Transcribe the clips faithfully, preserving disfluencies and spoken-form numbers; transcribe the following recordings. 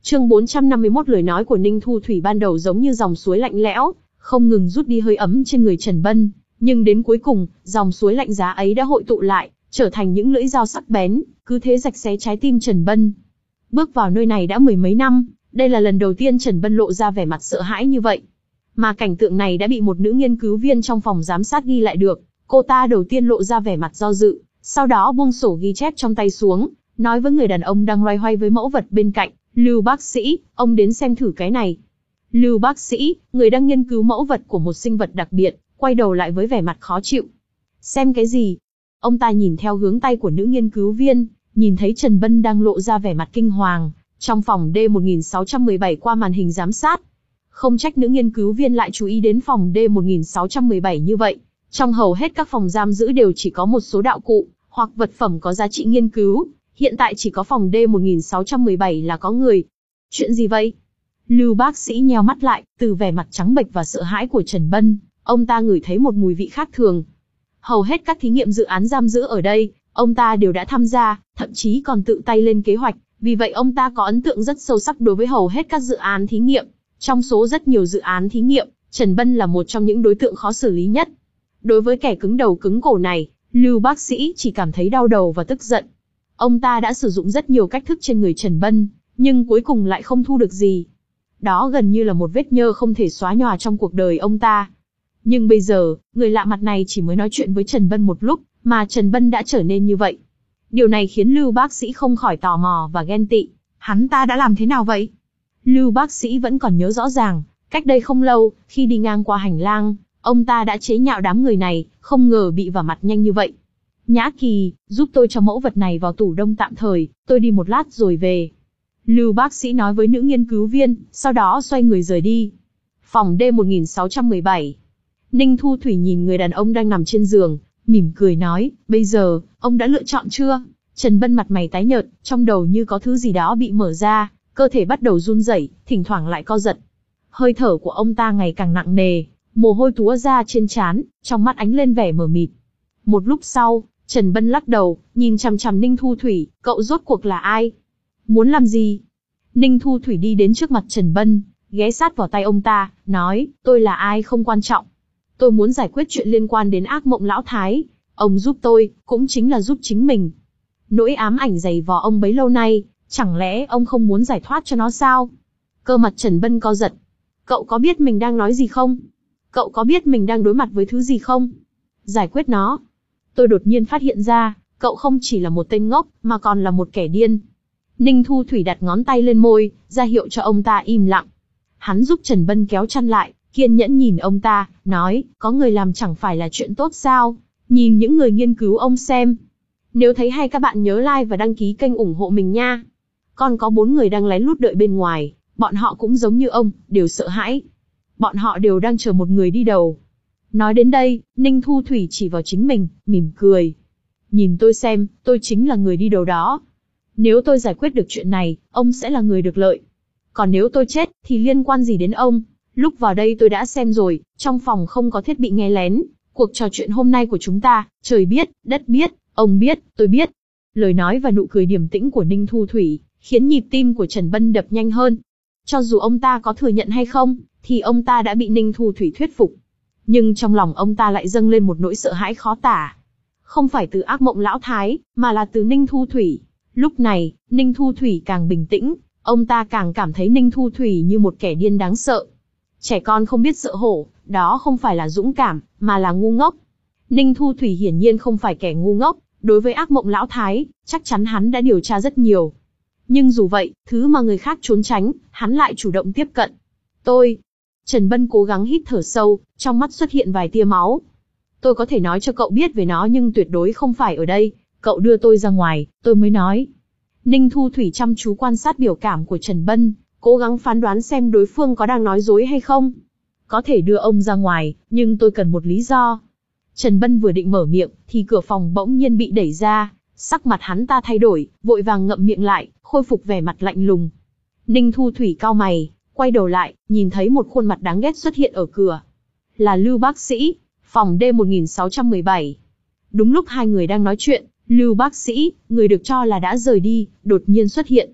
Chương bốn trăm năm mươi mốt lời nói của Ninh Thu Thủy ban đầu giống như dòng suối lạnh lẽo, không ngừng rút đi hơi ấm trên người Trần Bân, nhưng đến cuối cùng, dòng suối lạnh giá ấy đã hội tụ lại, trở thành những lưỡi dao sắc bén, cứ thế rạch xé trái tim Trần Bân. Bước vào nơi này đã mười mấy năm, đây là lần đầu tiên Trần Bân lộ ra vẻ mặt sợ hãi như vậy. Mà cảnh tượng này đã bị một nữ nghiên cứu viên trong phòng giám sát ghi lại được, cô ta đầu tiên lộ ra vẻ mặt do dự, sau đó buông sổ ghi chép trong tay xuống, nói với người đàn ông đang loay hoay với mẫu vật bên cạnh, Lưu bác sĩ, ông đến xem thử cái này. Lưu bác sĩ, người đang nghiên cứu mẫu vật của một sinh vật đặc biệt, quay đầu lại với vẻ mặt khó chịu. Xem cái gì? Ông ta nhìn theo hướng tay của nữ nghiên cứu viên, nhìn thấy Trần Bân đang lộ ra vẻ mặt kinh hoàng, trong phòng D một nghìn sáu trăm mười bảy qua màn hình giám sát. Không trách nữ nghiên cứu viên lại chú ý đến phòng D một nghìn sáu trăm mười bảy như vậy. Trong hầu hết các phòng giam giữ đều chỉ có một số đạo cụ, hoặc vật phẩm có giá trị nghiên cứu. Hiện tại chỉ có phòng D một nghìn sáu trăm mười bảy là có người. Chuyện gì vậy? Lưu bác sĩ nheo mắt lại, từ vẻ mặt trắng bệch và sợ hãi của Trần Bân, ông ta ngửi thấy một mùi vị khác thường. Hầu hết các thí nghiệm dự án giam giữ ở đây, ông ta đều đã tham gia, thậm chí còn tự tay lên kế hoạch, vì vậy ông ta có ấn tượng rất sâu sắc đối với hầu hết các dự án thí nghiệm. Trong số rất nhiều dự án thí nghiệm, Trần Bân là một trong những đối tượng khó xử lý nhất. Đối với kẻ cứng đầu cứng cổ này, Lưu bác sĩ chỉ cảm thấy đau đầu và tức giận. Ông ta đã sử dụng rất nhiều cách thức trên người Trần Bân, nhưng cuối cùng lại không thu được gì. Đó gần như là một vết nhơ không thể xóa nhòa trong cuộc đời ông ta. Nhưng bây giờ, người lạ mặt này chỉ mới nói chuyện với Trần Bân một lúc, mà Trần Bân đã trở nên như vậy. Điều này khiến Lưu bác sĩ không khỏi tò mò và ghen tị. Hắn ta đã làm thế nào vậy? Lưu bác sĩ vẫn còn nhớ rõ ràng, cách đây không lâu, khi đi ngang qua hành lang, ông ta đã chế nhạo đám người này, không ngờ bị vả mặt nhanh như vậy. Nhã Kỳ, giúp tôi cho mẫu vật này vào tủ đông tạm thời, tôi đi một lát rồi về. Lưu bác sĩ nói với nữ nghiên cứu viên, sau đó xoay người rời đi. Phòng D một nghìn sáu trăm mười bảy. Ninh Thu Thủy nhìn người đàn ông đang nằm trên giường, mỉm cười nói, bây giờ, ông đã lựa chọn chưa? Trần Bân mặt mày tái nhợt, trong đầu như có thứ gì đó bị mở ra, cơ thể bắt đầu run rẩy, thỉnh thoảng lại co giật. Hơi thở của ông ta ngày càng nặng nề, mồ hôi túa ra trên trán, trong mắt ánh lên vẻ mờ mịt. Một lúc sau, Trần Bân lắc đầu, nhìn chằm chằm Ninh Thu Thủy, cậu rốt cuộc là ai? Muốn làm gì? Ninh Thu Thủy đi đến trước mặt Trần Bân, ghé sát vào tay ông ta, nói, tôi là ai không quan trọng. Tôi muốn giải quyết chuyện liên quan đến ác mộng lão thái. Ông giúp tôi, cũng chính là giúp chính mình. Nỗi ám ảnh dày vò ông bấy lâu nay, chẳng lẽ ông không muốn giải thoát cho nó sao? Cơ mặt Trần Bân co giật. Cậu có biết mình đang nói gì không? Cậu có biết mình đang đối mặt với thứ gì không? Giải quyết nó. Tôi đột nhiên phát hiện ra, cậu không chỉ là một tên ngốc, mà còn là một kẻ điên. Ninh Thu Thủy đặt ngón tay lên môi, ra hiệu cho ông ta im lặng. Hắn giúp Trần Bân kéo chăn lại, kiên nhẫn nhìn ông ta, nói, có người làm chẳng phải là chuyện tốt sao? Nhìn những người nghiên cứu ông xem. Nếu thấy hay các bạn nhớ like và đăng ký kênh ủng hộ mình nha. Còn có bốn người đang lén lút đợi bên ngoài, bọn họ cũng giống như ông, đều sợ hãi. Bọn họ đều đang chờ một người đi đầu. Nói đến đây, Ninh Thu Thủy chỉ vào chính mình, mỉm cười. Nhìn tôi xem, tôi chính là người đi đầu đó. Nếu tôi giải quyết được chuyện này, ông sẽ là người được lợi. Còn nếu tôi chết, thì liên quan gì đến ông? Lúc vào đây tôi đã xem rồi, trong phòng không có thiết bị nghe lén. Cuộc trò chuyện hôm nay của chúng ta, trời biết, đất biết, ông biết, tôi biết. Lời nói và nụ cười điềm tĩnh của Ninh Thu Thủy, khiến nhịp tim của Trần Bân đập nhanh hơn. Cho dù ông ta có thừa nhận hay không, thì ông ta đã bị Ninh Thu Thủy thuyết phục. Nhưng trong lòng ông ta lại dâng lên một nỗi sợ hãi khó tả. Không phải từ ác mộng lão thái, mà là từ Ninh Thu Thủy. Lúc này, Ninh Thu Thủy càng bình tĩnh, ông ta càng cảm thấy Ninh Thu Thủy như một kẻ điên đáng sợ. Trẻ con không biết sợ hổ, đó không phải là dũng cảm, mà là ngu ngốc. Ninh Thu Thủy hiển nhiên không phải kẻ ngu ngốc, đối với ác mộng lão thái, chắc chắn hắn đã điều tra rất nhiều. Nhưng dù vậy, thứ mà người khác trốn tránh, hắn lại chủ động tiếp cận. Tôi... Trần Bân cố gắng hít thở sâu, trong mắt xuất hiện vài tia máu. Tôi có thể nói cho cậu biết về nó nhưng tuyệt đối không phải ở đây, cậu đưa tôi ra ngoài, tôi mới nói. Ninh Thu Thủy chăm chú quan sát biểu cảm của Trần Bân, cố gắng phán đoán xem đối phương có đang nói dối hay không. Có thể đưa ông ra ngoài, nhưng tôi cần một lý do. Trần Bân vừa định mở miệng, thì cửa phòng bỗng nhiên bị đẩy ra, sắc mặt hắn ta thay đổi, vội vàng ngậm miệng lại, khôi phục vẻ mặt lạnh lùng. Ninh Thu Thủy cau mày, quay đầu lại, nhìn thấy một khuôn mặt đáng ghét xuất hiện ở cửa. Là Lưu bác sĩ, phòng D một nghìn sáu trăm mười bảy. Đúng lúc hai người đang nói chuyện, Lưu bác sĩ, người được cho là đã rời đi, đột nhiên xuất hiện.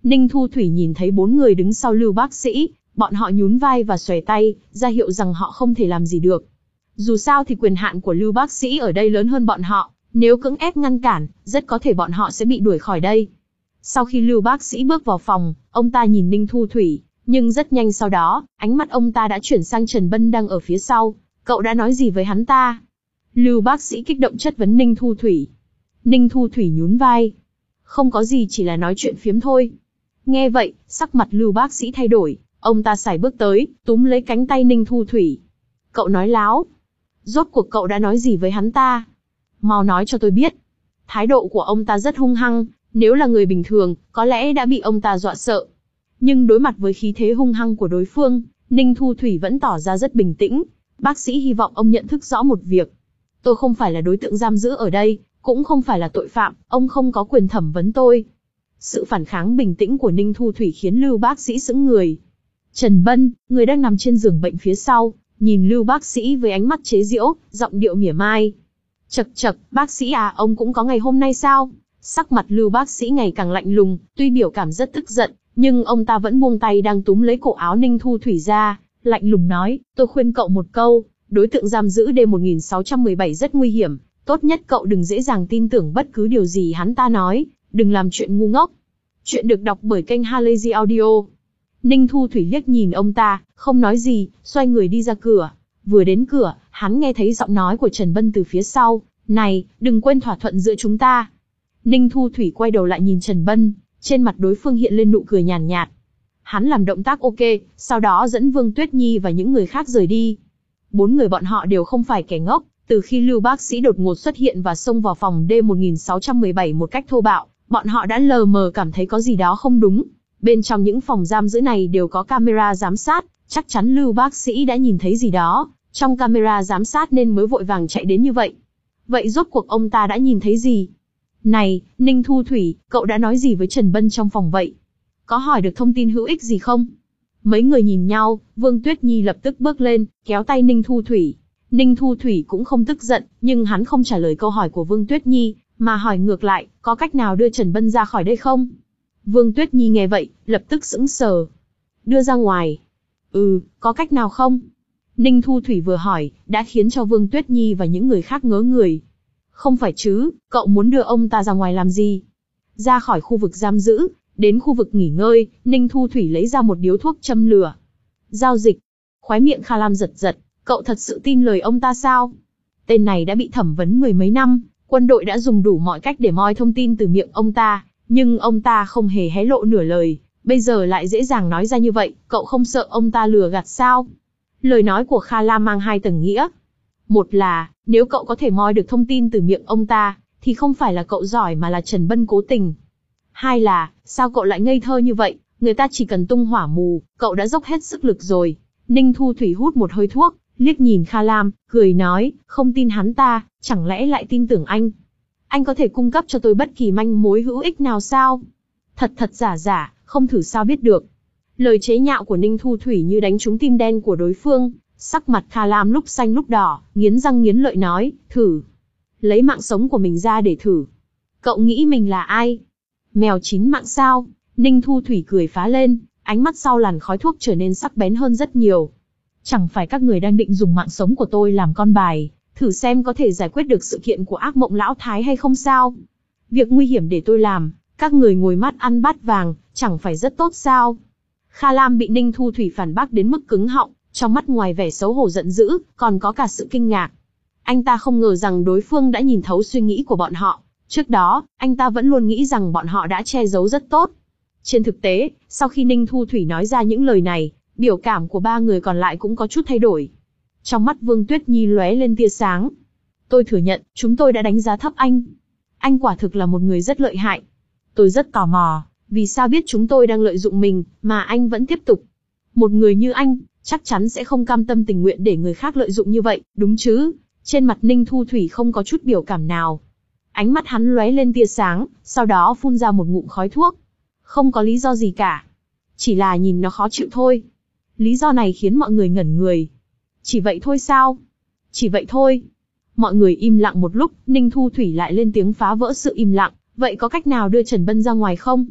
Ninh Thu Thủy nhìn thấy bốn người đứng sau Lưu bác sĩ, bọn họ nhún vai và xòe tay, ra hiệu rằng họ không thể làm gì được. Dù sao thì quyền hạn của Lưu bác sĩ ở đây lớn hơn bọn họ, nếu cưỡng ép ngăn cản, rất có thể bọn họ sẽ bị đuổi khỏi đây. Sau khi Lưu bác sĩ bước vào phòng, ông ta nhìn Ninh Thu Thủy, nhưng rất nhanh sau đó, ánh mắt ông ta đã chuyển sang Trần Bân đang ở phía sau. Cậu đã nói gì với hắn ta? Lưu bác sĩ kích động chất vấn Ninh Thu Thủy. Ninh Thu Thủy nhún vai. Không có gì, chỉ là nói chuyện phiếm thôi. Nghe vậy, sắc mặt Lưu bác sĩ thay đổi, ông ta sải bước tới, túm lấy cánh tay Ninh Thu Thủy. Cậu nói láo. Rốt cuộc cậu đã nói gì với hắn ta? Mau nói cho tôi biết. Thái độ của ông ta rất hung hăng, nếu là người bình thường, có lẽ đã bị ông ta dọa sợ. Nhưng đối mặt với khí thế hung hăng của đối phương, Ninh Thu Thủy vẫn tỏ ra rất bình tĩnh. Bác sĩ hy vọng ông nhận thức rõ một việc. Tôi không phải là đối tượng giam giữ ở đây, cũng không phải là tội phạm, ông không có quyền thẩm vấn tôi. Sự phản kháng bình tĩnh của Ninh Thu Thủy khiến Lưu bác sĩ sững người. Trần Bân, người đang nằm trên giường bệnh phía sau, nhìn Lưu bác sĩ với ánh mắt chế giễu, giọng điệu mỉa mai. Chậc chậc, bác sĩ à, ông cũng có ngày hôm nay sao? Sắc mặt Lưu bác sĩ ngày càng lạnh lùng, tuy biểu cảm rất tức giận, nhưng ông ta vẫn buông tay đang túm lấy cổ áo Ninh Thu Thủy ra, lạnh lùng nói, tôi khuyên cậu một câu, đối tượng giam giữ D một nghìn sáu trăm mười bảy rất nguy hiểm, tốt nhất cậu đừng dễ dàng tin tưởng bất cứ điều gì hắn ta nói, đừng làm chuyện ngu ngốc. Chuyện được đọc bởi kênh Halazy Audio. Ninh Thu Thủy liếc nhìn ông ta, không nói gì, xoay người đi ra cửa. Vừa đến cửa, hắn nghe thấy giọng nói của Trần Bân từ phía sau, này, đừng quên thỏa thuận giữa chúng ta. Ninh Thu Thủy quay đầu lại nhìn Trần Bân, trên mặt đối phương hiện lên nụ cười nhàn nhạt. Hắn làm động tác ok, sau đó dẫn Vương Tuyết Nhi và những người khác rời đi. Bốn người bọn họ đều không phải kẻ ngốc, từ khi Lưu bác sĩ đột ngột xuất hiện và xông vào phòng D một nghìn sáu trăm mười bảy một cách thô bạo, bọn họ đã lờ mờ cảm thấy có gì đó không đúng. Bên trong những phòng giam giữ này đều có camera giám sát, chắc chắn Lưu bác sĩ đã nhìn thấy gì đó trong camera giám sát nên mới vội vàng chạy đến như vậy. Vậy rốt cuộc ông ta đã nhìn thấy gì? Này, Ninh Thu Thủy, cậu đã nói gì với Trần Bân trong phòng vậy? Có hỏi được thông tin hữu ích gì không? Mấy người nhìn nhau, Vương Tuyết Nhi lập tức bước lên, kéo tay Ninh Thu Thủy. Ninh Thu Thủy cũng không tức giận, nhưng hắn không trả lời câu hỏi của Vương Tuyết Nhi, mà hỏi ngược lại, có cách nào đưa Trần Bân ra khỏi đây không? Vương Tuyết Nhi nghe vậy, lập tức sững sờ. Đưa ra ngoài? Ừ, có cách nào không? Ninh Thu Thủy vừa hỏi, đã khiến cho Vương Tuyết Nhi và những người khác ngớ người. Không phải chứ, cậu muốn đưa ông ta ra ngoài làm gì? Ra khỏi khu vực giam giữ, đến khu vực nghỉ ngơi, Ninh Thu Thủy lấy ra một điếu thuốc châm lửa. Giao dịch. Khóe miệng Kha Lam giật giật, cậu thật sự tin lời ông ta sao? Tên này đã bị thẩm vấn mười mấy năm, quân đội đã dùng đủ mọi cách để moi thông tin từ miệng ông ta, nhưng ông ta không hề hé lộ nửa lời, bây giờ lại dễ dàng nói ra như vậy, cậu không sợ ông ta lừa gạt sao? Lời nói của Kha Lam mang hai tầng nghĩa. Một là, nếu cậu có thể moi được thông tin từ miệng ông ta, thì không phải là cậu giỏi mà là Trần Bân cố tình. Hai là, sao cậu lại ngây thơ như vậy, người ta chỉ cần tung hỏa mù, cậu đã dốc hết sức lực rồi. Ninh Thu Thủy hút một hơi thuốc, liếc nhìn Kha Lam, cười nói, không tin hắn ta, chẳng lẽ lại tin tưởng anh? Anh có thể cung cấp cho tôi bất kỳ manh mối hữu ích nào sao? Thật thật giả giả, không thử sao biết được. Lời chế nhạo của Ninh Thu Thủy như đánh trúng tim đen của đối phương, sắc mặt Kha Lam lúc xanh lúc đỏ, nghiến răng nghiến lợi nói, thử. Lấy mạng sống của mình ra để thử. Cậu nghĩ mình là ai? Mèo chín mạng sao? Ninh Thu Thủy cười phá lên, ánh mắt sau làn khói thuốc trở nên sắc bén hơn rất nhiều. Chẳng phải các người đang định dùng mạng sống của tôi làm con bài, thử xem có thể giải quyết được sự kiện của ác mộng lão thái hay không sao? Việc nguy hiểm để tôi làm, các người ngồi mắt ăn bát vàng, chẳng phải rất tốt sao? Kha Lam bị Ninh Thu Thủy phản bác đến mức cứng họng, trong mắt ngoài vẻ xấu hổ giận dữ, còn có cả sự kinh ngạc. Anh ta không ngờ rằng đối phương đã nhìn thấu suy nghĩ của bọn họ. Trước đó, anh ta vẫn luôn nghĩ rằng bọn họ đã che giấu rất tốt. Trên thực tế, sau khi Ninh Thu Thủy nói ra những lời này, biểu cảm của ba người còn lại cũng có chút thay đổi. Trong mắt Vương Tuyết Nhi lóe lên tia sáng. Tôi thừa nhận, chúng tôi đã đánh giá thấp anh. Anh quả thực là một người rất lợi hại. Tôi rất tò mò, vì sao biết chúng tôi đang lợi dụng mình, mà anh vẫn tiếp tục. Một người như anh, chắc chắn sẽ không cam tâm tình nguyện để người khác lợi dụng như vậy, đúng chứ? Trên mặt Ninh Thu Thủy không có chút biểu cảm nào. Ánh mắt hắn lóe lên tia sáng, sau đó phun ra một ngụm khói thuốc. Không có lý do gì cả. Chỉ là nhìn nó khó chịu thôi. Lý do này khiến mọi người ngẩn người. Chỉ vậy thôi sao? Chỉ vậy thôi. Mọi người im lặng một lúc, Ninh Thu Thủy lại lên tiếng phá vỡ sự im lặng. Vậy có cách nào đưa Trần Bân ra ngoài không?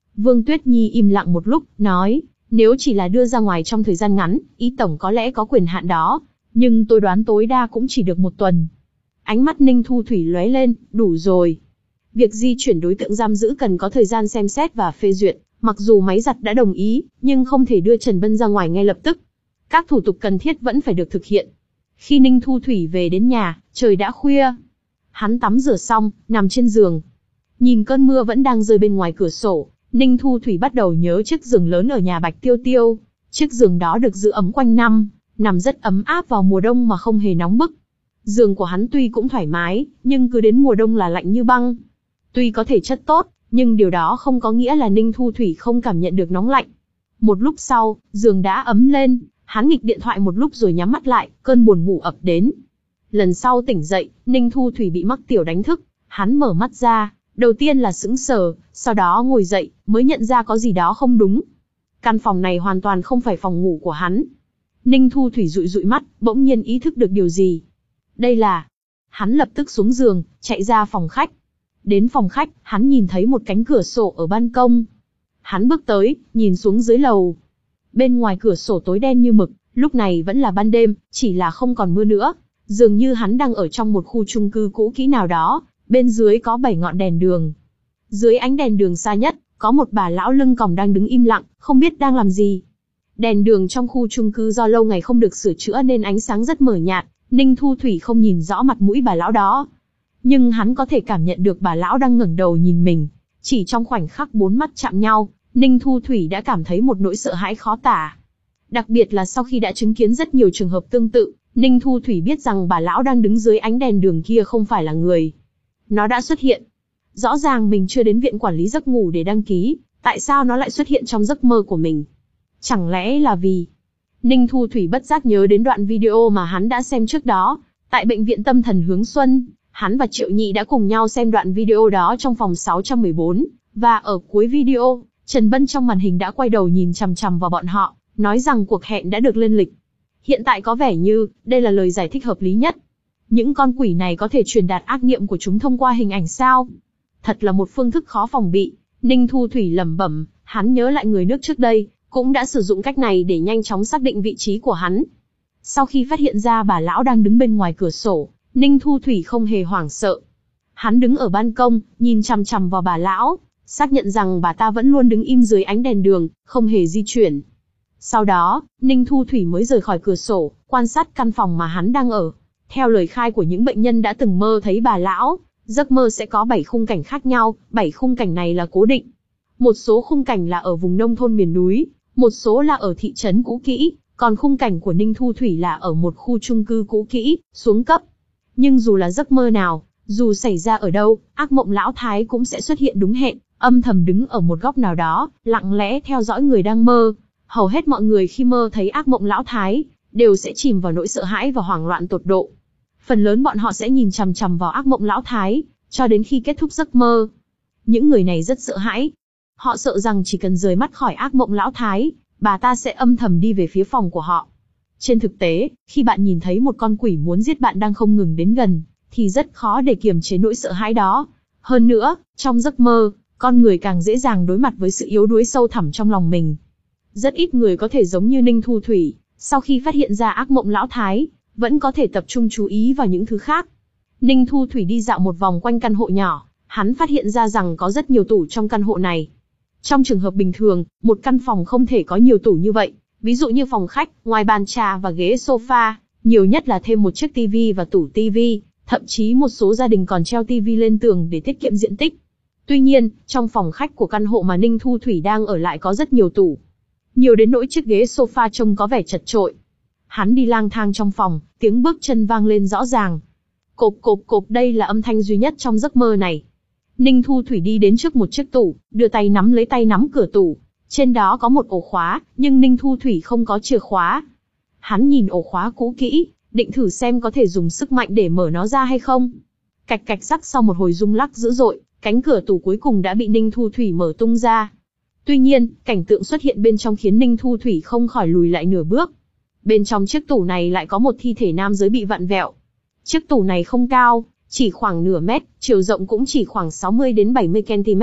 Vương Tuyết Nhi im lặng một lúc, nói, nếu chỉ là đưa ra ngoài trong thời gian ngắn, ý tổng có lẽ có quyền hạn đó, nhưng tôi đoán tối đa cũng chỉ được một tuần. Ánh mắt Ninh Thu Thủy lóe lên, đủ rồi. Việc di chuyển đối tượng giam giữ cần có thời gian xem xét và phê duyệt, mặc dù máy giặt đã đồng ý, nhưng không thể đưa Trần Bân ra ngoài ngay lập tức. Các thủ tục cần thiết vẫn phải được thực hiện. Khi Ninh Thu Thủy về đến nhà, trời đã khuya. Hắn tắm rửa xong, nằm trên giường. Nhìn cơn mưa vẫn đang rơi bên ngoài cửa sổ, Ninh Thu Thủy bắt đầu nhớ chiếc giường lớn ở nhà Bạch Tiêu Tiêu. Chiếc giường đó được giữ ấm quanh năm, nằm rất ấm áp vào mùa đông mà không hề nóng bức. Giường của hắn tuy cũng thoải mái, nhưng cứ đến mùa đông là lạnh như băng. Tuy có thể chất tốt, nhưng điều đó không có nghĩa là Ninh Thu Thủy không cảm nhận được nóng lạnh. Một lúc sau, giường đã ấm lên, hắn nghịch điện thoại một lúc rồi nhắm mắt lại, cơn buồn ngủ ập đến. Lần sau tỉnh dậy, Ninh Thu Thủy bị Mắc Tiểu đánh thức, hắn mở mắt ra, đầu tiên là sững sờ, sau đó ngồi dậy, mới nhận ra có gì đó không đúng. Căn phòng này hoàn toàn không phải phòng ngủ của hắn. Ninh Thu Thủy dụi dụi mắt, bỗng nhiên ý thức được điều gì. Đây là... Hắn lập tức xuống giường, chạy ra phòng khách. Đến phòng khách, hắn nhìn thấy một cánh cửa sổ ở ban công. Hắn bước tới, nhìn xuống dưới lầu. Bên ngoài cửa sổ tối đen như mực, lúc này vẫn là ban đêm, chỉ là không còn mưa nữa. Dường như hắn đang ở trong một khu chung cư cũ kỹ nào đó, bên dưới có bảy ngọn đèn đường. Dưới ánh đèn đường xa nhất, có một bà lão lưng còng đang đứng im lặng, không biết đang làm gì. Đèn đường trong khu chung cư do lâu ngày không được sửa chữa nên ánh sáng rất mờ nhạt, Ninh Thu Thủy không nhìn rõ mặt mũi bà lão đó. Nhưng hắn có thể cảm nhận được bà lão đang ngẩng đầu nhìn mình. Chỉ trong khoảnh khắc bốn mắt chạm nhau, Ninh Thu Thủy đã cảm thấy một nỗi sợ hãi khó tả. Đặc biệt là sau khi đã chứng kiến rất nhiều trường hợp tương tự, Ninh Thu Thủy biết rằng bà lão đang đứng dưới ánh đèn đường kia không phải là người. Nó đã xuất hiện. Rõ ràng mình chưa đến viện quản lý giấc ngủ để đăng ký, tại sao nó lại xuất hiện trong giấc mơ của mình? Chẳng lẽ là vì... Ninh Thu Thủy bất giác nhớ đến đoạn video mà hắn đã xem trước đó, tại bệnh viện tâm thần Hướng Xuân. Hắn và Triệu Nhị đã cùng nhau xem đoạn video đó trong phòng sáu trăm mười bốn, và ở cuối video, Trần Bân trong màn hình đã quay đầu nhìn chằm chằm vào bọn họ, nói rằng cuộc hẹn đã được lên lịch. Hiện tại có vẻ như, đây là lời giải thích hợp lý nhất. Những con quỷ này có thể truyền đạt ác niệm của chúng thông qua hình ảnh sao? Thật là một phương thức khó phòng bị. Ninh Thu Thủy lẩm bẩm, hắn nhớ lại người nước trước đây, cũng đã sử dụng cách này để nhanh chóng xác định vị trí của hắn. Sau khi phát hiện ra bà lão đang đứng bên ngoài cửa sổ, Ninh Thu Thủy không hề hoảng sợ. Hắn đứng ở ban công, nhìn chằm chằm vào bà lão, xác nhận rằng bà ta vẫn luôn đứng im dưới ánh đèn đường, không hề di chuyển. Sau đó, Ninh Thu Thủy mới rời khỏi cửa sổ, quan sát căn phòng mà hắn đang ở. Theo lời khai của những bệnh nhân đã từng mơ thấy bà lão, giấc mơ sẽ có bảy khung cảnh khác nhau, bảy khung cảnh này là cố định. Một số khung cảnh là ở vùng nông thôn miền núi, một số là ở thị trấn cũ kỹ, còn khung cảnh của Ninh Thu Thủy là ở một khu chung cư cũ kỹ, xuống cấp. Nhưng dù là giấc mơ nào, dù xảy ra ở đâu, ác mộng lão thái cũng sẽ xuất hiện đúng hẹn, âm thầm đứng ở một góc nào đó, lặng lẽ theo dõi người đang mơ. Hầu hết mọi người khi mơ thấy ác mộng lão thái, đều sẽ chìm vào nỗi sợ hãi và hoảng loạn tột độ. Phần lớn bọn họ sẽ nhìn chằm chằm vào ác mộng lão thái, cho đến khi kết thúc giấc mơ. Những người này rất sợ hãi. Họ sợ rằng chỉ cần rời mắt khỏi ác mộng lão thái, bà ta sẽ âm thầm đi về phía phòng của họ. Trên thực tế, khi bạn nhìn thấy một con quỷ muốn giết bạn đang không ngừng đến gần, thì rất khó để kiềm chế nỗi sợ hãi đó. Hơn nữa, trong giấc mơ, con người càng dễ dàng đối mặt với sự yếu đuối sâu thẳm trong lòng mình. Rất ít người có thể giống như Ninh Thu Thủy, sau khi phát hiện ra ác mộng lão thái, vẫn có thể tập trung chú ý vào những thứ khác. Ninh Thu Thủy đi dạo một vòng quanh căn hộ nhỏ, hắn phát hiện ra rằng có rất nhiều tủ trong căn hộ này. Trong trường hợp bình thường, một căn phòng không thể có nhiều tủ như vậy. Ví dụ như phòng khách, ngoài bàn trà và ghế sofa, nhiều nhất là thêm một chiếc tivi và tủ tivi, thậm chí một số gia đình còn treo tivi lên tường để tiết kiệm diện tích. Tuy nhiên, trong phòng khách của căn hộ mà Ninh Thu Thủy đang ở lại có rất nhiều tủ. Nhiều đến nỗi chiếc ghế sofa trông có vẻ chật chội. Hắn đi lang thang trong phòng, tiếng bước chân vang lên rõ ràng. Cộp cộp cộp, đây là âm thanh duy nhất trong giấc mơ này. Ninh Thu Thủy đi đến trước một chiếc tủ, đưa tay nắm lấy tay nắm cửa tủ. Trên đó có một ổ khóa, nhưng Ninh Thu Thủy không có chìa khóa. Hắn nhìn ổ khóa cũ kỹ, định thử xem có thể dùng sức mạnh để mở nó ra hay không. Cạch cạch rắc, sau một hồi rung lắc dữ dội, cánh cửa tủ cuối cùng đã bị Ninh Thu Thủy mở tung ra. Tuy nhiên, cảnh tượng xuất hiện bên trong khiến Ninh Thu Thủy không khỏi lùi lại nửa bước. Bên trong chiếc tủ này lại có một thi thể nam giới bị vặn vẹo. Chiếc tủ này không cao, chỉ khoảng nửa mét, chiều rộng cũng chỉ khoảng sáu mươi đến bảy mươi ki lô gam.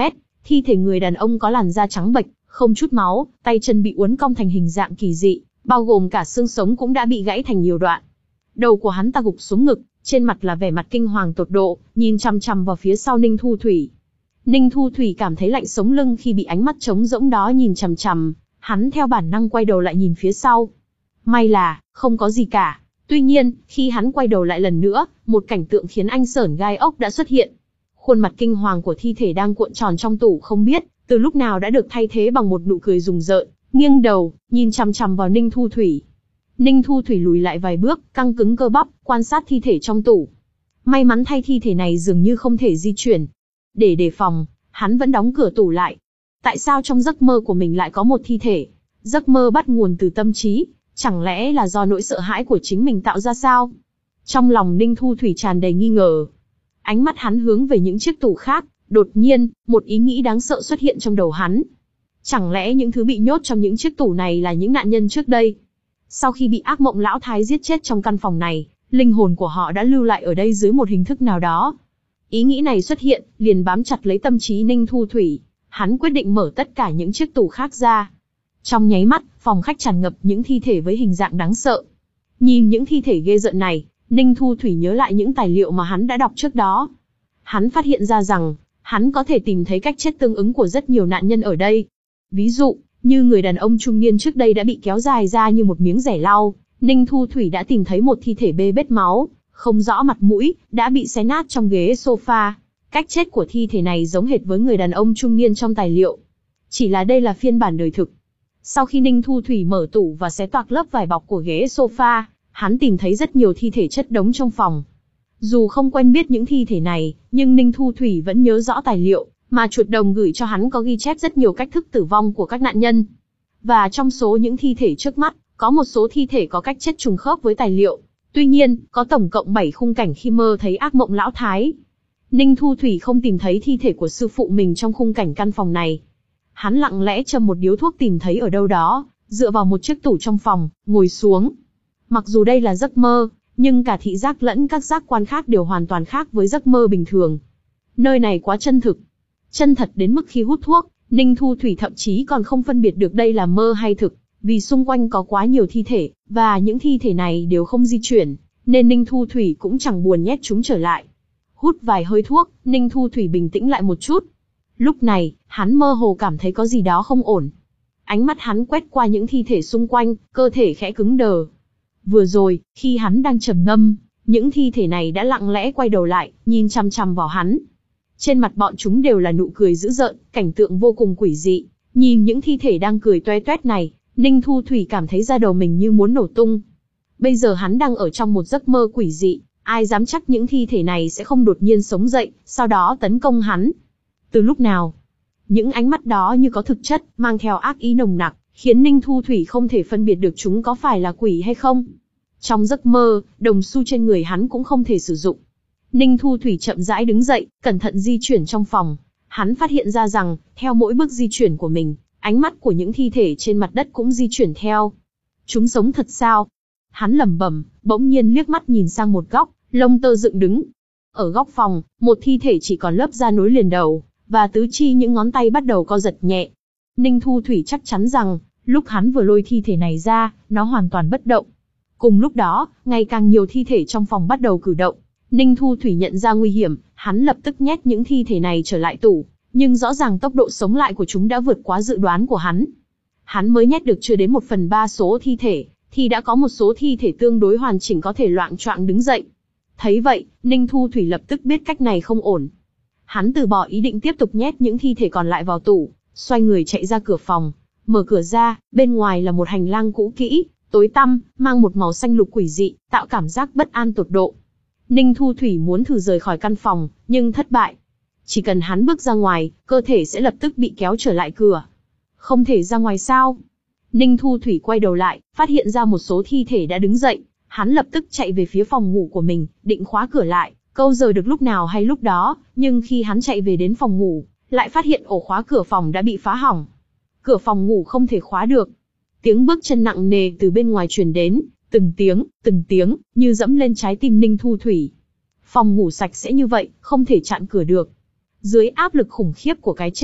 Thi thể người đàn ông có làn da trắng bệch, không chút máu, tay chân bị uốn cong thành hình dạng kỳ dị, bao gồm cả xương sống cũng đã bị gãy thành nhiều đoạn. Đầu của hắn ta gục xuống ngực, trên mặt là vẻ mặt kinh hoàng tột độ, nhìn chằm chằm vào phía sau Ninh Thu Thủy. Ninh Thu Thủy cảm thấy lạnh sống lưng khi bị ánh mắt trống rỗng đó nhìn chằm chằm, hắn theo bản năng quay đầu lại nhìn phía sau. May là, không có gì cả. Tuy nhiên, khi hắn quay đầu lại lần nữa, một cảnh tượng khiến anh sởn gai ốc đã xuất hiện. Khuôn mặt kinh hoàng của thi thể đang cuộn tròn trong tủ không biết, từ lúc nào đã được thay thế bằng một nụ cười rùng rợn, nghiêng đầu, nhìn chằm chằm vào Ninh Thu Thủy. Ninh Thu Thủy lùi lại vài bước, căng cứng cơ bắp, quan sát thi thể trong tủ. May mắn thay thi thể này dường như không thể di chuyển. Để đề phòng, hắn vẫn đóng cửa tủ lại. Tại sao trong giấc mơ của mình lại có một thi thể? Giấc mơ bắt nguồn từ tâm trí, chẳng lẽ là do nỗi sợ hãi của chính mình tạo ra sao? Trong lòng Ninh Thu Thủy tràn đầy nghi ngờ. Ánh mắt hắn hướng về những chiếc tủ khác, đột nhiên, một ý nghĩ đáng sợ xuất hiện trong đầu hắn. Chẳng lẽ những thứ bị nhốt trong những chiếc tủ này là những nạn nhân trước đây? Sau khi bị ác mộng lão thái giết chết trong căn phòng này, linh hồn của họ đã lưu lại ở đây dưới một hình thức nào đó. Ý nghĩ này xuất hiện, liền bám chặt lấy tâm trí Ninh Thu Thủy. Hắn quyết định mở tất cả những chiếc tủ khác ra. Trong nháy mắt, phòng khách tràn ngập những thi thể với hình dạng đáng sợ. Nhìn những thi thể ghê rợn này, Ninh Thu Thủy nhớ lại những tài liệu mà hắn đã đọc trước đó. Hắn phát hiện ra rằng, hắn có thể tìm thấy cách chết tương ứng của rất nhiều nạn nhân ở đây. Ví dụ, như người đàn ông trung niên trước đây đã bị kéo dài ra như một miếng rẻ lau, Ninh Thu Thủy đã tìm thấy một thi thể bê bết máu, không rõ mặt mũi, đã bị xé nát trong ghế sofa. Cách chết của thi thể này giống hệt với người đàn ông trung niên trong tài liệu. Chỉ là đây là phiên bản đời thực. Sau khi Ninh Thu Thủy mở tủ và xé toạc lớp vải bọc của ghế sofa, hắn tìm thấy rất nhiều thi thể chất đống trong phòng. Dù không quen biết những thi thể này, nhưng Ninh Thu Thủy vẫn nhớ rõ tài liệu mà chuột đồng gửi cho hắn có ghi chép rất nhiều cách thức tử vong của các nạn nhân. Và trong số những thi thể trước mắt, có một số thi thể có cách chết trùng khớp với tài liệu. Tuy nhiên, có tổng cộng bảy khung cảnh khi mơ thấy ác mộng lão thái. Ninh Thu Thủy không tìm thấy thi thể của sư phụ mình trong khung cảnh căn phòng này. Hắn lặng lẽ châm một điếu thuốc tìm thấy ở đâu đó, dựa vào một chiếc tủ trong phòng, ngồi xuống. Mặc dù đây là giấc mơ, nhưng cả thị giác lẫn các giác quan khác đều hoàn toàn khác với giấc mơ bình thường. Nơi này quá chân thực. Chân thật đến mức khi hút thuốc, Ninh Thu Thủy thậm chí còn không phân biệt được đây là mơ hay thực, vì xung quanh có quá nhiều thi thể, và những thi thể này đều không di chuyển, nên Ninh Thu Thủy cũng chẳng buồn nhét chúng trở lại. Hút vài hơi thuốc, Ninh Thu Thủy bình tĩnh lại một chút. Lúc này, hắn mơ hồ cảm thấy có gì đó không ổn. Ánh mắt hắn quét qua những thi thể xung quanh, cơ thể khẽ cứng đờ. Vừa rồi, khi hắn đang trầm ngâm, những thi thể này đã lặng lẽ quay đầu lại, nhìn chằm chằm vào hắn. Trên mặt bọn chúng đều là nụ cười dữ dợn, cảnh tượng vô cùng quỷ dị. Nhìn những thi thể đang cười toe toét này, Ninh Thu Thủy cảm thấy da đầu mình như muốn nổ tung. Bây giờ hắn đang ở trong một giấc mơ quỷ dị, ai dám chắc những thi thể này sẽ không đột nhiên sống dậy, sau đó tấn công hắn. Từ lúc nào, những ánh mắt đó như có thực chất, mang theo ác ý nồng nặc, khiến Ninh Thu Thủy không thể phân biệt được chúng có phải là quỷ hay không. Trong giấc mơ, đồng xu trên người hắn cũng không thể sử dụng. Ninh Thu Thủy chậm rãi đứng dậy, cẩn thận di chuyển trong phòng. Hắn phát hiện ra rằng, theo mỗi bước di chuyển của mình, ánh mắt của những thi thể trên mặt đất cũng di chuyển theo. Chúng sống thật sao? Hắn lẩm bẩm, bỗng nhiên liếc mắt nhìn sang một góc, lông tơ dựng đứng. Ở góc phòng, một thi thể chỉ còn lớp da nối liền đầu, và tứ chi những ngón tay bắt đầu co giật nhẹ. Ninh Thu Thủy chắc chắn rằng, lúc hắn vừa lôi thi thể này ra, nó hoàn toàn bất động. Cùng lúc đó, ngày càng nhiều thi thể trong phòng bắt đầu cử động. Ninh Thu Thủy nhận ra nguy hiểm, hắn lập tức nhét những thi thể này trở lại tủ, nhưng rõ ràng tốc độ sống lại của chúng đã vượt quá dự đoán của hắn. Hắn mới nhét được chưa đến một phần ba số thi thể, thì đã có một số thi thể tương đối hoàn chỉnh có thể loạng choạng đứng dậy. Thấy vậy, Ninh Thu Thủy lập tức biết cách này không ổn. Hắn từ bỏ ý định tiếp tục nhét những thi thể còn lại vào tủ, xoay người chạy ra cửa phòng. Mở cửa ra, bên ngoài là một hành lang cũ kỹ, tối tăm, mang một màu xanh lục quỷ dị, tạo cảm giác bất an tột độ. Ninh Thu Thủy muốn thử rời khỏi căn phòng, nhưng thất bại. Chỉ cần hắn bước ra ngoài, cơ thể sẽ lập tức bị kéo trở lại cửa. Không thể ra ngoài sao? Ninh Thu Thủy quay đầu lại, phát hiện ra một số thi thể đã đứng dậy. Hắn lập tức chạy về phía phòng ngủ của mình, định khóa cửa lại, câu giờ được lúc nào hay lúc đó, nhưng khi hắn chạy về đến phòng ngủ, lại phát hiện ổ khóa cửa phòng đã bị phá hỏng. Cửa phòng ngủ không thể khóa được. Tiếng bước chân nặng nề từ bên ngoài truyền đến, từng tiếng, từng tiếng, như dẫm lên trái tim Ninh Thu Thủy. Phòng ngủ sạch sẽ như vậy, không thể chặn cửa được. Dưới áp lực khủng khiếp của cái chết,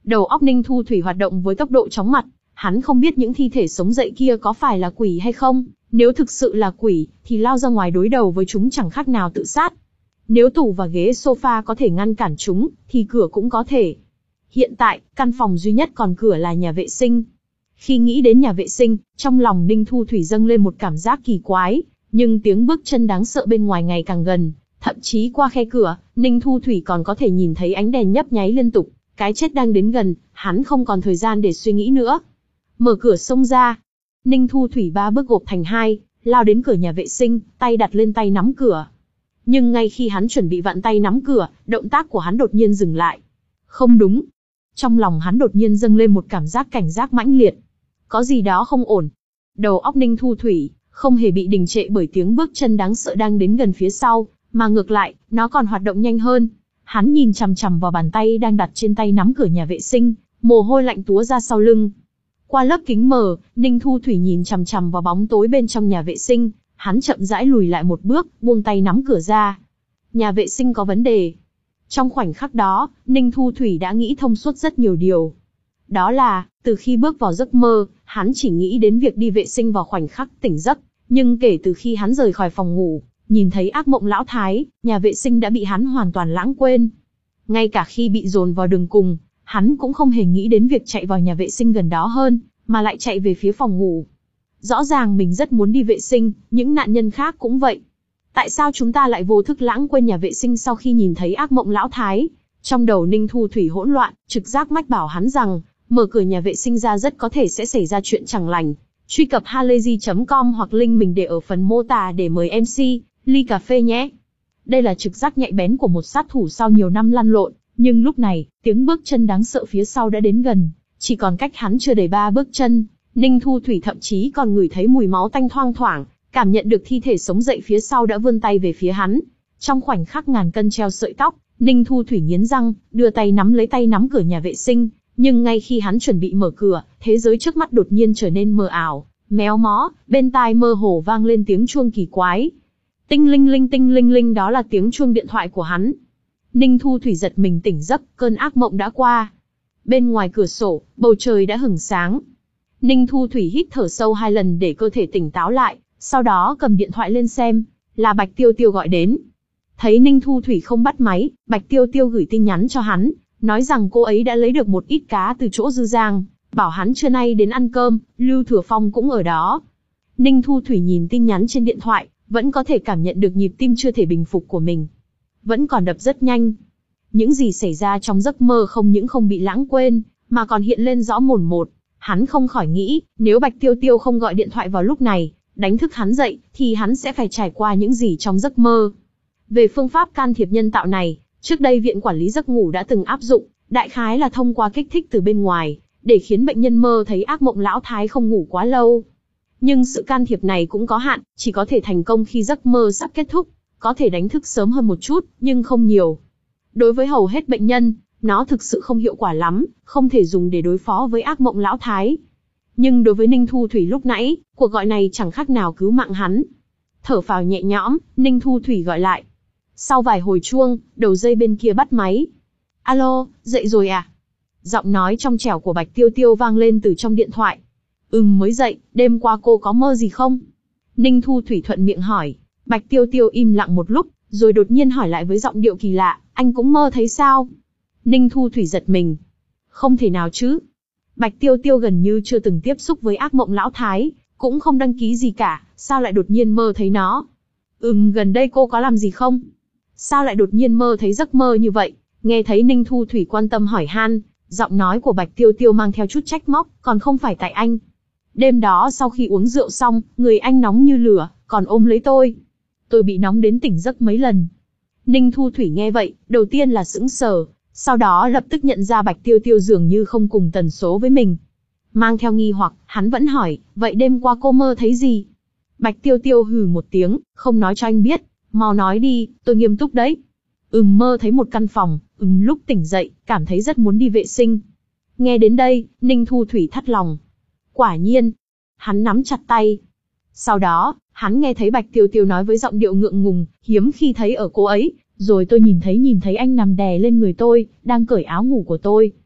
Đầu óc Ninh Thu Thủy hoạt động với tốc độ chóng mặt, hắn không biết những thi thể sống dậy kia có phải là quỷ hay không, nếu thực sự là quỷ, thì lao ra ngoài đối đầu với chúng chẳng khác nào tự sát. Nếu tủ và ghế sofa có thể ngăn cản chúng, thì cửa cũng có thể. Hiện tại, căn phòng duy nhất còn cửa là nhà vệ sinh. Khi nghĩ đến nhà vệ sinh, trong lòng Ninh Thu Thủy dâng lên một cảm giác kỳ quái, nhưng tiếng bước chân đáng sợ bên ngoài ngày càng gần, thậm chí qua khe cửa, Ninh Thu Thủy còn có thể nhìn thấy ánh đèn nhấp nháy liên tục, cái chết đang đến gần, hắn không còn thời gian để suy nghĩ nữa. Mở cửa xông ra, Ninh Thu Thủy ba bước gộp thành hai, lao đến cửa nhà vệ sinh, tay đặt lên tay nắm cửa. Nhưng ngay khi hắn chuẩn bị vặn tay nắm cửa, động tác của hắn đột nhiên dừng lại. Không đúng. Trong lòng hắn đột nhiên dâng lên một cảm giác cảnh giác mãnh liệt. Có gì đó không ổn. Đầu óc Ninh Thu Thủy không hề bị đình trệ bởi tiếng bước chân đáng sợ đang đến gần phía sau, mà ngược lại, nó còn hoạt động nhanh hơn. Hắn nhìn chằm chằm vào bàn tay đang đặt trên tay nắm cửa nhà vệ sinh, mồ hôi lạnh túa ra sau lưng. Qua lớp kính mờ, Ninh Thu Thủy nhìn chằm chằm vào bóng tối bên trong nhà vệ sinh, hắn chậm rãi lùi lại một bước, buông tay nắm cửa ra. Nhà vệ sinh có vấn đề. Trong khoảnh khắc đó, Ninh Thu Thủy đã nghĩ thông suốt rất nhiều điều. Đó là, từ khi bước vào giấc mơ, hắn chỉ nghĩ đến việc đi vệ sinh vào khoảnh khắc tỉnh giấc, nhưng kể từ khi hắn rời khỏi phòng ngủ, nhìn thấy ác mộng lão thái, nhà vệ sinh đã bị hắn hoàn toàn lãng quên. Ngay cả khi bị dồn vào đường cùng, hắn cũng không hề nghĩ đến việc chạy vào nhà vệ sinh gần đó hơn, mà lại chạy về phía phòng ngủ. Rõ ràng mình rất muốn đi vệ sinh, những nạn nhân khác cũng vậy. Tại sao chúng ta lại vô thức lãng quên nhà vệ sinh sau khi nhìn thấy ác mộng lão thái? Trong đầu Ninh Thu Thủy hỗn loạn, trực giác mách bảo hắn rằng, mở cửa nhà vệ sinh ra rất có thể sẽ xảy ra chuyện chẳng lành. Truy cập halayzi chấm com hoặc link mình để ở phần mô tả để mời em xê, ly cà phê nhé. Đây là trực giác nhạy bén của một sát thủ sau nhiều năm lăn lộn, nhưng lúc này, tiếng bước chân đáng sợ phía sau đã đến gần, chỉ còn cách hắn chưa đầy ba bước chân. Ninh Thu Thủy thậm chí còn ngửi thấy mùi máu tanh thoang thoảng, cảm nhận được thi thể sống dậy phía sau đã vươn tay về phía hắn. Trong khoảnh khắc ngàn cân treo sợi tóc, Ninh Thu Thủy nghiến răng, đưa tay nắm lấy tay nắm cửa nhà vệ sinh, nhưng ngay khi hắn chuẩn bị mở cửa, thế giới trước mắt đột nhiên trở nên mờ ảo, méo mó, bên tai mơ hồ vang lên tiếng chuông kỳ quái. Tinh linh linh tinh linh linh, đó là tiếng chuông điện thoại của hắn. Ninh Thu Thủy giật mình tỉnh giấc, cơn ác mộng đã qua. Bên ngoài cửa sổ, bầu trời đã hửng sáng. Ninh Thu Thủy hít thở sâu hai lần để cơ thể tỉnh táo lại, sau đó cầm điện thoại lên xem, là Bạch Tiêu Tiêu gọi đến. Thấy Ninh Thu Thủy không bắt máy, Bạch Tiêu Tiêu gửi tin nhắn cho hắn, nói rằng cô ấy đã lấy được một ít cá từ chỗ Dư Giang, bảo hắn trưa nay đến ăn cơm, Lưu Thừa Phong cũng ở đó. Ninh Thu Thủy nhìn tin nhắn trên điện thoại, vẫn có thể cảm nhận được nhịp tim chưa thể bình phục của mình. Vẫn còn đập rất nhanh. Những gì xảy ra trong giấc mơ không những không bị lãng quên, mà còn hiện lên rõ mồn một. Hắn không khỏi nghĩ, nếu Bạch Tiêu Tiêu không gọi điện thoại vào lúc này, đánh thức hắn dậy, thì hắn sẽ phải trải qua những gì trong giấc mơ. Về phương pháp can thiệp nhân tạo này, trước đây Viện Quản lý Giấc ngủ đã từng áp dụng, đại khái là thông qua kích thích từ bên ngoài, để khiến bệnh nhân mơ thấy ác mộng lão thái không ngủ quá lâu. Nhưng sự can thiệp này cũng có hạn, chỉ có thể thành công khi giấc mơ sắp kết thúc, có thể đánh thức sớm hơn một chút, nhưng không nhiều. Đối với hầu hết bệnh nhân, nó thực sự không hiệu quả lắm, không thể dùng để đối phó với ác mộng lão thái. Nhưng đối với Ninh Thu Thủy lúc nãy, cuộc gọi này chẳng khác nào cứu mạng hắn. Thở phào nhẹ nhõm, Ninh Thu Thủy gọi lại. Sau vài hồi chuông, đầu dây bên kia bắt máy. Alo, dậy rồi à? Giọng nói trong trẻo của Bạch Tiêu Tiêu vang lên từ trong điện thoại. Ừm, mới dậy, đêm qua cô có mơ gì không? Ninh Thu Thủy thuận miệng hỏi. Bạch Tiêu Tiêu im lặng một lúc, rồi đột nhiên hỏi lại với giọng điệu kỳ lạ, anh cũng mơ thấy sao? Ninh Thu Thủy giật mình. Không thể nào chứ. Bạch Tiêu Tiêu gần như chưa từng tiếp xúc với ác mộng lão thái, cũng không đăng ký gì cả, sao lại đột nhiên mơ thấy nó? Ừm, gần đây cô có làm gì không? Sao lại đột nhiên mơ thấy giấc mơ như vậy? Nghe thấy Ninh Thu Thủy quan tâm hỏi han, giọng nói của Bạch Tiêu Tiêu mang theo chút trách móc, còn không phải tại anh. Đêm đó sau khi uống rượu xong, người anh nóng như lửa, còn ôm lấy tôi. Tôi bị nóng đến tỉnh giấc mấy lần. Ninh Thu Thủy nghe vậy, đầu tiên là sững sờ, sau đó lập tức nhận ra Bạch Tiêu Tiêu dường như không cùng tần số với mình. Mang theo nghi hoặc, hắn vẫn hỏi, vậy đêm qua cô mơ thấy gì? Bạch Tiêu Tiêu hừ một tiếng, không nói cho anh biết, mau nói đi, tôi nghiêm túc đấy. Ừm, mơ thấy một căn phòng, ừm, lúc tỉnh dậy, cảm thấy rất muốn đi vệ sinh. Nghe đến đây, Ninh Thu Thủy thắt lòng. Quả nhiên, hắn nắm chặt tay. Sau đó, hắn nghe thấy Bạch Tiêu Tiêu nói với giọng điệu ngượng ngùng, hiếm khi thấy ở cô ấy, rồi tôi nhìn thấy nhìn thấy anh nằm đè lên người tôi, đang cởi áo ngủ của tôi.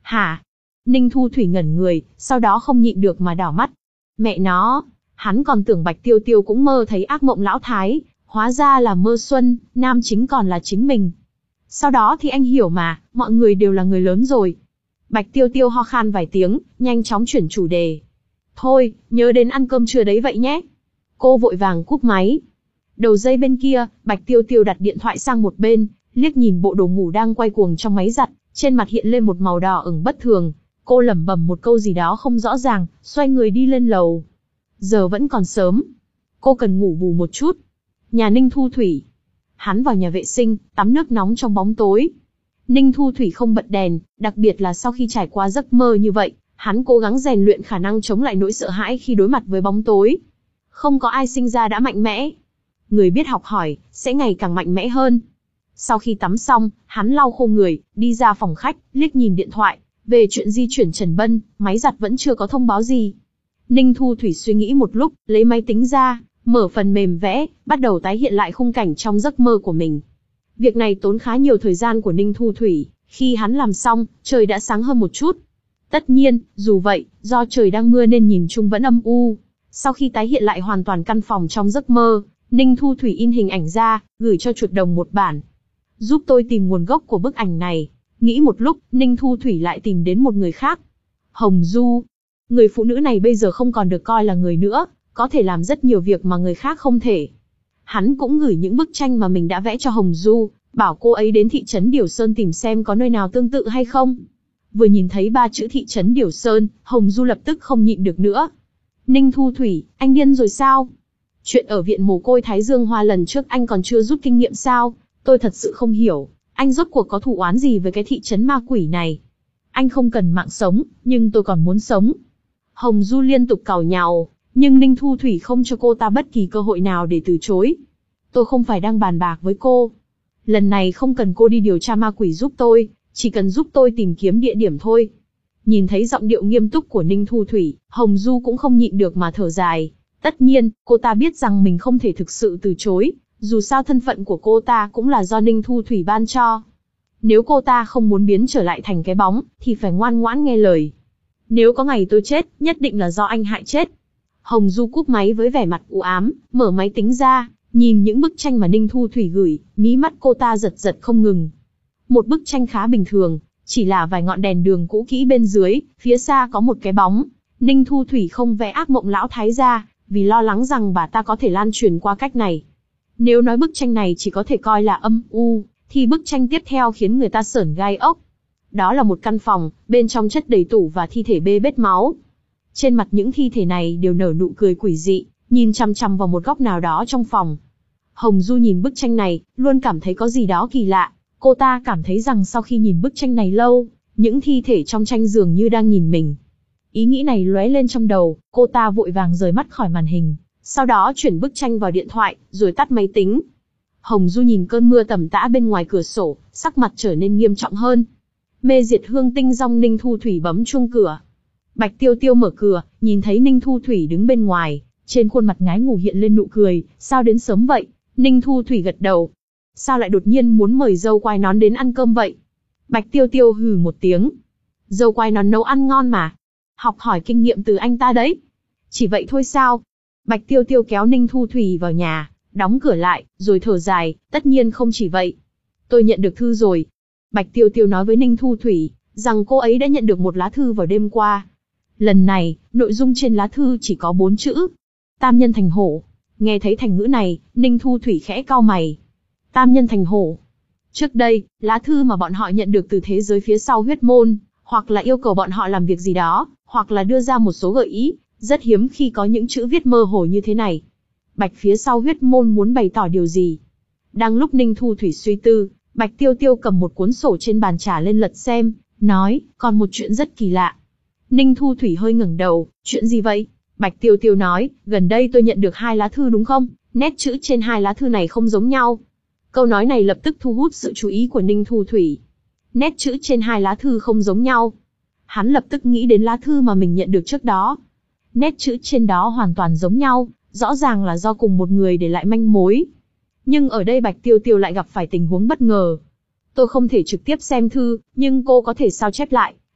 Hả? Ninh Thu Thủy ngẩn người, sau đó không nhịn được mà đảo mắt. Mẹ nó, hắn còn tưởng Bạch Tiêu Tiêu cũng mơ thấy ác mộng lão thái, hóa ra là mơ xuân, nam chính còn là chính mình. Sau đó thì anh hiểu mà, mọi người đều là người lớn rồi. Bạch Tiêu Tiêu ho khan vài tiếng, nhanh chóng chuyển chủ đề. Thôi, nhớ đến ăn cơm trưa đấy vậy nhé. Cô vội vàng cúp máy. Đầu dây bên kia, Bạch Tiêu Tiêu đặt điện thoại sang một bên, liếc nhìn bộ đồ ngủ đang quay cuồng trong máy giặt, trên mặt hiện lên một màu đỏ ửng bất thường. Cô lẩm bẩm một câu gì đó không rõ ràng, xoay người đi lên lầu. Giờ vẫn còn sớm. Cô cần ngủ bù một chút. Nhà Ninh Thu Thủy. Hắn vào nhà vệ sinh, tắm nước nóng trong bóng tối. Ninh Thu Thủy không bật đèn, đặc biệt là sau khi trải qua giấc mơ như vậy, hắn cố gắng rèn luyện khả năng chống lại nỗi sợ hãi khi đối mặt với bóng tối. Không có ai sinh ra đã mạnh mẽ. Người biết học hỏi, sẽ ngày càng mạnh mẽ hơn. Sau khi tắm xong, hắn lau khô người, đi ra phòng khách, liếc nhìn điện thoại. Về chuyện di chuyển Trần Bân, máy giặt vẫn chưa có thông báo gì. Ninh Thu Thủy suy nghĩ một lúc, lấy máy tính ra, mở phần mềm vẽ, bắt đầu tái hiện lại khung cảnh trong giấc mơ của mình. Việc này tốn khá nhiều thời gian của Ninh Thu Thủy, khi hắn làm xong, trời đã sáng hơn một chút. Tất nhiên, dù vậy, do trời đang mưa nên nhìn chung vẫn âm u. Sau khi tái hiện lại hoàn toàn căn phòng trong giấc mơ, Ninh Thu Thủy in hình ảnh ra, gửi cho chuột đồng một bản. Giúp tôi tìm nguồn gốc của bức ảnh này. Nghĩ một lúc, Ninh Thu Thủy lại tìm đến một người khác. Hồng Du. Người phụ nữ này bây giờ không còn được coi là người nữa, có thể làm rất nhiều việc mà người khác không thể. Hắn cũng gửi những bức tranh mà mình đã vẽ cho Hồng Du, bảo cô ấy đến thị trấn Điểu Sơn tìm xem có nơi nào tương tự hay không. Vừa nhìn thấy ba chữ thị trấn Điểu Sơn, Hồng Du lập tức không nhịn được nữa. Ninh Thu Thủy, anh điên rồi sao? Chuyện ở viện mồ côi Thái Dương Hoa lần trước anh còn chưa rút kinh nghiệm sao? Tôi thật sự không hiểu, anh rốt cuộc có thù oán gì với cái thị trấn ma quỷ này? Anh không cần mạng sống, nhưng tôi còn muốn sống. Hồng Du liên tục càu nhàu, nhưng Ninh Thu Thủy không cho cô ta bất kỳ cơ hội nào để từ chối. Tôi không phải đang bàn bạc với cô. Lần này không cần cô đi điều tra ma quỷ giúp tôi, chỉ cần giúp tôi tìm kiếm địa điểm thôi. Nhìn thấy giọng điệu nghiêm túc của Ninh Thu Thủy, Hồng Du cũng không nhịn được mà thở dài. Tất nhiên, cô ta biết rằng mình không thể thực sự từ chối, dù sao thân phận của cô ta cũng là do Ninh Thu Thủy ban cho. Nếu cô ta không muốn biến trở lại thành cái bóng, thì phải ngoan ngoãn nghe lời. Nếu có ngày tôi chết, nhất định là do anh hại chết. Hồng Du cúp máy với vẻ mặt u ám, mở máy tính ra, nhìn những bức tranh mà Ninh Thu Thủy gửi, mí mắt cô ta giật giật không ngừng. Một bức tranh khá bình thường, chỉ là vài ngọn đèn đường cũ kỹ bên dưới, phía xa có một cái bóng. Ninh Thu Thủy không vẽ ác mộng lão thái ra, vì lo lắng rằng bà ta có thể lan truyền qua cách này. Nếu nói bức tranh này chỉ có thể coi là âm u, thì bức tranh tiếp theo khiến người ta sởn gai ốc. Đó là một căn phòng, bên trong chất đầy tủ và thi thể bê bết máu. Trên mặt những thi thể này đều nở nụ cười quỷ dị, nhìn chằm chằm vào một góc nào đó trong phòng. Hồng Du nhìn bức tranh này, luôn cảm thấy có gì đó kỳ lạ. Cô ta cảm thấy rằng sau khi nhìn bức tranh này lâu, những thi thể trong tranh dường như đang nhìn mình. Ý nghĩ này lóe lên trong đầu, cô ta vội vàng rời mắt khỏi màn hình, sau đó chuyển bức tranh vào điện thoại, rồi tắt máy tính. Hồng Du nhìn cơn mưa tầm tã bên ngoài cửa sổ, sắc mặt trở nên nghiêm trọng hơn. Mê diệt hương tinh dong Ninh Thu Thủy bấm chuông cửa. Bạch Tiêu Tiêu mở cửa, nhìn thấy Ninh Thu Thủy đứng bên ngoài, trên khuôn mặt ngái ngủ hiện lên nụ cười, sao đến sớm vậy? Ninh Thu Thủy gật đầu. Sao lại đột nhiên muốn mời dâu quai nón đến ăn cơm vậy? Bạch Tiêu Tiêu hừ một tiếng. Dâu quai nón nấu ăn ngon mà. Học hỏi kinh nghiệm từ anh ta đấy. Chỉ vậy thôi sao? Bạch Tiêu Tiêu kéo Ninh Thu Thủy vào nhà, đóng cửa lại, rồi thở dài, tất nhiên không chỉ vậy. Tôi nhận được thư rồi. Bạch Tiêu Tiêu nói với Ninh Thu Thủy, rằng cô ấy đã nhận được một lá thư vào đêm qua. Lần này, nội dung trên lá thư chỉ có bốn chữ. Tam nhân thành hổ. Nghe thấy thành ngữ này, Ninh Thu Thủy khẽ cau mày. Tam nhân thành hổ. Trước đây, lá thư mà bọn họ nhận được từ thế giới phía sau huyết môn, hoặc là yêu cầu bọn họ làm việc gì đó, hoặc là đưa ra một số gợi ý, rất hiếm khi có những chữ viết mơ hồ như thế này. Bạch phía sau huyết môn muốn bày tỏ điều gì? Đang lúc Ninh Thu Thủy suy tư, Bạch Tiêu Tiêu cầm một cuốn sổ trên bàn trà lên lật xem, nói, còn một chuyện rất kỳ lạ. Ninh Thu Thủy hơi ngẩng đầu, chuyện gì vậy? Bạch Tiêu Tiêu nói, gần đây tôi nhận được hai lá thư đúng không? Nét chữ trên hai lá thư này không giống nhau. Câu nói này lập tức thu hút sự chú ý của Ninh Thu Thủy. Nét chữ trên hai lá thư không giống nhau. Hắn lập tức nghĩ đến lá thư mà mình nhận được trước đó. Nét chữ trên đó hoàn toàn giống nhau, rõ ràng là do cùng một người để lại manh mối. Nhưng ở đây Bạch Tiêu Tiêu lại gặp phải tình huống bất ngờ. Tôi không thể trực tiếp xem thư, nhưng cô có thể sao chép lại,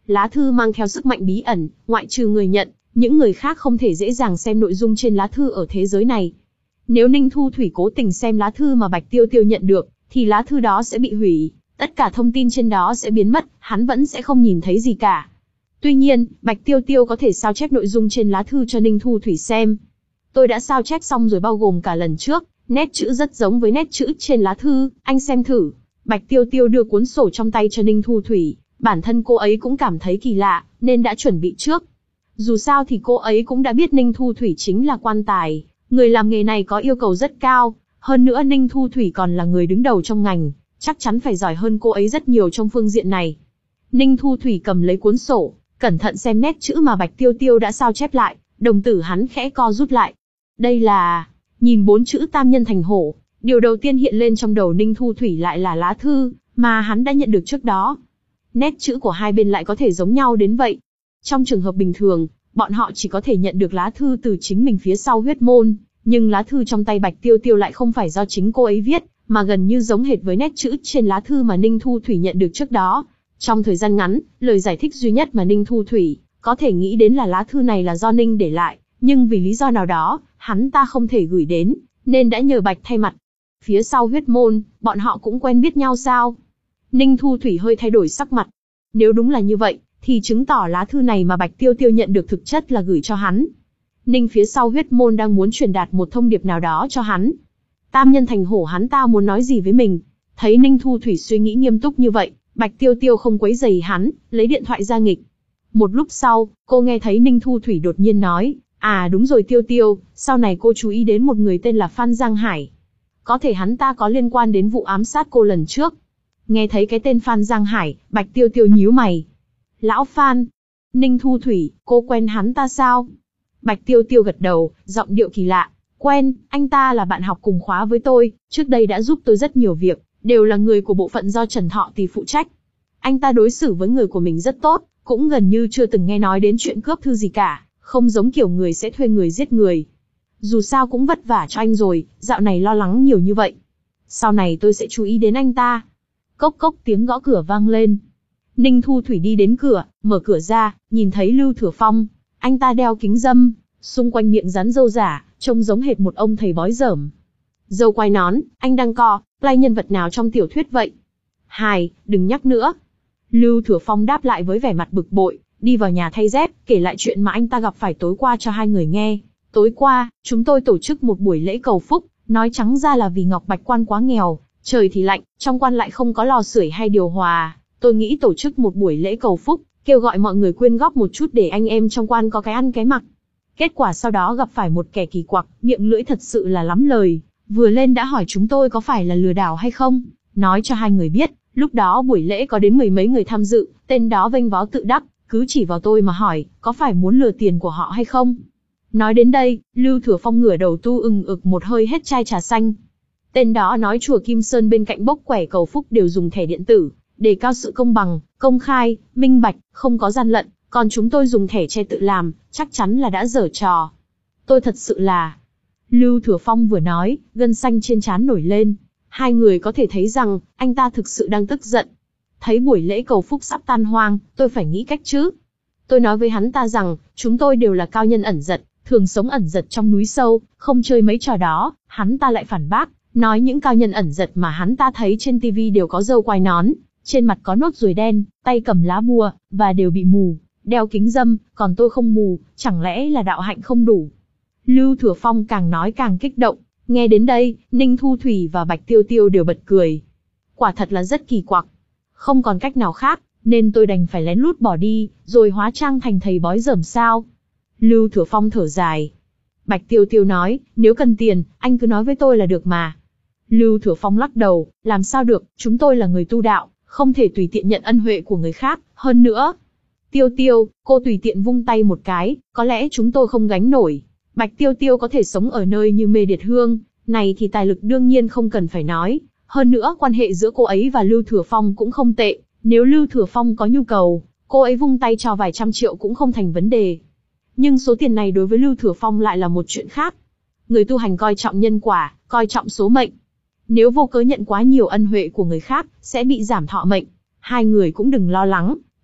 Lá thư mang theo sức mạnh bí ẩn, ngoại trừ người nhận, những người khác không thể dễ dàng xem nội dung trên lá thư ở thế giới này. Nếu Ninh Thu Thủy cố tình xem lá thư mà Bạch Tiêu Tiêu nhận được, thì lá thư đó sẽ bị hủy, tất cả thông tin trên đó sẽ biến mất, hắn vẫn sẽ không nhìn thấy gì cả. Tuy nhiên, Bạch Tiêu Tiêu có thể sao chép nội dung trên lá thư cho Ninh Thu Thủy xem. Tôi đã sao chép xong rồi bao gồm cả lần trước, nét chữ rất giống với nét chữ trên lá thư, anh xem thử. Bạch Tiêu Tiêu đưa cuốn sổ trong tay cho Ninh Thu Thủy, bản thân cô ấy cũng cảm thấy kỳ lạ, nên đã chuẩn bị trước. Dù sao thì cô ấy cũng đã biết Ninh Thu Thủy chính là quan tài, người làm nghề này có yêu cầu rất cao, hơn nữa Ninh Thu Thủy còn là người đứng đầu trong ngành, chắc chắn phải giỏi hơn cô ấy rất nhiều trong phương diện này. Ninh Thu Thủy cầm lấy cuốn sổ, cẩn thận xem nét chữ mà Bạch Tiêu Tiêu đã sao chép lại, đồng tử hắn khẽ co rút lại. Đây là... Nhìn bốn chữ tam nhân thành hổ, điều đầu tiên hiện lên trong đầu Ninh Thu Thủy lại là lá thư mà hắn đã nhận được trước đó. Nét chữ của hai bên lại có thể giống nhau đến vậy. Trong trường hợp bình thường, bọn họ chỉ có thể nhận được lá thư từ chính mình phía sau huyết môn, nhưng lá thư trong tay Bạch Tiêu Tiêu lại không phải do chính cô ấy viết, mà gần như giống hệt với nét chữ trên lá thư mà Ninh Thu Thủy nhận được trước đó. Trong thời gian ngắn, lời giải thích duy nhất mà Ninh Thu Thủy có thể nghĩ đến là lá thư này là do Ninh để lại, nhưng vì lý do nào đó, hắn ta không thể gửi đến, nên đã nhờ Bạch thay mặt. Phía sau huyết môn, bọn họ cũng quen biết nhau sao? Ninh Thu Thủy hơi thay đổi sắc mặt. Nếu đúng là như vậy, thì chứng tỏ lá thư này mà Bạch Tiêu Tiêu nhận được thực chất là gửi cho hắn. Ninh phía sau huyết môn đang muốn truyền đạt một thông điệp nào đó cho hắn. Tam nhân thành hổ hắn ta muốn nói gì với mình? Thấy Ninh Thu Thủy suy nghĩ nghiêm túc như vậy, Bạch Tiêu Tiêu không quấy rầy hắn, lấy điện thoại ra nghịch. Một lúc sau, cô nghe thấy Ninh Thu Thủy đột nhiên nói, à đúng rồi Tiêu Tiêu, sau này cô chú ý đến một người tên là Phan Giang Hải. Có thể hắn ta có liên quan đến vụ ám sát cô lần trước. Nghe thấy cái tên Phan Giang Hải, Bạch Tiêu Tiêu nhíu mày. Lão Phan. Ninh Thu Thủy, cô quen hắn ta sao? Bạch Tiêu Tiêu gật đầu, giọng điệu kỳ lạ. Quen, anh ta là bạn học cùng khóa với tôi, trước đây đã giúp tôi rất nhiều việc, đều là người của bộ phận do Trần Thọ Tì phụ trách. Anh ta đối xử với người của mình rất tốt, cũng gần như chưa từng nghe nói đến chuyện cướp thư gì cả, không giống kiểu người sẽ thuê người giết người. Dù sao cũng vất vả cho anh rồi, dạo này lo lắng nhiều như vậy. Sau này tôi sẽ chú ý đến anh ta. Cốc cốc tiếng gõ cửa vang lên. Ninh Thu Thủy đi đến cửa, mở cửa ra, nhìn thấy Lưu Thừa Phong. Anh ta đeo kính râm, xung quanh miệng rắn râu giả, trông giống hệt một ông thầy bói dởm. Râu quai nón, anh đang co, play nhân vật nào trong tiểu thuyết vậy? Hài, đừng nhắc nữa. Lưu Thừa Phong đáp lại với vẻ mặt bực bội, đi vào nhà thay dép, kể lại chuyện mà anh ta gặp phải tối qua cho hai người nghe. Tối qua, chúng tôi tổ chức một buổi lễ cầu phúc, nói trắng ra là vì Ngọc Bạch Quan quá nghèo, trời thì lạnh, trong quan lại không có lò sưởi hay điều hòa. Tôi nghĩ tổ chức một buổi lễ cầu phúc, kêu gọi mọi người quyên góp một chút để anh em trong quan có cái ăn cái mặc. Kết quả sau đó gặp phải một kẻ kỳ quặc, miệng lưỡi thật sự là lắm lời, vừa lên đã hỏi chúng tôi có phải là lừa đảo hay không. Nói cho hai người biết, lúc đó buổi lễ có đến mười mấy người tham dự, tên đó vênh váo tự đắc, cứ chỉ vào tôi mà hỏi, có phải muốn lừa tiền của họ hay không. Nói đến đây, Lưu Thừa Phong ngửa đầu tu ừng ực một hơi hết chai trà xanh. Tên đó nói chùa Kim Sơn bên cạnh bốc quẻ cầu phúc đều dùng thẻ điện tử, đề cao sự công bằng, công khai, minh bạch, không có gian lận, còn chúng tôi dùng thẻ che tự làm, chắc chắn là đã giở trò. Tôi thật sự là... Lưu Thừa Phong vừa nói, gân xanh trên trán nổi lên. Hai người có thể thấy rằng, anh ta thực sự đang tức giận. Thấy buổi lễ cầu phúc sắp tan hoang, tôi phải nghĩ cách chứ. Tôi nói với hắn ta rằng, chúng tôi đều là cao nhân ẩn giật, thường sống ẩn giật trong núi sâu, không chơi mấy trò đó. Hắn ta lại phản bác, nói những cao nhân ẩn giật mà hắn ta thấy trên tivi đều có râu quai nón, trên mặt có nốt ruồi đen, tay cầm lá bùa, và đều bị mù, đeo kính râm, còn tôi không mù, chẳng lẽ là đạo hạnh không đủ. Lưu Thừa Phong càng nói càng kích động, nghe đến đây, Ninh Thu Thủy và Bạch Tiêu Tiêu đều bật cười. Quả thật là rất kỳ quặc. Không còn cách nào khác, nên tôi đành phải lén lút bỏ đi, rồi hóa trang thành thầy bói dởm sao. Lưu Thừa Phong thở dài. Bạch Tiêu Tiêu nói, nếu cần tiền, anh cứ nói với tôi là được mà. Lưu Thừa Phong lắc đầu, làm sao được, chúng tôi là người tu đạo, không thể tùy tiện nhận ân huệ của người khác, hơn nữa. Tiêu Tiêu, cô tùy tiện vung tay một cái, có lẽ chúng tôi không gánh nổi. Bạch Tiêu Tiêu có thể sống ở nơi như Mê Điệt Hương, này thì tài lực đương nhiên không cần phải nói. Hơn nữa quan hệ giữa cô ấy và Lưu Thừa Phong cũng không tệ, nếu Lưu Thừa Phong có nhu cầu, cô ấy vung tay cho vài trăm triệu cũng không thành vấn đề. Nhưng số tiền này đối với Lưu Thừa Phong lại là một chuyện khác. Người tu hành coi trọng nhân quả, coi trọng số mệnh. Nếu vô cớ nhận quá nhiều ân huệ của người khác, sẽ bị giảm thọ mệnh. Hai người cũng đừng lo lắng,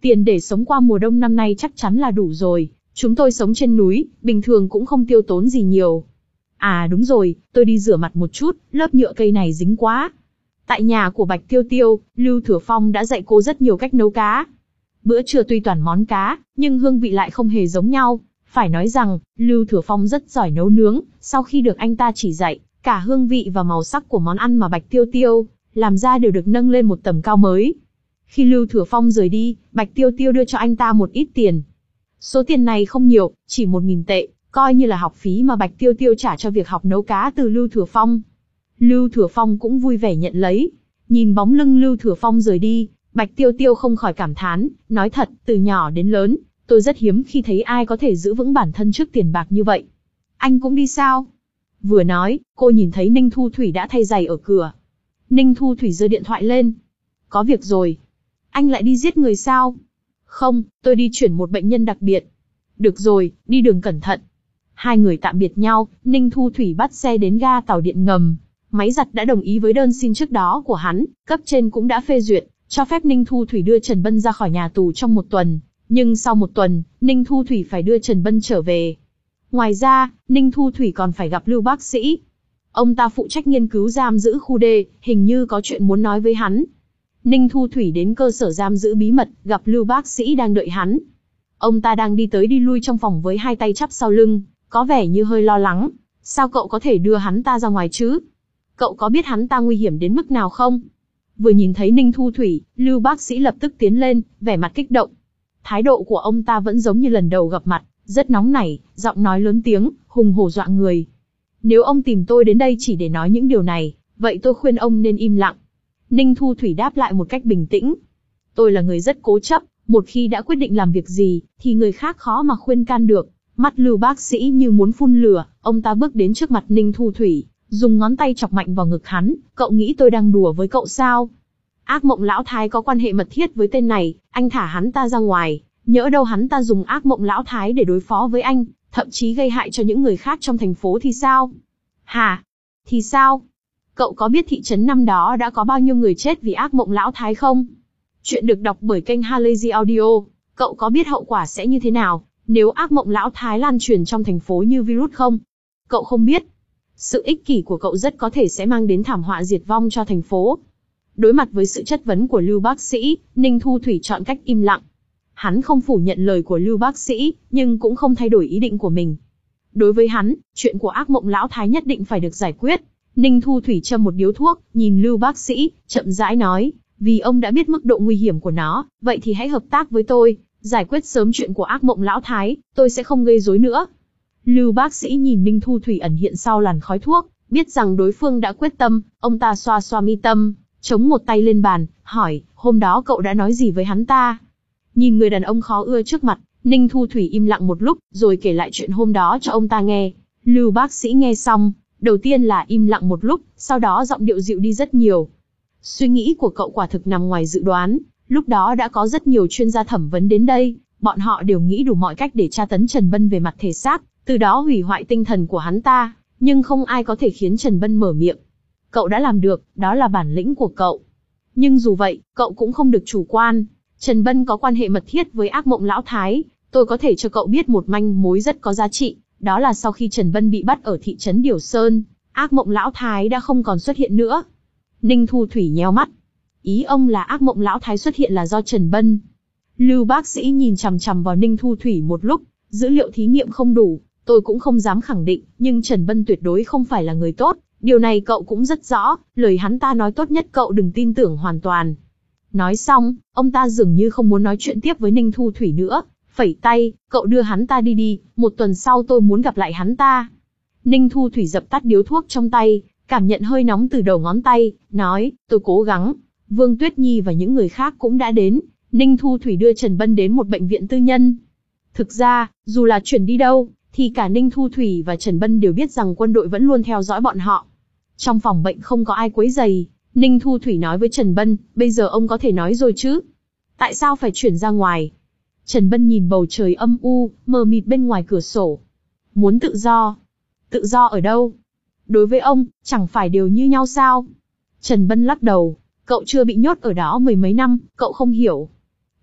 Tiền để sống qua mùa đông năm nay chắc chắn là đủ rồi, chúng tôi sống trên núi, bình thường cũng không tiêu tốn gì nhiều. À đúng rồi, tôi đi rửa mặt một chút, lớp nhựa cây này dính quá. Tại nhà của Bạch Tiêu Tiêu, Lưu Thừa Phong đã dạy cô rất nhiều cách nấu cá. Bữa trưa tuy toàn món cá, nhưng hương vị lại không hề giống nhau. Phải nói rằng, Lưu Thừa Phong rất giỏi nấu nướng, sau khi được anh ta chỉ dạy, cả hương vị và màu sắc của món ăn mà Bạch Tiêu Tiêu làm ra đều được nâng lên một tầm cao mới. Khi Lưu Thừa Phong rời đi, Bạch Tiêu Tiêu đưa cho anh ta một ít tiền. Số tiền này không nhiều, chỉ một nghìn tệ, coi như là học phí mà Bạch Tiêu Tiêu trả cho việc học nấu cá từ Lưu Thừa Phong. Lưu Thừa Phong cũng vui vẻ nhận lấy. Nhìn bóng lưng Lưu Thừa Phong rời đi, Bạch Tiêu Tiêu không khỏi cảm thán, nói thật, từ nhỏ đến lớn, tôi rất hiếm khi thấy ai có thể giữ vững bản thân trước tiền bạc như vậy. Anh cũng đi sao? Vừa nói, cô nhìn thấy Ninh Thu Thủy đã thay giày ở cửa. Ninh Thu Thủy giơ điện thoại lên. Có việc rồi. Anh lại đi giết người sao? Không, tôi đi chuyển một bệnh nhân đặc biệt. Được rồi, đi đường cẩn thận. Hai người tạm biệt nhau, Ninh Thu Thủy bắt xe đến ga tàu điện ngầm. Máy giặt đã đồng ý với đơn xin trước đó của hắn, cấp trên cũng đã phê duyệt, cho phép Ninh Thu Thủy đưa Trần Bân ra khỏi nhà tù trong một tuần. Nhưng sau một tuần, Ninh Thu Thủy phải đưa Trần Bân trở về. Ngoài ra, Ninh Thu Thủy còn phải gặp Lưu bác sĩ. Ông ta phụ trách nghiên cứu giam giữ khu D, hình như có chuyện muốn nói với hắn. Ninh Thu Thủy đến cơ sở giam giữ bí mật, gặp Lưu bác sĩ đang đợi hắn. Ông ta đang đi tới đi lui trong phòng với hai tay chắp sau lưng, có vẻ như hơi lo lắng. Sao cậu có thể đưa hắn ta ra ngoài chứ? Cậu có biết hắn ta nguy hiểm đến mức nào không? Vừa nhìn thấy Ninh Thu Thủy, Lưu bác sĩ lập tức tiến lên, vẻ mặt kích động. Thái độ của ông ta vẫn giống như lần đầu gặp mặt, rất nóng nảy, giọng nói lớn tiếng, hùng hổ dọa người. Nếu ông tìm tôi đến đây chỉ để nói những điều này, vậy tôi khuyên ông nên im lặng. Ninh Thu Thủy đáp lại một cách bình tĩnh. Tôi là người rất cố chấp, một khi đã quyết định làm việc gì, thì người khác khó mà khuyên can được. Mắt Lưu bác sĩ như muốn phun lửa, ông ta bước đến trước mặt Ninh Thu Thủy, dùng ngón tay chọc mạnh vào ngực hắn. Cậu nghĩ tôi đang đùa với cậu sao? Ác Mộng Lão Thái có quan hệ mật thiết với tên này, anh thả hắn ta ra ngoài, nhỡ đâu hắn ta dùng Ác Mộng Lão Thái để đối phó với anh, thậm chí gây hại cho những người khác trong thành phố thì sao? Hả? Thì sao? Cậu có biết thị trấn năm đó đã có bao nhiêu người chết vì Ác Mộng Lão Thái không? Chuyện được đọc bởi kênh Halazy Audio. Cậu có biết hậu quả sẽ như thế nào nếu Ác Mộng Lão Thái lan truyền trong thành phố như virus không? Cậu không biết. Sự ích kỷ của cậu rất có thể sẽ mang đến thảm họa diệt vong cho thành phố. Đối mặt với sự chất vấn của Lưu bác sĩ, Ninh Thu Thủy chọn cách im lặng. Hắn không phủ nhận lời của Lưu bác sĩ, nhưng cũng không thay đổi ý định của mình. Đối với hắn, chuyện của Ác Mộng Lão Thái nhất định phải được giải quyết. Ninh Thu Thủy châm một điếu thuốc, nhìn Lưu bác sĩ, chậm rãi nói, vì ông đã biết mức độ nguy hiểm của nó, vậy thì hãy hợp tác với tôi, giải quyết sớm chuyện của Ác Mộng Lão Thái, tôi sẽ không gây rối nữa. Lưu bác sĩ nhìn Ninh Thu Thủy ẩn hiện sau làn khói thuốc, biết rằng đối phương đã quyết tâm, ông ta xoa xoa mi tâm, chống một tay lên bàn, hỏi, hôm đó cậu đã nói gì với hắn ta? Nhìn người đàn ông khó ưa trước mặt, Ninh Thu Thủy im lặng một lúc, rồi kể lại chuyện hôm đó cho ông ta nghe. Lưu bác sĩ nghe xong, đầu tiên là im lặng một lúc, sau đó giọng điệu dịu đi rất nhiều. Suy nghĩ của cậu quả thực nằm ngoài dự đoán, lúc đó đã có rất nhiều chuyên gia thẩm vấn đến đây, bọn họ đều nghĩ đủ mọi cách để tra tấn Trần Bân về mặt thể xác, từ đó hủy hoại tinh thần của hắn ta, nhưng không ai có thể khiến Trần Bân mở miệng. Cậu đã làm được, đó là bản lĩnh của cậu. Nhưng dù vậy, cậu cũng không được chủ quan. Trần Bân có quan hệ mật thiết với Ác Mộng Lão Thái, tôi có thể cho cậu biết một manh mối rất có giá trị, đó là sau khi Trần Bân bị bắt ở thị trấn Điểu Sơn, Ác Mộng Lão Thái đã không còn xuất hiện nữa. Ninh Thu Thủy nheo mắt. Ý ông là Ác Mộng Lão Thái xuất hiện là do Trần Bân. Lưu bác sĩ nhìn chằm chằm vào Ninh Thu Thủy một lúc, dữ liệu thí nghiệm không đủ, tôi cũng không dám khẳng định, nhưng Trần Bân tuyệt đối không phải là người tốt, điều này cậu cũng rất rõ, lời hắn ta nói tốt nhất cậu đừng tin tưởng hoàn toàn. Nói xong, ông ta dường như không muốn nói chuyện tiếp với Ninh Thu Thủy nữa, phẩy tay, cậu đưa hắn ta đi đi, một tuần sau tôi muốn gặp lại hắn ta. Ninh Thu Thủy dập tắt điếu thuốc trong tay, cảm nhận hơi nóng từ đầu ngón tay, nói, tôi cố gắng. Vương Tuyết Nhi và những người khác cũng đã đến, Ninh Thu Thủy đưa Trần Bân đến một bệnh viện tư nhân. Thực ra, dù là chuyển đi đâu, thì cả Ninh Thu Thủy và Trần Bân đều biết rằng quân đội vẫn luôn theo dõi bọn họ. Trong phòng bệnh không có ai quấy rầy, Ninh Thu Thủy nói với Trần Bân, bây giờ ông có thể nói rồi chứ? Tại sao phải chuyển ra ngoài? Trần Bân nhìn bầu trời âm u, mờ mịt bên ngoài cửa sổ. Muốn tự do. Tự do ở đâu? Đối với ông, chẳng phải đều như nhau sao? Trần Bân lắc đầu, cậu chưa bị nhốt ở đó mười mấy năm, cậu không hiểu.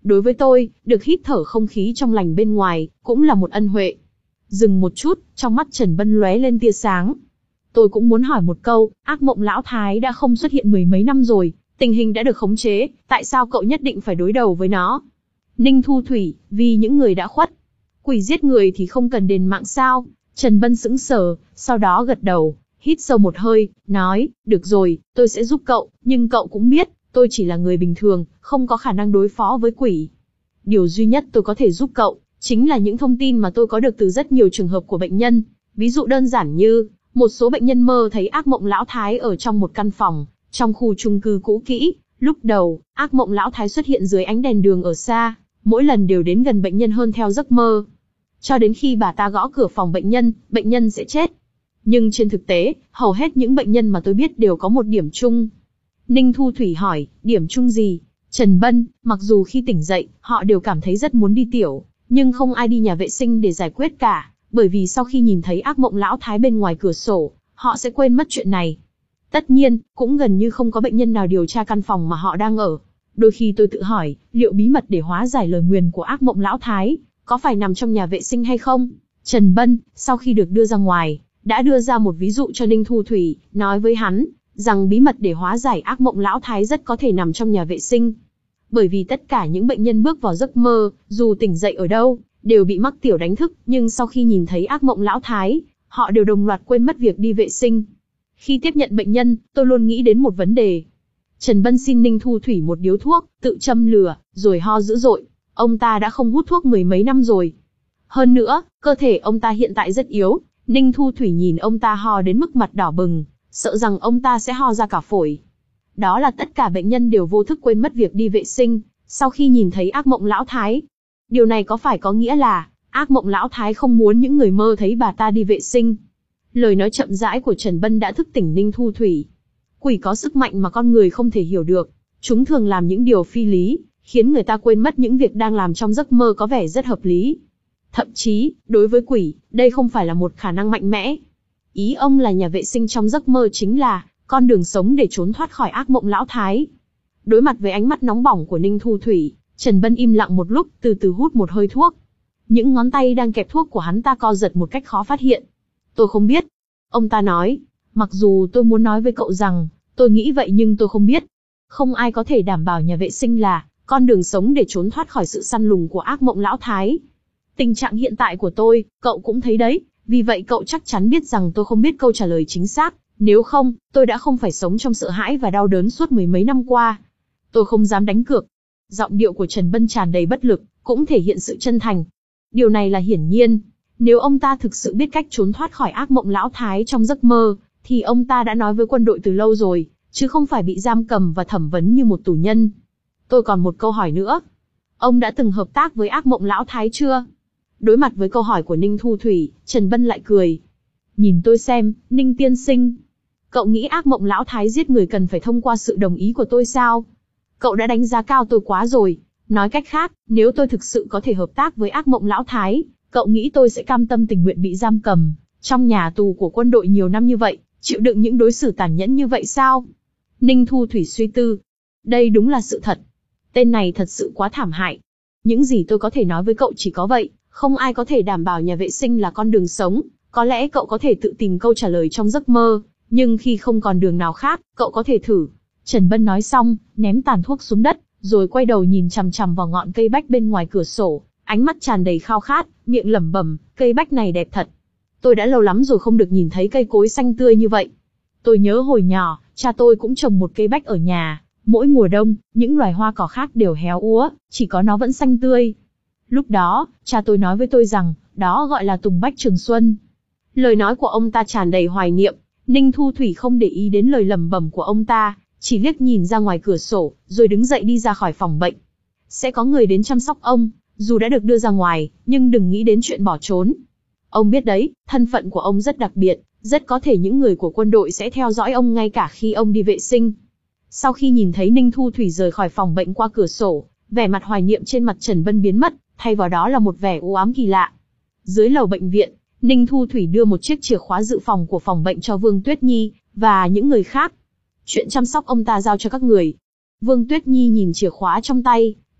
Đối với tôi, được hít thở không khí trong lành bên ngoài, cũng là một ân huệ. Dừng một chút, trong mắt Trần Bân lóe lên tia sáng. Tôi cũng muốn hỏi một câu, ác mộng lão thái đã không xuất hiện mười mấy năm rồi, tình hình đã được khống chế, tại sao cậu nhất định phải đối đầu với nó? Ninh Thu Thủy, vì những người đã khuất. Quỷ giết người thì không cần đền mạng sao? Trần Bân sững sờ, sau đó gật đầu, hít sâu một hơi, nói, được rồi, tôi sẽ giúp cậu, nhưng cậu cũng biết, tôi chỉ là người bình thường, không có khả năng đối phó với quỷ. Điều duy nhất tôi có thể giúp cậu, chính là những thông tin mà tôi có được từ rất nhiều trường hợp của bệnh nhân. Ví dụ đơn giản như, một số bệnh nhân mơ thấy ác mộng lão thái ở trong một căn phòng, trong khu chung cư cũ kỹ. Lúc đầu, ác mộng lão thái xuất hiện dưới ánh đèn đường ở xa, mỗi lần đều đến gần bệnh nhân hơn theo giấc mơ. Cho đến khi bà ta gõ cửa phòng bệnh nhân, bệnh nhân sẽ chết. Nhưng trên thực tế, hầu hết những bệnh nhân mà tôi biết đều có một điểm chung. Ninh Thu Thủy hỏi, điểm chung gì? Trần Bân, mặc dù khi tỉnh dậy, họ đều cảm thấy rất muốn đi tiểu, nhưng không ai đi nhà vệ sinh để giải quyết cả, bởi vì sau khi nhìn thấy ác mộng lão thái bên ngoài cửa sổ, họ sẽ quên mất chuyện này. Tất nhiên, cũng gần như không có bệnh nhân nào điều tra căn phòng mà họ đang ở. Đôi khi tôi tự hỏi, liệu bí mật để hóa giải lời nguyền của ác mộng lão thái, có phải nằm trong nhà vệ sinh hay không? Trần Bân, sau khi được đưa ra ngoài, đã đưa ra một ví dụ cho Ninh Thu Thủy, nói với hắn, rằng bí mật để hóa giải ác mộng lão thái rất có thể nằm trong nhà vệ sinh. Bởi vì tất cả những bệnh nhân bước vào giấc mơ, dù tỉnh dậy ở đâu, đều bị mắc tiểu đánh thức, nhưng sau khi nhìn thấy ác mộng lão thái, họ đều đồng loạt quên mất việc đi vệ sinh. Khi tiếp nhận bệnh nhân, tôi luôn nghĩ đến một vấn đề. Trần Bân xin Ninh Thu Thủy một điếu thuốc, tự châm lửa, rồi ho dữ dội. Ông ta đã không hút thuốc mười mấy năm rồi. Hơn nữa, cơ thể ông ta hiện tại rất yếu. Ninh Thu Thủy nhìn ông ta ho đến mức mặt đỏ bừng, sợ rằng ông ta sẽ ho ra cả phổi. Đó là tất cả bệnh nhân đều vô thức quên mất việc đi vệ sinh, sau khi nhìn thấy ác mộng lão thái. Điều này có phải có nghĩa là, ác mộng lão thái không muốn những người mơ thấy bà ta đi vệ sinh? Lời nói chậm rãi của Trần Bân đã thức tỉnh Ninh Thu Thủy. Quỷ có sức mạnh mà con người không thể hiểu được. Chúng thường làm những điều phi lý, khiến người ta quên mất những việc đang làm trong giấc mơ có vẻ rất hợp lý. Thậm chí, đối với quỷ, đây không phải là một khả năng mạnh mẽ. Ý ông là nhà vệ sinh trong giấc mơ chính là con đường sống để trốn thoát khỏi ác mộng lão thái. Đối mặt với ánh mắt nóng bỏng của Ninh Thu Thủy, Trần Bân im lặng một lúc, từ từ hút một hơi thuốc. Những ngón tay đang kẹp thuốc của hắn ta co giật một cách khó phát hiện. Tôi không biết. Ông ta nói, mặc dù tôi muốn nói với cậu rằng, tôi nghĩ vậy nhưng tôi không biết. Không ai có thể đảm bảo nhà vệ sinh là con đường sống để trốn thoát khỏi sự săn lùng của ác mộng lão thái. Tình trạng hiện tại của tôi, cậu cũng thấy đấy, vì vậy cậu chắc chắn biết rằng tôi không biết câu trả lời chính xác, nếu không, tôi đã không phải sống trong sợ hãi và đau đớn suốt mười mấy năm qua. Tôi không dám đánh cược. Giọng điệu của Trần Bân tràn đầy bất lực, cũng thể hiện sự chân thành. Điều này là hiển nhiên, nếu ông ta thực sự biết cách trốn thoát khỏi ác mộng lão thái trong giấc mơ, thì ông ta đã nói với quân đội từ lâu rồi, chứ không phải bị giam cầm và thẩm vấn như một tù nhân. Tôi còn một câu hỏi nữa. Ông đã từng hợp tác với ác mộng lão thái chưa? Đối mặt với câu hỏi của Ninh Thu Thủy, Trần Bân lại cười. Nhìn tôi xem, Ninh tiên sinh. Cậu nghĩ ác mộng lão thái giết người cần phải thông qua sự đồng ý của tôi sao? Cậu đã đánh giá cao tôi quá rồi. Nói cách khác, nếu tôi thực sự có thể hợp tác với ác mộng lão thái, cậu nghĩ tôi sẽ cam tâm tình nguyện bị giam cầm trong nhà tù của quân đội nhiều năm như vậy, chịu đựng những đối xử tàn nhẫn như vậy sao? Ninh Thu Thủy suy tư. Đây đúng là sự thật. Tên này thật sự quá thảm hại. Những gì tôi có thể nói với cậu chỉ có vậy, không ai có thể đảm bảo nhà vệ sinh là con đường sống. Có lẽ cậu có thể tự tìm câu trả lời trong giấc mơ, nhưng khi không còn đường nào khác, cậu có thể thử. Trần Bân nói xong, ném tàn thuốc xuống đất, rồi quay đầu nhìn chằm chằm vào ngọn cây bách bên ngoài cửa sổ, ánh mắt tràn đầy khao khát, miệng lẩm bẩm, cây bách này đẹp thật. Tôi đã lâu lắm rồi không được nhìn thấy cây cối xanh tươi như vậy. Tôi nhớ hồi nhỏ, cha tôi cũng trồng một cây bách ở nhà, mỗi mùa đông, những loài hoa cỏ khác đều héo úa, chỉ có nó vẫn xanh tươi. Lúc đó, cha tôi nói với tôi rằng, đó gọi là tùng bách trường xuân. Lời nói của ông ta tràn đầy hoài niệm. Ninh Thu Thủy không để ý đến lời lẩm bẩm của ông ta, chỉ liếc nhìn ra ngoài cửa sổ, rồi đứng dậy đi ra khỏi phòng bệnh. Sẽ có người đến chăm sóc ông, dù đã được đưa ra ngoài, nhưng đừng nghĩ đến chuyện bỏ trốn. Ông biết đấy, thân phận của ông rất đặc biệt, rất có thể những người của quân đội sẽ theo dõi ông ngay cả khi ông đi vệ sinh. Sau khi nhìn thấy Ninh Thu Thủy rời khỏi phòng bệnh qua cửa sổ, vẻ mặt hoài niệm trên mặt Trần Bân biến mất, thay vào đó là một vẻ u ám kỳ lạ. Dưới lầu bệnh viện, Ninh Thu Thủy đưa một chiếc chìa khóa dự phòng của phòng bệnh cho Vương Tuyết Nhi và những người khác. Chuyện chăm sóc ông ta giao cho các người. Vương Tuyết Nhi nhìn chìa khóa trong tay,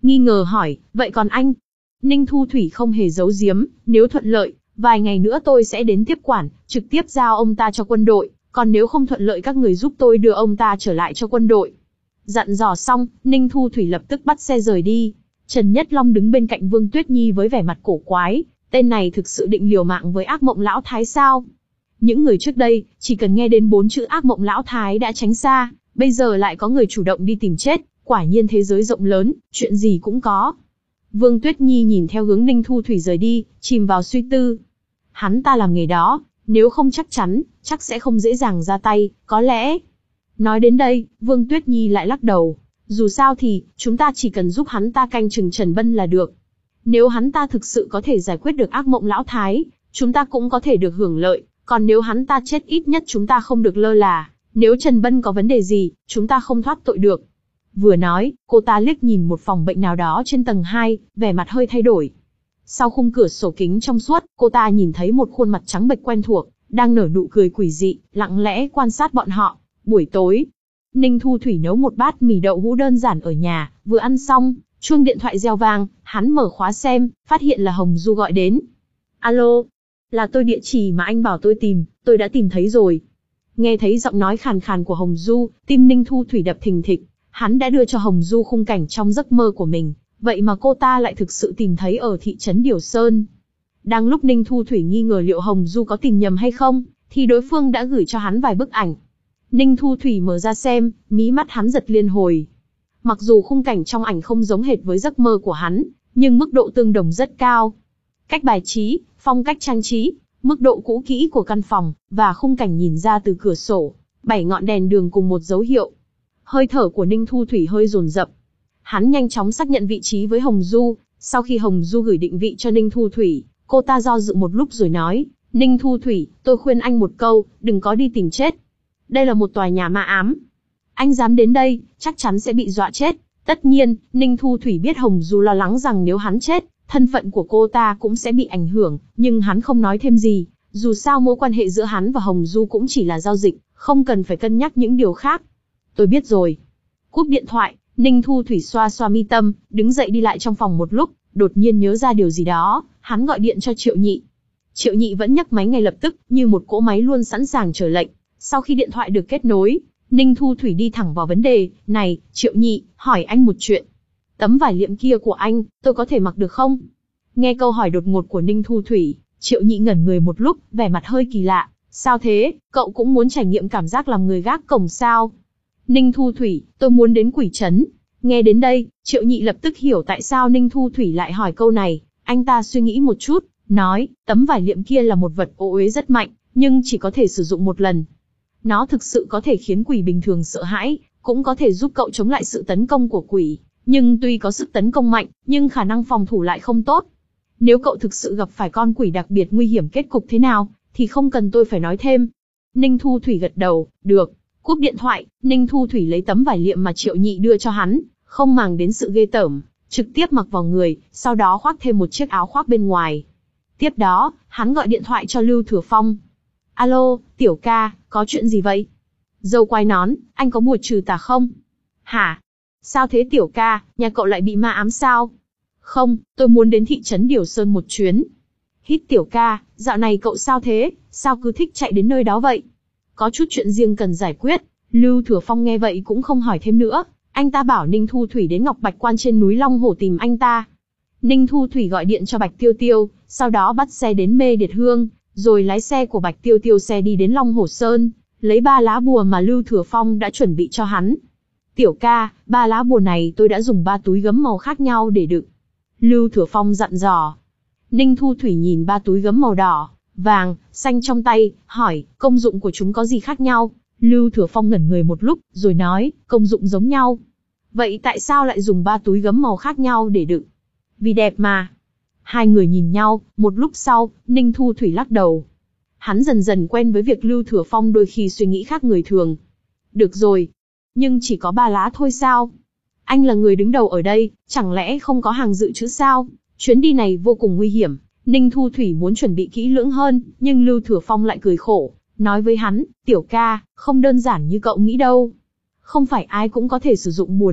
nghi ngờ hỏi, vậy còn anh? Ninh Thu Thủy không hề giấu giếm, nếu thuận lợi, vài ngày nữa tôi sẽ đến tiếp quản, trực tiếp giao ông ta cho quân đội, còn nếu không thuận lợi các người giúp tôi đưa ông ta trở lại cho quân đội. Dặn dò xong, Ninh Thu Thủy lập tức bắt xe rời đi. Trần Nhất Long đứng bên cạnh Vương Tuyết Nhi với vẻ mặt cổ quái, tên này thực sự định liều mạng với ác mộng lão thái sao? Những người trước đây, chỉ cần nghe đến bốn chữ ác mộng lão thái đã tránh xa, bây giờ lại có người chủ động đi tìm chết, quả nhiên thế giới rộng lớn, chuyện gì cũng có. Vương Tuyết Nhi nhìn theo hướng Ninh Thu Thủy rời đi, chìm vào suy tư. Hắn ta làm nghề đó, nếu không chắc chắn, chắc sẽ không dễ dàng ra tay, có lẽ. Nói đến đây, Vương Tuyết Nhi lại lắc đầu. Dù sao thì, chúng ta chỉ cần giúp hắn ta canh chừng Trần Bân là được. Nếu hắn ta thực sự có thể giải quyết được ác mộng lão thái, chúng ta cũng có thể được hưởng lợi. Còn nếu hắn ta chết ít nhất chúng ta không được lơ là. Nếu Trần Bân có vấn đề gì, chúng ta không thoát tội được. Vừa nói, cô ta liếc nhìn một phòng bệnh nào đó trên tầng hai, vẻ mặt hơi thay đổi. Sau khung cửa sổ kính trong suốt, cô ta nhìn thấy một khuôn mặt trắng bệch quen thuộc, đang nở nụ cười quỷ dị, lặng lẽ quan sát bọn họ. Buổi tối, Ninh Thu Thủy nấu một bát mì đậu hũ đơn giản ở nhà, vừa ăn xong, chuông điện thoại reo vang, hắn mở khóa xem, phát hiện là Hồng Du gọi đến. Alo, là tôi, địa chỉ mà anh bảo tôi tìm, tôi đã tìm thấy rồi. Nghe thấy giọng nói khàn khàn của Hồng Du, tim Ninh Thu Thủy đập thình thịch, hắn đã đưa cho Hồng Du khung cảnh trong giấc mơ của mình, vậy mà cô ta lại thực sự tìm thấy ở thị trấn Điều Sơn. Đang lúc Ninh Thu Thủy nghi ngờ liệu Hồng Du có tìm nhầm hay không, thì đối phương đã gửi cho hắn vài bức ảnh. Ninh Thu Thủy mở ra xem, mí mắt hắn giật liên hồi. Mặc dù khung cảnh trong ảnh không giống hệt với giấc mơ của hắn, nhưng mức độ tương đồng rất cao. Cách bài trí, phong cách trang trí, mức độ cũ kỹ của căn phòng, và khung cảnh nhìn ra từ cửa sổ, bảy ngọn đèn đường cùng một dấu hiệu. Hơi thở của Ninh Thu Thủy hơi dồn dập. Hắn nhanh chóng xác nhận vị trí với Hồng Du, sau khi Hồng Du gửi định vị cho Ninh Thu Thủy, cô ta do dự một lúc rồi nói, Ninh Thu Thủy, tôi khuyên anh một câu, đừng có đi tìm chết. Đây là một tòa nhà ma ám. Anh dám đến đây, chắc chắn sẽ bị dọa chết. Tất nhiên, Ninh Thu Thủy biết Hồng Du lo lắng rằng nếu hắn chết, thân phận của cô ta cũng sẽ bị ảnh hưởng, nhưng hắn không nói thêm gì, dù sao mối quan hệ giữa hắn và Hồng Du cũng chỉ là giao dịch, không cần phải cân nhắc những điều khác. Tôi biết rồi. Cúp điện thoại, Ninh Thu Thủy xoa xoa mi tâm, đứng dậy đi lại trong phòng một lúc, đột nhiên nhớ ra điều gì đó, hắn gọi điện cho Triệu Nhị. Triệu Nhị vẫn nhấc máy ngay lập tức, như một cỗ máy luôn sẵn sàng chờ lệnh. Sau khi điện thoại được kết nối, Ninh Thu Thủy đi thẳng vào vấn đề, này, Triệu Nhị, hỏi anh một chuyện. Tấm vải liệm kia của anh, tôi có thể mặc được không? Nghe câu hỏi đột ngột của Ninh Thu Thủy, Triệu Nhị ngẩn người một lúc, vẻ mặt hơi kỳ lạ. Sao thế, cậu cũng muốn trải nghiệm cảm giác làm người gác cổng sao? Ninh Thu Thủy, tôi muốn đến Quỷ Trấn. Nghe đến đây, Triệu Nhị lập tức hiểu tại sao Ninh Thu Thủy lại hỏi câu này. Anh ta suy nghĩ một chút, nói, tấm vải liệm kia là một vật ô uế rất mạnh, nhưng chỉ có thể sử dụng một lần. Nó thực sự có thể khiến quỷ bình thường sợ hãi, cũng có thể giúp cậu chống lại sự tấn công của quỷ. Nhưng tuy có sức tấn công mạnh, nhưng khả năng phòng thủ lại không tốt. Nếu cậu thực sự gặp phải con quỷ đặc biệt nguy hiểm kết cục thế nào, thì không cần tôi phải nói thêm. Ninh Thu Thủy gật đầu, được. Cúp điện thoại, Ninh Thu Thủy lấy tấm vải liệm mà Triệu Nhị đưa cho hắn, không màng đến sự ghê tởm, trực tiếp mặc vào người, sau đó khoác thêm một chiếc áo khoác bên ngoài. Tiếp đó, hắn gọi điện thoại cho Lưu Thừa Phong. Alo, tiểu ca, có chuyện gì vậy? Dâu quai nón, anh có bùa trừ tà không? Hả? Sao thế tiểu ca, nhà cậu lại bị ma ám sao? Không, tôi muốn đến thị trấn Điều Sơn một chuyến. Hít tiểu ca, dạo này cậu sao thế, sao cứ thích chạy đến nơi đó vậy? Có chút chuyện riêng cần giải quyết. Lưu Thừa Phong nghe vậy cũng không hỏi thêm nữa, anh ta bảo Ninh Thu Thủy đến Ngọc Bạch Quan trên núi Long Hổ tìm anh ta. Ninh Thu Thủy gọi điện cho Bạch Tiêu Tiêu, sau đó bắt xe đến Mê Điệt Hương, rồi lái xe của Bạch Tiêu Tiêu xe đi đến Long Hổ Sơn, lấy ba lá bùa mà Lưu Thừa Phong đã chuẩn bị cho hắn. Tiểu ca, ba lá bùa này tôi đã dùng ba túi gấm màu khác nhau để đựng. Lưu Thừa Phong dặn dò. Ninh Thu Thủy nhìn ba túi gấm màu đỏ, vàng, xanh trong tay, hỏi, công dụng của chúng có gì khác nhau? Lưu Thừa Phong ngẩn người một lúc, rồi nói, công dụng giống nhau. Vậy tại sao lại dùng ba túi gấm màu khác nhau để đựng? Vì đẹp mà. Hai người nhìn nhau, một lúc sau, Ninh Thu Thủy lắc đầu. Hắn dần dần quen với việc Lưu Thừa Phong đôi khi suy nghĩ khác người thường. Được rồi. Nhưng chỉ có ba lá thôi sao? Anh là người đứng đầu ở đây, chẳng lẽ không có hàng dự trữ sao? Chuyến đi này vô cùng nguy hiểm. Ninh Thu Thủy muốn chuẩn bị kỹ lưỡng hơn, nhưng Lưu Thừa Phong lại cười khổ, nói với hắn, tiểu ca, không đơn giản như cậu nghĩ đâu. Không phải ai cũng có thể sử dụng bùa được,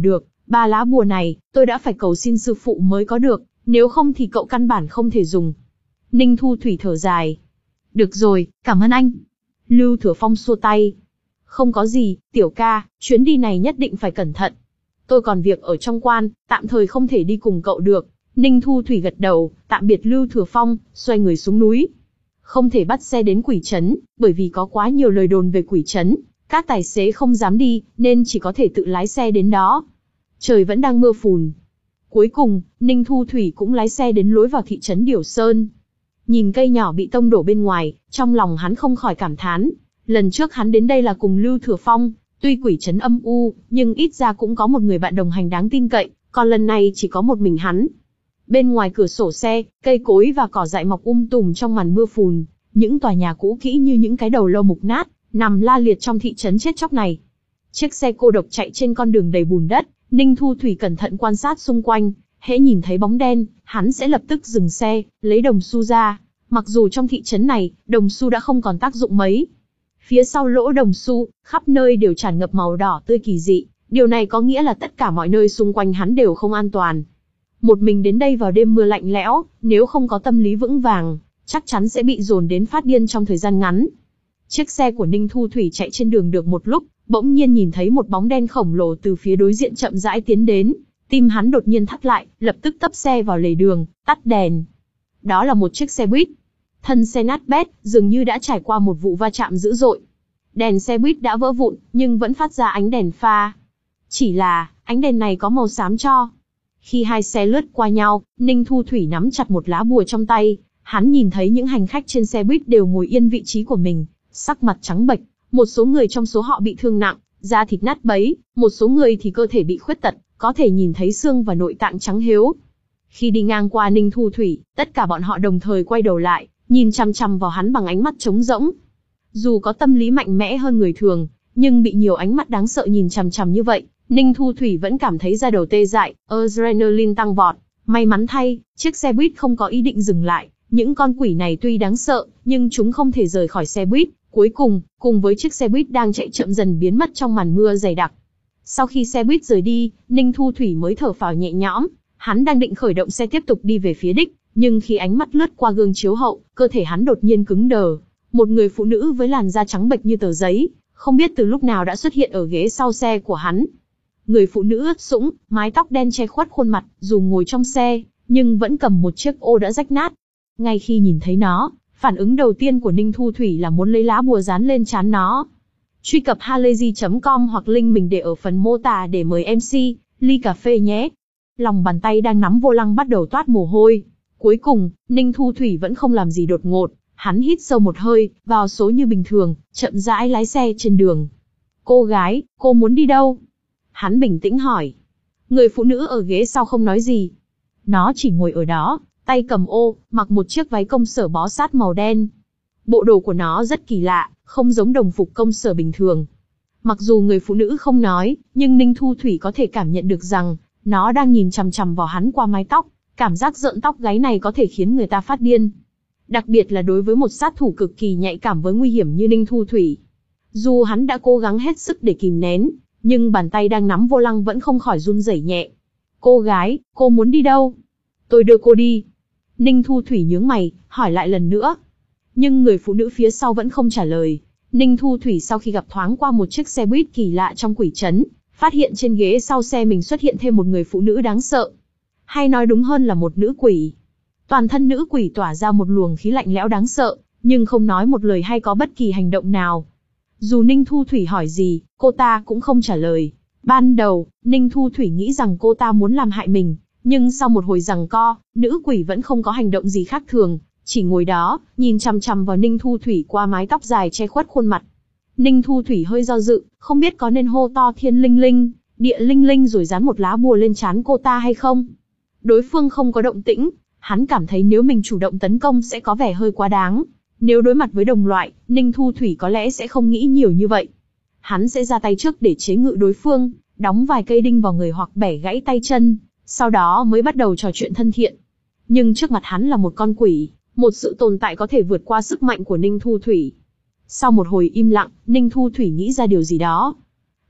Ba lá bùa này, tôi đã phải cầu xin sư phụ mới có được, nếu không thì cậu căn bản không thể dùng. Ninh Thu Thủy thở dài. Được rồi, cảm ơn anh. Lưu Thừa Phong xua tay. Không có gì, tiểu ca, chuyến đi này nhất định phải cẩn thận. Tôi còn việc ở trong quan, tạm thời không thể đi cùng cậu được. Ninh Thu Thủy gật đầu, tạm biệt Lưu Thừa Phong, xoay người xuống núi. Không thể bắt xe đến Quỷ Trấn, bởi vì có quá nhiều lời đồn về Quỷ Trấn. Các tài xế không dám đi, nên chỉ có thể tự lái xe đến đó. Trời vẫn đang mưa phùn. Cuối cùng, Ninh Thu Thủy cũng lái xe đến lối vào thị trấn Điểu Sơn. Nhìn cây nhỏ bị tông đổ bên ngoài, trong lòng hắn không khỏi cảm thán. Lần trước hắn đến đây là cùng Lưu Thừa Phong, tuy Quỷ Trấn âm u, nhưng ít ra cũng có một người bạn đồng hành đáng tin cậy, còn lần này chỉ có một mình hắn. Bên ngoài cửa sổ xe, cây cối và cỏ dại mọc um tùm trong màn mưa phùn, những tòa nhà cũ kỹ như những cái đầu lâu mục nát, nằm la liệt trong thị trấn chết chóc này. Chiếc xe cô độc chạy trên con đường đầy bùn đất, Ninh Thu Thủy cẩn thận quan sát xung quanh, hễ nhìn thấy bóng đen, hắn sẽ lập tức dừng xe, lấy đồng xu ra. Mặc dù trong thị trấn này, đồng xu đã không còn tác dụng mấy. Phía sau lỗ đồng xu, khắp nơi đều tràn ngập màu đỏ tươi kỳ dị, điều này có nghĩa là tất cả mọi nơi xung quanh hắn đều không an toàn. Một mình đến đây vào đêm mưa lạnh lẽo, nếu không có tâm lý vững vàng, chắc chắn sẽ bị dồn đến phát điên trong thời gian ngắn. Chiếc xe của Ninh Thu Thủy chạy trên đường được một lúc, bỗng nhiên nhìn thấy một bóng đen khổng lồ từ phía đối diện chậm rãi tiến đến. Tim hắn đột nhiên thắt lại, lập tức tấp xe vào lề đường, tắt đèn. Đó là một chiếc xe buýt. Thân xe nát bét, dường như đã trải qua một vụ va chạm dữ dội. Đèn xe buýt đã vỡ vụn, nhưng vẫn phát ra ánh đèn pha. Chỉ là, ánh đèn này có màu xám cho. Khi hai xe lướt qua nhau, Ninh Thu Thủy nắm chặt một lá bùa trong tay. Hắn nhìn thấy những hành khách trên xe buýt đều ngồi yên vị trí của mình, sắc mặt trắng bệch. Một số người trong số họ bị thương nặng, da thịt nát bấy, một số người thì cơ thể bị khuyết tật, có thể nhìn thấy xương và nội tạng trắng hếu. Khi đi ngang qua Ninh Thu Thủy, tất cả bọn họ đồng thời quay đầu lại, nhìn chằm chằm vào hắn bằng ánh mắt trống rỗng. Dù có tâm lý mạnh mẽ hơn người thường, nhưng bị nhiều ánh mắt đáng sợ nhìn chằm chằm như vậy, Ninh Thu Thủy vẫn cảm thấy da đầu tê dại, adrenaline tăng vọt. May mắn thay, chiếc xe buýt không có ý định dừng lại. Những con quỷ này tuy đáng sợ, nhưng chúng không thể rời khỏi xe buýt. Cuối cùng, cùng với chiếc xe buýt đang chạy chậm dần biến mất trong màn mưa dày đặc. Sau khi xe buýt rời đi, Ninh Thu Thủy mới thở phào nhẹ nhõm. Hắn đang định khởi động xe tiếp tục đi về phía đích, nhưng khi ánh mắt lướt qua gương chiếu hậu, cơ thể hắn đột nhiên cứng đờ. Một người phụ nữ với làn da trắng bệch như tờ giấy, không biết từ lúc nào đã xuất hiện ở ghế sau xe của hắn. Người phụ nữ ướt sũng, mái tóc đen che khuất khuôn mặt, dù ngồi trong xe, nhưng vẫn cầm một chiếc ô đã rách nát. Ngay khi nhìn thấy nó, phản ứng đầu tiên của Ninh Thu Thủy là muốn lấy lá bùa dán lên trán nó. Truy cập halayzi chấm com hoặc link mình để ở phần mô tả để mời em xê, ly cà phê nhé. Lòng bàn tay đang nắm vô lăng bắt đầu toát mồ hôi. Cuối cùng, Ninh Thu Thủy vẫn không làm gì đột ngột. Hắn hít sâu một hơi, vào số như bình thường, chậm rãi lái xe trên đường. Cô gái, cô muốn đi đâu? Hắn bình tĩnh hỏi. Người phụ nữ ở ghế sau không nói gì. Nó chỉ ngồi ở đó, tay cầm ô, mặc một chiếc váy công sở bó sát màu đen. Bộ đồ của nó rất kỳ lạ, không giống đồng phục công sở bình thường. Mặc dù người phụ nữ không nói, nhưng Ninh Thu Thủy có thể cảm nhận được rằng, nó đang nhìn chằm chằm vào hắn qua mái tóc. Cảm giác rợn tóc gáy này có thể khiến người ta phát điên. Đặc biệt là đối với một sát thủ cực kỳ nhạy cảm với nguy hiểm như Ninh Thu Thủy. Dù hắn đã cố gắng hết sức để kìm nén, nhưng bàn tay đang nắm vô lăng vẫn không khỏi run rẩy nhẹ. Cô gái, cô muốn đi đâu? Tôi đưa cô đi. Ninh Thu Thủy nhướng mày, hỏi lại lần nữa. Nhưng người phụ nữ phía sau vẫn không trả lời. Ninh Thu Thủy sau khi gặp thoáng qua một chiếc xe buýt kỳ lạ trong quỷ trấn, phát hiện trên ghế sau xe mình xuất hiện thêm một người phụ nữ đáng sợ. Hay nói đúng hơn là một nữ quỷ. Toàn thân nữ quỷ tỏa ra một luồng khí lạnh lẽo đáng sợ, nhưng không nói một lời hay có bất kỳ hành động nào. Dù Ninh Thu Thủy hỏi gì, cô ta cũng không trả lời. Ban đầu, Ninh Thu Thủy nghĩ rằng cô ta muốn làm hại mình, nhưng sau một hồi giằng co, nữ quỷ vẫn không có hành động gì khác thường, chỉ ngồi đó, nhìn chằm chằm vào Ninh Thu Thủy qua mái tóc dài che khuất khuôn mặt. Ninh Thu Thủy hơi do dự, không biết có nên hô to thiên linh linh, địa linh linh rồi dán một lá bùa lên trán cô ta hay không. Đối phương không có động tĩnh, hắn cảm thấy nếu mình chủ động tấn công sẽ có vẻ hơi quá đáng. Nếu đối mặt với đồng loại, Ninh Thu Thủy có lẽ sẽ không nghĩ nhiều như vậy. Hắn sẽ ra tay trước để chế ngự đối phương, đóng vài cây đinh vào người hoặc bẻ gãy tay chân, sau đó mới bắt đầu trò chuyện thân thiện. Nhưng trước mặt hắn là một con quỷ, một sự tồn tại có thể vượt qua sức mạnh của Ninh Thu Thủy. Sau một hồi im lặng, Ninh Thu Thủy nghĩ ra điều gì đó.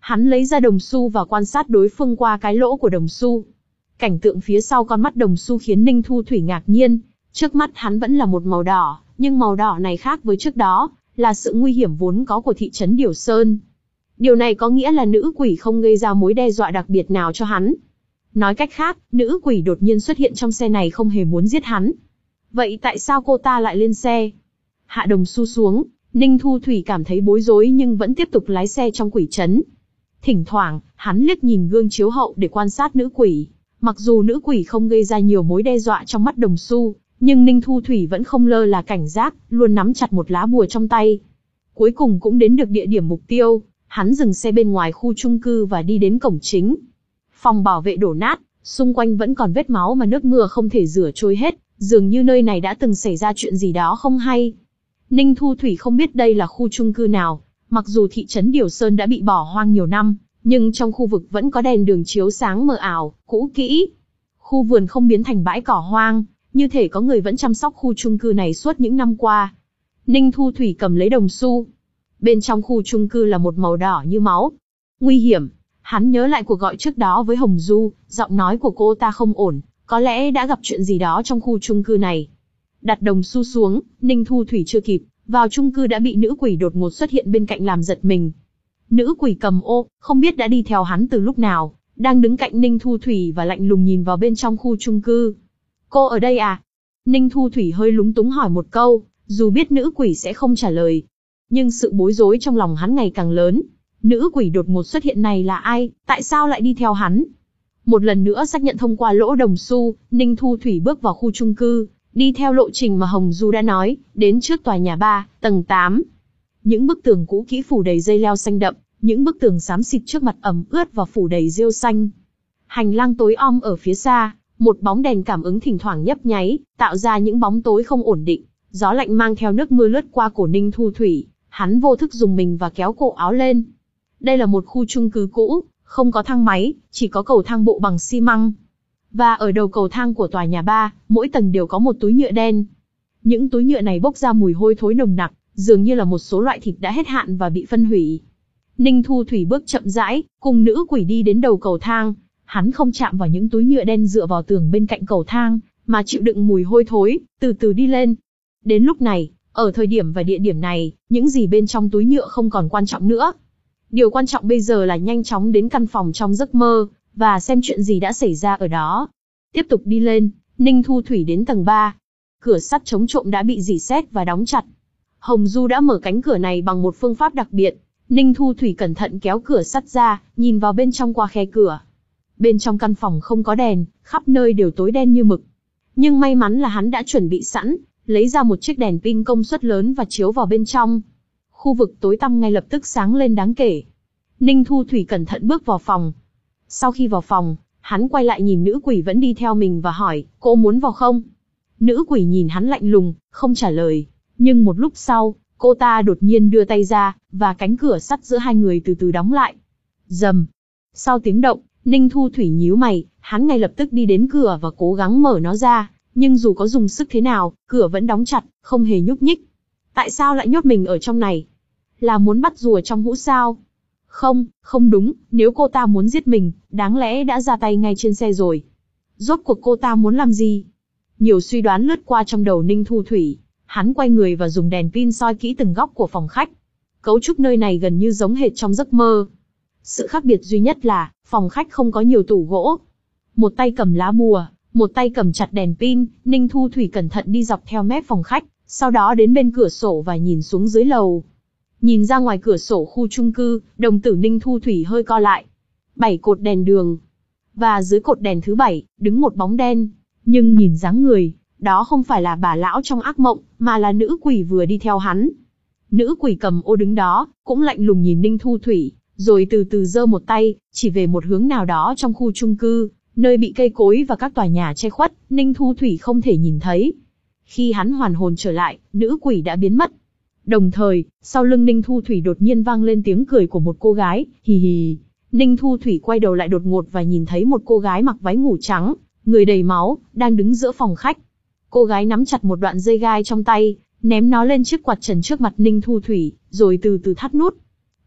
Hắn lấy ra đồng xu và quan sát đối phương qua cái lỗ của đồng xu. Cảnh tượng phía sau con mắt đồng xu khiến Ninh Thu Thủy ngạc nhiên. Trước mắt hắn vẫn là một màu đỏ, nhưng màu đỏ này khác với trước đó, là sự nguy hiểm vốn có của thị trấn Điểu Sơn. Điều này có nghĩa là nữ quỷ không gây ra mối đe dọa đặc biệt nào cho hắn. Nói cách khác, nữ quỷ đột nhiên xuất hiện trong xe này không hề muốn giết hắn. Vậy tại sao cô ta lại lên xe? Hạ đồng xu xuống, Ninh Thu Thủy cảm thấy bối rối nhưng vẫn tiếp tục lái xe trong quỷ trấn. Thỉnh thoảng, hắn liếc nhìn gương chiếu hậu để quan sát nữ quỷ. Mặc dù nữ quỷ không gây ra nhiều mối đe dọa trong mắt đồng xu, nhưng Ninh Thu Thủy vẫn không lơ là cảnh giác, luôn nắm chặt một lá bùa trong tay. Cuối cùng cũng đến được địa điểm mục tiêu, hắn dừng xe bên ngoài khu chung cư và đi đến cổng chính. Phòng bảo vệ đổ nát, xung quanh vẫn còn vết máu mà nước mưa không thể rửa trôi hết, dường như nơi này đã từng xảy ra chuyện gì đó không hay. Ninh Thu Thủy không biết đây là khu chung cư nào, mặc dù thị trấn Điểu Sơn đã bị bỏ hoang nhiều năm, nhưng trong khu vực vẫn có đèn đường chiếu sáng mờ ảo, cũ kỹ. Khu vườn không biến thành bãi cỏ hoang, như thể có người vẫn chăm sóc khu chung cư này suốt những năm qua. Ninh Thu Thủy cầm lấy đồng xu. Bên trong khu chung cư là một màu đỏ như máu. Nguy hiểm. Hắn nhớ lại cuộc gọi trước đó với Hồng Du, giọng nói của cô ta không ổn, có lẽ đã gặp chuyện gì đó trong khu chung cư này. Đặt đồng xu xuống, Ninh Thu Thủy chưa kịp vào chung cư đã bị nữ quỷ đột ngột xuất hiện bên cạnh làm giật mình. Nữ quỷ cầm ô, không biết đã đi theo hắn từ lúc nào, đang đứng cạnh Ninh Thu Thủy và lạnh lùng nhìn vào bên trong khu chung cư. Cô ở đây à? Ninh Thu Thủy hơi lúng túng hỏi một câu, dù biết nữ quỷ sẽ không trả lời. Nhưng sự bối rối trong lòng hắn ngày càng lớn. Nữ quỷ đột ngột xuất hiện này là ai, tại sao lại đi theo hắn? Một lần nữa xác nhận thông qua lỗ đồng xu, Ninh Thu Thủy bước vào khu chung cư, đi theo lộ trình mà Hồng Du đã nói, đến trước tòa nhà ba, tầng tám. Những bức tường cũ kỹ phủ đầy dây leo xanh đậm, những bức tường xám xịt trước mặt ẩm ướt và phủ đầy rêu xanh. Hành lang tối om ở phía xa, một bóng đèn cảm ứng thỉnh thoảng nhấp nháy, tạo ra những bóng tối không ổn định. Gió lạnh mang theo nước mưa lướt qua cổ Ninh Thu Thủy, hắn vô thức dùng mình và kéo cổ áo lên. Đây là một khu chung cư cũ, không có thang máy, chỉ có cầu thang bộ bằng xi măng. Và ở đầu cầu thang của tòa nhà ba, mỗi tầng đều có một túi nhựa đen. Những túi nhựa này bốc ra mùi hôi thối nồng nặc, dường như là một số loại thịt đã hết hạn và bị phân hủy. Ninh Thu Thủy bước chậm rãi, cùng nữ quỷ đi đến đầu cầu thang. Hắn không chạm vào những túi nhựa đen dựa vào tường bên cạnh cầu thang, mà chịu đựng mùi hôi thối, từ từ đi lên. Đến lúc này, ở thời điểm và địa điểm này, những gì bên trong túi nhựa không còn quan trọng nữa. Điều quan trọng bây giờ là nhanh chóng đến căn phòng trong giấc mơ, và xem chuyện gì đã xảy ra ở đó. Tiếp tục đi lên, Ninh Thu Thủy đến tầng ba. Cửa sắt chống trộm đã bị rỉ sét và đóng chặt. Hồng Du đã mở cánh cửa này bằng một phương pháp đặc biệt. Ninh Thu Thủy cẩn thận kéo cửa sắt ra, nhìn vào bên trong qua khe cửa. Bên trong căn phòng không có đèn, khắp nơi đều tối đen như mực. Nhưng may mắn là hắn đã chuẩn bị sẵn, lấy ra một chiếc đèn pin công suất lớn và chiếu vào bên trong. Khu vực tối tăm ngay lập tức sáng lên đáng kể. Ninh Thu Thủy cẩn thận bước vào phòng. Sau khi vào phòng, hắn quay lại nhìn nữ quỷ vẫn đi theo mình và hỏi, cô muốn vào không? Nữ quỷ nhìn hắn lạnh lùng, không trả lời. Nhưng một lúc sau, cô ta đột nhiên đưa tay ra, và cánh cửa sắt giữa hai người từ từ đóng lại. Rầm. Sau tiếng động, Ninh Thu Thủy nhíu mày, hắn ngay lập tức đi đến cửa và cố gắng mở nó ra. Nhưng dù có dùng sức thế nào, cửa vẫn đóng chặt, không hề nhúc nhích. Tại sao lại nhốt mình ở trong này? Là muốn bắt rùa trong hũ sao? Không, không đúng, nếu cô ta muốn giết mình, đáng lẽ đã ra tay ngay trên xe rồi. Rốt cuộc cô ta muốn làm gì? Nhiều suy đoán lướt qua trong đầu Ninh Thu Thủy. Hắn quay người và dùng đèn pin soi kỹ từng góc của phòng khách. Cấu trúc nơi này gần như giống hệt trong giấc mơ. Sự khác biệt duy nhất là, phòng khách không có nhiều tủ gỗ. Một tay cầm lá bùa, một tay cầm chặt đèn pin, Ninh Thu Thủy cẩn thận đi dọc theo mép phòng khách, sau đó đến bên cửa sổ và nhìn xuống dưới lầu. Nhìn ra ngoài cửa sổ khu chung cư, đồng tử Ninh Thu Thủy hơi co lại. Bảy cột đèn đường. Và dưới cột đèn thứ bảy, đứng một bóng đen. Nhưng nhìn dáng người, đó không phải là bà lão trong ác mộng, mà là nữ quỷ vừa đi theo hắn. Nữ quỷ cầm ô đứng đó, cũng lạnh lùng nhìn Ninh Thu Thủy, rồi từ từ giơ một tay, chỉ về một hướng nào đó trong khu chung cư, nơi bị cây cối và các tòa nhà che khuất, Ninh Thu Thủy không thể nhìn thấy. Khi hắn hoàn hồn trở lại, nữ quỷ đã biến mất. Đồng thời, sau lưng Ninh Thu Thủy đột nhiên vang lên tiếng cười của một cô gái, hì hì. Ninh Thu Thủy quay đầu lại đột ngột và nhìn thấy một cô gái mặc váy ngủ trắng, người đầy máu, đang đứng giữa phòng khách. Cô gái nắm chặt một đoạn dây gai trong tay, ném nó lên chiếc quạt trần trước mặt Ninh Thu Thủy, rồi từ từ thắt nút.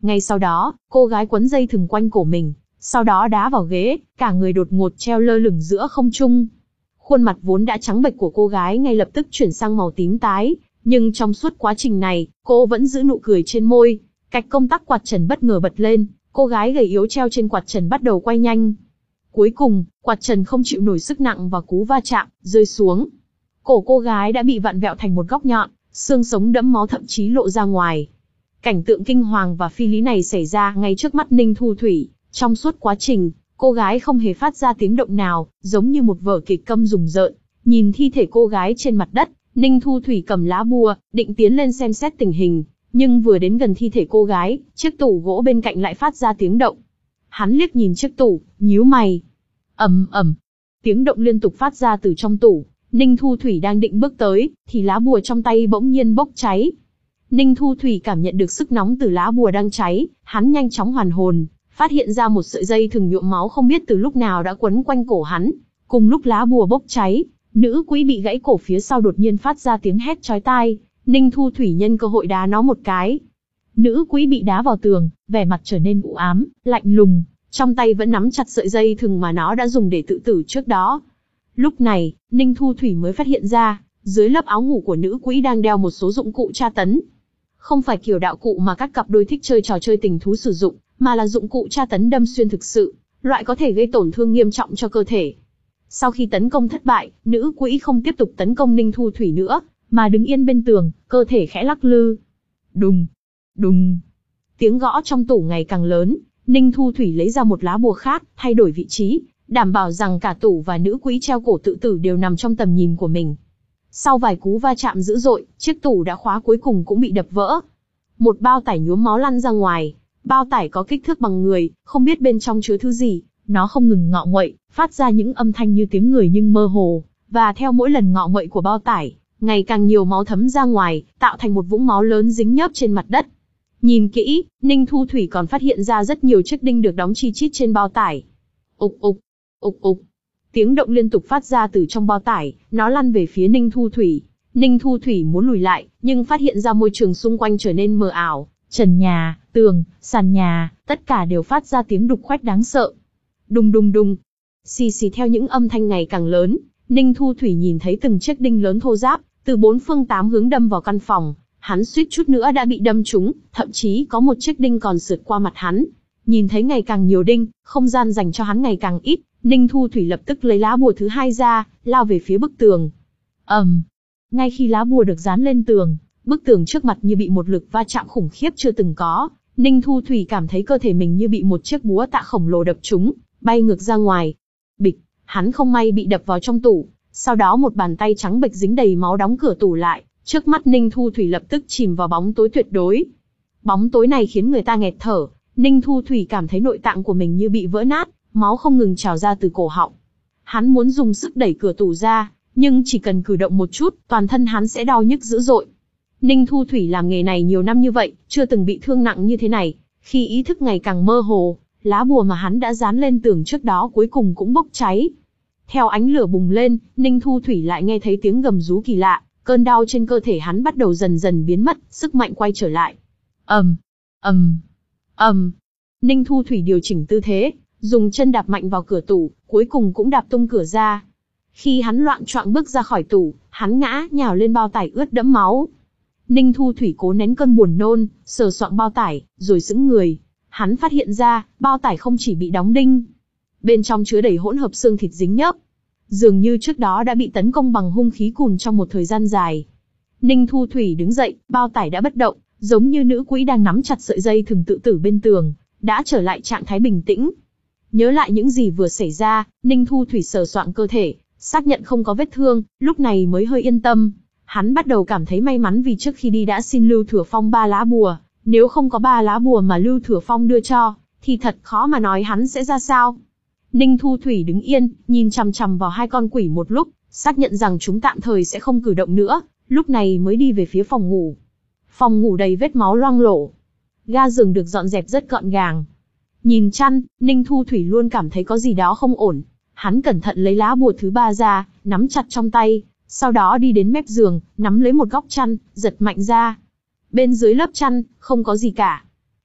Ngay sau đó, cô gái quấn dây thừng quanh cổ mình, sau đó đá vào ghế, cả người đột ngột treo lơ lửng giữa không trung. Khuôn mặt vốn đã trắng bệch của cô gái ngay lập tức chuyển sang màu tím tái, nhưng trong suốt quá trình này, cô vẫn giữ nụ cười trên môi. Cạch công tắc quạt trần bất ngờ bật lên, cô gái gầy yếu treo trên quạt trần bắt đầu quay nhanh. Cuối cùng, quạt trần không chịu nổi sức nặng và cú va chạm, rơi xuống. Cổ cô gái đã bị vặn vẹo thành một góc nhọn, xương sống đẫm máu thậm chí lộ ra ngoài. Cảnh tượng kinh hoàng và phi lý này xảy ra ngay trước mắt Ninh Thu Thủy. Trong suốt quá trình, cô gái không hề phát ra tiếng động nào, giống như một vở kịch câm rùng rợn. Nhìn thi thể cô gái trên mặt đất, Ninh Thu Thủy cầm lá bùa, định tiến lên xem xét tình hình. Nhưng vừa đến gần thi thể cô gái, chiếc tủ gỗ bên cạnh lại phát ra tiếng động. Hắn liếc nhìn chiếc tủ, nhíu mày. Ầm ầm, tiếng động liên tục phát ra từ trong tủ. Ninh Thu Thủy đang định bước tới, thì lá bùa trong tay bỗng nhiên bốc cháy. Ninh Thu Thủy cảm nhận được sức nóng từ lá bùa đang cháy, hắn nhanh chóng hoàn hồn, phát hiện ra một sợi dây thừng nhuộm máu không biết từ lúc nào đã quấn quanh cổ hắn. Cùng lúc lá bùa bốc cháy, nữ quỹ bị gãy cổ phía sau đột nhiên phát ra tiếng hét chói tai. Ninh Thu Thủy nhân cơ hội đá nó một cái. Nữ quỹ bị đá vào tường, vẻ mặt trở nên u ám, lạnh lùng, trong tay vẫn nắm chặt sợi dây thừng mà nó đã dùng để tự tử trước đó. Lúc này, Ninh Thu Thủy mới phát hiện ra, dưới lớp áo ngủ của nữ quỹ đang đeo một số dụng cụ tra tấn. Không phải kiểu đạo cụ mà các cặp đôi thích chơi trò chơi tình thú sử dụng, mà là dụng cụ tra tấn đâm xuyên thực sự, loại có thể gây tổn thương nghiêm trọng cho cơ thể. Sau khi tấn công thất bại, nữ quỹ không tiếp tục tấn công Ninh Thu Thủy nữa, mà đứng yên bên tường, cơ thể khẽ lắc lư. Đùng, đùng. Tiếng gõ trong tủ ngày càng lớn, Ninh Thu Thủy lấy ra một lá bùa khác, thay đổi vị trí, đảm bảo rằng cả tủ và nữ quỹ treo cổ tự tử đều nằm trong tầm nhìn của mình. Sau vài cú va chạm dữ dội, chiếc tủ đã khóa cuối cùng cũng bị đập vỡ. Một bao tải nhuốm máu lăn ra ngoài. Bao tải có kích thước bằng người, không biết bên trong chứa thứ gì. Nó không ngừng ngọ nguậy, phát ra những âm thanh như tiếng người nhưng mơ hồ. Và theo mỗi lần ngọ nguậy của bao tải, ngày càng nhiều máu thấm ra ngoài, tạo thành một vũng máu lớn dính nhớp trên mặt đất. Nhìn kỹ, Ninh Thu Thủy còn phát hiện ra rất nhiều chiếc đinh được đóng chi chít trên bao tải. Ục ục, ục ục. Tiếng động liên tục phát ra từ trong bao tải, nó lăn về phía Ninh Thu Thủy. Ninh Thu Thủy muốn lùi lại, nhưng phát hiện ra môi trường xung quanh trở nên mờ ảo. Trần nhà, tường, sàn nhà, tất cả đều phát ra tiếng đục khoét đáng sợ. Đùng đùng đùng. Xì xì theo những âm thanh ngày càng lớn, Ninh Thu Thủy nhìn thấy từng chiếc đinh lớn thô ráp, từ bốn phương tám hướng đâm vào căn phòng. Hắn suýt chút nữa đã bị đâm trúng, thậm chí có một chiếc đinh còn sượt qua mặt hắn. Nhìn thấy ngày càng nhiều đinh, không gian dành cho hắn ngày càng ít, Ninh Thu Thủy lập tức lấy lá bùa thứ hai ra, lao về phía bức tường. ầm, um, ngay khi lá bùa được dán lên tường, bức tường trước mặt như bị một lực va chạm khủng khiếp chưa từng có. Ninh Thu Thủy cảm thấy cơ thể mình như bị một chiếc búa tạ khổng lồ đập trúng, bay ngược ra ngoài. Bịch, hắn không may bị đập vào trong tủ. Sau đó một bàn tay trắng bệch dính đầy máu đóng cửa tủ lại. Trước mắt Ninh Thu Thủy lập tức chìm vào bóng tối tuyệt đối. Bóng tối này khiến người ta nghẹt thở. Ninh Thu Thủy cảm thấy nội tạng của mình như bị vỡ nát, máu không ngừng trào ra từ cổ họng. Hắn muốn dùng sức đẩy cửa tủ ra, nhưng chỉ cần cử động một chút, toàn thân hắn sẽ đau nhức dữ dội. Ninh Thu Thủy làm nghề này nhiều năm như vậy, chưa từng bị thương nặng như thế này. Khi ý thức ngày càng mơ hồ, lá bùa mà hắn đã dán lên tường trước đó cuối cùng cũng bốc cháy. Theo ánh lửa bùng lên, Ninh Thu Thủy lại nghe thấy tiếng gầm rú kỳ lạ, cơn đau trên cơ thể hắn bắt đầu dần dần biến mất, sức mạnh quay trở lại. ầm, ầm, ầm. Ninh Thu Thủy điều chỉnh tư thế, dùng chân đạp mạnh vào cửa tủ, cuối cùng cũng đạp tung cửa ra. Khi hắn loạng choạng bước ra khỏi tủ, hắn ngã nhào lên bao tải ướt đẫm máu. Ninh Thu Thủy cố nén cơn buồn nôn, sờ soạng bao tải, rồi sững người. Hắn phát hiện ra, bao tải không chỉ bị đóng đinh, bên trong chứa đầy hỗn hợp xương thịt dính nhớp. Dường như trước đó đã bị tấn công bằng hung khí cùn trong một thời gian dài. Ninh Thu Thủy đứng dậy, bao tải đã bất động, giống như nữ quỹ đang nắm chặt sợi dây thừng tự tử bên tường, đã trở lại trạng thái bình tĩnh. Nhớ lại những gì vừa xảy ra, Ninh Thu Thủy sờ soạng cơ thể, xác nhận không có vết thương, lúc này mới hơi yên tâm. Hắn bắt đầu cảm thấy may mắn vì trước khi đi đã xin Lưu Thừa Phong ba lá bùa, nếu không có ba lá bùa mà Lưu Thừa Phong đưa cho, thì thật khó mà nói hắn sẽ ra sao. Ninh Thu Thủy đứng yên, nhìn chằm chằm vào hai con quỷ một lúc, xác nhận rằng chúng tạm thời sẽ không cử động nữa, lúc này mới đi về phía phòng ngủ. Phòng ngủ đầy vết máu loang lổ. Ga giường được dọn dẹp rất gọn gàng. Nhìn chăn, Ninh Thu Thủy luôn cảm thấy có gì đó không ổn. Hắn cẩn thận lấy lá bùa thứ ba ra, nắm chặt trong tay, sau đó đi đến mép giường, nắm lấy một góc chăn, giật mạnh ra. Bên dưới lớp chăn, không có gì cả.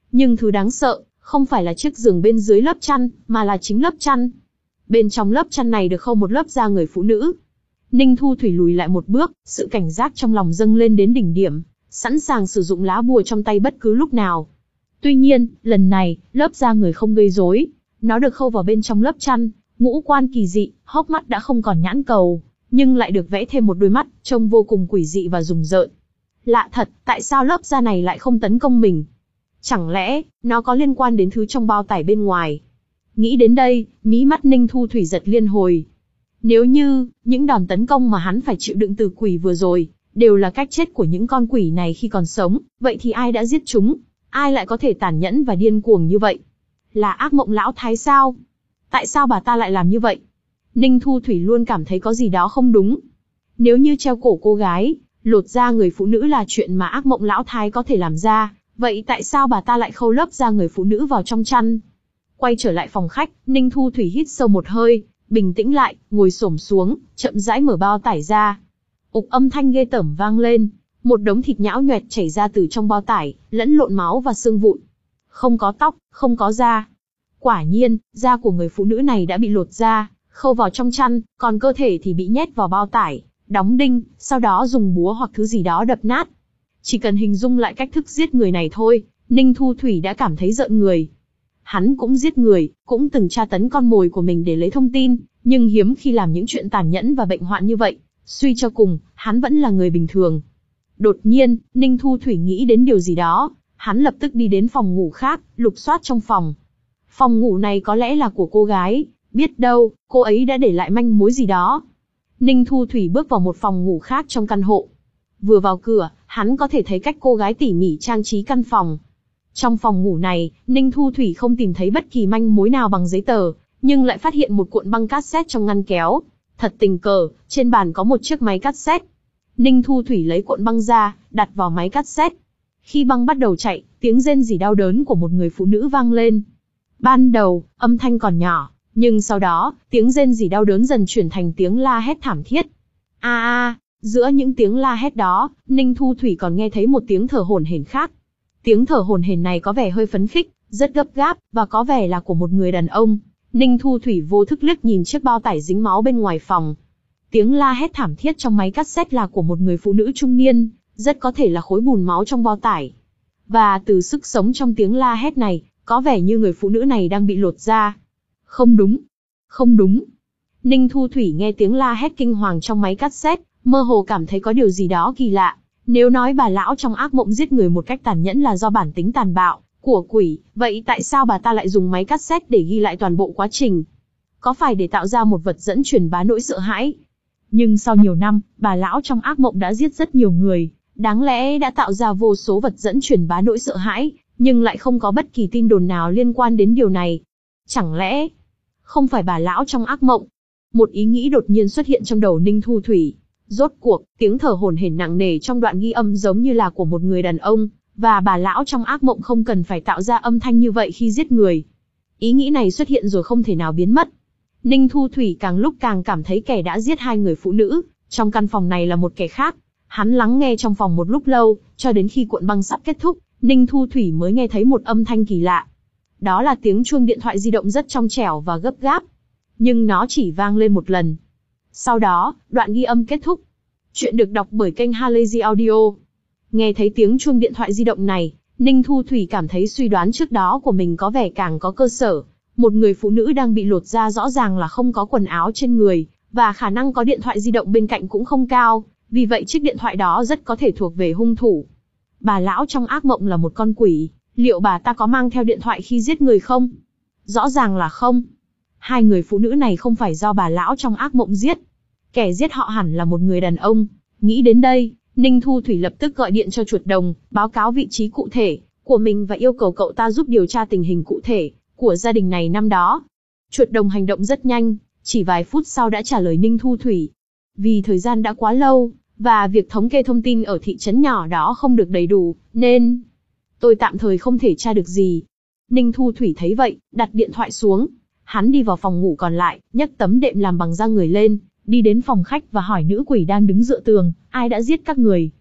Nhưng thứ đáng sợ, không phải là chiếc giường bên dưới lớp chăn, mà là chính lớp chăn. Bên trong lớp chăn này được khâu một lớp da người phụ nữ. Ninh Thu Thủy lùi lại một bước, sự cảnh giác trong lòng dâng lên đến đỉnh điểm, sẵn sàng sử dụng lá bùa trong tay bất cứ lúc nào. Tuy nhiên, lần này, lớp da người không gây rối, nó được khâu vào bên trong lớp chăn, ngũ quan kỳ dị, hốc mắt đã không còn nhãn cầu, nhưng lại được vẽ thêm một đôi mắt, trông vô cùng quỷ dị và rùng rợn. Lạ thật, tại sao lớp da này lại không tấn công mình? Chẳng lẽ, nó có liên quan đến thứ trong bao tải bên ngoài? Nghĩ đến đây, mí mắt Ninh Thu Thủy giật liên hồi. Nếu như, những đòn tấn công mà hắn phải chịu đựng từ quỷ vừa rồi, đều là cách chết của những con quỷ này khi còn sống, vậy thì ai đã giết chúng? Ai lại có thể tàn nhẫn và điên cuồng như vậy? Là ác mộng lão thái sao? Tại sao bà ta lại làm như vậy? Ninh Thu Thủy luôn cảm thấy có gì đó không đúng. Nếu như treo cổ cô gái, lột da người phụ nữ là chuyện mà ác mộng lão thái có thể làm ra, vậy tại sao bà ta lại khâu lớp da người phụ nữ vào trong chăn? Quay trở lại phòng khách, Ninh Thu Thủy hít sâu một hơi, bình tĩnh lại, ngồi xổm xuống, chậm rãi mở bao tải ra. Ục, âm thanh ghê tởm vang lên, một đống thịt nhão nhoẹt chảy ra từ trong bao tải, lẫn lộn máu và xương vụn. Không có tóc, không có da. Quả nhiên, da của người phụ nữ này đã bị lột da, khâu vào trong chăn, còn cơ thể thì bị nhét vào bao tải, đóng đinh, sau đó dùng búa hoặc thứ gì đó đập nát. Chỉ cần hình dung lại cách thức giết người này thôi, Ninh Thu Thủy đã cảm thấy rợn người. Hắn cũng giết người, cũng từng tra tấn con mồi của mình để lấy thông tin, nhưng hiếm khi làm những chuyện tàn nhẫn và bệnh hoạn như vậy. Suy cho cùng, hắn vẫn là người bình thường. Đột nhiên, Ninh Thu Thủy nghĩ đến điều gì đó, hắn lập tức đi đến phòng ngủ khác, lục soát trong phòng. Phòng ngủ này có lẽ là của cô gái, biết đâu, cô ấy đã để lại manh mối gì đó. Ninh Thu Thủy bước vào một phòng ngủ khác trong căn hộ. Vừa vào cửa, hắn có thể thấy cách cô gái tỉ mỉ trang trí căn phòng. Trong phòng ngủ này, Ninh Thu Thủy không tìm thấy bất kỳ manh mối nào bằng giấy tờ, nhưng lại phát hiện một cuộn băng cassette trong ngăn kéo. Thật tình cờ, trên bàn có một chiếc máy cassette. Ninh Thu Thủy lấy cuộn băng ra, đặt vào máy cassette. Khi băng bắt đầu chạy, tiếng rên rỉ đau đớn của một người phụ nữ vang lên. Ban đầu, âm thanh còn nhỏ, nhưng sau đó, tiếng rên rỉ đau đớn dần chuyển thành tiếng la hét thảm thiết. A a, giữa những tiếng la hét đó, Ninh Thu Thủy còn nghe thấy một tiếng thở hổn hển khác. Tiếng thở hổn hển này có vẻ hơi phấn khích, rất gấp gáp, và có vẻ là của một người đàn ông. Ninh Thu Thủy vô thức liếc nhìn chiếc bao tải dính máu bên ngoài phòng. Tiếng la hét thảm thiết trong máy cassette là của một người phụ nữ trung niên, rất có thể là khối bùn máu trong bao tải. Và từ sức sống trong tiếng la hét này, có vẻ như người phụ nữ này đang bị lột da. Không đúng, không đúng. Ninh Thu Thủy nghe tiếng la hét kinh hoàng trong máy cassette, mơ hồ cảm thấy có điều gì đó kỳ lạ. Nếu nói bà lão trong ác mộng giết người một cách tàn nhẫn là do bản tính tàn bạo của quỷ, vậy tại sao bà ta lại dùng máy cassette để ghi lại toàn bộ quá trình? Có phải để tạo ra một vật dẫn truyền bá nỗi sợ hãi? Nhưng sau nhiều năm, bà lão trong ác mộng đã giết rất nhiều người, đáng lẽ đã tạo ra vô số vật dẫn truyền bá nỗi sợ hãi, nhưng lại không có bất kỳ tin đồn nào liên quan đến điều này. Chẳng lẽ không phải bà lão trong ác mộng? Một ý nghĩ đột nhiên xuất hiện trong đầu Ninh Thu Thủy. Rốt cuộc, tiếng thở hổn hển nặng nề trong đoạn ghi âm giống như là của một người đàn ông, và bà lão trong ác mộng không cần phải tạo ra âm thanh như vậy khi giết người. Ý nghĩ này xuất hiện rồi không thể nào biến mất. Ninh Thu Thủy càng lúc càng cảm thấy kẻ đã giết hai người phụ nữ trong căn phòng này là một kẻ khác. Hắn lắng nghe trong phòng một lúc lâu, cho đến khi cuộn băng sắp kết thúc, Ninh Thu Thủy mới nghe thấy một âm thanh kỳ lạ. Đó là tiếng chuông điện thoại di động rất trong trẻo và gấp gáp. Nhưng nó chỉ vang lên một lần. Sau đó, đoạn ghi âm kết thúc. Chuyện được đọc bởi kênh Halazy Audio. Nghe thấy tiếng chuông điện thoại di động này, Ninh Thu Thủy cảm thấy suy đoán trước đó của mình có vẻ càng có cơ sở. Một người phụ nữ đang bị lột da rõ ràng là không có quần áo trên người, và khả năng có điện thoại di động bên cạnh cũng không cao, vì vậy chiếc điện thoại đó rất có thể thuộc về hung thủ. Bà lão trong ác mộng là một con quỷ, liệu bà ta có mang theo điện thoại khi giết người không? Rõ ràng là không. Hai người phụ nữ này không phải do bà lão trong ác mộng giết. Kẻ giết họ hẳn là một người đàn ông. Nghĩ đến đây, Ninh Thu Thủy lập tức gọi điện cho chuột đồng, báo cáo vị trí cụ thể của mình và yêu cầu cậu ta giúp điều tra tình hình cụ thể của gia đình này năm đó. Chuột đồng hành động rất nhanh, chỉ vài phút sau đã trả lời Ninh Thu Thủy. Vì thời gian đã quá lâu, và việc thống kê thông tin ở thị trấn nhỏ đó không được đầy đủ, nên tôi tạm thời không thể tra được gì. Ninh Thu Thủy thấy vậy, đặt điện thoại xuống. Hắn đi vào phòng ngủ còn lại, nhấc tấm đệm làm bằng da người lên, đi đến phòng khách và hỏi nữ quỷ đang đứng dựa tường, ai đã giết các người?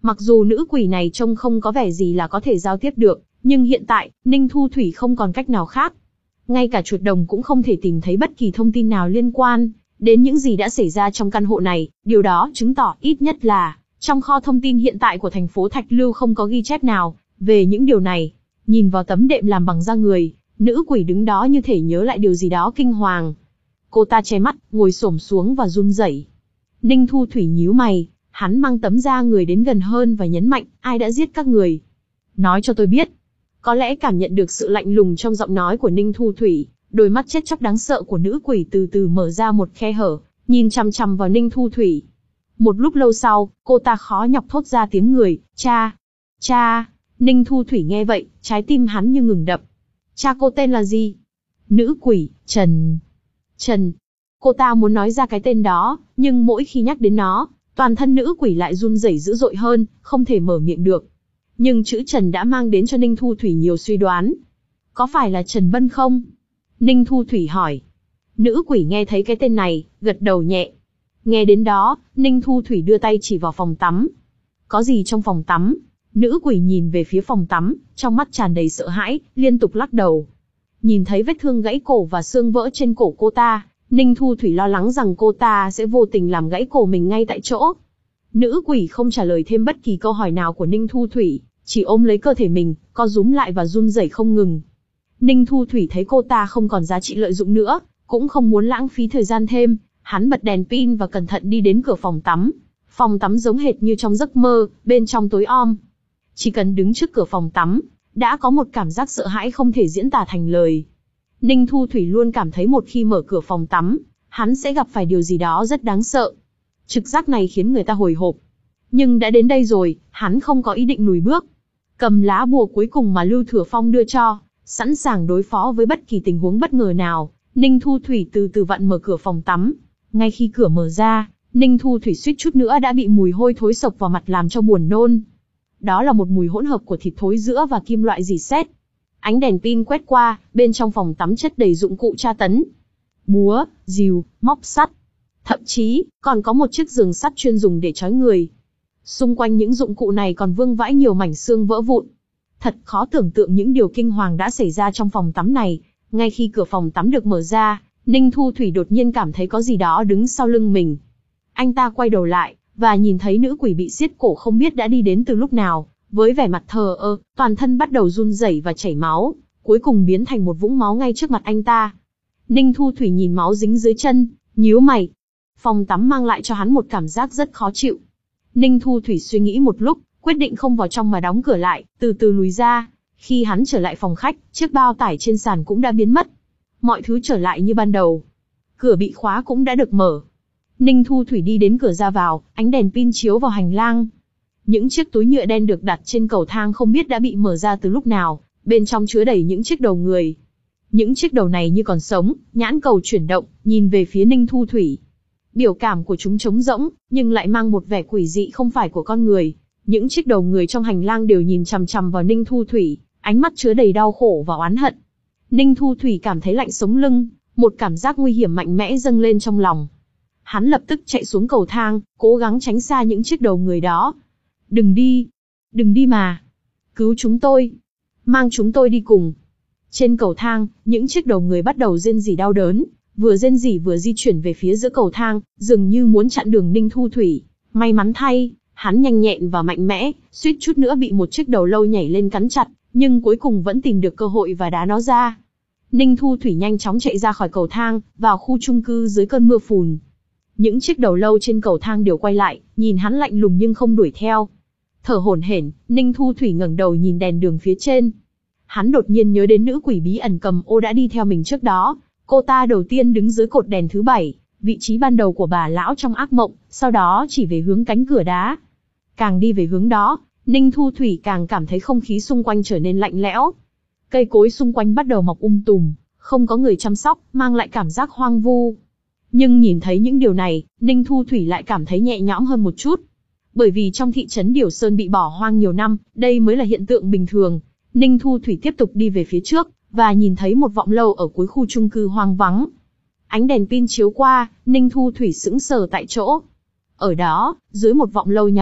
Mặc dù nữ quỷ này trông không có vẻ gì là có thể giao tiếp được, nhưng hiện tại, Ninh Thu Thủy không còn cách nào khác. Ngay cả chuột đồng cũng không thể tìm thấy bất kỳ thông tin nào liên quan đến những gì đã xảy ra trong căn hộ này, điều đó chứng tỏ ít nhất là trong kho thông tin hiện tại của thành phố Thạch Lưu không có ghi chép nào về những điều này. Nhìn vào tấm đệm làm bằng da người, nữ quỷ đứng đó như thể nhớ lại điều gì đó kinh hoàng. Cô ta che mắt, ngồi xổm xuống và run rẩy. Ninh Thu Thủy nhíu mày, hắn mang tấm da người đến gần hơn và nhấn mạnh, ai đã giết các người? Nói cho tôi biết. Có lẽ cảm nhận được sự lạnh lùng trong giọng nói của Ninh Thu Thủy, đôi mắt chết chóc đáng sợ của nữ quỷ từ từ mở ra một khe hở, nhìn chằm chằm vào Ninh Thu Thủy. Một lúc lâu sau, cô ta khó nhọc thốt ra tiếng người, cha, cha. Ninh Thu Thủy nghe vậy, trái tim hắn như ngừng đập. Cha cô tên là gì? Nữ quỷ, Trần. Trần. Cô ta muốn nói ra cái tên đó, nhưng mỗi khi nhắc đến nó, toàn thân nữ quỷ lại run rẩy dữ dội hơn, không thể mở miệng được. Nhưng chữ Trần đã mang đến cho Ninh Thu Thủy nhiều suy đoán. Có phải là Trần Bân không? Ninh Thu Thủy hỏi. Nữ quỷ nghe thấy cái tên này, gật đầu nhẹ. Nghe đến đó, Ninh Thu Thủy đưa tay chỉ vào phòng tắm. Có gì trong phòng tắm? Nữ quỷ nhìn về phía phòng tắm, trong mắt tràn đầy sợ hãi, liên tục lắc đầu. Nhìn thấy vết thương gãy cổ và xương vỡ trên cổ cô ta, Ninh Thu Thủy lo lắng rằng cô ta sẽ vô tình làm gãy cổ mình ngay tại chỗ. Nữ quỷ không trả lời thêm bất kỳ câu hỏi nào của Ninh Thu Thủy, chỉ ôm lấy cơ thể mình, co rúm lại và run rẩy không ngừng. Ninh Thu Thủy thấy cô ta không còn giá trị lợi dụng nữa, cũng không muốn lãng phí thời gian thêm, hắn bật đèn pin và cẩn thận đi đến cửa phòng tắm. Phòng tắm giống hệt như trong giấc mơ, bên trong tối om. Chỉ cần đứng trước cửa phòng tắm, đã có một cảm giác sợ hãi không thể diễn tả thành lời. Ninh Thu Thủy luôn cảm thấy một khi mở cửa phòng tắm, hắn sẽ gặp phải điều gì đó rất đáng sợ. Trực giác này khiến người ta hồi hộp. Nhưng đã đến đây rồi, hắn không có ý định lùi bước. Cầm lá bùa cuối cùng mà Lưu Thừa Phong đưa cho, sẵn sàng đối phó với bất kỳ tình huống bất ngờ nào, Ninh Thu Thủy từ từ vặn mở cửa phòng tắm. Ngay khi cửa mở ra, Ninh Thu Thủy suýt chút nữa đã bị mùi hôi thối sộc vào mặt làm cho buồn nôn. Đó là một mùi hỗn hợp của thịt thối rữa và kim loại rỉ sét. Ánh đèn pin quét qua, bên trong phòng tắm chất đầy dụng cụ tra tấn. Búa, rìu, móc sắt. Thậm chí, còn có một chiếc giường sắt chuyên dùng để trói người. Xung quanh những dụng cụ này còn vương vãi nhiều mảnh xương vỡ vụn. Thật khó tưởng tượng những điều kinh hoàng đã xảy ra trong phòng tắm này. Ngay khi cửa phòng tắm được mở ra, Ninh Thu Thủy đột nhiên cảm thấy có gì đó đứng sau lưng mình. Anh ta quay đầu lại, và nhìn thấy nữ quỷ bị siết cổ không biết đã đi đến từ lúc nào, với vẻ mặt thờ ơ, toàn thân bắt đầu run rẩy và chảy máu, cuối cùng biến thành một vũng máu ngay trước mặt anh ta. Ninh Thu Thủy nhìn máu dính dưới chân, nhíu mày. Phòng tắm mang lại cho hắn một cảm giác rất khó chịu. Ninh Thu Thủy suy nghĩ một lúc, quyết định không vào trong mà đóng cửa lại, từ từ lùi ra. Khi hắn trở lại phòng khách, chiếc bao tải trên sàn cũng đã biến mất. Mọi thứ trở lại như ban đầu. Cửa bị khóa cũng đã được mở. Ninh Thu Thủy đi đến cửa ra vào, ánh đèn pin chiếu vào hành lang. Những chiếc túi nhựa đen được đặt trên cầu thang không biết đã bị mở ra từ lúc nào, bên trong chứa đầy những chiếc đầu người. Những chiếc đầu này như còn sống, nhãn cầu chuyển động, nhìn về phía Ninh Thu Thủy. Biểu cảm của chúng trống rỗng, nhưng lại mang một vẻ quỷ dị không phải của con người. Những chiếc đầu người trong hành lang đều nhìn chằm chằm vào Ninh Thu Thủy, ánh mắt chứa đầy đau khổ và oán hận. Ninh Thu Thủy cảm thấy lạnh sống lưng, một cảm giác nguy hiểm mạnh mẽ dâng lên trong lòng. Hắn lập tức chạy xuống cầu thang, cố gắng tránh xa những chiếc đầu người đó. Đừng đi! Đừng đi mà! Cứu chúng tôi! Mang chúng tôi đi cùng! Trên cầu thang, những chiếc đầu người bắt đầu rên rỉ đau đớn, vừa rên rỉ vừa di chuyển về phía giữa cầu thang, dường như muốn chặn đường Ninh Thu Thủy. May mắn thay, hắn nhanh nhẹn và mạnh mẽ, suýt chút nữa bị một chiếc đầu lâu nhảy lên cắn chặt, nhưng cuối cùng vẫn tìm được cơ hội và đá nó ra. Ninh Thu Thủy nhanh chóng chạy ra khỏi cầu thang, vào khu chung cư dưới cơn mưa phùn. Những chiếc đầu lâu trên cầu thang đều quay lại, nhìn hắn lạnh lùng nhưng không đuổi theo. Thở hổn hển, Ninh Thu Thủy ngẩng đầu nhìn đèn đường phía trên. Hắn đột nhiên nhớ đến nữ quỷ bí ẩn cầm ô đã đi theo mình trước đó. Cô ta đầu tiên đứng dưới cột đèn thứ bảy, vị trí ban đầu của bà lão trong ác mộng, sau đó chỉ về hướng cánh cửa đá. Càng đi về hướng đó, Ninh Thu Thủy càng cảm thấy không khí xung quanh trở nên lạnh lẽo. Cây cối xung quanh bắt đầu mọc um tùm, không có người chăm sóc, mang lại cảm giác hoang vu. Nhưng nhìn thấy những điều này, Ninh Thu Thủy lại cảm thấy nhẹ nhõm hơn một chút. Bởi vì trong thị trấn Điểu Sơn bị bỏ hoang nhiều năm, đây mới là hiện tượng bình thường. Ninh Thu Thủy tiếp tục đi về phía trước, và nhìn thấy một vọng lâu ở cuối khu chung cư hoang vắng. Ánh đèn pin chiếu qua, Ninh Thu Thủy sững sờ tại chỗ. Ở đó, dưới một vọng lâu nhỏ,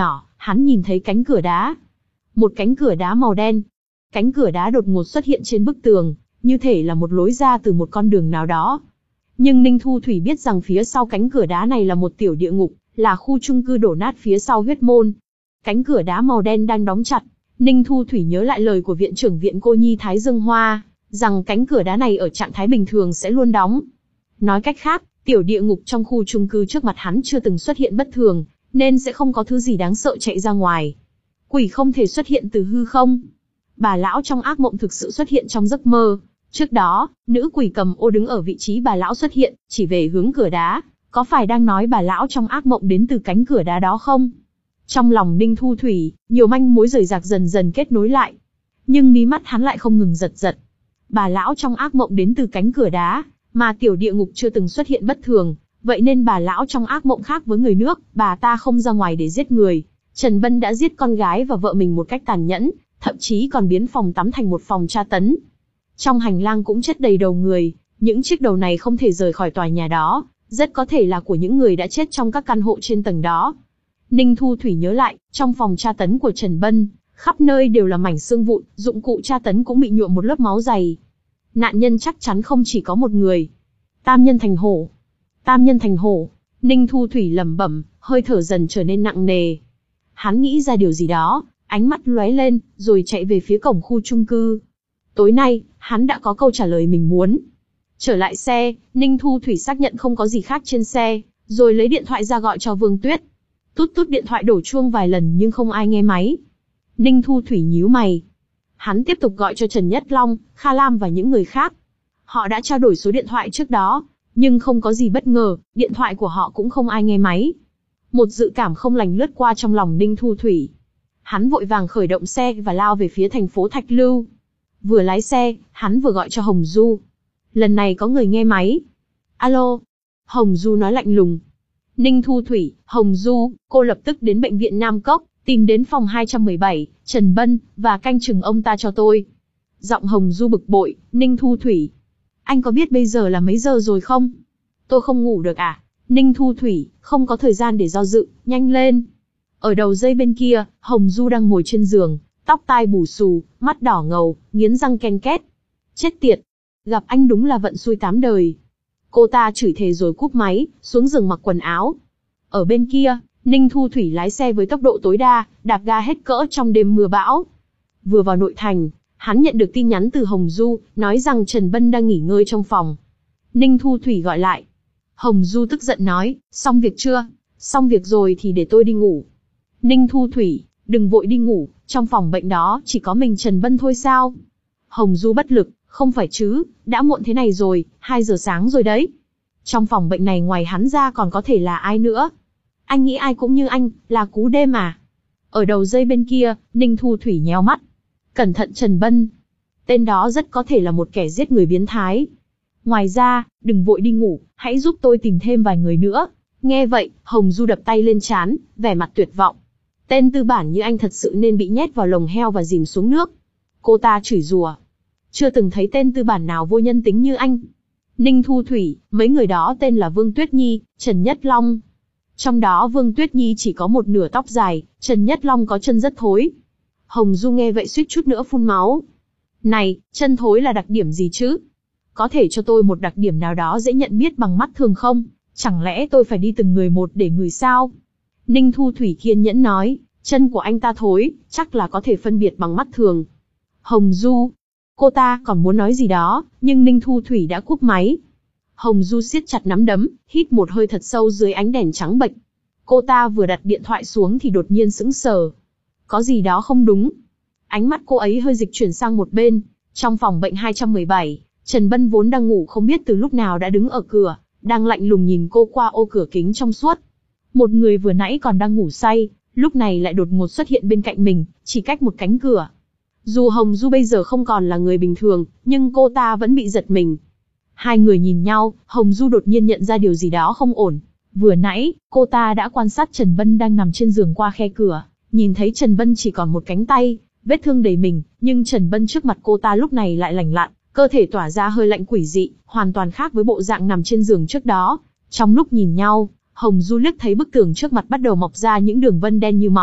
hắn nhìn thấy cánh cửa đá. Một cánh cửa đá màu đen. Cánh cửa đá đột ngột xuất hiện trên bức tường, như thể là một lối ra từ một con đường nào đó. Nhưng Ninh Thu Thủy biết rằng phía sau cánh cửa đá này là một tiểu địa ngục, là khu chung cư đổ nát phía sau huyết môn. Cánh cửa đá màu đen đang đóng chặt. Ninh Thu Thủy nhớ lại lời của viện trưởng viện cô nhi Thái Dương Hoa, rằng cánh cửa đá này ở trạng thái bình thường sẽ luôn đóng. Nói cách khác, tiểu địa ngục trong khu chung cư trước mặt hắn chưa từng xuất hiện bất thường, nên sẽ không có thứ gì đáng sợ chạy ra ngoài. Quỷ không thể xuất hiện từ hư không. Bà lão trong ác mộng thực sự xuất hiện trong giấc mơ. Trước đó, nữ quỷ cầm ô đứng ở vị trí bà lão xuất hiện, chỉ về hướng cửa đá. Có phải đang nói bà lão trong ác mộng đến từ cánh cửa đá đó không? Trong lòng Ninh Thu Thủy, nhiều manh mối rời rạc dần dần kết nối lại. Nhưng mí mắt hắn lại không ngừng giật giật. Bà lão trong ác mộng đến từ cánh cửa đá, mà tiểu địa ngục chưa từng xuất hiện bất thường. Vậy nên bà lão trong ác mộng khác với người nước, bà ta không ra ngoài để giết người. Trần Bân đã giết con gái và vợ mình một cách tàn nhẫn, thậm chí còn biến phòng tắm thành một phòng tra tấn. Trong hành lang cũng chất đầy đầu người, những chiếc đầu này không thể rời khỏi tòa nhà đó, rất có thể là của những người đã chết trong các căn hộ trên tầng đó. Ninh Thu Thủy nhớ lại, trong phòng tra tấn của Trần Bân, khắp nơi đều là mảnh xương vụn, dụng cụ tra tấn cũng bị nhuộm một lớp máu dày. Nạn nhân chắc chắn không chỉ có một người. Tam nhân thành hổ. Tam nhân thành hổ. Ninh Thu Thủy lẩm bẩm, hơi thở dần trở nên nặng nề. Hắn nghĩ ra điều gì đó, ánh mắt lóe lên, rồi chạy về phía cổng khu chung cư. Tối nay, hắn đã có câu trả lời mình muốn. Trở lại xe, Ninh Thu Thủy xác nhận không có gì khác trên xe, rồi lấy điện thoại ra gọi cho Vương Tuyết. Tút tút điện thoại đổ chuông vài lần nhưng không ai nghe máy. Ninh Thu Thủy nhíu mày. Hắn tiếp tục gọi cho Trần Nhất Long, Kha Lam và những người khác. Họ đã trao đổi số điện thoại trước đó, nhưng không có gì bất ngờ, điện thoại của họ cũng không ai nghe máy. Một dự cảm không lành lướt qua trong lòng Ninh Thu Thủy. Hắn vội vàng khởi động xe và lao về phía thành phố Thạch Lưu. Vừa lái xe, hắn vừa gọi cho Hồng Du. Lần này có người nghe máy. Alo. Hồng Du nói lạnh lùng. Ninh Thu Thủy, Hồng Du, cô lập tức đến bệnh viện Nam Cốc, tìm đến phòng hai trăm mười bảy, Trần Bân, và canh chừng ông ta cho tôi. Giọng Hồng Du bực bội. Ninh Thu Thủy. Anh có biết bây giờ là mấy giờ rồi không? Tôi không ngủ được à? Ninh Thu Thủy, không có thời gian để do dự, nhanh lên. Ở đầu dây bên kia, Hồng Du đang ngồi trên giường, tóc tai bù xù, mắt đỏ ngầu, nghiến răng ken két. Chết tiệt. Gặp anh đúng là vận xui tám đời. Cô ta chửi thề rồi cúp máy, xuống giường mặc quần áo. Ở bên kia, Ninh Thu Thủy lái xe với tốc độ tối đa, đạp ga hết cỡ trong đêm mưa bão. Vừa vào nội thành, hắn nhận được tin nhắn từ Hồng Du, nói rằng Trần Bân đang nghỉ ngơi trong phòng. Ninh Thu Thủy gọi lại. Hồng Du tức giận nói, xong việc chưa? Xong việc rồi thì để tôi đi ngủ. Ninh Thu Thủy, đừng vội đi ngủ, trong phòng bệnh đó chỉ có mình Trần Bân thôi sao? Hồng Du bất lực, không phải chứ, đã muộn thế này rồi, hai giờ sáng rồi đấy. Trong phòng bệnh này ngoài hắn ra còn có thể là ai nữa? Anh nghĩ ai cũng như anh, là cú đêm à? Ở đầu dây bên kia, Ninh Thu Thủy nhéo mắt. Cẩn thận Trần Bân. Tên đó rất có thể là một kẻ giết người biến thái. Ngoài ra, đừng vội đi ngủ, hãy giúp tôi tìm thêm vài người nữa. Nghe vậy, Hồng Du đập tay lên trán, vẻ mặt tuyệt vọng. Tên tư bản như anh thật sự nên bị nhét vào lồng heo và dìm xuống nước. Cô ta chửi rủa. Chưa từng thấy tên tư bản nào vô nhân tính như anh. Ninh Thu Thủy, mấy người đó tên là Vương Tuyết Nhi, Trần Nhất Long. Trong đó Vương Tuyết Nhi chỉ có một nửa tóc dài, Trần Nhất Long có chân rất thối. Hồng Du nghe vậy suýt chút nữa phun máu. Này, chân thối là đặc điểm gì chứ? Có thể cho tôi một đặc điểm nào đó dễ nhận biết bằng mắt thường không? Chẳng lẽ tôi phải đi từng người một để ngửi sao? Ninh Thu Thủy kiên nhẫn nói, chân của anh ta thối, chắc là có thể phân biệt bằng mắt thường. Hồng Du. Cô ta còn muốn nói gì đó, nhưng Ninh Thu Thủy đã cúp máy. Hồng Du siết chặt nắm đấm, hít một hơi thật sâu dưới ánh đèn trắng bệch. Cô ta vừa đặt điện thoại xuống thì đột nhiên sững sờ. Có gì đó không đúng. Ánh mắt cô ấy hơi dịch chuyển sang một bên. Trong phòng bệnh hai trăm mười bảy, Trần Bân vốn đang ngủ không biết từ lúc nào đã đứng ở cửa, đang lạnh lùng nhìn cô qua ô cửa kính trong suốt. Một người vừa nãy còn đang ngủ say, lúc này lại đột ngột xuất hiện bên cạnh mình, chỉ cách một cánh cửa. Dù Hồng Du bây giờ không còn là người bình thường, nhưng cô ta vẫn bị giật mình. Hai người nhìn nhau, Hồng Du đột nhiên nhận ra điều gì đó không ổn. Vừa nãy, cô ta đã quan sát Trần Bân đang nằm trên giường qua khe cửa, nhìn thấy Trần Bân chỉ còn một cánh tay, vết thương đầy mình, nhưng Trần Bân trước mặt cô ta lúc này lại lành lặn, cơ thể tỏa ra hơi lạnh quỷ dị, hoàn toàn khác với bộ dạng nằm trên giường trước đó. Trong lúc nhìn nhau, Hồng Du liếc thấy bức tường trước mặt bắt đầu mọc ra những đường vân đen như máu,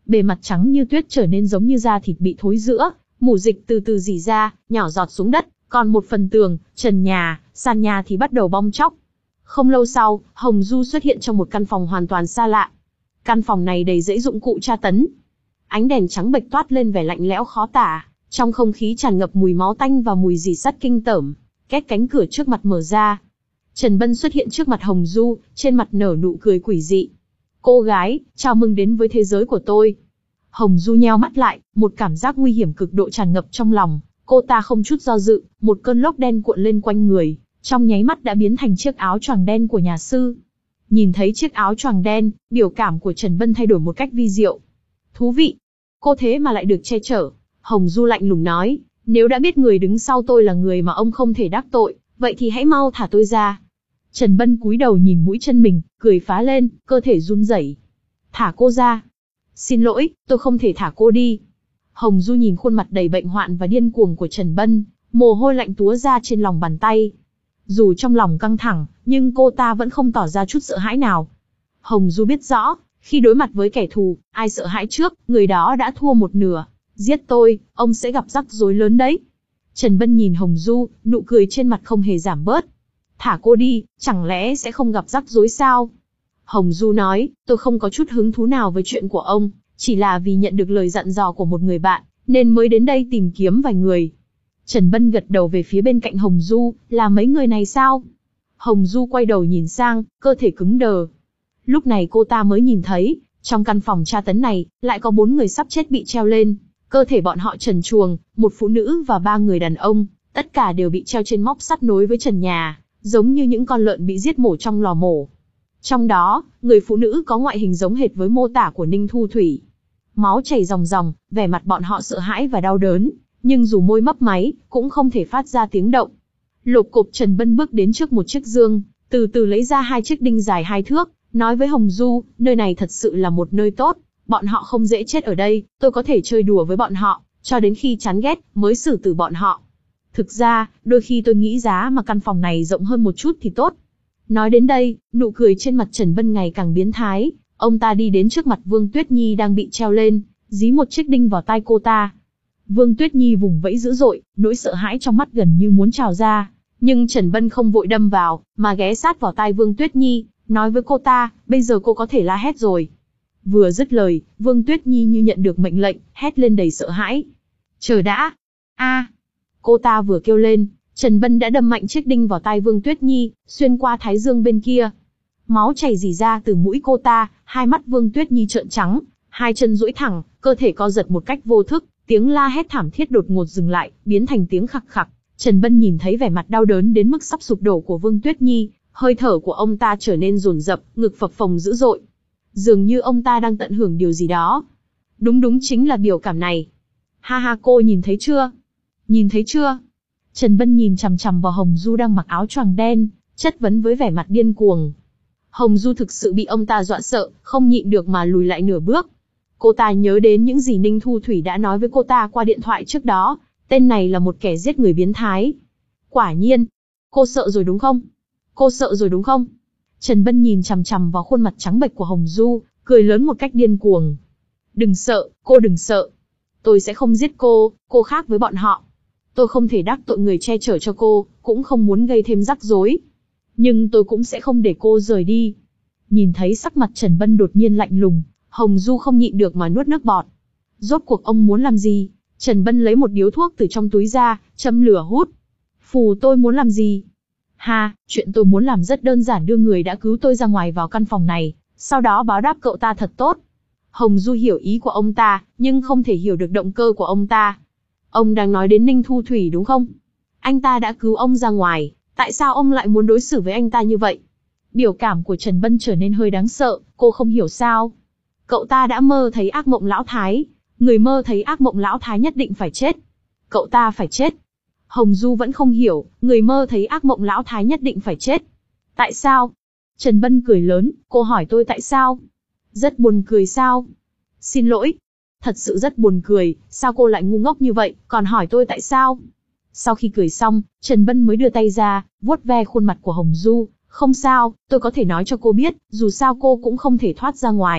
Bề mặt trắng như tuyết trở nên giống như da thịt bị thối rữa, mủ dịch từ từ rỉ ra, nhỏ giọt xuống đất, còn một phần tường, trần nhà, sàn nhà thì bắt đầu bong tróc. Không lâu sau, Hồng Du xuất hiện trong một căn phòng hoàn toàn xa lạ. Căn phòng này đầy dãy dụng cụ tra tấn. Ánh đèn trắng bệch toát lên vẻ lạnh lẽo khó tả, trong không khí tràn ngập mùi máu tanh và mùi rỉ sắt kinh tởm. Két cánh cửa trước mặt mở ra. Trần Bân xuất hiện trước mặt Hồng Du, trên mặt nở nụ cười quỷ dị. Cô gái, chào mừng đến với thế giới của tôi. Hồng Du nheo mắt lại, một cảm giác nguy hiểm cực độ tràn ngập trong lòng. Cô ta không chút do dự, một cơn lốc đen cuộn lên quanh người, trong nháy mắt đã biến thành chiếc áo choàng đen của nhà sư. Nhìn thấy chiếc áo choàng đen, biểu cảm của Trần Bân thay đổi một cách vi diệu. Thú vị, cô thế mà lại được che chở. Hồng Du lạnh lùng nói, nếu đã biết người đứng sau tôi là người mà ông không thể đắc tội, vậy thì hãy mau thả tôi ra. Trần Bân cúi đầu nhìn mũi chân mình, cười phá lên, cơ thể run rẩy. Thả cô ra. Xin lỗi, tôi không thể thả cô đi. Hồng Du nhìn khuôn mặt đầy bệnh hoạn và điên cuồng của Trần Bân, mồ hôi lạnh túa ra trên lòng bàn tay. Dù trong lòng căng thẳng, nhưng cô ta vẫn không tỏ ra chút sợ hãi nào. Hồng Du biết rõ, khi đối mặt với kẻ thù, ai sợ hãi trước, người đó đã thua một nửa. Giết tôi, ông sẽ gặp rắc rối lớn đấy. Trần Bân nhìn Hồng Du, nụ cười trên mặt không hề giảm bớt. Thả cô đi, chẳng lẽ sẽ không gặp rắc rối sao? Hồng Du nói, tôi không có chút hứng thú nào với chuyện của ông, chỉ là vì nhận được lời dặn dò của một người bạn, nên mới đến đây tìm kiếm vài người. Trần Bân gật đầu về phía bên cạnh Hồng Du, là mấy người này sao? Hồng Du quay đầu nhìn sang, cơ thể cứng đờ. Lúc này cô ta mới nhìn thấy, trong căn phòng tra tấn này, lại có bốn người sắp chết bị treo lên. Cơ thể bọn họ trần truồng, một phụ nữ và ba người đàn ông, tất cả đều bị treo trên móc sắt nối với trần nhà, giống như những con lợn bị giết mổ trong lò mổ. Trong đó, người phụ nữ có ngoại hình giống hệt với mô tả của Ninh Thu Thủy. Máu chảy ròng ròng, vẻ mặt bọn họ sợ hãi và đau đớn, nhưng dù môi mấp máy, cũng không thể phát ra tiếng động. Lục cục Trần Bân bước đến trước một chiếc giường, từ từ lấy ra hai chiếc đinh dài hai thước, nói với Hồng Du, nơi này thật sự là một nơi tốt, bọn họ không dễ chết ở đây, tôi có thể chơi đùa với bọn họ, cho đến khi chán ghét, mới xử tử bọn họ. Thực ra, đôi khi tôi nghĩ giá mà căn phòng này rộng hơn một chút thì tốt. Nói đến đây, nụ cười trên mặt Trần Bân ngày càng biến thái, ông ta đi đến trước mặt Vương Tuyết Nhi đang bị treo lên, dí một chiếc đinh vào tai cô ta. Vương Tuyết Nhi vùng vẫy dữ dội, nỗi sợ hãi trong mắt gần như muốn trào ra, nhưng Trần Bân không vội đâm vào, mà ghé sát vào tai Vương Tuyết Nhi, nói với cô ta, bây giờ cô có thể la hét rồi. Vừa dứt lời, Vương Tuyết Nhi như nhận được mệnh lệnh, hét lên đầy sợ hãi. Chờ đã! A! Cô ta vừa kêu lên, Trần Bân đã đâm mạnh chiếc đinh vào tai Vương Tuyết Nhi, xuyên qua thái dương bên kia. Máu chảy rỉ ra từ mũi cô ta, hai mắt Vương Tuyết Nhi trợn trắng, hai chân duỗi thẳng, cơ thể co giật một cách vô thức, tiếng la hét thảm thiết đột ngột dừng lại, biến thành tiếng khặc khặc. Trần Bân nhìn thấy vẻ mặt đau đớn đến mức sắp sụp đổ của Vương Tuyết Nhi, hơi thở của ông ta trở nên dồn dập, ngực phập phồng dữ dội. Dường như ông ta đang tận hưởng điều gì đó. Đúng đúng chính là biểu cảm này. Ha ha, cô nhìn thấy chưa? Nhìn thấy chưa? Trần Bân nhìn chằm chằm vào Hồng Du đang mặc áo choàng đen, chất vấn với vẻ mặt điên cuồng. Hồng Du thực sự bị ông ta dọa sợ, không nhịn được mà lùi lại nửa bước. Cô ta nhớ đến những gì Ninh Thu Thủy đã nói với cô ta qua điện thoại trước đó, tên này là một kẻ giết người biến thái. Quả nhiên, cô sợ rồi đúng không? Cô sợ rồi đúng không? Trần Bân nhìn chằm chằm vào khuôn mặt trắng bệch của Hồng Du, cười lớn một cách điên cuồng. Đừng sợ, cô đừng sợ. Tôi sẽ không giết cô, cô khác với bọn họ. Tôi không thể đắc tội người che chở cho cô, cũng không muốn gây thêm rắc rối. Nhưng tôi cũng sẽ không để cô rời đi. Nhìn thấy sắc mặt Trần Bân đột nhiên lạnh lùng, Hồng Du không nhịn được mà nuốt nước bọt. Rốt cuộc ông muốn làm gì? Trần Bân lấy một điếu thuốc từ trong túi ra, châm lửa hút. Phù tôi muốn làm gì? Ha, chuyện tôi muốn làm rất đơn giản, đưa người đã cứu tôi ra ngoài vào căn phòng này, sau đó báo đáp cậu ta thật tốt. Hồng Du hiểu ý của ông ta, nhưng không thể hiểu được động cơ của ông ta. Ông đang nói đến Ninh Thu Thủy đúng không? Anh ta đã cứu ông ra ngoài, tại sao ông lại muốn đối xử với anh ta như vậy? Biểu cảm của Trần Bân trở nên hơi đáng sợ, cô không hiểu sao. Cậu ta đã mơ thấy ác mộng lão thái, người mơ thấy ác mộng lão thái nhất định phải chết. Cậu ta phải chết. Hồng Du vẫn không hiểu, người mơ thấy ác mộng lão thái nhất định phải chết. Tại sao? Trần Bân cười lớn, cô hỏi tôi tại sao? Rất buồn cười sao? Xin lỗi. Thật sự rất buồn cười, sao cô lại ngu ngốc như vậy, còn hỏi tôi tại sao? Sau khi cười xong, Trần Bân mới đưa tay ra, vuốt ve khuôn mặt của Hồng Du. Không sao, tôi có thể nói cho cô biết, dù sao cô cũng không thể thoát ra ngoài.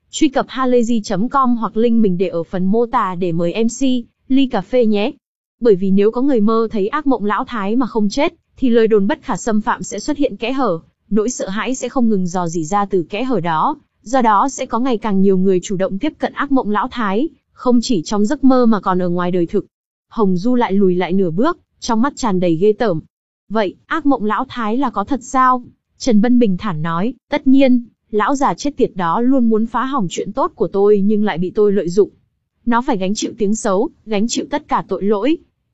Truy cập halayzi chấm com hoặc link mình để ở phần mô tả để mời em xê, ly cà phê nhé. Bởi vì nếu có người mơ thấy ác mộng lão thái mà không chết, thì lời đồn bất khả xâm phạm sẽ xuất hiện kẽ hở, nỗi sợ hãi sẽ không ngừng dò dỉ ra từ kẽ hở đó, do đó sẽ có ngày càng nhiều người chủ động tiếp cận ác mộng lão thái, không chỉ trong giấc mơ mà còn ở ngoài đời thực. Hồng Du lại lùi lại nửa bước, trong mắt tràn đầy ghê tởm. Vậy, ác mộng lão thái là có thật sao? Trần Bân bình thản nói, tất nhiên, lão già chết tiệt đó luôn muốn phá hỏng chuyện tốt của tôi nhưng lại bị tôi lợi dụng. Nó phải gánh chịu tiếng xấu, gánh chịu tất cả tội lỗi.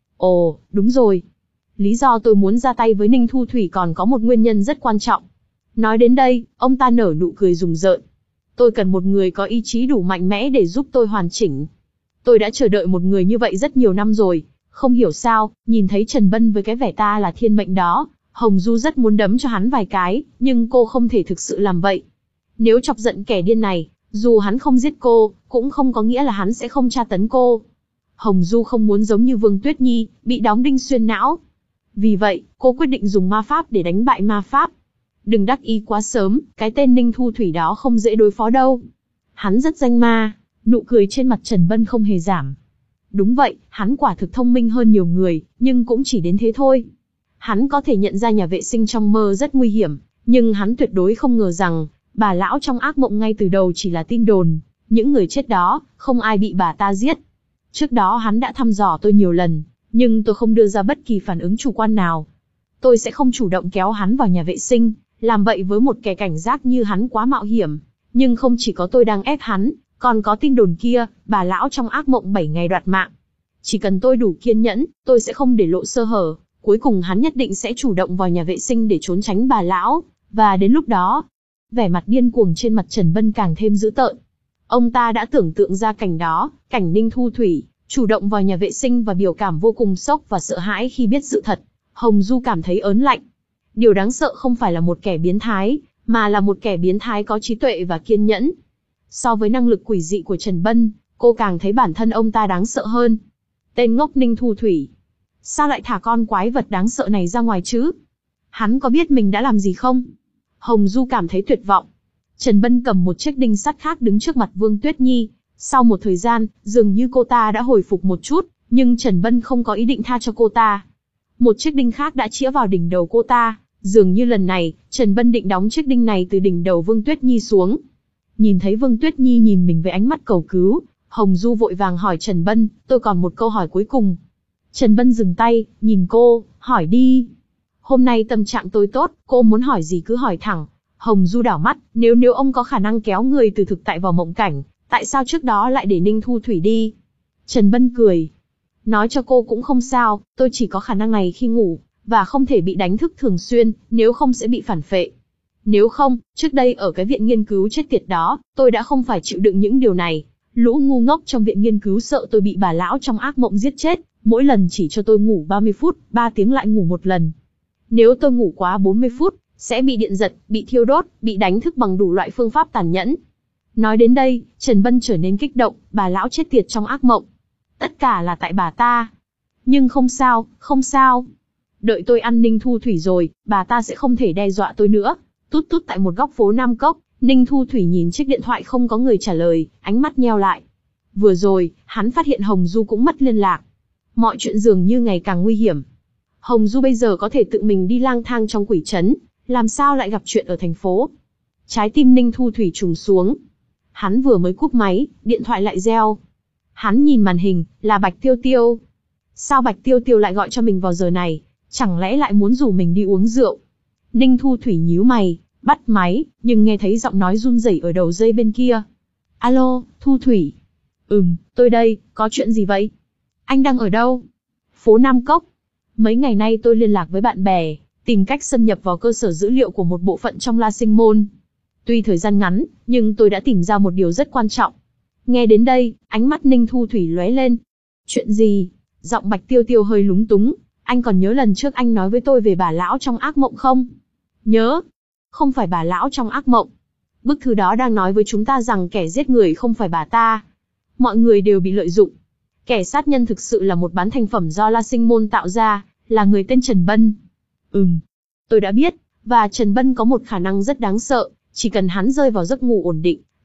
Ồ, đúng rồi. Lý do tôi muốn ra tay với Ninh Thu Thủy còn có một nguyên nhân rất quan trọng. Nói đến đây, ông ta nở nụ cười rùng rợn. Tôi cần một người có ý chí đủ mạnh mẽ để giúp tôi hoàn chỉnh. Tôi đã chờ đợi một người như vậy rất nhiều năm rồi. Không hiểu sao, nhìn thấy Trần Bân với cái vẻ ta là thiên mệnh đó, Hồng Du rất muốn đấm cho hắn vài cái, nhưng cô không thể thực sự làm vậy. Nếu chọc giận kẻ điên này, dù hắn không giết cô, cũng không có nghĩa là hắn sẽ không tra tấn cô. Hồng Du không muốn giống như Vương Tuyết Nhi, bị đóng đinh xuyên não. Vì vậy, cô quyết định dùng ma pháp để đánh bại ma pháp. Đừng đắc ý quá sớm, cái tên Ninh Thu Thủy đó không dễ đối phó đâu. Hắn rất danh ma. Nụ cười trên mặt Trần Bân không hề giảm. Đúng vậy, hắn quả thực thông minh hơn nhiều người, nhưng cũng chỉ đến thế thôi. Hắn có thể nhận ra nhà vệ sinh trong mơ rất nguy hiểm, nhưng hắn tuyệt đối không ngờ rằng, bà lão trong ác mộng ngay từ đầu chỉ là tin đồn. Những người chết đó, không ai bị bà ta giết. Trước đó hắn đã thăm dò tôi nhiều lần, nhưng tôi không đưa ra bất kỳ phản ứng chủ quan nào. Tôi sẽ không chủ động kéo hắn vào nhà vệ sinh, làm vậy với một kẻ cảnh giác như hắn quá mạo hiểm. Nhưng không chỉ có tôi đang ép hắn, còn có tin đồn kia, bà lão trong ác mộng bảy ngày đoạt mạng. Chỉ cần tôi đủ kiên nhẫn, tôi sẽ không để lộ sơ hở. Cuối cùng hắn nhất định sẽ chủ động vào nhà vệ sinh để trốn tránh bà lão. Và đến lúc đó, vẻ mặt điên cuồng trên mặt Trần Bân càng thêm dữ tợn. Ông ta đã tưởng tượng ra cảnh đó, cảnh Ninh Thu Thủy chủ động vào nhà vệ sinh và biểu cảm vô cùng sốc và sợ hãi khi biết sự thật. Hồng Du cảm thấy ớn lạnh. Điều đáng sợ không phải là một kẻ biến thái, mà là một kẻ biến thái có trí tuệ và kiên nhẫn. So với năng lực quỷ dị của Trần Bân, cô càng thấy bản thân ông ta đáng sợ hơn. Tên ngốc Ninh Thu Thủy. Sao lại thả con quái vật đáng sợ này ra ngoài chứ? Hắn có biết mình đã làm gì không? Hồng Du cảm thấy tuyệt vọng. Trần Bân cầm một chiếc đinh sắt khác đứng trước mặt Vương Tuyết Nhi. Sau một thời gian, dường như cô ta đã hồi phục một chút, nhưng Trần Bân không có ý định tha cho cô ta. Một chiếc đinh khác đã chĩa vào đỉnh đầu cô ta. Dường như lần này, Trần Bân định đóng chiếc đinh này từ đỉnh đầu Vương Tuyết Nhi xuống. Nhìn thấy Vương Tuyết Nhi nhìn mình với ánh mắt cầu cứu, Hồng Du vội vàng hỏi Trần Bân, tôi còn một câu hỏi cuối cùng. Trần Bân dừng tay, nhìn cô, hỏi đi. Hôm nay tâm trạng tôi tốt, cô muốn hỏi gì cứ hỏi thẳng. Hồng Du đảo mắt, nếu nếu ông có khả năng kéo người từ thực tại vào mộng cảnh, tại sao trước đó lại để Ninh Thu Thủy đi? Trần Bân cười. Nói cho cô cũng không sao, tôi chỉ có khả năng này khi ngủ, và không thể bị đánh thức thường xuyên, nếu không sẽ bị phản phệ. Nếu không, trước đây ở cái viện nghiên cứu chết tiệt đó, tôi đã không phải chịu đựng những điều này. Lũ ngu ngốc trong viện nghiên cứu sợ tôi bị bà lão trong ác mộng giết chết, mỗi lần chỉ cho tôi ngủ ba mươi phút, ba tiếng lại ngủ một lần. Nếu tôi ngủ quá bốn mươi phút, sẽ bị điện giật, bị thiêu đốt, bị đánh thức bằng đủ loại phương pháp tàn nhẫn. Nói đến đây, Trần Bân trở nên kích động, bà lão chết tiệt trong ác mộng. Tất cả là tại bà ta. Nhưng không sao, không sao. Đợi tôi ăn Ninh Thu Thủy rồi, bà ta sẽ không thể đe dọa tôi nữa. Tút tút tại một góc phố Nam Cốc, Ninh Thu Thủy nhìn chiếc điện thoại không có người trả lời, ánh mắt nheo lại. Vừa rồi, hắn phát hiện Hồng Du cũng mất liên lạc. Mọi chuyện dường như ngày càng nguy hiểm. Hồng Du bây giờ có thể tự mình đi lang thang trong quỷ trấn, làm sao lại gặp chuyện ở thành phố? Trái tim Ninh Thu Thủy trùng xuống. Hắn vừa mới cúp máy, điện thoại lại reo. Hắn nhìn màn hình, là Bạch Tiêu Tiêu. Sao Bạch Tiêu Tiêu lại gọi cho mình vào giờ này? Chẳng lẽ lại muốn rủ mình đi uống rượu? Ninh Thu Thủy nhíu mày, bắt máy, nhưng nghe thấy giọng nói run rẩy ở đầu dây bên kia. Alo, Thu Thủy. Ừm, tôi đây, có chuyện gì vậy? Anh đang ở đâu? Phố Nam Cốc. Mấy ngày nay tôi liên lạc với bạn bè, tìm cách xâm nhập vào cơ sở dữ liệu của một bộ phận trong La Sinh Môn. Tuy thời gian ngắn, nhưng tôi đã tìm ra một điều rất quan trọng. Nghe đến đây, ánh mắt Ninh Thu Thủy lóe lên. Chuyện gì? Giọng Bạch Tiêu Tiêu hơi lúng túng. Anh còn nhớ lần trước anh nói với tôi về bà lão trong ác mộng không? Nhớ. Không phải bà lão trong ác mộng. Bức thư đó đang nói với chúng ta rằng kẻ giết người không phải bà ta. Mọi người đều bị lợi dụng. Kẻ sát nhân thực sự là một bán thành phẩm do La Sinh Môn tạo ra, là người tên Trần Bân. Ừm, tôi đã biết, và Trần Bân có một khả năng rất đáng sợ, chỉ cần hắn rơi vào giấc ngủ ổn định,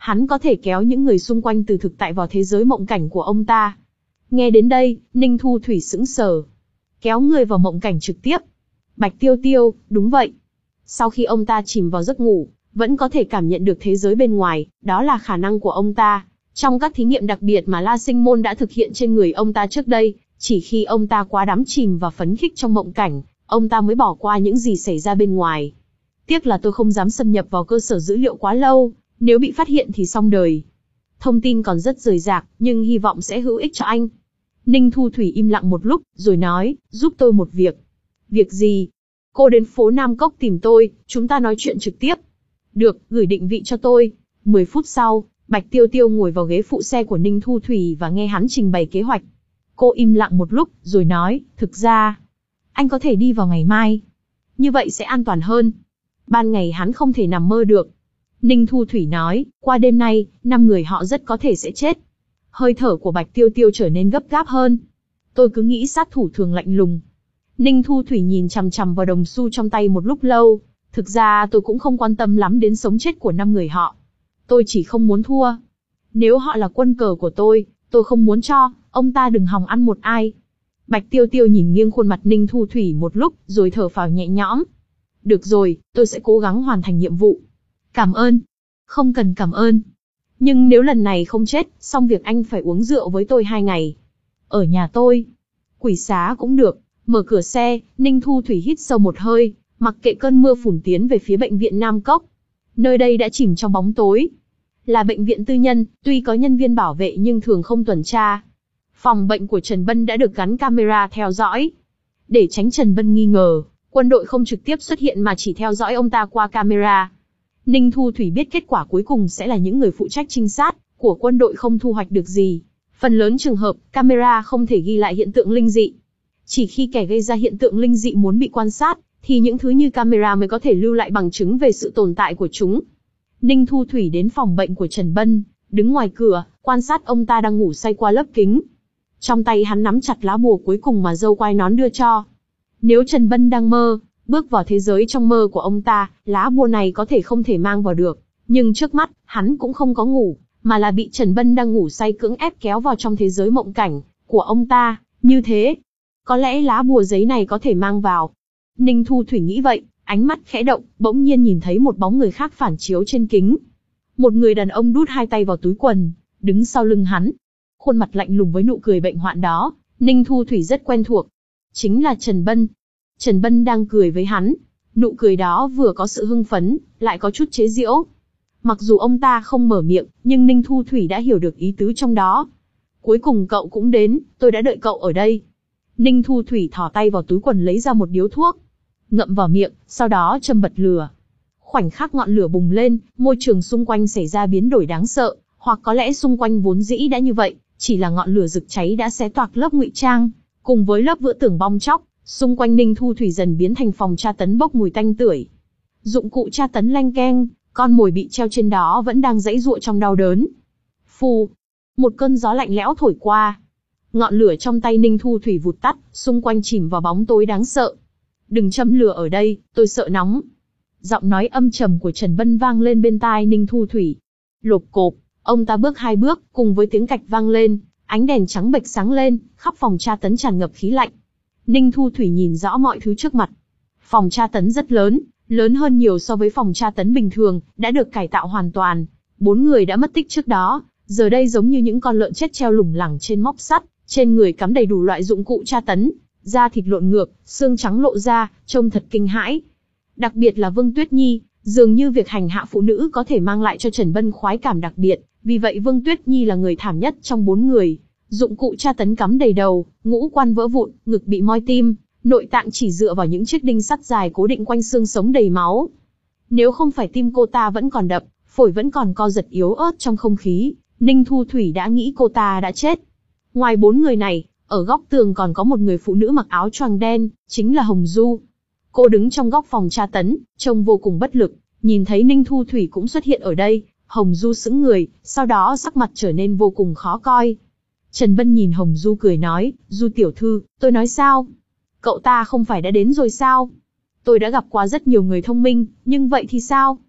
hắn có thể kéo những người xung quanh từ thực tại vào thế giới mộng cảnh của ông ta. Nghe đến đây, Ninh Thu Thủy sững sờ. Kéo người vào mộng cảnh trực tiếp. Bạch Tiêu Tiêu, đúng vậy. Sau khi ông ta chìm vào giấc ngủ, vẫn có thể cảm nhận được thế giới bên ngoài, đó là khả năng của ông ta. Trong các thí nghiệm đặc biệt mà La Sinh Môn đã thực hiện trên người ông ta trước đây, chỉ khi ông ta quá đắm chìm và phấn khích trong mộng cảnh, ông ta mới bỏ qua những gì xảy ra bên ngoài. Tiếc là tôi không dám xâm nhập vào cơ sở dữ liệu quá lâu, nếu bị phát hiện thì xong đời. Thông tin còn rất rời rạc, nhưng hy vọng sẽ hữu ích cho anh. Ninh Thu Thủy im lặng một lúc, rồi nói, giúp tôi một việc. Việc gì? Cô đến phố Nam Cốc tìm tôi, chúng ta nói chuyện trực tiếp. Được, gửi định vị cho tôi. Mười phút sau, Bạch Tiêu Tiêu ngồi vào ghế phụ xe của Ninh Thu Thủy và nghe hắn trình bày kế hoạch. Cô im lặng một lúc, rồi nói, thực ra, anh có thể đi vào ngày mai. Như vậy sẽ an toàn hơn. Ban ngày hắn không thể nằm mơ được. Ninh Thu Thủy nói, qua đêm nay, năm người họ rất có thể sẽ chết. Hơi thở của Bạch Tiêu Tiêu trở nên gấp gáp hơn. Tôi cứ nghĩ sát thủ thường lạnh lùng. Ninh Thu Thủy nhìn chằm chằm vào đồng xu trong tay một lúc lâu. Thực ra tôi cũng không quan tâm lắm đến sống chết của năm người họ. Tôi chỉ không muốn thua. Nếu họ là quân cờ của tôi, tôi không muốn cho, ông ta đừng hòng ăn một ai. Bạch Tiêu Tiêu nhìn nghiêng khuôn mặt Ninh Thu Thủy một lúc, rồi thở phào nhẹ nhõm. Được rồi, tôi sẽ cố gắng hoàn thành nhiệm vụ. Cảm ơn. Không cần cảm ơn. Nhưng nếu lần này không chết, xong việc anh phải uống rượu với tôi hai ngày. Ở nhà tôi. Quỷ xá cũng được. Mở cửa xe, Ninh Thu Thủy hít sâu một hơi, mặc kệ cơn mưa phùn tiến về phía bệnh viện Nam Cốc. Nơi đây đã chìm trong bóng tối. Là bệnh viện tư nhân, tuy có nhân viên bảo vệ nhưng thường không tuần tra. Phòng bệnh của Trần Bân đã được gắn camera theo dõi. Để tránh Trần Bân nghi ngờ, quân đội không trực tiếp xuất hiện mà chỉ theo dõi ông ta qua camera. Ninh Thu Thủy biết kết quả cuối cùng sẽ là những người phụ trách trinh sát của quân đội không thu hoạch được gì. Phần lớn trường hợp, camera không thể ghi lại hiện tượng linh dị. Chỉ khi kẻ gây ra hiện tượng linh dị muốn bị quan sát, thì những thứ như camera mới có thể lưu lại bằng chứng về sự tồn tại của chúng. Ninh Thu Thủy đến phòng bệnh của Trần Bân, đứng ngoài cửa, quan sát ông ta đang ngủ say qua lớp kính. Trong tay hắn nắm chặt lá bùa cuối cùng mà dâu quai nón đưa cho. Nếu Trần Bân đang mơ, bước vào thế giới trong mơ của ông ta, lá bùa này có thể không thể mang vào được. Nhưng trước mắt, hắn cũng không có ngủ, mà là bị Trần Bân đang ngủ say cưỡng ép kéo vào trong thế giới mộng cảnh của ông ta. Như thế, có lẽ lá bùa giấy này có thể mang vào. Ninh Thu Thủy nghĩ vậy, ánh mắt khẽ động, bỗng nhiên nhìn thấy một bóng người khác phản chiếu trên kính. Một người đàn ông đút hai tay vào túi quần, đứng sau lưng hắn. Khuôn mặt lạnh lùng với nụ cười bệnh hoạn đó, Ninh Thu Thủy rất quen thuộc. Chính là Trần Bân. Trần Bân đang cười với hắn. Nụ cười đó vừa có sự hưng phấn, lại có chút chế giễu. Mặc dù ông ta không mở miệng, nhưng Ninh Thu Thủy đã hiểu được ý tứ trong đó. Cuối cùng cậu cũng đến, tôi đã đợi cậu ở đây. Ninh Thu Thủy thò tay vào túi quần lấy ra một điếu thuốc. Ngậm vào miệng, sau đó châm bật lửa. Khoảnh khắc ngọn lửa bùng lên, môi trường xung quanh xảy ra biến đổi đáng sợ, hoặc có lẽ xung quanh vốn dĩ đã như vậy, chỉ là ngọn lửa rực cháy đã xé toạc lớp ngụy trang, cùng với lớp vữa tưởng bong chóc, xung quanh Ninh Thu Thủy dần biến thành phòng tra tấn bốc mùi tanh tưởi. Dụng cụ tra tấn leng keng, con mồi bị treo trên đó vẫn đang giãy giụa trong đau đớn. Phù, một cơn gió lạnh lẽo thổi qua. Ngọn lửa trong tay Ninh Thu Thủy vụt tắt, xung quanh chìm vào bóng tối đáng sợ. Đừng châm lửa ở đây, tôi sợ nóng. Giọng nói âm trầm của Trần Bân vang lên bên tai Ninh Thu Thủy. Lộp cộp, ông ta bước hai bước, cùng với tiếng cạch vang lên, ánh đèn trắng bệch sáng lên, khắp phòng tra tấn tràn ngập khí lạnh. Ninh Thu Thủy nhìn rõ mọi thứ trước mặt. Phòng tra tấn rất lớn, lớn hơn nhiều so với phòng tra tấn bình thường, đã được cải tạo hoàn toàn. Bốn người đã mất tích trước đó, giờ đây giống như những con lợn chết treo lủng lẳng trên móc sắt, trên người cắm đầy đủ loại dụng cụ tra tấn, da thịt lộn ngược, xương trắng lộ ra, trông thật kinh hãi. Đặc biệt là Vương Tuyết Nhi, dường như việc hành hạ phụ nữ có thể mang lại cho Trần Bân khoái cảm đặc biệt, vì vậy Vương Tuyết Nhi là người thảm nhất trong bốn người. Dụng cụ tra tấn cắm đầy đầu, ngũ quan vỡ vụn, ngực bị moi tim, nội tạng chỉ dựa vào những chiếc đinh sắt dài cố định quanh xương sống đầy máu. Nếu không phải tim cô ta vẫn còn đập, phổi vẫn còn co giật yếu ớt trong không khí, Ninh Thu Thủy đã nghĩ cô ta đã chết. Ngoài bốn người này, ở góc tường còn có một người phụ nữ mặc áo choàng đen, chính là Hồng Du. Cô đứng trong góc phòng tra tấn, trông vô cùng bất lực, nhìn thấy Ninh Thu Thủy cũng xuất hiện ở đây, Hồng Du sững người, sau đó sắc mặt trở nên vô cùng khó coi. Trần Bân nhìn Hồng Du cười nói, Du tiểu thư, tôi nói sao? Cậu ta không phải đã đến rồi sao? Tôi đã gặp qua rất nhiều người thông minh, nhưng vậy thì sao?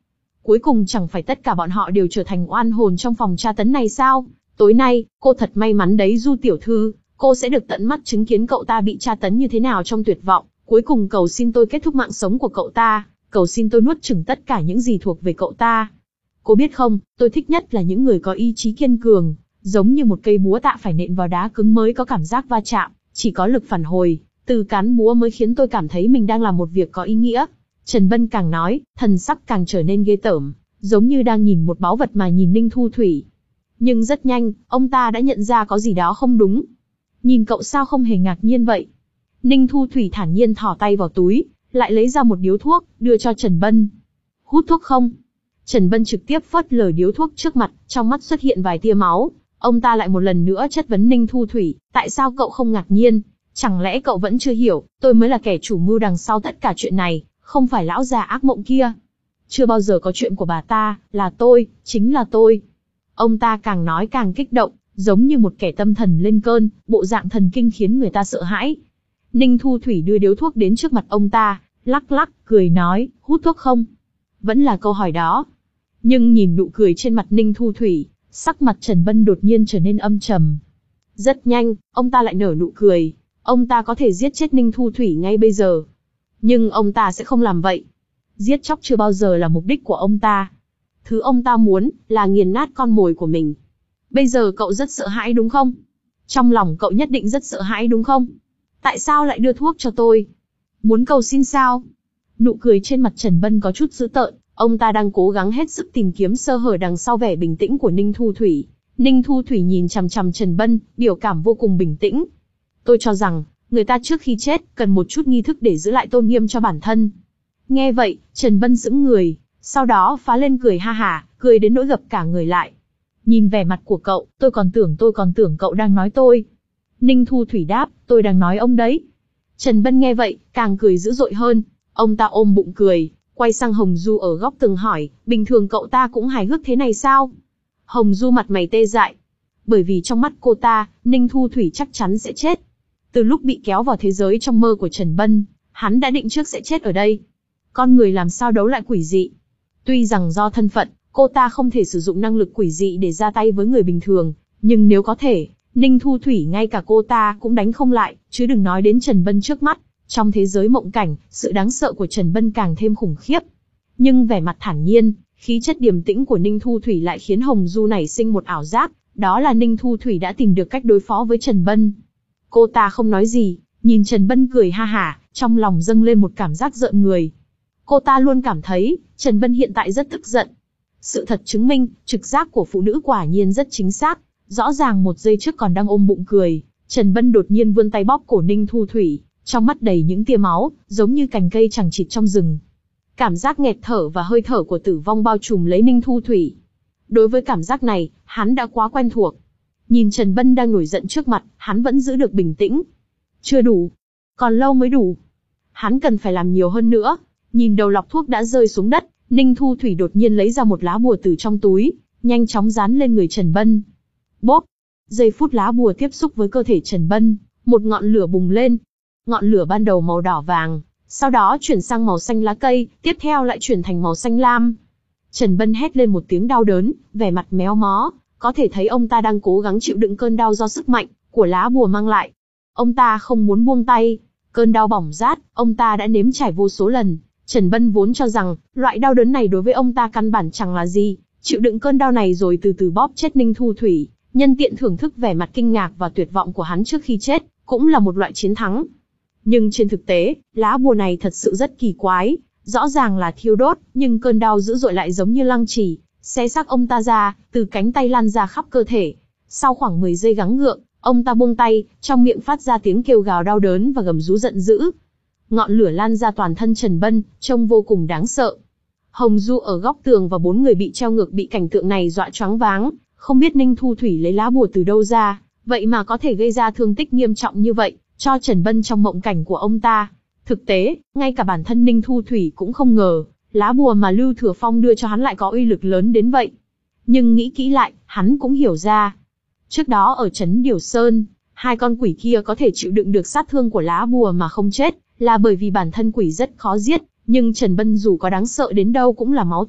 cuối cùng chẳng phải tất cả bọn họ đều trở thành oan hồn trong phòng tra tấn này sao? Tối nay, cô thật may mắn đấy Du tiểu thư, cô sẽ được tận mắt chứng kiến cậu ta bị tra tấn như thế nào trong tuyệt vọng, cuối cùng cầu xin tôi kết thúc mạng sống của cậu ta, cầu xin tôi nuốt chửng tất cả những gì thuộc về cậu ta. Cô biết không, tôi thích nhất là những người có ý chí kiên cường, giống như một cây búa tạ phải nện vào đá cứng mới có cảm giác va chạm, chỉ có lực phản hồi, từ cán búa mới khiến tôi cảm thấy mình đang làm một việc có ý nghĩa. Trần Bân càng nói, thần sắc càng trở nên ghê tởm, giống như đang nhìn một báu vật mà nhìn Ninh Thu Thủy. Nhưng rất nhanh, ông ta đã nhận ra có gì đó không đúng. Nhìn cậu sao không hề ngạc nhiên vậy? Ninh Thu Thủy thản nhiên thò tay vào túi, lại lấy ra một điếu thuốc, đưa cho Trần Bân. Hút thuốc không? Trần Bân trực tiếp phớt lờ điếu thuốc trước mặt, trong mắt xuất hiện vài tia máu. Ông ta lại một lần nữa chất vấn Ninh Thu Thủy, tại sao cậu không ngạc nhiên? Chẳng lẽ cậu vẫn chưa hiểu, tôi mới là kẻ chủ mưu đằng sau tất cả chuyện này, không phải lão già ác mộng kia. Chưa bao giờ có chuyện của bà ta, là tôi, chính là tôi. Ông ta càng nói càng kích động, giống như một kẻ tâm thần lên cơn, bộ dạng thần kinh khiến người ta sợ hãi. Ninh Thu Thủy đưa điếu thuốc đến trước mặt ông ta, lắc lắc, cười nói, hút thuốc không? Vẫn là câu hỏi đó. Nhưng nhìn nụ cười trên mặt Ninh Thu Thủy, sắc mặt Trần Bân đột nhiên trở nên âm trầm. Rất nhanh, ông ta lại nở nụ cười. Ông ta có thể giết chết Ninh Thu Thủy ngay bây giờ. Nhưng ông ta sẽ không làm vậy. Giết chóc chưa bao giờ là mục đích của ông ta. Thứ ông ta muốn, là nghiền nát con mồi của mình. Bây giờ cậu rất sợ hãi đúng không? Trong lòng cậu nhất định rất sợ hãi đúng không? Tại sao lại đưa thuốc cho tôi? Muốn cầu xin sao? Nụ cười trên mặt Trần Bân có chút dữ tợn. Ông ta đang cố gắng hết sức tìm kiếm sơ hở đằng sau vẻ bình tĩnh của Ninh Thu Thủy. Ninh Thu Thủy nhìn chằm chằm Trần Bân, biểu cảm vô cùng bình tĩnh. Tôi cho rằng, người ta trước khi chết, cần một chút nghi thức để giữ lại tôn nghiêm cho bản thân. Nghe vậy, Trần Bân sững người, sau đó phá lên cười ha hả, cười đến nỗi gập cả người lại. Nhìn vẻ mặt của cậu, tôi còn tưởng tôi còn tưởng cậu đang nói tôi. Ninh Thu Thủy đáp, tôi đang nói ông đấy. Trần Bân nghe vậy, càng cười dữ dội hơn. Ông ta ôm bụng cười, quay sang Hồng Du ở góc tường hỏi, bình thường cậu ta cũng hài hước thế này sao? Hồng Du mặt mày tê dại. Bởi vì trong mắt cô ta, Ninh Thu Thủy chắc chắn sẽ chết. Từ lúc bị kéo vào thế giới trong mơ của Trần Bân, hắn đã định trước sẽ chết ở đây. Con người làm sao đấu lại quỷ dị? Tuy rằng do thân phận, cô ta không thể sử dụng năng lực quỷ dị để ra tay với người bình thường, nhưng nếu có thể, Ninh Thu Thủy ngay cả cô ta cũng đánh không lại, chứ đừng nói đến Trần Bân trước mắt. Trong thế giới mộng cảnh, sự đáng sợ của Trần Bân càng thêm khủng khiếp. Nhưng vẻ mặt thản nhiên, khí chất điềm tĩnh của Ninh Thu Thủy lại khiến Hồng Du nảy sinh một ảo giác, đó là Ninh Thu Thủy đã tìm được cách đối phó với Trần Bân. Cô ta không nói gì, nhìn Trần Bân cười ha hả, trong lòng dâng lên một cảm giác rợn người. Cô ta luôn cảm thấy, Trần Bân hiện tại rất tức giận. Sự thật chứng minh, trực giác của phụ nữ quả nhiên rất chính xác. Rõ ràng một giây trước còn đang ôm bụng cười, Trần Bân đột nhiên vươn tay bóp cổ Ninh Thu Thủy, trong mắt đầy những tia máu, giống như cành cây chằng chịt trong rừng. Cảm giác nghẹt thở và hơi thở của tử vong bao trùm lấy Ninh Thu Thủy. Đối với cảm giác này, hắn đã quá quen thuộc. Nhìn Trần Bân đang nổi giận trước mặt, hắn vẫn giữ được bình tĩnh. Chưa đủ. Còn lâu mới đủ. Hắn cần phải làm nhiều hơn nữa. Nhìn đầu lọc thuốc đã rơi xuống đất, Ninh Thu Thủy đột nhiên lấy ra một lá bùa từ trong túi, nhanh chóng dán lên người Trần Bân. Bốp! Giây phút lá bùa tiếp xúc với cơ thể Trần Bân, một ngọn lửa bùng lên. Ngọn lửa ban đầu màu đỏ vàng, sau đó chuyển sang màu xanh lá cây, tiếp theo lại chuyển thành màu xanh lam. Trần Bân hét lên một tiếng đau đớn, vẻ mặt méo mó, có thể thấy ông ta đang cố gắng chịu đựng cơn đau do sức mạnh của lá bùa mang lại. Ông ta không muốn buông tay, cơn đau bỏng rát, ông ta đã nếm trải vô số lần. Trần Bân vốn cho rằng, loại đau đớn này đối với ông ta căn bản chẳng là gì, chịu đựng cơn đau này rồi từ từ bóp chết Ninh Thu Thủy, nhân tiện thưởng thức vẻ mặt kinh ngạc và tuyệt vọng của hắn trước khi chết, cũng là một loại chiến thắng. Nhưng trên thực tế, lá bùa này thật sự rất kỳ quái, rõ ràng là thiêu đốt, nhưng cơn đau dữ dội lại giống như lăng trì, xé xác ông ta ra, từ cánh tay lan ra khắp cơ thể. Sau khoảng mười giây gắng gượng, ông ta buông tay, trong miệng phát ra tiếng kêu gào đau đớn và gầm rú giận dữ. Ngọn lửa lan ra toàn thân Trần Bân, trông vô cùng đáng sợ. Hồng Du ở góc tường và bốn người bị treo ngược bị cảnh tượng này dọa choáng váng, không biết Ninh Thu Thủy lấy lá bùa từ đâu ra, vậy mà có thể gây ra thương tích nghiêm trọng như vậy cho Trần Bân trong mộng cảnh của ông ta. Thực tế, ngay cả bản thân Ninh Thu Thủy cũng không ngờ, lá bùa mà Lưu Thừa Phong đưa cho hắn lại có uy lực lớn đến vậy. Nhưng nghĩ kỹ lại, hắn cũng hiểu ra. Trước đó ở trấn Điều Sơn, hai con quỷ kia có thể chịu đựng được sát thương của lá bùa mà không chết, là bởi vì bản thân quỷ rất khó giết, nhưng Trần Bân dù có đáng sợ đến đâu cũng là máu thịt,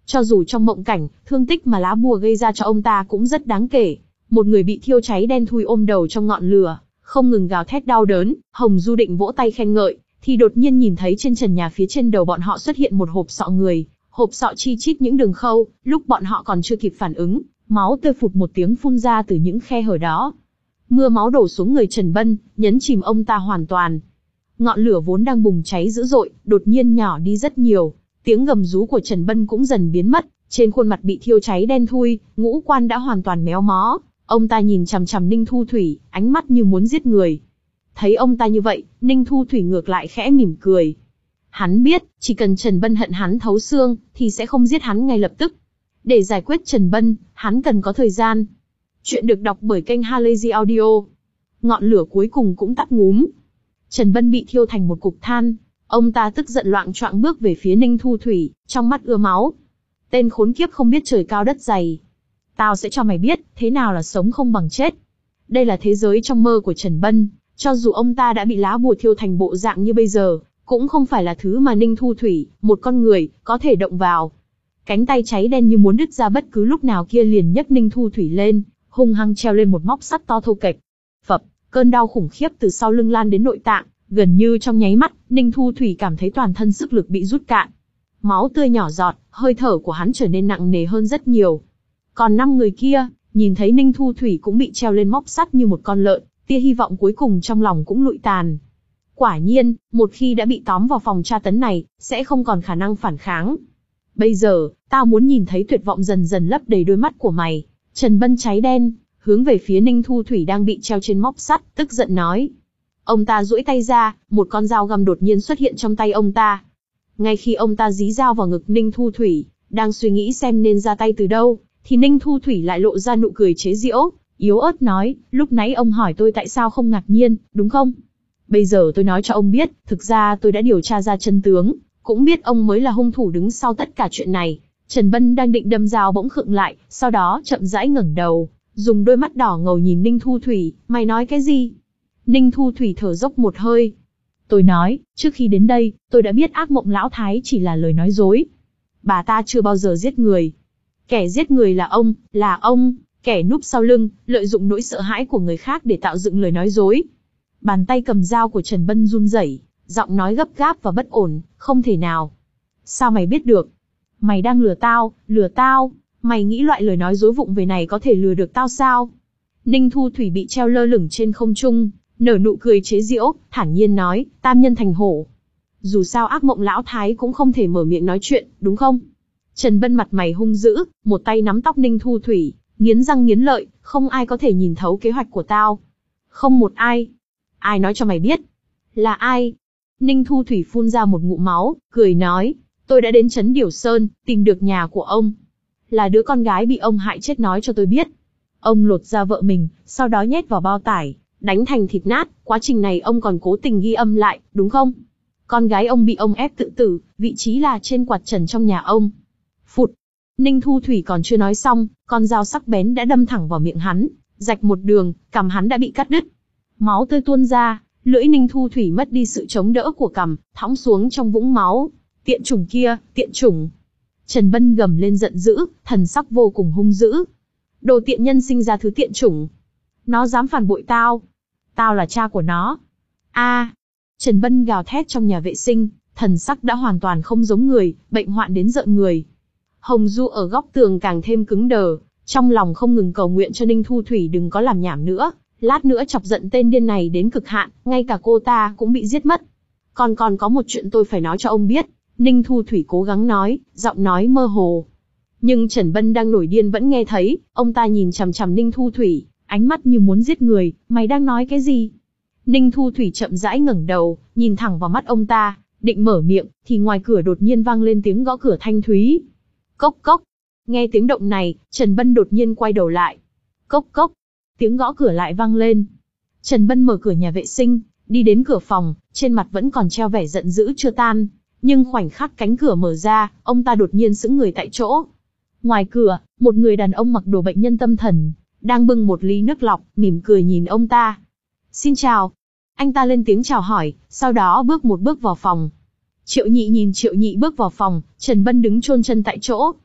Cho dù trong mộng cảnh, thương tích mà lá bùa gây ra cho ông ta cũng rất đáng kể. Một người bị thiêu cháy đen thui ôm đầu trong ngọn lửa, không ngừng gào thét đau đớn. Hồng Du định vỗ tay khen ngợi, thì đột nhiên nhìn thấy trên trần nhà phía trên đầu bọn họ xuất hiện một hộp sọ người. Hộp sọ chi chít những đường khâu, lúc bọn họ còn chưa kịp phản ứng, máu tươi phụt một tiếng phun ra từ những khe hở đó. Mưa máu đổ xuống người Trần Bân, nhấn chìm ông ta hoàn toàn. Ngọn lửa vốn đang bùng cháy dữ dội, đột nhiên nhỏ đi rất nhiều. Tiếng gầm rú của Trần Bân cũng dần biến mất, trên khuôn mặt bị thiêu cháy đen thui, ngũ quan đã hoàn toàn méo mó. Ông ta nhìn chằm chằm Ninh Thu Thủy, ánh mắt như muốn giết người. Thấy ông ta như vậy, Ninh Thu Thủy ngược lại khẽ mỉm cười. Hắn biết, chỉ cần Trần Bân hận hắn thấu xương, thì sẽ không giết hắn ngay lập tức. Để giải quyết Trần Bân, hắn cần có thời gian. Chuyện được đọc bởi kênh Halazy Audio. Ngọn lửa cuối cùng cũng tắt ngúm. Trần Bân bị thiêu thành một cục than. Ông ta tức giận loạng choạng bước về phía Ninh Thu Thủy, trong mắt ưa máu. Tên khốn kiếp không biết trời cao đất dày. Tao sẽ cho mày biết, thế nào là sống không bằng chết. Đây là thế giới trong mơ của Trần Bân. Cho dù ông ta đã bị lá bùa thiêu thành bộ dạng như bây giờ, cũng không phải là thứ mà Ninh Thu Thủy, một con người, có thể động vào. Cánh tay cháy đen như muốn đứt ra bất cứ lúc nào kia liền nhấc Ninh Thu Thủy lên, hung hăng treo lên một móc sắt to thô kệch. Phập, cơn đau khủng khiếp từ sau lưng lan đến nội tạng, gần như trong nháy mắt, Ninh Thu Thủy cảm thấy toàn thân sức lực bị rút cạn. Máu tươi nhỏ giọt, hơi thở của hắn trở nên nặng nề hơn rất nhiều. Còn năm người kia, nhìn thấy Ninh Thu Thủy cũng bị treo lên móc sắt như một con lợn, tia hy vọng cuối cùng trong lòng cũng lụi tàn. Quả nhiên, một khi đã bị tóm vào phòng tra tấn này, sẽ không còn khả năng phản kháng. Bây giờ, tao muốn nhìn thấy tuyệt vọng dần dần lấp đầy đôi mắt của mày. Trần Bân cháy đen, hướng về phía Ninh Thu Thủy đang bị treo trên móc sắt, tức giận nói. Ông ta duỗi tay ra, một con dao găm đột nhiên xuất hiện trong tay ông ta. Ngay khi ông ta dí dao vào ngực Ninh Thu Thủy, đang suy nghĩ xem nên ra tay từ đâu, thì Ninh Thu Thủy lại lộ ra nụ cười chế giễu, yếu ớt nói, lúc nãy ông hỏi tôi tại sao không ngạc nhiên, đúng không? Bây giờ tôi nói cho ông biết, thực ra tôi đã điều tra ra chân tướng, cũng biết ông mới là hung thủ đứng sau tất cả chuyện này. Trần Bân đang định đâm dao bỗng khựng lại, sau đó chậm rãi ngẩng đầu, dùng đôi mắt đỏ ngầu nhìn Ninh Thu Thủy, mày nói cái gì? Ninh Thu Thủy thở dốc một hơi. Tôi nói, trước khi đến đây, tôi đã biết ác mộng lão thái chỉ là lời nói dối. Bà ta chưa bao giờ giết người. Kẻ giết người là ông, là ông, kẻ núp sau lưng, lợi dụng nỗi sợ hãi của người khác để tạo dựng lời nói dối. Bàn tay cầm dao của Trần Bân run rẩy, giọng nói gấp gáp và bất ổn, không thể nào. Sao mày biết được? Mày đang lừa tao, lừa tao, mày nghĩ loại lời nói dối vụng về này có thể lừa được tao sao? Ninh Thu Thủy bị treo lơ lửng trên không trung, nở nụ cười chế giễu, thản nhiên nói, tam nhân thành hổ. Dù sao ác mộng lão thái cũng không thể mở miệng nói chuyện, đúng không? Trần Bân mặt mày hung dữ, một tay nắm tóc Ninh Thu Thủy, nghiến răng nghiến lợi, không ai có thể nhìn thấu kế hoạch của tao. Không một ai. Ai nói cho mày biết? Là ai? Ninh Thu Thủy phun ra một ngụm máu, cười nói, tôi đã đến Trấn Điểu Sơn, tìm được nhà của ông. Là đứa con gái bị ông hại chết nói cho tôi biết. Ông lột da vợ mình, sau đó nhét vào bao tải, đánh thành thịt nát, quá trình này ông còn cố tình ghi âm lại, đúng không? Con gái ông bị ông ép tự tử, vị trí là trên quạt trần trong nhà ông. Phụt. Ninh Thu Thủy còn chưa nói xong, con dao sắc bén đã đâm thẳng vào miệng hắn, rạch một đường, cằm hắn đã bị cắt đứt. Máu tươi tuôn ra, lưỡi Ninh Thu Thủy mất đi sự chống đỡ của cằm, thõng xuống trong vũng máu. Tiện chủng kia, tiện chủng. Trần Bân gầm lên giận dữ, thần sắc vô cùng hung dữ. Đồ tiện nhân sinh ra thứ tiện chủng. Nó dám phản bội tao. Tao là cha của nó. A! À, Trần Bân gào thét trong nhà vệ sinh, thần sắc đã hoàn toàn không giống người, bệnh hoạn đến rợn người. Hồng Du ở góc tường càng thêm cứng đờ, trong lòng không ngừng cầu nguyện cho Ninh Thu Thủy đừng có làm nhảm nữa, lát nữa chọc giận tên điên này đến cực hạn, ngay cả cô ta cũng bị giết mất. Còn còn có một chuyện tôi phải nói cho ông biết, Ninh Thu Thủy cố gắng nói, giọng nói mơ hồ. Nhưng Trần Bân đang nổi điên vẫn nghe thấy, ông ta nhìn chằm chằm Ninh Thu Thủy, ánh mắt như muốn giết người, mày đang nói cái gì? Ninh Thu Thủy chậm rãi ngẩng đầu, nhìn thẳng vào mắt ông ta, định mở miệng, thì ngoài cửa đột nhiên vang lên tiếng gõ cửa thanh thúy. Cốc cốc. Nghe tiếng động này, Trần Bân đột nhiên quay đầu lại. Cốc cốc. Tiếng gõ cửa lại vang lên. Trần Bân mở cửa nhà vệ sinh, đi đến cửa phòng, trên mặt vẫn còn treo vẻ giận dữ chưa tan. Nhưng khoảnh khắc cánh cửa mở ra, ông ta đột nhiên sững người tại chỗ. Ngoài cửa, một người đàn ông mặc đồ bệnh nhân tâm thần, đang bưng một ly nước lọc, mỉm cười nhìn ông ta. Xin chào. Anh ta lên tiếng chào hỏi, sau đó bước một bước vào phòng. Triệu Nhị nhìn Triệu Nhị bước vào phòng, Trần Bân đứng chôn chân tại chỗ.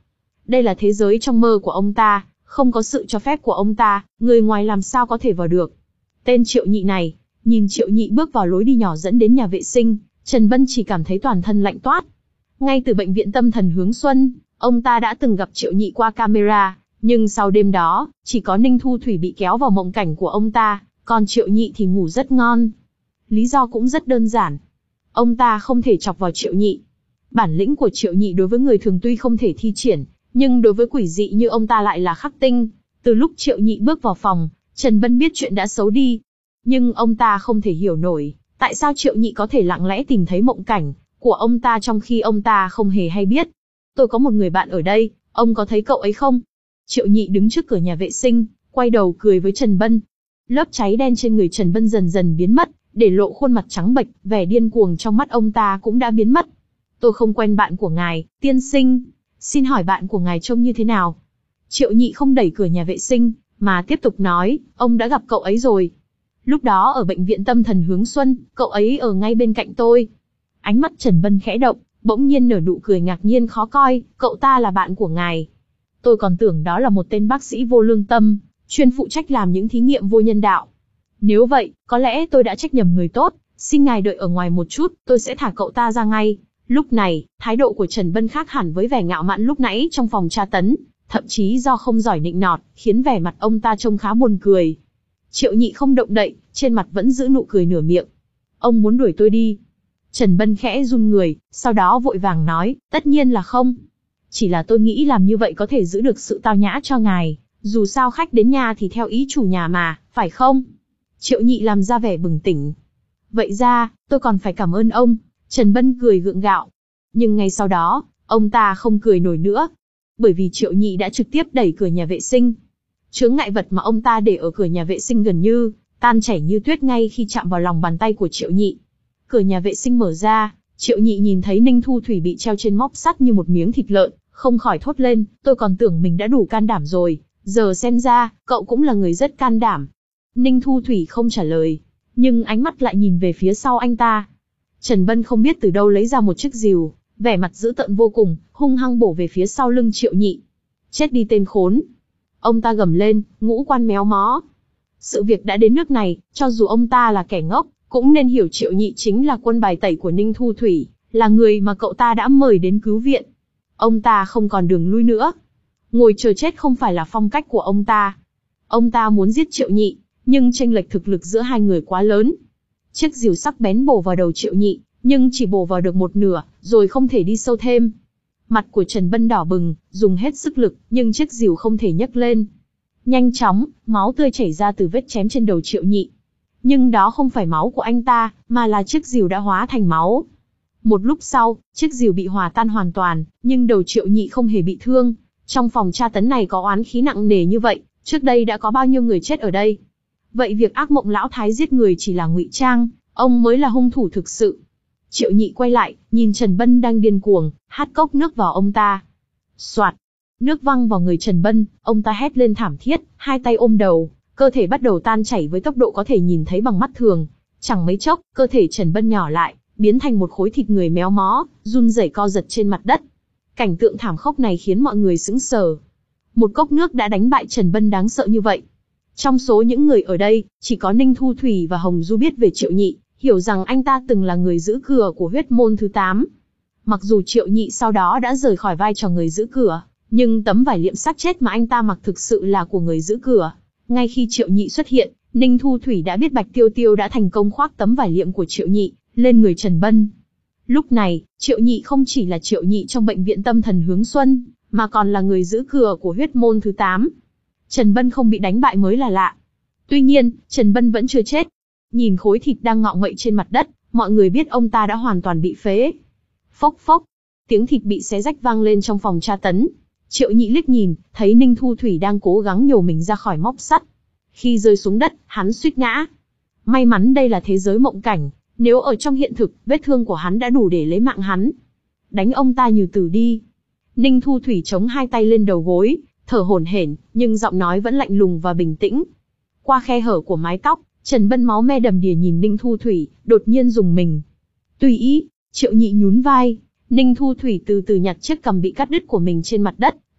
Đây là thế giới trong mơ của ông ta, không có sự cho phép của ông ta, người ngoài làm sao có thể vào được. Tên Triệu Nhị này, nhìn Triệu Nhị bước vào lối đi nhỏ dẫn đến nhà vệ sinh, Trần Bân chỉ cảm thấy toàn thân lạnh toát. Ngay từ bệnh viện tâm thần Hướng Xuân, ông ta đã từng gặp Triệu Nhị qua camera, nhưng sau đêm đó, chỉ có Ninh Thu Thủy bị kéo vào mộng cảnh của ông ta, còn Triệu Nhị thì ngủ rất ngon. Lý do cũng rất đơn giản. Ông ta không thể chọc vào Triệu Nhị. Bản lĩnh của Triệu Nhị đối với người thường tuy không thể thi triển, nhưng đối với quỷ dị như ông ta lại là khắc tinh. Từ lúc Triệu Nhị bước vào phòng, Trần Bân biết chuyện đã xấu đi. Nhưng ông ta không thể hiểu nổi, tại sao Triệu Nhị có thể lặng lẽ tìm thấy mộng cảnh của ông ta trong khi ông ta không hề hay biết. Tôi có một người bạn ở đây, ông có thấy cậu ấy không? Triệu Nhị đứng trước cửa nhà vệ sinh, quay đầu cười với Trần Bân. Lớp cháy đen trên người Trần Bân dần dần biến mất, để lộ khuôn mặt trắng bệch, vẻ điên cuồng trong mắt ông ta cũng đã biến mất. Tôi không quen bạn của ngài, tiên sinh. Xin hỏi bạn của ngài trông như thế nào? Triệu Nhị không đẩy cửa nhà vệ sinh, mà tiếp tục nói, ông đã gặp cậu ấy rồi. Lúc đó ở bệnh viện tâm thần Hướng Xuân, cậu ấy ở ngay bên cạnh tôi. Ánh mắt Trần Bân khẽ động, bỗng nhiên nở nụ cười ngạc nhiên khó coi, cậu ta là bạn của ngài. Tôi còn tưởng đó là một tên bác sĩ vô lương tâm, chuyên phụ trách làm những thí nghiệm vô nhân đạo. Nếu vậy, có lẽ tôi đã trách nhầm người tốt, xin ngài đợi ở ngoài một chút, tôi sẽ thả cậu ta ra ngay. Lúc này, thái độ của Trần Bân khác hẳn với vẻ ngạo mạn lúc nãy trong phòng tra tấn, thậm chí do không giỏi nịnh nọt, khiến vẻ mặt ông ta trông khá buồn cười. Triệu Nhị không động đậy, trên mặt vẫn giữ nụ cười nửa miệng. Ông muốn đuổi tôi đi? Trần Bân khẽ run người, sau đó vội vàng nói, tất nhiên là không. Chỉ là tôi nghĩ làm như vậy có thể giữ được sự tao nhã cho ngài, dù sao khách đến nhà thì theo ý chủ nhà mà, phải không? Triệu Nhị làm ra vẻ bừng tỉnh. Vậy ra, tôi còn phải cảm ơn ông. Trần Bân cười gượng gạo. Nhưng ngay sau đó, ông ta không cười nổi nữa. Bởi vì Triệu Nhị đã trực tiếp đẩy cửa nhà vệ sinh. Chướng ngại vật mà ông ta để ở cửa nhà vệ sinh gần như tan chảy như tuyết ngay khi chạm vào lòng bàn tay của Triệu Nhị. Cửa nhà vệ sinh mở ra, Triệu Nhị nhìn thấy Ninh Thu Thủy bị treo trên móc sắt như một miếng thịt lợn, không khỏi thốt lên, tôi còn tưởng mình đã đủ can đảm rồi, giờ xem ra, cậu cũng là người rất can đảm. Ninh Thu Thủy không trả lời, nhưng ánh mắt lại nhìn về phía sau anh ta. Trần Bân không biết từ đâu lấy ra một chiếc rìu, vẻ mặt dữ tợn vô cùng, hung hăng bổ về phía sau lưng Triệu Nhị. Chết đi tên khốn! Ông ta gầm lên, ngũ quan méo mó. Sự việc đã đến nước này, cho dù ông ta là kẻ ngốc, cũng nên hiểu Triệu Nhị chính là quân bài tẩy của Ninh Thu Thủy, là người mà cậu ta đã mời đến cứu viện. Ông ta không còn đường lui nữa. Ngồi chờ chết không phải là phong cách của ông ta. Ông ta muốn giết Triệu Nhị, nhưng chênh lệch thực lực giữa hai người quá lớn. Chiếc rìu sắc bén bổ vào đầu Triệu Nhị, nhưng chỉ bổ vào được một nửa, rồi không thể đi sâu thêm. Mặt của Trần Bân đỏ bừng, dùng hết sức lực, nhưng chiếc rìu không thể nhấc lên. Nhanh chóng, máu tươi chảy ra từ vết chém trên đầu Triệu Nhị. Nhưng đó không phải máu của anh ta, mà là chiếc rìu đã hóa thành máu. Một lúc sau, chiếc rìu bị hòa tan hoàn toàn, nhưng đầu Triệu Nhị không hề bị thương. Trong phòng tra tấn này có oán khí nặng nề như vậy, trước đây đã có bao nhiêu người chết ở đây? Vậy việc ác mộng lão thái giết người chỉ là ngụy trang, ông mới là hung thủ thực sự. Triệu Nhị quay lại, nhìn Trần Bân đang điên cuồng, hắt cốc nước vào ông ta. Soạt, nước văng vào người Trần Bân, ông ta hét lên thảm thiết, hai tay ôm đầu, cơ thể bắt đầu tan chảy với tốc độ có thể nhìn thấy bằng mắt thường. Chẳng mấy chốc, cơ thể Trần Bân nhỏ lại, biến thành một khối thịt người méo mó, run rẩy co giật trên mặt đất. Cảnh tượng thảm khốc này khiến mọi người sững sờ. Một cốc nước đã đánh bại Trần Bân đáng sợ như vậy. Trong số những người ở đây, chỉ có Ninh Thu Thủy và Hồng Du biết về Triệu Nhị, hiểu rằng anh ta từng là người giữ cửa của huyết môn thứ tám. Mặc dù Triệu Nhị sau đó đã rời khỏi vai trò người giữ cửa, nhưng tấm vải liệm xác chết mà anh ta mặc thực sự là của người giữ cửa. Ngay khi Triệu Nhị xuất hiện, Ninh Thu Thủy đã biết Bạch Tiêu Tiêu đã thành công khoác tấm vải liệm của Triệu Nhị lên người Trần Bân. Lúc này, Triệu Nhị không chỉ là Triệu Nhị trong bệnh viện tâm thần Hướng Xuân, mà còn là người giữ cửa của huyết môn thứ tám. Trần Bân không bị đánh bại mới là lạ. Tuy nhiên, Trần Bân vẫn chưa chết. Nhìn khối thịt đang ngọ nguậy trên mặt đất, mọi người biết ông ta đã hoàn toàn bị phế. Phốc phốc, tiếng thịt bị xé rách vang lên trong phòng tra tấn. Triệu Nhị liếc nhìn, thấy Ninh Thu Thủy đang cố gắng nhổ mình ra khỏi móc sắt. Khi rơi xuống đất, hắn suýt ngã. May mắn đây là thế giới mộng cảnh, nếu ở trong hiện thực, vết thương của hắn đã đủ để lấy mạng hắn. Đánh ông ta như tử đi. Ninh Thu Thủy chống hai tay lên đầu gối, thở hổn hển, nhưng giọng nói vẫn lạnh lùng và bình tĩnh. Qua khe hở của mái tóc, Trần Bân máu me đầm đìa nhìn Ninh Thu Thủy, đột nhiên rùng mình. Tùy ý, Triệu Nhị nhún vai. Ninh Thu Thủy từ từ nhặt chiếc cằm bị cắt đứt của mình trên mặt đất,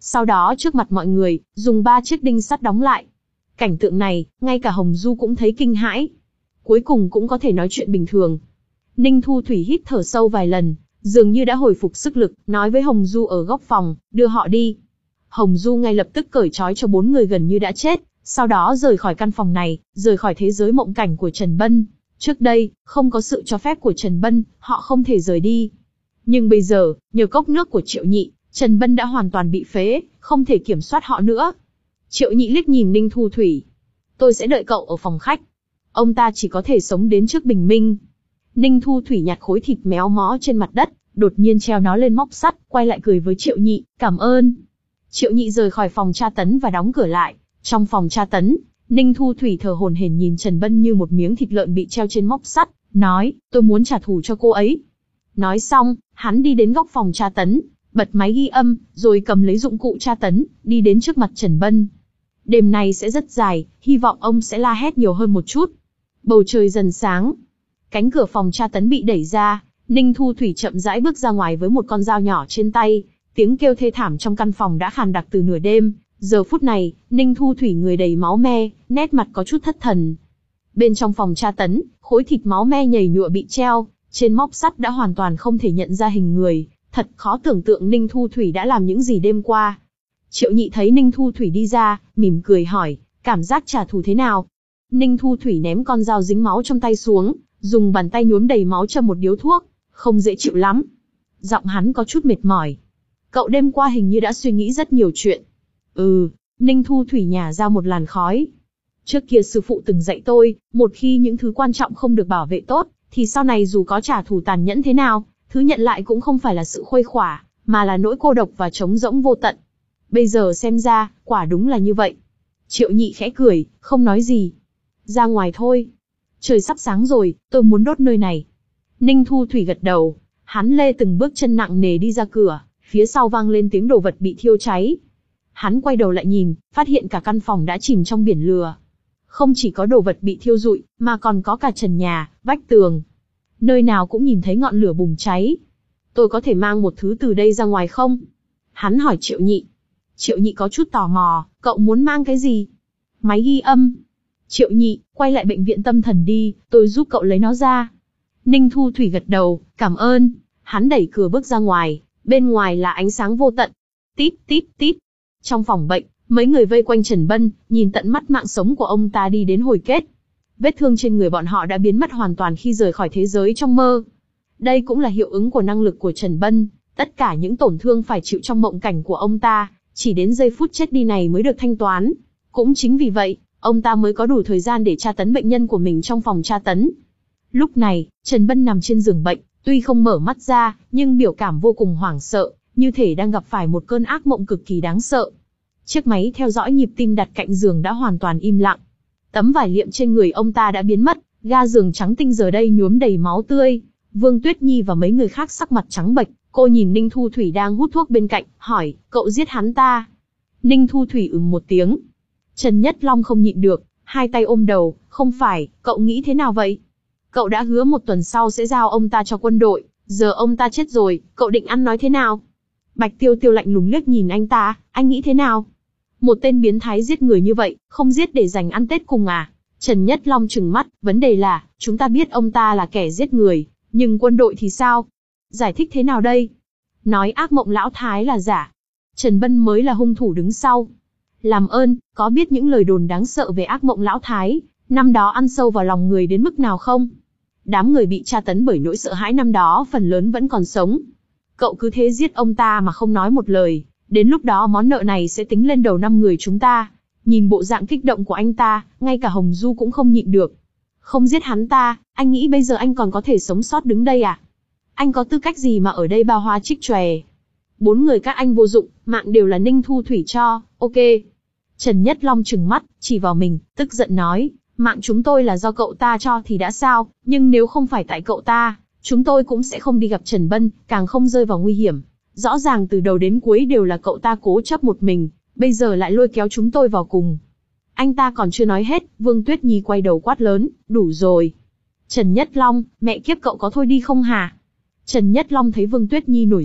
Sau đó trước mặt mọi người, dùng ba chiếc đinh sắt đóng lại. Cảnh tượng này, ngay cả Hồng Du cũng thấy kinh hãi. Cuối cùng cũng có thể nói chuyện bình thường. Ninh Thu Thủy hít thở sâu vài lần, dường như đã hồi phục sức lực, nói với Hồng Du ở góc phòng, đưa họ đi. Hồng Du ngay lập tức cởi trói cho bốn người gần như đã chết, sau đó rời khỏi căn phòng này, rời khỏi thế giới mộng cảnh của Trần Bân. Trước đây, không có sự cho phép của Trần Bân, họ không thể rời đi. Nhưng bây giờ, nhờ cốc nước của Triệu Nhị, Trần Bân đã hoàn toàn bị phế, không thể kiểm soát họ nữa. Triệu Nhị liếc nhìn Ninh Thu Thủy. Tôi sẽ đợi cậu ở phòng khách. Ông ta chỉ có thể sống đến trước bình minh. Ninh Thu Thủy nhặt khối thịt méo mó trên mặt đất, đột nhiên treo nó lên móc sắt, quay lại cười với Triệu Nhị, cảm ơn. Triệu Nhị rời khỏi phòng tra tấn và đóng cửa lại. Trong phòng tra tấn, Ninh Thu Thủy thở hổn hển nhìn Trần Bân như một miếng thịt lợn bị treo trên móc sắt, nói, tôi muốn trả thù cho cô ấy. Nói xong, hắn đi đến góc phòng tra tấn, bật máy ghi âm, rồi cầm lấy dụng cụ tra tấn, đi đến trước mặt Trần Bân. Đêm này sẽ rất dài, hy vọng ông sẽ la hét nhiều hơn một chút. Bầu trời dần sáng. Cánh cửa phòng tra tấn bị đẩy ra, Ninh Thu Thủy chậm rãi bước ra ngoài với một con dao nhỏ trên tay. Tiếng kêu thê thảm trong căn phòng đã khàn đặc từ nửa đêm. Giờ phút này, Ninh Thu Thủy người đầy máu me, nét mặt có chút thất thần. Bên trong phòng tra tấn, khối thịt máu me nhầy nhụa bị treo, trên móc sắt đã hoàn toàn không thể nhận ra hình người. Thật khó tưởng tượng Ninh Thu Thủy đã làm những gì đêm qua. Triệu Nhị thấy Ninh Thu Thủy đi ra, mỉm cười hỏi, cảm giác trả thù thế nào? Ninh Thu Thủy ném con dao dính máu trong tay xuống, dùng bàn tay nhuốm đầy máu châm một điếu thuốc, không dễ chịu lắm. Giọng hắn có chút mệt mỏi. Cậu đêm qua hình như đã suy nghĩ rất nhiều chuyện. Ừ, Ninh Thu Thủy nhả ra một làn khói. Trước kia sư phụ từng dạy tôi, một khi những thứ quan trọng không được bảo vệ tốt, thì sau này dù có trả thù tàn nhẫn thế nào, thứ nhận lại cũng không phải là sự khuây khỏa, mà là nỗi cô độc và trống rỗng vô tận. Bây giờ xem ra, quả đúng là như vậy. Triệu Nhị khẽ cười, không nói gì. Ra ngoài thôi. Trời sắp sáng rồi, tôi muốn đốt nơi này. Ninh Thu Thủy gật đầu. Hắn lê từng bước chân nặng nề đi ra cửa, phía sau vang lên tiếng đồ vật bị thiêu cháy. Hắn quay đầu lại nhìn, phát hiện cả căn phòng đã chìm trong biển lửa. Không chỉ có đồ vật bị thiêu rụi, mà còn có cả trần nhà, vách tường. Nơi nào cũng nhìn thấy ngọn lửa bùng cháy. Tôi có thể mang một thứ từ đây ra ngoài không? Hắn hỏi Triệu Nhị. Triệu Nhị có chút tò mò, cậu muốn mang cái gì? Máy ghi âm. Triệu Nhị, quay lại bệnh viện tâm thần đi, tôi giúp cậu lấy nó ra. Ninh Thu Thủy gật đầu, cảm ơn. Hắn đẩy cửa bước ra ngoài, bên ngoài là ánh sáng vô tận. Tít tít tít. Trong phòng bệnh, mấy người vây quanh Trần Bân, nhìn tận mắt mạng sống của ông ta đi đến hồi kết. Vết thương trên người bọn họ đã biến mất hoàn toàn khi rời khỏi thế giới trong mơ. Đây cũng là hiệu ứng của năng lực của Trần Bân. Tất cả những tổn thương phải chịu trong mộng cảnh của ông ta, chỉ đến giây phút chết đi này mới được thanh toán. Cũng chính vì vậy, ông ta mới có đủ thời gian để tra tấn bệnh nhân của mình trong phòng tra tấn. Lúc này, Trần Bân nằm trên giường bệnh, tuy không mở mắt ra, nhưng biểu cảm vô cùng hoảng sợ, như thể đang gặp phải một cơn ác mộng cực kỳ đáng sợ. Chiếc máy theo dõi nhịp tim đặt cạnh giường đã hoàn toàn im lặng. Tấm vải liệm trên người ông ta đã biến mất, ga giường trắng tinh giờ đây nhuốm đầy máu tươi. Vương Tuyết Nhi và mấy người khác sắc mặt trắng bệch, cô nhìn Ninh Thu Thủy đang hút thuốc bên cạnh, hỏi, cậu giết hắn ta? Ninh Thu Thủy ừm một tiếng. Trần Nhất Long không nhịn được, hai tay ôm đầu, không phải, cậu nghĩ thế nào vậy? Cậu đã hứa một tuần sau sẽ giao ông ta cho quân đội, giờ ông ta chết rồi, cậu định ăn nói thế nào? Bạch Tiêu Tiêu lạnh lùng liếc nhìn anh ta, anh nghĩ thế nào? Một tên biến thái giết người như vậy, không giết để dành ăn Tết cùng à? Trần Nhất Long trừng mắt, vấn đề là, chúng ta biết ông ta là kẻ giết người, nhưng quân đội thì sao? Giải thích thế nào đây? Nói ác mộng lão thái là giả. Trần Bân mới là hung thủ đứng sau. Làm ơn, có biết những lời đồn đáng sợ về ác mộng lão thái, năm đó ăn sâu vào lòng người đến mức nào không? Đám người bị tra tấn bởi nỗi sợ hãi năm đó phần lớn vẫn còn sống. Cậu cứ thế giết ông ta mà không nói một lời, đến lúc đó món nợ này sẽ tính lên đầu năm người chúng ta. Nhìn bộ dạng kích động của anh ta, ngay cả Hồng Du cũng không nhịn được. Không giết hắn ta, anh nghĩ bây giờ anh còn có thể sống sót đứng đây à? Anh có tư cách gì mà ở đây ba hoa trích chòe? Bốn người các anh vô dụng, mạng đều là Ninh Thu Thủy cho, ok. Trần Nhất Long trừng mắt, chỉ vào mình, tức giận nói, mạng chúng tôi là do cậu ta cho thì đã sao, nhưng nếu không phải tại cậu ta, chúng tôi cũng sẽ không đi gặp Trần Bân, càng không rơi vào nguy hiểm. Rõ ràng từ đầu đến cuối đều là cậu ta cố chấp một mình, bây giờ lại lôi kéo chúng tôi vào cùng. Anh ta còn chưa nói hết, Vương Tuyết Nhi quay đầu quát lớn, đủ rồi. Trần Nhất Long, mẹ kiếp cậu có thôi đi không hả? Trần Nhất Long thấy Vương Tuyết Nhi nổi giận,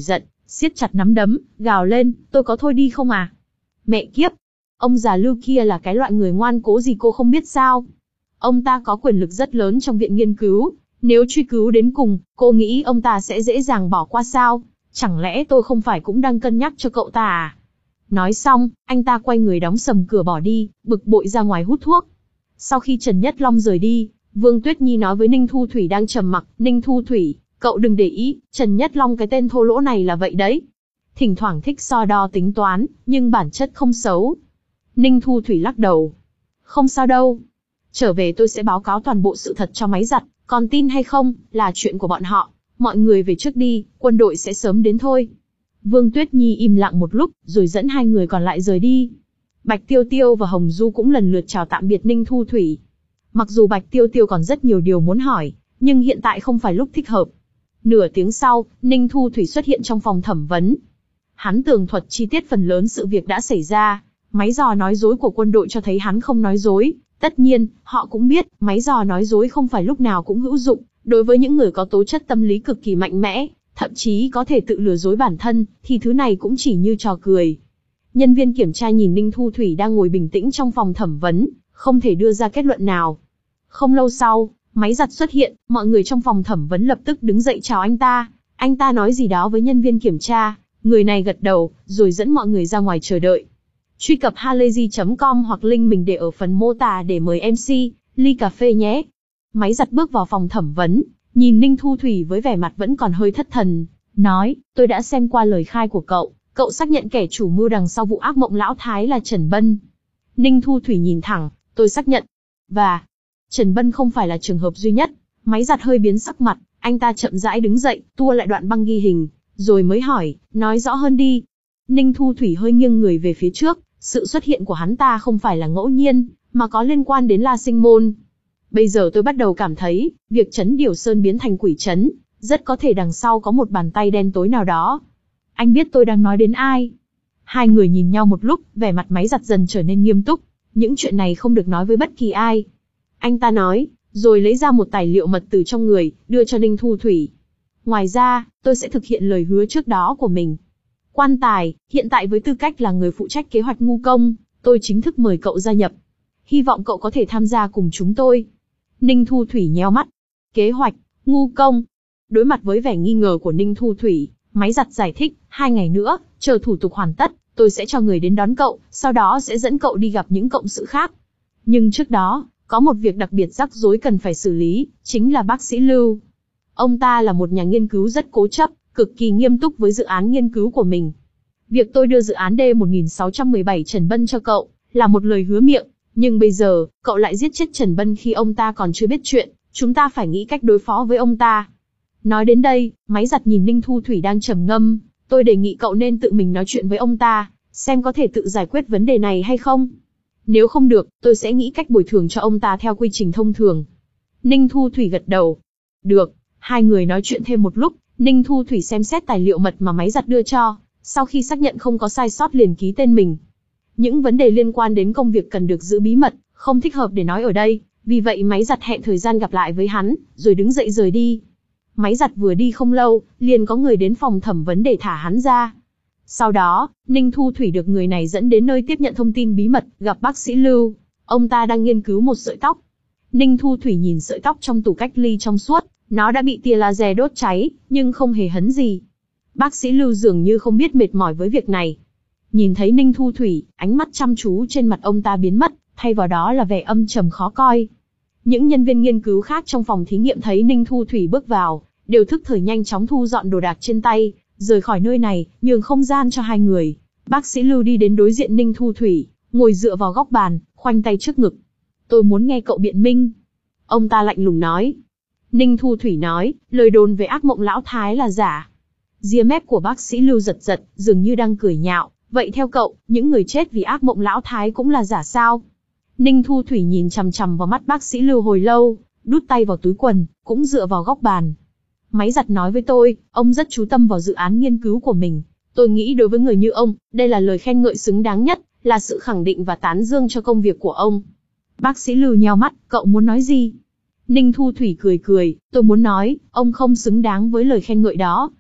siết chặt nắm đấm, gào lên, tôi có thôi đi không à? Mẹ kiếp! Ông già Lưu kia là cái loại người ngoan cố gì cô không biết sao? Ông ta có quyền lực rất lớn trong viện nghiên cứu, nếu truy cứu đến cùng, cô nghĩ ông ta sẽ dễ dàng bỏ qua sao? Chẳng lẽ tôi không phải cũng đang cân nhắc cho cậu ta à? Nói xong, anh ta quay người đóng sầm cửa bỏ đi, bực bội ra ngoài hút thuốc. Sau khi Trần Nhất Long rời đi, Vương Tuyết Nhi nói với Ninh Thu Thủy đang trầm mặc, Ninh Thu Thủy, cậu đừng để ý, Trần Nhất Long cái tên thô lỗ này là vậy đấy. Thỉnh thoảng thích so đo tính toán, nhưng bản chất không xấu. Ninh Thu Thủy lắc đầu. Không sao đâu. Trở về tôi sẽ báo cáo toàn bộ sự thật cho máy giặt, còn tin hay không, là chuyện của bọn họ. Mọi người về trước đi, quân đội sẽ sớm đến thôi. Vương Tuyết Nhi im lặng một lúc, rồi dẫn hai người còn lại rời đi. Bạch Tiêu Tiêu và Hồng Du cũng lần lượt chào tạm biệt Ninh Thu Thủy. Mặc dù Bạch Tiêu Tiêu còn rất nhiều điều muốn hỏi, nhưng hiện tại không phải lúc thích hợp. Nửa tiếng sau, Ninh Thu Thủy xuất hiện trong phòng thẩm vấn. Hắn tường thuật chi tiết phần lớn sự việc đã xảy ra. Máy dò nói dối của quân đội cho thấy hắn không nói dối. Tất nhiên, họ cũng biết, máy dò nói dối không phải lúc nào cũng hữu dụng. Đối với những người có tố chất tâm lý cực kỳ mạnh mẽ, thậm chí có thể tự lừa dối bản thân, thì thứ này cũng chỉ như trò cười. Nhân viên kiểm tra nhìn Ninh Thu Thủy đang ngồi bình tĩnh trong phòng thẩm vấn, không thể đưa ra kết luận nào. Không lâu sau, máy giặt xuất hiện, mọi người trong phòng thẩm vấn lập tức đứng dậy chào anh ta. Anh ta nói gì đó với nhân viên kiểm tra, người này gật đầu, rồi dẫn mọi người ra ngoài chờ đợi. Truy cập halayzi chấm com hoặc link mình để ở phần mô tả để mời em xê, ly cà phê nhé. Máy giặt bước vào phòng thẩm vấn, nhìn Ninh Thu Thủy với vẻ mặt vẫn còn hơi thất thần, nói, tôi đã xem qua lời khai của cậu, cậu xác nhận kẻ chủ mưu đằng sau vụ ác mộng lão Thái là Trần Bân. Ninh Thu Thủy nhìn thẳng, tôi xác nhận. Và, Trần Bân không phải là trường hợp duy nhất. Máy giặt hơi biến sắc mặt, anh ta chậm rãi đứng dậy, tua lại đoạn băng ghi hình, rồi mới hỏi, nói rõ hơn đi. Ninh Thu Thủy hơi nghiêng người về phía trước, sự xuất hiện của hắn ta không phải là ngẫu nhiên, mà có liên quan đến La Sinh Môn. Bây giờ tôi bắt đầu cảm thấy, việc Trấn Điều Sơn biến thành quỷ trấn, rất có thể đằng sau có một bàn tay đen tối nào đó. Anh biết tôi đang nói đến ai? Hai người nhìn nhau một lúc, vẻ mặt máy giặt dần trở nên nghiêm túc. Những chuyện này không được nói với bất kỳ ai. Anh ta nói, rồi lấy ra một tài liệu mật từ trong người, đưa cho Ninh Thu Thủy. Ngoài ra, tôi sẽ thực hiện lời hứa trước đó của mình. Quan Tài, hiện tại với tư cách là người phụ trách kế hoạch ngu công, tôi chính thức mời cậu gia nhập. Hy vọng cậu có thể tham gia cùng chúng tôi. Ninh Thu Thủy nheo mắt. Kế hoạch, ngu công. Đối mặt với vẻ nghi ngờ của Ninh Thu Thủy, máy giặt giải thích, hai ngày nữa, chờ thủ tục hoàn tất, tôi sẽ cho người đến đón cậu, sau đó sẽ dẫn cậu đi gặp những cộng sự khác. Nhưng trước đó, có một việc đặc biệt rắc rối cần phải xử lý, chính là bác sĩ Lưu. Ông ta là một nhà nghiên cứu rất cố chấp, cực kỳ nghiêm túc với dự án nghiên cứu của mình. Việc tôi đưa dự án D một nghìn sáu trăm mười bảy Trần Bân cho cậu, là một lời hứa miệng, nhưng bây giờ, cậu lại giết chết Trần Bân khi ông ta còn chưa biết chuyện, chúng ta phải nghĩ cách đối phó với ông ta. Nói đến đây, máy giặt nhìn Ninh Thu Thủy đang trầm ngâm, tôi đề nghị cậu nên tự mình nói chuyện với ông ta, xem có thể tự giải quyết vấn đề này hay không. Nếu không được, tôi sẽ nghĩ cách bồi thường cho ông ta theo quy trình thông thường. Ninh Thu Thủy gật đầu. Được, hai người nói chuyện thêm một lúc, Ninh Thu Thủy xem xét tài liệu mật mà máy giặt đưa cho, sau khi xác nhận không có sai sót liền ký tên mình. Những vấn đề liên quan đến công việc cần được giữ bí mật, không thích hợp để nói ở đây, vì vậy máy giặt hẹn thời gian gặp lại với hắn, rồi đứng dậy rời đi. Máy giặt vừa đi không lâu, liền có người đến phòng thẩm vấn để thả hắn ra. Sau đó, Ninh Thu Thủy được người này dẫn đến nơi tiếp nhận thông tin bí mật, gặp bác sĩ Lưu. Ông ta đang nghiên cứu một sợi tóc. Ninh Thu Thủy nhìn sợi tóc trong tủ cách ly trong suốt, nó đã bị tia laser đốt cháy, nhưng không hề hấn gì. Bác sĩ Lưu dường như không biết mệt mỏi với việc này. Nhìn thấy Ninh Thu Thủy, ánh mắt chăm chú trên mặt ông ta biến mất, thay vào đó là vẻ âm trầm khó coi. Những nhân viên nghiên cứu khác trong phòng thí nghiệm thấy Ninh Thu Thủy bước vào, đều thức thời nhanh chóng thu dọn đồ đạc trên tay, rời khỏi nơi này, nhường không gian cho hai người. Bác sĩ Lưu đi đến đối diện Ninh Thu Thủy, ngồi dựa vào góc bàn, khoanh tay trước ngực. Tôi muốn nghe cậu biện minh. Ông ta lạnh lùng nói. Ninh Thu Thủy nói, lời đồn về ác mộng lão Thái là giả. Ria mép của bác sĩ Lưu giật giật, dường như đang cười nhạo. Vậy theo cậu, những người chết vì ác mộng lão Thái cũng là giả sao? Ninh Thu Thủy nhìn chằm chằm vào mắt bác sĩ Lưu hồi lâu, đút tay vào túi quần, cũng dựa vào góc bàn. Máy giặt nói với tôi, ông rất chú tâm vào dự án nghiên cứu của mình. Tôi nghĩ đối với người như ông, đây là lời khen ngợi xứng đáng nhất, là sự khẳng định và tán dương cho công việc của ông. Bác sĩ Lưu nheo mắt, cậu muốn nói gì? Ninh Thu Thủy cười cười, tôi muốn nói, ông không xứng đáng với lời khen ngợi đó.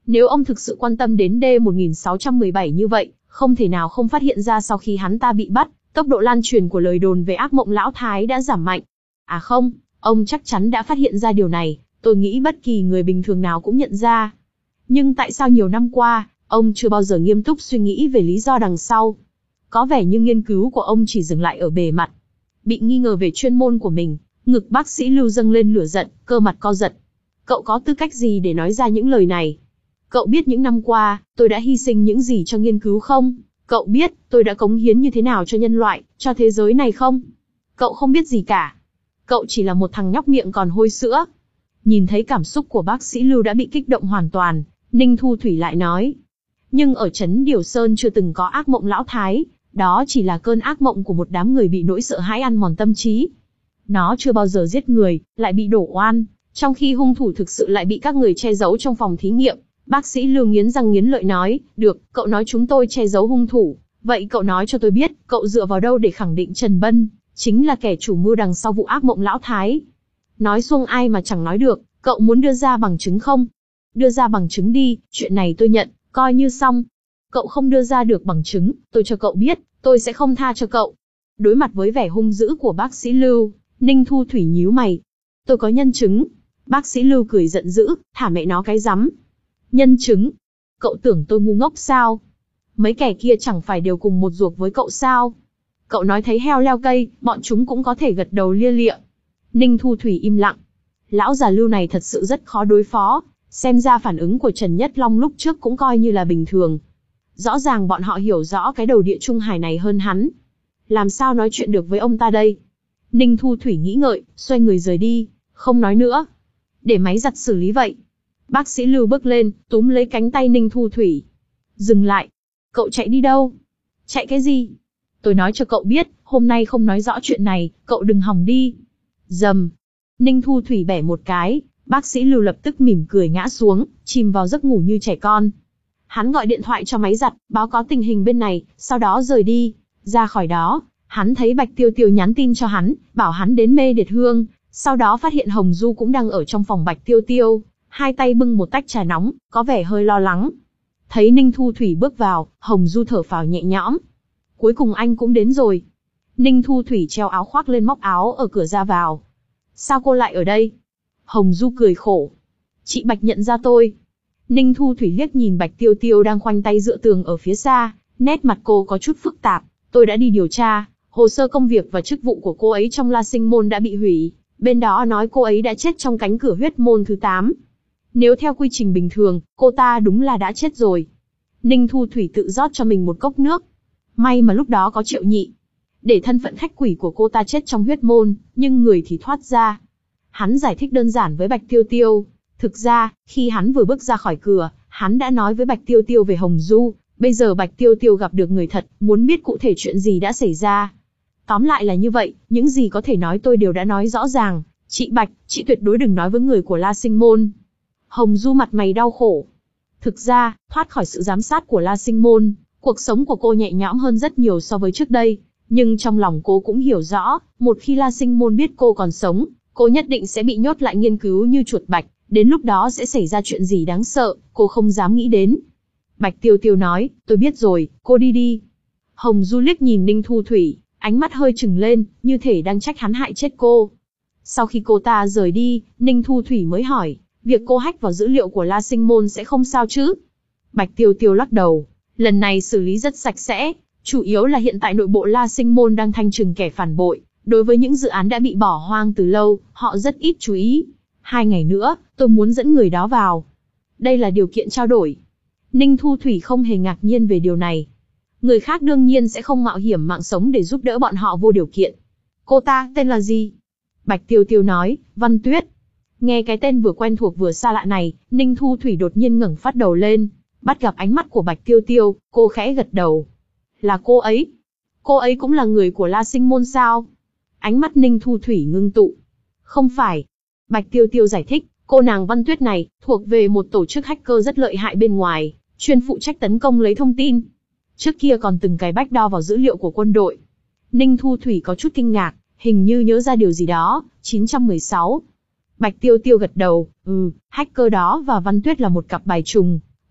Nếu ông thực sự quan tâm đến D một nghìn sáu trăm mười bảy như vậy, không thể nào không phát hiện ra sau khi hắn ta bị bắt, tốc độ lan truyền của lời đồn về ác mộng lão thái đã giảm mạnh. À không, ông chắc chắn đã phát hiện ra điều này, tôi nghĩ bất kỳ người bình thường nào cũng nhận ra. Nhưng tại sao nhiều năm qua, ông chưa bao giờ nghiêm túc suy nghĩ về lý do đằng sau? Có vẻ như nghiên cứu của ông chỉ dừng lại ở bề mặt. Bị nghi ngờ về chuyên môn của mình, ngực bác sĩ Lưu dâng lên lửa giận, cơ mặt co giật. Cậu có tư cách gì để nói ra những lời này? Cậu biết những năm qua, tôi đã hy sinh những gì cho nghiên cứu không? Cậu biết, tôi đã cống hiến như thế nào cho nhân loại, cho thế giới này không? Cậu không biết gì cả. Cậu chỉ là một thằng nhóc miệng còn hôi sữa. Nhìn thấy cảm xúc của bác sĩ Lưu đã bị kích động hoàn toàn, Ninh Thu Thủy lại nói. Nhưng ở Trấn Điều Sơn chưa từng có ác mộng lão thái, đó chỉ là cơn ác mộng của một đám người bị nỗi sợ hãi ăn mòn tâm trí. Nó chưa bao giờ giết người, lại bị đổ oan, trong khi hung thủ thực sự lại bị các người che giấu trong phòng thí nghiệm. Bác sĩ Lưu nghiến răng nghiến lợi nói, được, cậu nói chúng tôi che giấu hung thủ, vậy cậu nói cho tôi biết, cậu dựa vào đâu để khẳng định Trần Bân chính là kẻ chủ mưu đằng sau vụ ác mộng lão thái? Nói xuông ai mà chẳng nói được, cậu muốn đưa ra bằng chứng không? Đưa ra bằng chứng đi, chuyện này tôi nhận, coi như xong. Cậu không đưa ra được bằng chứng, tôi cho cậu biết, tôi sẽ không tha cho cậu. Đối mặt với vẻ hung dữ của bác sĩ Lưu, Ninh Thu Thủy nhíu mày. Tôi có nhân chứng. Bác sĩ Lưu cười giận dữ, thả mẹ nó cái rắm. Nhân chứng? Cậu tưởng tôi ngu ngốc sao? Mấy kẻ kia chẳng phải đều cùng một ruột với cậu sao? Cậu nói thấy heo leo cây, bọn chúng cũng có thể gật đầu lia lịa. Ninh Thu Thủy im lặng. Lão già Lưu này thật sự rất khó đối phó, xem ra phản ứng của Trần Nhất Long lúc trước cũng coi như là bình thường. Rõ ràng bọn họ hiểu rõ cái đầu địa Trung Hải này hơn hắn. Làm sao nói chuyện được với ông ta đây? Ninh Thu Thủy nghĩ ngợi, xoay người rời đi, không nói nữa. Để máy giặt xử lý vậy. Bác sĩ Lưu bước lên, túm lấy cánh tay Ninh Thu Thủy. Dừng lại. Cậu chạy đi đâu? Chạy cái gì? Tôi nói cho cậu biết, hôm nay không nói rõ chuyện này, cậu đừng hòng đi. Dầm. Ninh Thu Thủy bẻ một cái, bác sĩ Lưu lập tức mỉm cười ngã xuống, chìm vào giấc ngủ như trẻ con. Hắn gọi điện thoại cho máy giặt, báo cáo tình hình bên này, sau đó rời đi. Ra khỏi đó, hắn thấy Bạch Tiêu Tiêu nhắn tin cho hắn, bảo hắn đến Mê Điệt Hương, sau đó phát hiện Hồng Du cũng đang ở trong phòng Bạch Tiêu Tiêu, hai tay bưng một tách trà nóng, có vẻ hơi lo lắng. Thấy Ninh Thu Thủy bước vào, Hồng Du thở phào nhẹ nhõm. Cuối cùng anh cũng đến rồi. Ninh Thu Thủy treo áo khoác lên móc áo ở cửa ra vào. Sao cô lại ở đây? Hồng Du cười khổ. Chị Bạch nhận ra tôi. Ninh Thu Thủy liếc nhìn Bạch Tiêu Tiêu đang khoanh tay dựa tường ở phía xa, nét mặt cô có chút phức tạp. Tôi đã đi điều tra, hồ sơ công việc và chức vụ của cô ấy trong La Sinh Môn đã bị hủy. Bên đó nói cô ấy đã chết trong cánh cửa huyết môn thứ tám. Nếu theo quy trình bình thường, cô ta đúng là đã chết rồi. Ninh Thu Thủy tự rót cho mình một cốc nước. May mà lúc đó có Triệu Nhị. Để thân phận khách quỷ của cô ta chết trong huyết môn, nhưng người thì thoát ra. Hắn giải thích đơn giản với Bạch Tiêu Tiêu. Thực ra, khi hắn vừa bước ra khỏi cửa, hắn đã nói với Bạch Tiêu Tiêu về Hồng Du. Bây giờ Bạch Tiêu Tiêu gặp được người thật, muốn biết cụ thể chuyện gì đã xảy ra. Tóm lại là như vậy, những gì có thể nói tôi đều đã nói rõ ràng. Chị Bạch, chị tuyệt đối đừng nói với người của La Sinh Môn. Hồng Du mặt mày đau khổ. Thực ra, thoát khỏi sự giám sát của La Sinh Môn, cuộc sống của cô nhẹ nhõm hơn rất nhiều so với trước đây. Nhưng trong lòng cô cũng hiểu rõ, một khi La Sinh Môn biết cô còn sống, cô nhất định sẽ bị nhốt lại nghiên cứu như chuột bạch. Đến lúc đó sẽ xảy ra chuyện gì đáng sợ, cô không dám nghĩ đến. Bạch Tiêu Tiêu nói, tôi biết rồi, cô đi đi. Hồng Du liếc nhìn Ninh Thu Thủy, ánh mắt hơi trừng lên, như thể đang trách hắn hại chết cô. Sau khi cô ta rời đi, Ninh Thu Thủy mới hỏi, việc cô hack vào dữ liệu của La Sinh Môn sẽ không sao chứ? Bạch Tiêu Tiêu lắc đầu, lần này xử lý rất sạch sẽ, chủ yếu là hiện tại nội bộ La Sinh Môn đang thanh trừng kẻ phản bội, đối với những dự án đã bị bỏ hoang từ lâu, họ rất ít chú ý. Hai ngày nữa, tôi muốn dẫn người đó vào. Đây là điều kiện trao đổi. Ninh Thu Thủy không hề ngạc nhiên về điều này. Người khác đương nhiên sẽ không mạo hiểm mạng sống để giúp đỡ bọn họ vô điều kiện. Cô ta tên là gì? Bạch Tiêu Tiêu nói, Văn Tuyết. Nghe cái tên vừa quen thuộc vừa xa lạ này, Ninh Thu Thủy đột nhiên ngẩng phát đầu lên, bắt gặp ánh mắt của Bạch Tiêu Tiêu, cô khẽ gật đầu. Là cô ấy. Cô ấy cũng là người của La Sinh Môn sao? Ánh mắt Ninh Thu Thủy ngưng tụ. Không phải. Bạch Tiêu Tiêu giải thích, cô nàng Văn Tuyết này, thuộc về một tổ chức hacker rất lợi hại bên ngoài, chuyên phụ trách tấn công lấy thông tin. Trước kia còn từng cài backdoor vào dữ liệu của quân đội. Ninh Thu Thủy có chút kinh ngạc, hình như nhớ ra điều gì đó, chín trăm mười sáu. Bạch Tiêu Tiêu gật đầu, ừ, hacker đó và Văn Tuyết là một cặp bài trùng.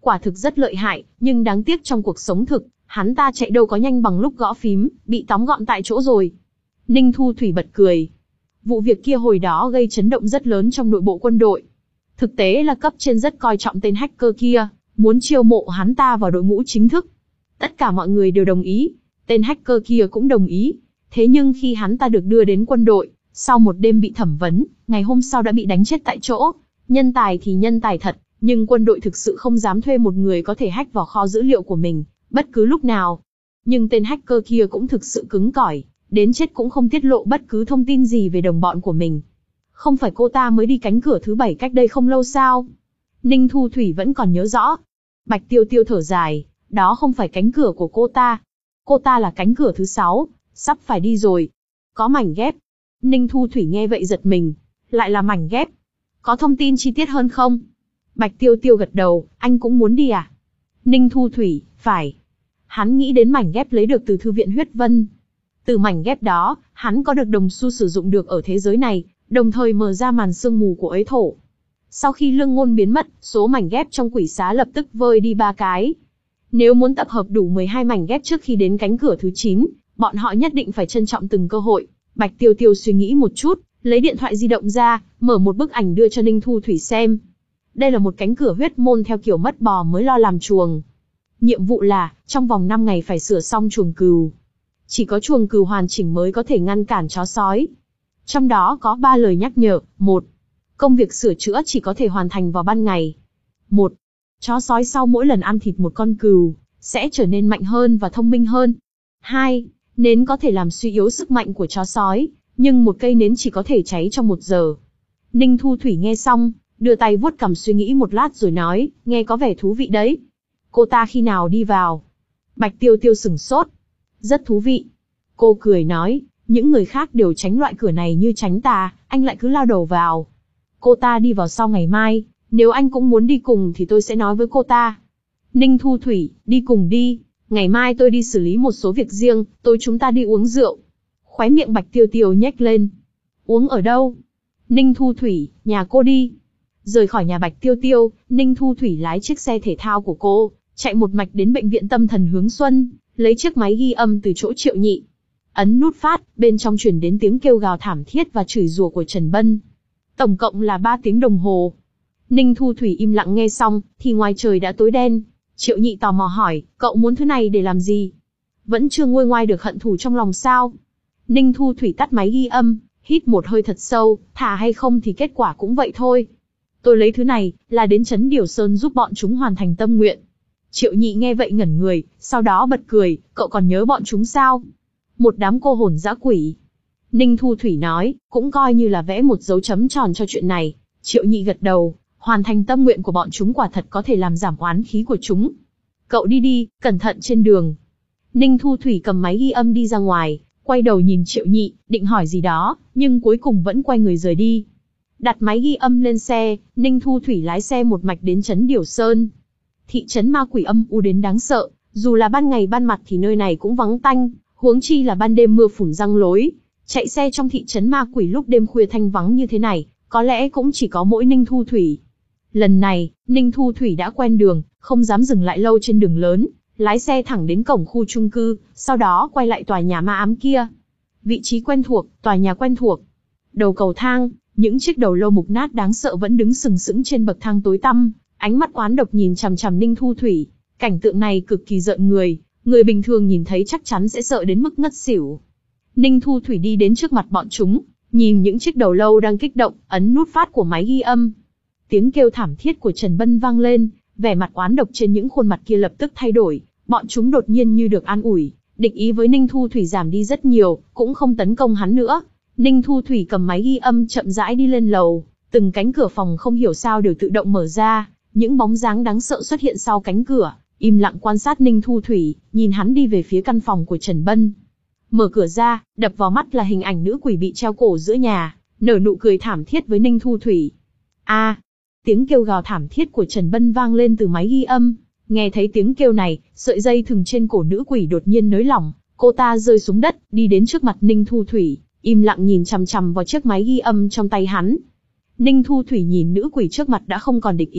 quả thực rất lợi hại, nhưng đáng tiếc trong cuộc sống thực, hắn ta chạy đâu có nhanh bằng lúc gõ phím, bị tóm gọn tại chỗ rồi. Ninh Thu Thủy bật cười. Vụ việc kia hồi đó gây chấn động rất lớn trong nội bộ quân đội. Thực tế là cấp trên rất coi trọng tên hacker kia, muốn chiêu mộ hắn ta vào đội ngũ chính thức. Tất cả mọi người đều đồng ý, tên hacker kia cũng đồng ý. Thế nhưng khi hắn ta được đưa đến quân đội, sau một đêm bị thẩm vấn, ngày hôm sau đã bị đánh chết tại chỗ. Nhân tài thì nhân tài thật, nhưng quân đội thực sự không dám thuê một người có thể hack vào kho dữ liệu của mình, bất cứ lúc nào. Nhưng tên hacker kia cũng thực sự cứng cỏi, đến chết cũng không tiết lộ bất cứ thông tin gì về đồng bọn của mình. Không phải cô ta mới đi cánh cửa thứ bảy cách đây không lâu sao? Ninh Thu Thủy vẫn còn nhớ rõ. Bạch Tiêu Tiêu thở dài, đó không phải cánh cửa của cô ta. Cô ta là cánh cửa thứ sáu, sắp phải đi rồi. Có mảnh ghép. Ninh Thu Thủy nghe vậy giật mình. Lại là mảnh ghép. Có thông tin chi tiết hơn không? Bạch Tiêu Tiêu gật đầu, anh cũng muốn đi à? Ninh Thu Thủy, phải. Hắn nghĩ đến mảnh ghép lấy được từ thư viện Huyết Vân. Từ mảnh ghép đó, hắn có được đồng xu sử dụng được ở thế giới này, đồng thời mở ra màn sương mù của ấy thổ. Sau khi Lương Ngôn biến mất, số mảnh ghép trong quỷ xá lập tức vơi đi ba cái. Nếu muốn tập hợp đủ mười hai mảnh ghép trước khi đến cánh cửa thứ chín, bọn họ nhất định phải trân trọng từng cơ hội. Bạch Tiêu Tiêu suy nghĩ một chút, lấy điện thoại di động ra, mở một bức ảnh đưa cho Ninh Thu Thủy xem. Đây là một cánh cửa huyết môn theo kiểu mất bò mới lo làm chuồng. Nhiệm vụ là, trong vòng năm ngày phải sửa xong chuồng cừu. Chỉ có chuồng cừu hoàn chỉnh mới có thể ngăn cản chó sói. Trong đó có ba lời nhắc nhở. Một, công việc sửa chữa chỉ có thể hoàn thành vào ban ngày. Một, chó sói sau mỗi lần ăn thịt một con cừu, sẽ trở nên mạnh hơn và thông minh hơn. Hai, nến có thể làm suy yếu sức mạnh của chó sói, nhưng một cây nến chỉ có thể cháy trong một giờ. Ninh Thu Thủy nghe xong, đưa tay vuốt cằm suy nghĩ một lát rồi nói, nghe có vẻ thú vị đấy. Cô ta khi nào đi vào? Bạch Tiêu Tiêu sửng sốt. Rất thú vị. Cô cười nói, những người khác đều tránh loại cửa này như tránh tà, anh lại cứ lao đầu vào. Cô ta đi vào sau ngày mai, nếu anh cũng muốn đi cùng thì tôi sẽ nói với cô ta. Ninh Thu Thủy, đi cùng đi, ngày mai tôi đi xử lý một số việc riêng, tối chúng ta đi uống rượu. Khóe miệng Bạch Tiêu Tiêu nhếch lên. Uống ở đâu? Ninh Thu Thủy, nhà cô đi. Rời khỏi nhà Bạch Tiêu Tiêu, Ninh Thu Thủy lái chiếc xe thể thao của cô, chạy một mạch đến bệnh viện tâm thần Hướng Xuân, lấy chiếc máy ghi âm từ chỗ Triệu Nhị. Ấn nút phát, bên trong truyền đến tiếng kêu gào thảm thiết và chửi rủa của Trần Bân. Tổng cộng là ba tiếng đồng hồ. Ninh Thu Thủy im lặng nghe xong, thì ngoài trời đã tối đen. Triệu Nhị tò mò hỏi, cậu muốn thứ này để làm gì? Vẫn chưa nguôi ngoai được hận thù trong lòng sao? Ninh Thu Thủy tắt máy ghi âm, hít một hơi thật sâu, thả hay không thì kết quả cũng vậy thôi. Tôi lấy thứ này, là đến Trấn Điều Sơn giúp bọn chúng hoàn thành tâm nguyện. Triệu Nhị nghe vậy ngẩn người, sau đó bật cười, cậu còn nhớ bọn chúng sao? Một đám cô hồn dã quỷ. Ninh Thu Thủy nói, cũng coi như là vẽ một dấu chấm tròn cho chuyện này. Triệu Nhị gật đầu, hoàn thành tâm nguyện của bọn chúng quả thật có thể làm giảm oán khí của chúng. Cậu đi đi, cẩn thận trên đường. Ninh Thu Thủy cầm máy ghi âm đi ra ngoài, quay đầu nhìn Triệu Nhị, định hỏi gì đó, nhưng cuối cùng vẫn quay người rời đi. Đặt máy ghi âm lên xe, Ninh Thu Thủy lái xe một mạch đến Trấn Điều Sơn. Thị trấn ma quỷ âm u đến đáng sợ, dù là ban ngày ban mặt thì nơi này cũng vắng tanh, huống chi là ban đêm mưa phùn răng lối. Chạy xe trong thị trấn ma quỷ lúc đêm khuya thanh vắng như thế này, có lẽ cũng chỉ có mỗi Ninh Thu Thủy. Lần này, Ninh Thu Thủy đã quen đường, không dám dừng lại lâu trên đường lớn, lái xe thẳng đến cổng khu chung cư, sau đó quay lại tòa nhà ma ám kia. Vị trí quen thuộc, tòa nhà quen thuộc. Đầu cầu thang, những chiếc đầu lâu mục nát đáng sợ vẫn đứng sừng sững trên bậc thang tối tăm, ánh mắt oán độc nhìn chằm chằm Ninh Thu Thủy. Cảnh tượng này cực kỳ rợn người, người bình thường nhìn thấy chắc chắn sẽ sợ đến mức ngất xỉu. Ninh Thu Thủy đi đến trước mặt bọn chúng, nhìn những chiếc đầu lâu đang kích động, ấn nút phát của máy ghi âm. Tiếng kêu thảm thiết của Trần Bân vang lên, vẻ mặt oán độc trên những khuôn mặt kia lập tức thay đổi, bọn chúng đột nhiên như được an ủi, địch ý với Ninh Thu Thủy giảm đi rất nhiều, cũng không tấn công hắn nữa. Ninh Thu Thủy cầm máy ghi âm chậm rãi đi lên lầu, từng cánh cửa phòng không hiểu sao đều tự động mở ra, những bóng dáng đáng sợ xuất hiện sau cánh cửa, im lặng quan sát Ninh Thu Thủy, nhìn hắn đi về phía căn phòng của Trần Bân. Mở cửa ra, đập vào mắt là hình ảnh nữ quỷ bị treo cổ giữa nhà, nở nụ cười thảm thiết với Ninh Thu Thủy. A, à, tiếng kêu gào thảm thiết của Trần Bân vang lên từ máy ghi âm. Nghe thấy tiếng kêu này, sợi dây thừng trên cổ nữ quỷ đột nhiên nới lỏng, cô ta rơi xuống đất, đi đến trước mặt Ninh Thu Thủy, im lặng nhìn chằm chằm vào chiếc máy ghi âm trong tay hắn. Ninh Thu Thủy nhìn nữ quỷ trước mặt đã không còn địch ý,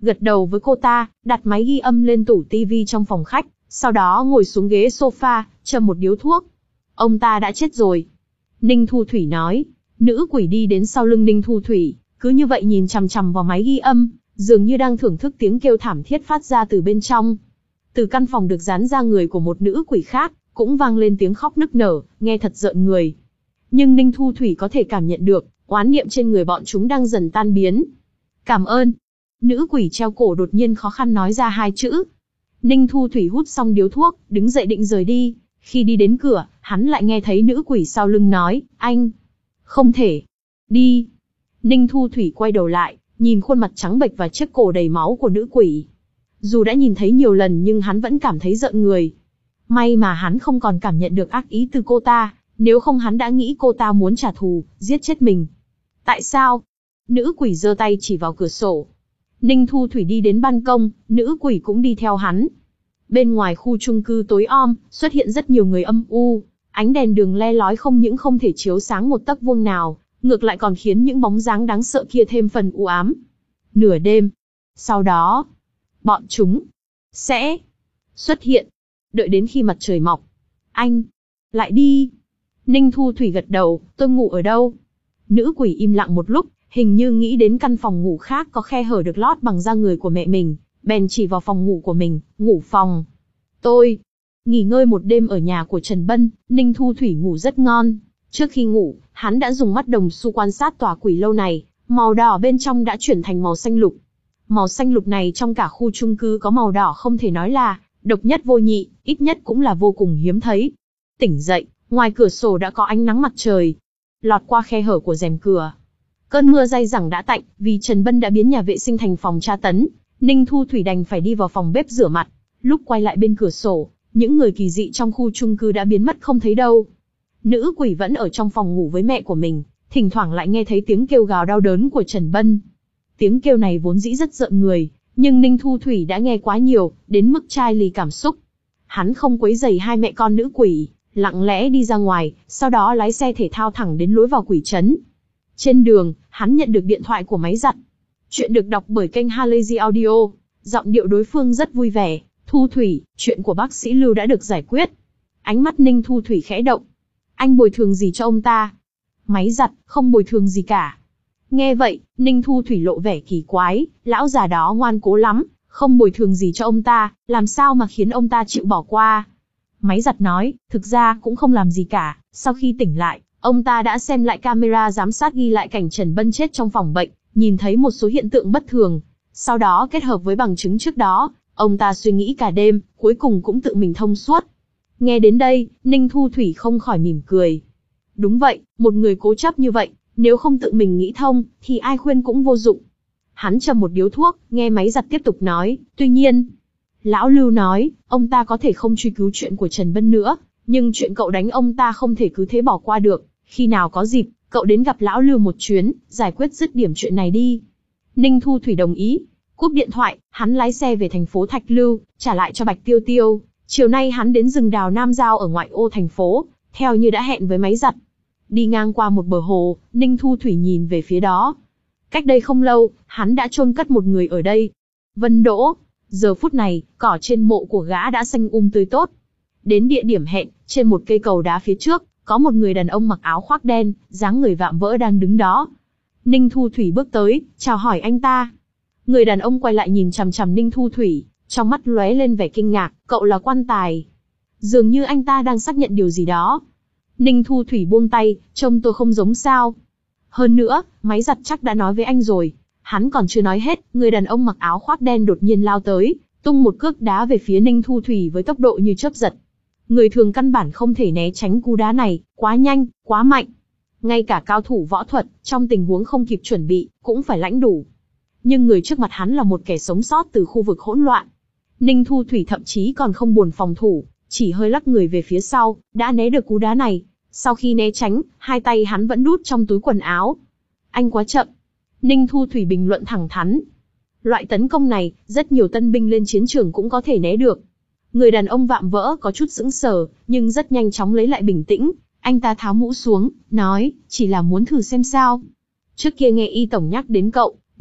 gật đầu với cô ta, đặt máy ghi âm lên tủ tivi trong phòng khách, sau đó ngồi xuống ghế sofa, châm một điếu thuốc. Ông ta đã chết rồi. Ninh Thu Thủy nói. Nữ quỷ đi đến sau lưng Ninh Thu Thủy, cứ như vậy nhìn chằm chằm vào máy ghi âm, dường như đang thưởng thức tiếng kêu thảm thiết phát ra từ bên trong. Từ căn phòng được dán ra người của một nữ quỷ khác, cũng vang lên tiếng khóc nức nở, nghe thật rợn người. Nhưng Ninh Thu Thủy có thể cảm nhận được, oán niệm trên người bọn chúng đang dần tan biến. Cảm ơn. Nữ quỷ treo cổ đột nhiên khó khăn nói ra hai chữ. Ninh Thu Thủy hút xong điếu thuốc, đứng dậy định rời đi. Khi đi đến cửa, hắn lại nghe thấy nữ quỷ sau lưng nói, anh. Không thể. Đi. Ninh Thu Thủy quay đầu lại, nhìn khuôn mặt trắng bệch và chiếc cổ đầy máu của nữ quỷ. Dù đã nhìn thấy nhiều lần nhưng hắn vẫn cảm thấy rợn người. May mà hắn không còn cảm nhận được ác ý từ cô ta, nếu không hắn đã nghĩ cô ta muốn trả thù, giết chết mình. Tại sao? Nữ quỷ giơ tay chỉ vào cửa sổ. Ninh Thu Thủy đi đến ban công, nữ quỷ cũng đi theo hắn. Bên ngoài khu chung cư tối om, xuất hiện rất nhiều người âm u. Ánh đèn đường le lói không những không thể chiếu sáng một tấc vuông nào, ngược lại còn khiến những bóng dáng đáng sợ kia thêm phần u ám. Nửa đêm. Sau đó, bọn chúng sẽ xuất hiện. Đợi đến khi mặt trời mọc. Anh, lại đi. Ninh Thu Thủy gật đầu, tôi ngủ ở đâu? Nữ quỷ im lặng một lúc, hình như nghĩ đến căn phòng ngủ khác có khe hở được lót bằng da người của mẹ mình, bèn chỉ vào phòng ngủ của mình, ngủ phòng. Tôi nghỉ ngơi một đêm ở nhà của Trần Bân, Ninh Thu Thủy ngủ rất ngon. Trước khi ngủ, hắn đã dùng mắt đồng xu quan sát tòa quỷ lâu này, màu đỏ bên trong đã chuyển thành màu xanh lục. Màu xanh lục này trong cả khu chung cư có màu đỏ không thể nói là độc nhất vô nhị, ít nhất cũng là vô cùng hiếm thấy. Tỉnh dậy, ngoài cửa sổ đã có ánh nắng mặt trời, lọt qua khe hở của rèm cửa. Cơn mưa dai dẳng đã tạnh, vì Trần Bân đã biến nhà vệ sinh thành phòng tra tấn, Ninh Thu Thủy đành phải đi vào phòng bếp rửa mặt. Lúc quay lại bên cửa sổ, những người kỳ dị trong khu chung cư đã biến mất không thấy đâu. Nữ quỷ vẫn ở trong phòng ngủ với mẹ của mình, thỉnh thoảng lại nghe thấy tiếng kêu gào đau đớn của Trần Bân. Tiếng kêu này vốn dĩ rất rợn người, nhưng Ninh Thu Thủy đã nghe quá nhiều, đến mức chai lì cảm xúc. Hắn không quấy rầy hai mẹ con nữ quỷ, lặng lẽ đi ra ngoài, sau đó lái xe thể thao thẳng đến lối vào quỷ trấn. Trên đường, hắn nhận được điện thoại của máy giặt. Chuyện được đọc bởi kênh Halazy Audio, giọng điệu đối phương rất vui vẻ. Thu Thủy, chuyện của bác sĩ Lưu đã được giải quyết. Ánh mắt Ninh Thu Thủy khẽ động. Anh bồi thường gì cho ông ta? Máy giặt, không bồi thường gì cả. Nghe vậy, Ninh Thu Thủy lộ vẻ kỳ quái, lão già đó ngoan cố lắm, không bồi thường gì cho ông ta, làm sao mà khiến ông ta chịu bỏ qua? Máy giặt nói, thực ra cũng không làm gì cả, sau khi tỉnh lại, ông ta đã xem lại camera giám sát ghi lại cảnh Trần Bân chết trong phòng bệnh, nhìn thấy một số hiện tượng bất thường. Sau đó kết hợp với bằng chứng trước đó, ông ta suy nghĩ cả đêm, cuối cùng cũng tự mình thông suốt. Nghe đến đây, Ninh Thu Thủy không khỏi mỉm cười. Đúng vậy, một người cố chấp như vậy, nếu không tự mình nghĩ thông, thì ai khuyên cũng vô dụng. Hắn châm một điếu thuốc, nghe máy giặt tiếp tục nói, tuy nhiên, lão Lưu nói, ông ta có thể không truy cứu chuyện của Trần Bân nữa, nhưng chuyện cậu đánh ông ta không thể cứ thế bỏ qua được, khi nào có dịp, cậu đến gặp lão Lưu một chuyến, giải quyết dứt điểm chuyện này đi. Ninh Thu Thủy đồng ý. Cúp điện thoại, hắn lái xe về thành phố Thạch Lưu, trả lại cho Bạch Tiêu Tiêu. Chiều nay hắn đến rừng đào Nam Giao ở ngoại ô thành phố, theo như đã hẹn với máy giặt. Đi ngang qua một bờ hồ, Ninh Thu Thủy nhìn về phía đó. Cách đây không lâu, hắn đã chôn cất một người ở đây. Vân Đỗ. Giờ phút này, cỏ trên mộ của gã đã xanh um tươi tốt. Đến địa điểm hẹn, trên một cây cầu đá phía trước, có một người đàn ông mặc áo khoác đen, dáng người vạm vỡ đang đứng đó. Ninh Thu Thủy bước tới, chào hỏi anh ta. Người đàn ông quay lại nhìn chằm chằm Ninh Thu Thủy, trong mắt lóe lên vẻ kinh ngạc, cậu là quan tài. Dường như anh ta đang xác nhận điều gì đó. Ninh Thu Thủy buông tay, trông tôi không giống sao. Hơn nữa, máy giặt chắc đã nói với anh rồi. Hắn còn chưa nói hết, người đàn ông mặc áo khoác đen đột nhiên lao tới, tung một cước đá về phía Ninh Thu Thủy với tốc độ như chớp giật. Người thường căn bản không thể né tránh cú đá này, quá nhanh, quá mạnh. Ngay cả cao thủ võ thuật, trong tình huống không kịp chuẩn bị, cũng phải lãnh đủ. Nhưng người trước mặt hắn là một kẻ sống sót từ khu vực hỗn loạn. Ninh Thu Thủy thậm chí còn không buồn phòng thủ, chỉ hơi lắc người về phía sau, đã né được cú đá này. Sau khi né tránh, hai tay hắn vẫn đút trong túi quần áo. Anh quá chậm. Ninh Thu Thủy bình luận thẳng thắn. Loại tấn công này, rất nhiều tân binh lên chiến trường cũng có thể né được. Người đàn ông vạm vỡ có chút sững sờ, nhưng rất nhanh chóng lấy lại bình tĩnh. Anh ta tháo mũ xuống, nói, chỉ là muốn thử xem sao. Trước kia nghe Y Tổng nhắc đến cậu,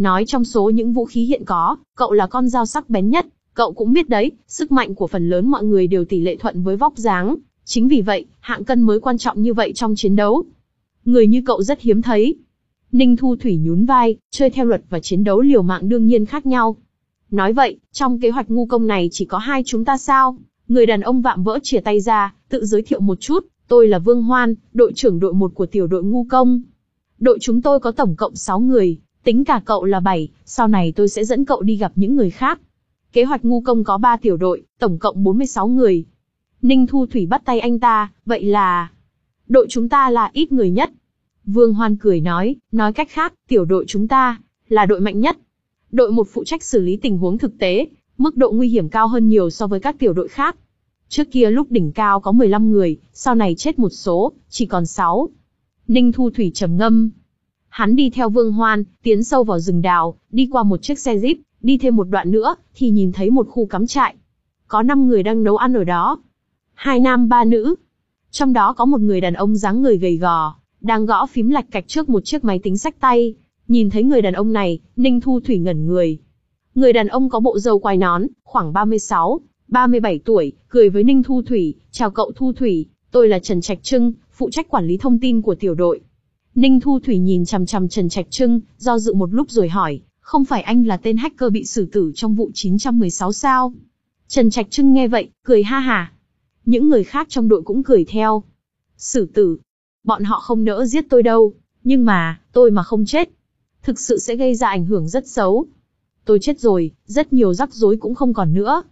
nói trong số những vũ khí hiện có, cậu là con dao sắc bén nhất. Cậu cũng biết đấy, sức mạnh của phần lớn mọi người đều tỷ lệ thuận với vóc dáng. Chính vì vậy, hạng cân mới quan trọng như vậy trong chiến đấu. Người như cậu rất hiếm thấy. Ninh Thu Thủy nhún vai, chơi theo luật và chiến đấu liều mạng đương nhiên khác nhau. Nói vậy, trong kế hoạch ngu công này chỉ có hai chúng ta sao? Người đàn ông vạm vỡ chìa tay ra, tự giới thiệu một chút, tôi là Vương Hoan, đội trưởng đội một của tiểu đội ngu công. Đội chúng tôi có tổng cộng sáu người, tính cả cậu là bảy, sau này tôi sẽ dẫn cậu đi gặp những người khác. Kế hoạch ngu công có ba tiểu đội, tổng cộng bốn mươi sáu người. Ninh Thu Thủy bắt tay anh ta, vậy là... đội chúng ta là ít người nhất. Vương Hoan cười nói, nói cách khác, tiểu đội chúng ta là đội mạnh nhất. Đội một phụ trách xử lý tình huống thực tế, mức độ nguy hiểm cao hơn nhiều so với các tiểu đội khác. Trước kia lúc đỉnh cao có mười lăm người, sau này chết một số, chỉ còn sáu. Ninh Thu Thủy trầm ngâm. Hắn đi theo Vương Hoan, tiến sâu vào rừng đào, đi qua một chiếc xe jeep, đi thêm một đoạn nữa, thì nhìn thấy một khu cắm trại. Có năm người đang nấu ăn ở đó. Hai nam ba nữ. Trong đó có một người đàn ông dáng người gầy gò, đang gõ phím lạch cạch trước một chiếc máy tính xách tay. Nhìn thấy người đàn ông này, Ninh Thu Thủy ngẩn người. Người đàn ông có bộ râu quai nón, khoảng ba mươi sáu, ba mươi bảy tuổi, cười với Ninh Thu Thủy, chào cậu Thu Thủy, tôi là Trần Trạch Trưng, phụ trách quản lý thông tin của tiểu đội. Ninh Thu Thủy nhìn chằm chằm Trần Trạch Trưng, do dự một lúc rồi hỏi, không phải anh là tên hacker bị xử tử trong vụ chín trăm mười sáu sao? Trần Trạch Trưng nghe vậy, cười ha hả. Những người khác trong đội cũng cười theo. Xử tử? Bọn họ không nỡ giết tôi đâu, nhưng mà, tôi mà không chết, thực sự sẽ gây ra ảnh hưởng rất xấu. Tôi chết rồi, rất nhiều rắc rối cũng không còn nữa.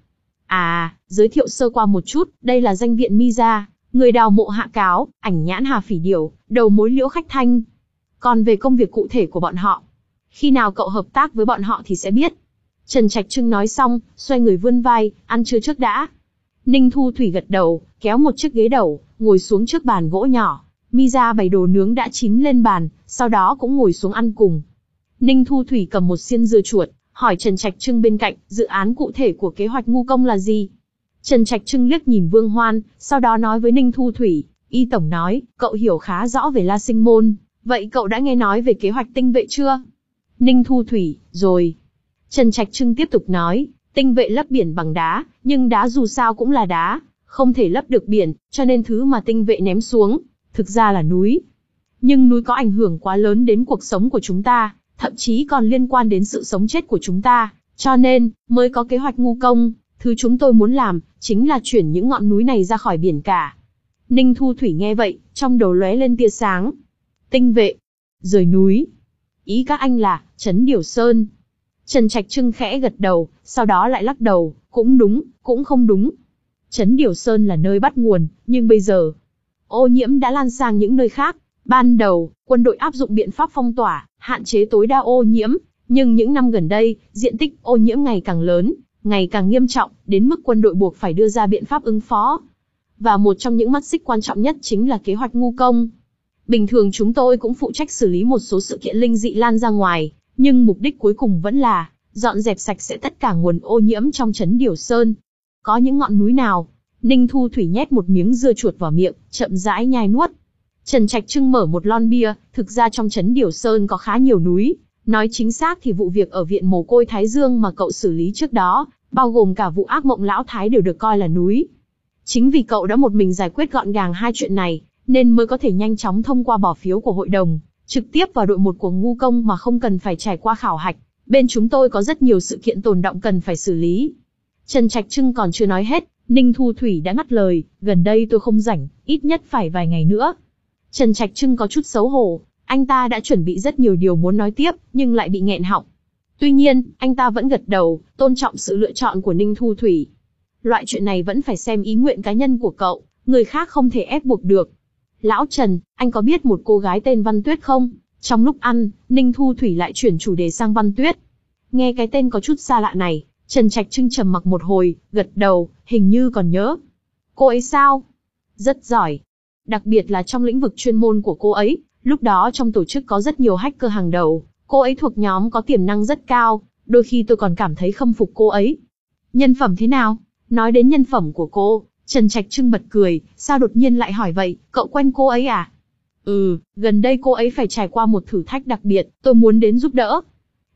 À, giới thiệu sơ qua một chút, đây là danh viện Miza, người đào mộ Hạ Cáo, ảnh nhãn Hà Phỉ Điểu, đầu mối Liễu Khách Thanh. Còn về công việc cụ thể của bọn họ, khi nào cậu hợp tác với bọn họ thì sẽ biết. Trần Trạch Trưng nói xong, xoay người vươn vai, ăn trưa trước đã. Ninh Thu Thủy gật đầu, kéo một chiếc ghế đầu, ngồi xuống trước bàn gỗ nhỏ. Miza bày đồ nướng đã chín lên bàn, sau đó cũng ngồi xuống ăn cùng. Ninh Thu Thủy cầm một xiên dưa chuột, hỏi Trần Trạch Trưng bên cạnh, dự án cụ thể của kế hoạch ngu công là gì? Trần Trạch Trưng liếc nhìn Vương Hoan, sau đó nói với Ninh Thu Thủy, Y Tổng nói, cậu hiểu khá rõ về La Sinh Môn, vậy cậu đã nghe nói về kế hoạch tinh vệ chưa? Ninh Thu Thủy, rồi. Trần Trạch Trưng tiếp tục nói, tinh vệ lấp biển bằng đá, nhưng đá dù sao cũng là đá, không thể lấp được biển, cho nên thứ mà tinh vệ ném xuống, thực ra là núi. Nhưng núi có ảnh hưởng quá lớn đến cuộc sống của chúng ta, thậm chí còn liên quan đến sự sống chết của chúng ta, cho nên, mới có kế hoạch ngu công. Thứ chúng tôi muốn làm, chính là chuyển những ngọn núi này ra khỏi biển cả. Ninh Thu Thủy nghe vậy, trong đầu lóe lên tia sáng. Tinh vệ, rời núi. Ý các anh là, Trấn Điểu Sơn. Trần Trạch Trưng khẽ gật đầu, sau đó lại lắc đầu, cũng đúng, cũng không đúng. Trấn Điểu Sơn là nơi bắt nguồn, nhưng bây giờ, ô nhiễm đã lan sang những nơi khác. Ban đầu, quân đội áp dụng biện pháp phong tỏa, hạn chế tối đa ô nhiễm, nhưng những năm gần đây, diện tích ô nhiễm ngày càng lớn, ngày càng nghiêm trọng, đến mức quân đội buộc phải đưa ra biện pháp ứng phó. Và một trong những mắt xích quan trọng nhất chính là kế hoạch ngu công. Bình thường chúng tôi cũng phụ trách xử lý một số sự kiện linh dị lan ra ngoài, nhưng mục đích cuối cùng vẫn là dọn dẹp sạch sẽ tất cả nguồn ô nhiễm trong Trấn Điểu Sơn. Có những ngọn núi nào? Ninh Thu Thủy nhét một miếng dưa chuột vào miệng, chậm rãi nhai nuốt. Trần Trạch Trưng mở một lon bia, thực ra trong Trấn Điểu Sơn có khá nhiều núi. Nói chính xác thì vụ việc ở viện mồ côi Thái Dương mà cậu xử lý trước đó, bao gồm cả vụ ác mộng lão Thái đều được coi là núi. Chính vì cậu đã một mình giải quyết gọn gàng hai chuyện này, nên mới có thể nhanh chóng thông qua bỏ phiếu của hội đồng, trực tiếp vào đội một của ngu công mà không cần phải trải qua khảo hạch. Bên chúng tôi có rất nhiều sự kiện tồn đọng cần phải xử lý. Trần Trạch Trưng còn chưa nói hết, Ninh Thu Thủy đã ngắt lời, gần đây tôi không rảnh, ít nhất phải vài ngày nữa. Trần Trạch Trưng có chút xấu hổ, anh ta đã chuẩn bị rất nhiều điều muốn nói tiếp, nhưng lại bị nghẹn họng. Tuy nhiên, anh ta vẫn gật đầu, tôn trọng sự lựa chọn của Ninh Thu Thủy. Loại chuyện này vẫn phải xem ý nguyện cá nhân của cậu, người khác không thể ép buộc được. Lão Trần, anh có biết một cô gái tên Văn Tuyết không? Trong lúc ăn, Ninh Thu Thủy lại chuyển chủ đề sang Văn Tuyết. Nghe cái tên có chút xa lạ này, Trần Trạch Trưng trầm mặc một hồi, gật đầu, hình như còn nhớ. Cô ấy sao? Rất giỏi. Đặc biệt là trong lĩnh vực chuyên môn của cô ấy, lúc đó trong tổ chức có rất nhiều hacker hàng đầu, cô ấy thuộc nhóm có tiềm năng rất cao, đôi khi tôi còn cảm thấy khâm phục cô ấy. Nhân phẩm thế nào? Nói đến nhân phẩm của cô, Trần Trạch Trưng bật cười, sao đột nhiên lại hỏi vậy, cậu quen cô ấy à? Ừ, gần đây cô ấy phải trải qua một thử thách đặc biệt, tôi muốn đến giúp đỡ.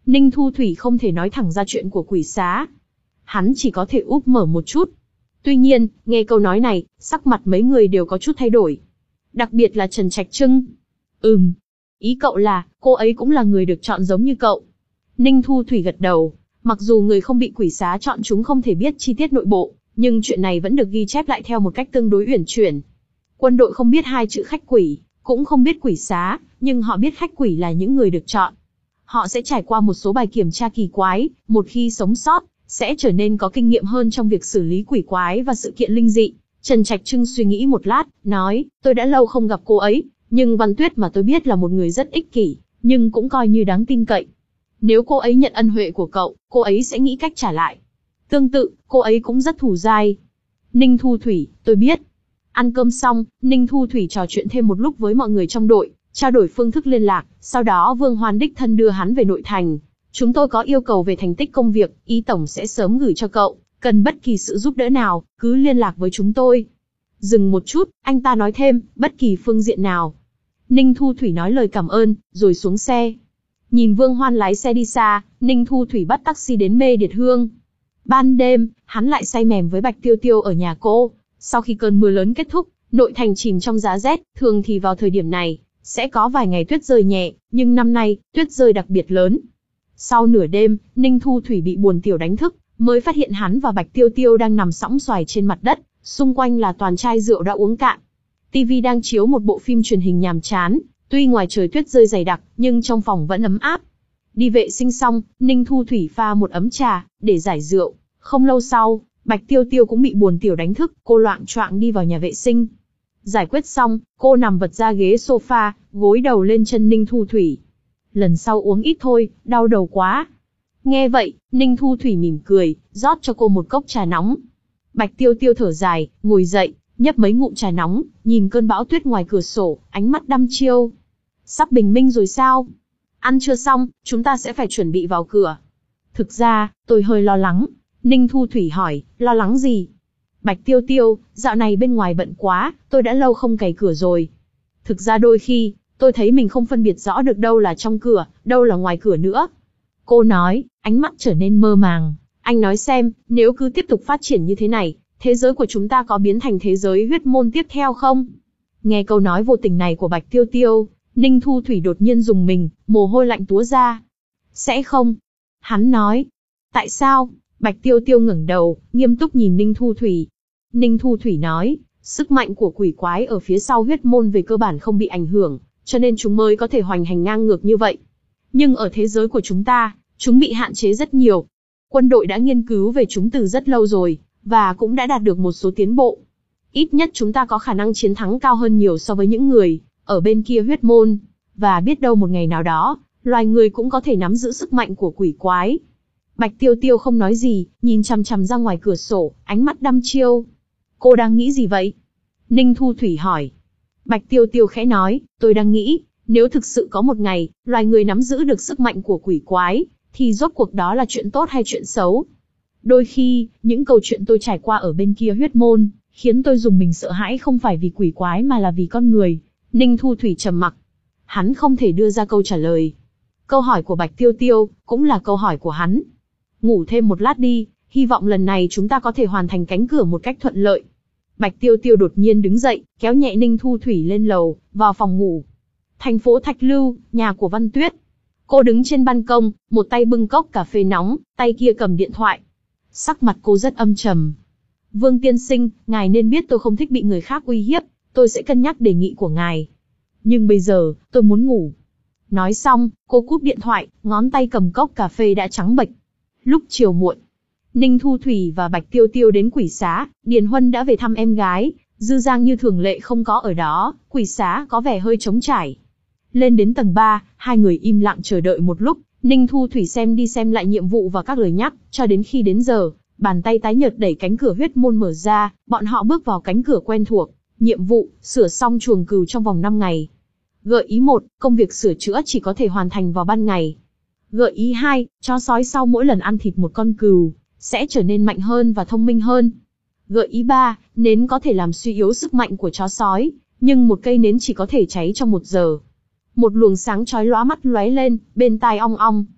Ninh Thu Thủy không thể nói thẳng ra chuyện của quỷ xá. Hắn chỉ có thể úp mở một chút. Tuy nhiên, nghe câu nói này, sắc mặt mấy người đều có chút thay đổi. Đặc biệt là Trần Trạch Trưng. Ừm. Ý cậu là, cô ấy cũng là người được chọn giống như cậu. Ninh Thu Thủy gật đầu. Mặc dù người không bị quỷ xá chọn chúng không thể biết chi tiết nội bộ, nhưng chuyện này vẫn được ghi chép lại theo một cách tương đối uyển chuyển. Quân đội không biết hai chữ khách quỷ, cũng không biết quỷ xá, nhưng họ biết khách quỷ là những người được chọn. Họ sẽ trải qua một số bài kiểm tra kỳ quái, một khi sống sót, sẽ trở nên có kinh nghiệm hơn trong việc xử lý quỷ quái và sự kiện linh dị. Trần Trạch Trưng suy nghĩ một lát, nói, tôi đã lâu không gặp cô ấy, nhưng Văn Tuyết mà tôi biết là một người rất ích kỷ, nhưng cũng coi như đáng tin cậy. Nếu cô ấy nhận ân huệ của cậu, cô ấy sẽ nghĩ cách trả lại. Tương tự, cô ấy cũng rất thù dai. Ninh Thu Thủy, tôi biết. Ăn cơm xong, Ninh Thu Thủy trò chuyện thêm một lúc với mọi người trong đội, trao đổi phương thức liên lạc, sau đó Vương Hoan đích thân đưa hắn về nội thành. Chúng tôi có yêu cầu về thành tích công việc, Y Tổng sẽ sớm gửi cho cậu, cần bất kỳ sự giúp đỡ nào, cứ liên lạc với chúng tôi. Dừng một chút, anh ta nói thêm, bất kỳ phương diện nào. Ninh Thu Thủy nói lời cảm ơn, rồi xuống xe. Nhìn Vương Hoan lái xe đi xa, Ninh Thu Thủy bắt taxi đến Mê Điệt Hương. Ban đêm, hắn lại say mềm với Bạch Tiêu Tiêu ở nhà cô. Sau khi cơn mưa lớn kết thúc, nội thành chìm trong giá rét, thường thì vào thời điểm này, sẽ có vài ngày tuyết rơi nhẹ, nhưng năm nay, tuyết rơi đặc biệt lớn. Sau nửa đêm, Ninh Thu Thủy bị buồn tiểu đánh thức, mới phát hiện hắn và Bạch Tiêu Tiêu đang nằm sõng xoài trên mặt đất, xung quanh là toàn chai rượu đã uống cạn. ti vi đang chiếu một bộ phim truyền hình nhàm chán, tuy ngoài trời tuyết rơi dày đặc, nhưng trong phòng vẫn ấm áp. Đi vệ sinh xong, Ninh Thu Thủy pha một ấm trà, để giải rượu. Không lâu sau, Bạch Tiêu Tiêu cũng bị buồn tiểu đánh thức, cô loạng choạng đi vào nhà vệ sinh. Giải quyết xong, cô nằm vật ra ghế sofa, gối đầu lên chân Ninh Thu Thủy. Lần sau uống ít thôi, đau đầu quá. Nghe vậy, Ninh Thu Thủy mỉm cười, rót cho cô một cốc trà nóng. Bạch Tiêu Tiêu thở dài, ngồi dậy, nhấp mấy ngụm trà nóng, nhìn cơn bão tuyết ngoài cửa sổ, ánh mắt đăm chiêu. Sắp bình minh rồi sao? Ăn chưa xong, chúng ta sẽ phải chuẩn bị vào cửa. Thực ra, tôi hơi lo lắng. Ninh Thu Thủy hỏi, lo lắng gì? Bạch Tiêu Tiêu, dạo này bên ngoài bận quá, tôi đã lâu không cày cửa rồi. Thực ra đôi khi, tôi thấy mình không phân biệt rõ được đâu là trong cửa, đâu là ngoài cửa nữa. Cô nói, ánh mắt trở nên mơ màng. Anh nói xem, nếu cứ tiếp tục phát triển như thế này, thế giới của chúng ta có biến thành thế giới huyết môn tiếp theo không? Nghe câu nói vô tình này của Bạch Tiêu Tiêu, Ninh Thu Thủy đột nhiên rùng mình, mồ hôi lạnh túa ra. Sẽ không. Hắn nói. Tại sao? Bạch Tiêu Tiêu ngẩng đầu, nghiêm túc nhìn Ninh Thu Thủy. Ninh Thu Thủy nói, sức mạnh của quỷ quái ở phía sau huyết môn về cơ bản không bị ảnh hưởng, cho nên chúng mới có thể hoành hành ngang ngược như vậy. Nhưng ở thế giới của chúng ta, chúng bị hạn chế rất nhiều. Quân đội đã nghiên cứu về chúng từ rất lâu rồi, và cũng đã đạt được một số tiến bộ. Ít nhất chúng ta có khả năng chiến thắng cao hơn nhiều so với những người ở bên kia huyết môn. Và biết đâu một ngày nào đó, loài người cũng có thể nắm giữ sức mạnh của quỷ quái. Bạch Tiêu Tiêu không nói gì, nhìn chằm chằm ra ngoài cửa sổ, ánh mắt đăm chiêu. Cô đang nghĩ gì vậy? Ninh Thu Thủy hỏi. Bạch Tiêu Tiêu khẽ nói, tôi đang nghĩ, nếu thực sự có một ngày, loài người nắm giữ được sức mạnh của quỷ quái, thì rốt cuộc đó là chuyện tốt hay chuyện xấu? Đôi khi, những câu chuyện tôi trải qua ở bên kia huyết môn, khiến tôi dùng mình sợ hãi không phải vì quỷ quái mà là vì con người. Ninh Thu Thủy trầm mặc. Hắn không thể đưa ra câu trả lời. Câu hỏi của Bạch Tiêu Tiêu, cũng là câu hỏi của hắn. Ngủ thêm một lát đi, hy vọng lần này chúng ta có thể hoàn thành cánh cửa một cách thuận lợi. Bạch Tiêu Tiêu đột nhiên đứng dậy, kéo nhẹ Ninh Thu Thủy lên lầu, vào phòng ngủ. Thành phố Thạch Lưu, nhà của Văn Tuyết. Cô đứng trên ban công, một tay bưng cốc cà phê nóng, tay kia cầm điện thoại. Sắc mặt cô rất âm trầm. Vương tiên sinh, ngài nên biết tôi không thích bị người khác uy hiếp, tôi sẽ cân nhắc đề nghị của ngài. Nhưng bây giờ, tôi muốn ngủ. Nói xong, cô cúp điện thoại, ngón tay cầm cốc cà phê đã trắng bệch. Lúc chiều muộn, Ninh Thu Thủy và Bạch Tiêu Tiêu đến quỷ xá, Điền Huân đã về thăm em gái, Dư Giang như thường lệ không có ở đó, quỷ xá có vẻ hơi trống trải. Lên đến tầng ba, hai người im lặng chờ đợi một lúc, Ninh Thu Thủy xem đi xem lại nhiệm vụ và các lời nhắc, cho đến khi đến giờ, bàn tay tái nhợt đẩy cánh cửa huyết môn mở ra, bọn họ bước vào cánh cửa quen thuộc. Nhiệm vụ, sửa xong chuồng cừu trong vòng năm ngày. Gợi ý một, công việc sửa chữa chỉ có thể hoàn thành vào ban ngày. Gợi ý hai, chó sói sau mỗi lần ăn thịt một con cừu, sẽ trở nên mạnh hơn và thông minh hơn. Gợi ý ba, nến có thể làm suy yếu sức mạnh của chó sói, nhưng một cây nến chỉ có thể cháy trong một giờ. Một luồng sáng chói lóa mắt lóe lên, bên tai ong ong.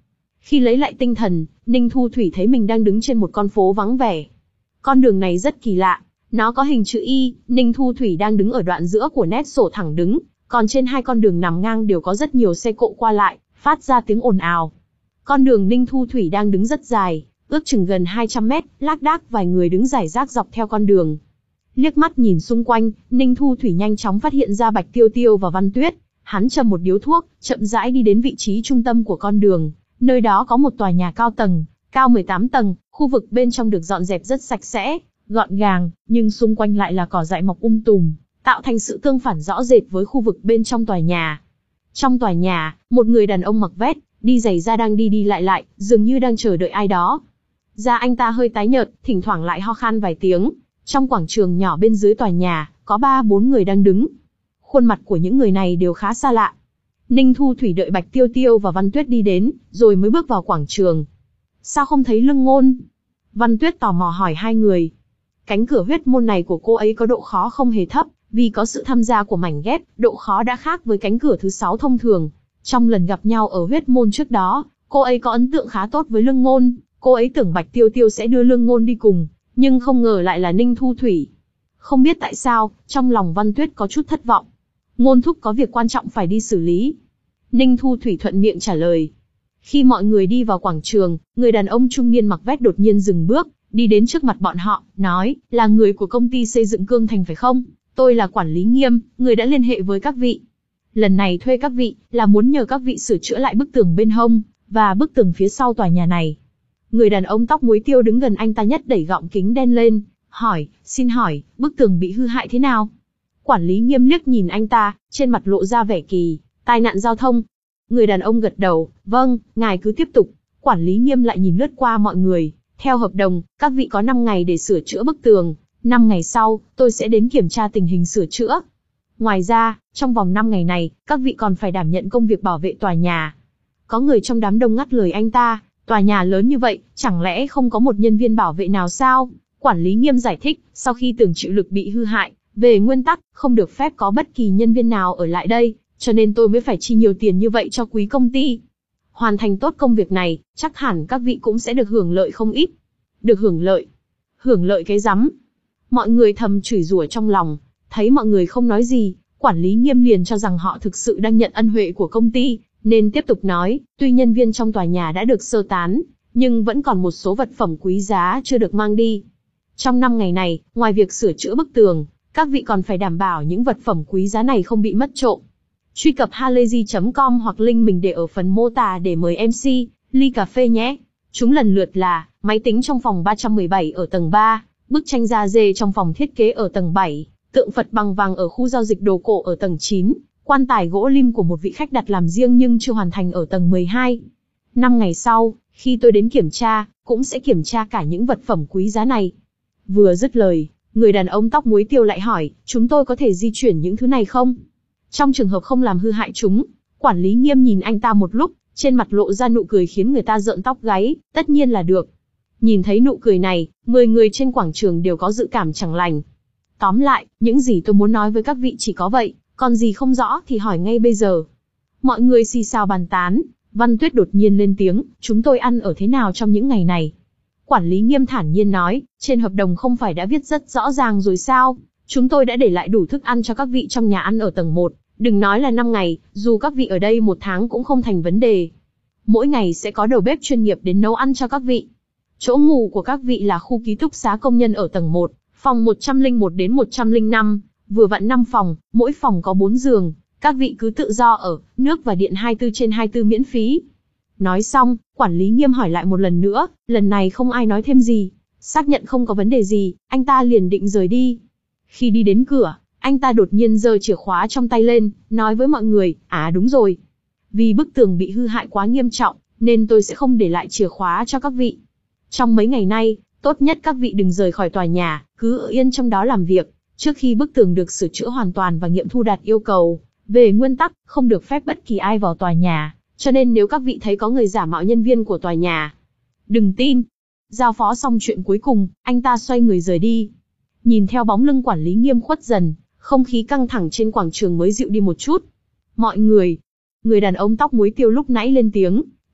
Khi lấy lại tinh thần, Ninh Thu Thủy thấy mình đang đứng trên một con phố vắng vẻ. Con đường này rất kỳ lạ, nó có hình chữ Y, Ninh Thu Thủy đang đứng ở đoạn giữa của nét sổ thẳng đứng, còn trên hai con đường nằm ngang đều có rất nhiều xe cộ qua lại, phát ra tiếng ồn ào. Con đường Ninh Thu Thủy đang đứng rất dài, ước chừng gần hai trăm mét, lác đác vài người đứng rải rác dọc theo con đường. Liếc mắt nhìn xung quanh, Ninh Thu Thủy nhanh chóng phát hiện ra Bạch Tiêu Tiêu và Văn Tuyết. Hắn châm một điếu thuốc, chậm rãi đi đến vị trí trung tâm của con đường. Nơi đó có một tòa nhà cao tầng, cao mười tám tầng, khu vực bên trong được dọn dẹp rất sạch sẽ, gọn gàng, nhưng xung quanh lại là cỏ dại mọc um tùm, tạo thành sự tương phản rõ rệt với khu vực bên trong tòa nhà. Trong tòa nhà, một người đàn ông mặc vest, đi giày da đang đi đi lại lại, dường như đang chờ đợi ai đó. Da anh ta hơi tái nhợt, thỉnh thoảng lại ho khan vài tiếng. Trong quảng trường nhỏ bên dưới tòa nhà, có ba bốn người đang đứng. Khuôn mặt của những người này đều khá xa lạ. Ninh Thu Thủy đợi Bạch Tiêu Tiêu và Văn Tuyết đi đến, rồi mới bước vào quảng trường. Sao không thấy Lương Ngôn? Văn Tuyết tò mò hỏi hai người. Cánh cửa huyết môn này của cô ấy có độ khó không hề thấp, vì có sự tham gia của mảnh ghép, độ khó đã khác với cánh cửa thứ sáu thông thường. Trong lần gặp nhau ở huyết môn trước đó, cô ấy có ấn tượng khá tốt với Lương Ngôn, cô ấy tưởng Bạch Tiêu Tiêu sẽ đưa Lương Ngôn đi cùng, nhưng không ngờ lại là Ninh Thu Thủy. Không biết tại sao, trong lòng Văn Tuyết có chút thất vọng. Ngôn thúc có việc quan trọng phải đi xử lý. Ninh Thu Thủy thuận miệng trả lời. Khi mọi người đi vào quảng trường, người đàn ông trung niên mặc vest đột nhiên dừng bước, đi đến trước mặt bọn họ, nói, là người của công ty xây dựng Cương Thành phải không? Tôi là quản lý Nghiêm, người đã liên hệ với các vị. Lần này thuê các vị, là muốn nhờ các vị sửa chữa lại bức tường bên hông, và bức tường phía sau tòa nhà này. Người đàn ông tóc muối tiêu đứng gần anh ta nhất đẩy gọng kính đen lên, hỏi, xin hỏi, bức tường bị hư hại thế nào? Quản lý Nghiêm liếc nhìn anh ta, trên mặt lộ ra vẻ kỳ, tai nạn giao thông. Người đàn ông gật đầu, vâng, ngài cứ tiếp tục. Quản lý Nghiêm lại nhìn lướt qua mọi người, theo hợp đồng, các vị có năm ngày để sửa chữa bức tường, năm ngày sau, tôi sẽ đến kiểm tra tình hình sửa chữa. Ngoài ra, trong vòng năm ngày này, các vị còn phải đảm nhận công việc bảo vệ tòa nhà. Có người trong đám đông ngắt lời anh ta, tòa nhà lớn như vậy, chẳng lẽ không có một nhân viên bảo vệ nào sao? Quản lý Nghiêm giải thích, sau khi tường chịu lực bị hư hại, về nguyên tắc, không được phép có bất kỳ nhân viên nào ở lại đây, cho nên tôi mới phải chi nhiều tiền như vậy cho quý công ty. Hoàn thành tốt công việc này, chắc hẳn các vị cũng sẽ được hưởng lợi không ít. Được hưởng lợi? Hưởng lợi cái rắm? Mọi người thầm chửi rủa trong lòng, thấy mọi người không nói gì, quản lý Nghiêm liền cho rằng họ thực sự đang nhận ân huệ của công ty, nên tiếp tục nói, tuy nhân viên trong tòa nhà đã được sơ tán, nhưng vẫn còn một số vật phẩm quý giá chưa được mang đi. Trong năm ngày này, ngoài việc sửa chữa bức tường, các vị còn phải đảm bảo những vật phẩm quý giá này không bị mất trộm. Truy cập halayzi chấm com hoặc link mình để ở phần mô tả để mời em xê, ly cà phê nhé. Chúng lần lượt là, máy tính trong phòng ba trăm mười bảy ở tầng ba, bức tranh da dê trong phòng thiết kế ở tầng bảy, tượng Phật bằng vàng ở khu giao dịch đồ cổ ở tầng chín, quan tài gỗ lim của một vị khách đặt làm riêng nhưng chưa hoàn thành ở tầng mười hai. Năm ngày sau, khi tôi đến kiểm tra, cũng sẽ kiểm tra cả những vật phẩm quý giá này. Vừa dứt lời, người đàn ông tóc muối tiêu lại hỏi, chúng tôi có thể di chuyển những thứ này không? Trong trường hợp không làm hư hại chúng, quản lý Nghiêm nhìn anh ta một lúc, trên mặt lộ ra nụ cười khiến người ta rợn tóc gáy, tất nhiên là được. Nhìn thấy nụ cười này, mười người trên quảng trường đều có dự cảm chẳng lành. Tóm lại, những gì tôi muốn nói với các vị chỉ có vậy, còn gì không rõ thì hỏi ngay bây giờ. Mọi người xì xào bàn tán, Văn Tuyết đột nhiên lên tiếng, chúng tôi ăn ở thế nào trong những ngày này? Quản lý Nghiêm thản nhiên nói, trên hợp đồng không phải đã viết rất rõ ràng rồi sao? Chúng tôi đã để lại đủ thức ăn cho các vị trong nhà ăn ở tầng một, đừng nói là năm ngày, dù các vị ở đây một tháng cũng không thành vấn đề. Mỗi ngày sẽ có đầu bếp chuyên nghiệp đến nấu ăn cho các vị. Chỗ ngủ của các vị là khu ký túc xá công nhân ở tầng một, phòng một trăm lẻ một đến một trăm lẻ năm, vừa vặn năm phòng, mỗi phòng có bốn giường, các vị cứ tự do ở, nước và điện hai mươi bốn trên hai mươi bốn miễn phí. Nói xong, quản lý Nghiêm hỏi lại một lần nữa, lần này không ai nói thêm gì, xác nhận không có vấn đề gì, anh ta liền định rời đi. Khi đi đến cửa, anh ta đột nhiên giơ chìa khóa trong tay lên, nói với mọi người, à đúng rồi. Vì bức tường bị hư hại quá nghiêm trọng, nên tôi sẽ không để lại chìa khóa cho các vị. Trong mấy ngày nay, tốt nhất các vị đừng rời khỏi tòa nhà, cứ ở yên trong đó làm việc, trước khi bức tường được sửa chữa hoàn toàn và nghiệm thu đạt yêu cầu. Về nguyên tắc, không được phép bất kỳ ai vào tòa nhà, cho nên nếu các vị thấy có người giả mạo nhân viên của tòa nhà, đừng tin. Giao phó xong chuyện cuối cùng, anh ta xoay người rời đi. Nhìn theo bóng lưng quản lý Nghiêm khuất dần, không khí căng thẳng trên quảng trường mới dịu đi một chút. Mọi người, người đàn ông tóc muối tiêu lúc nãy lên tiếng,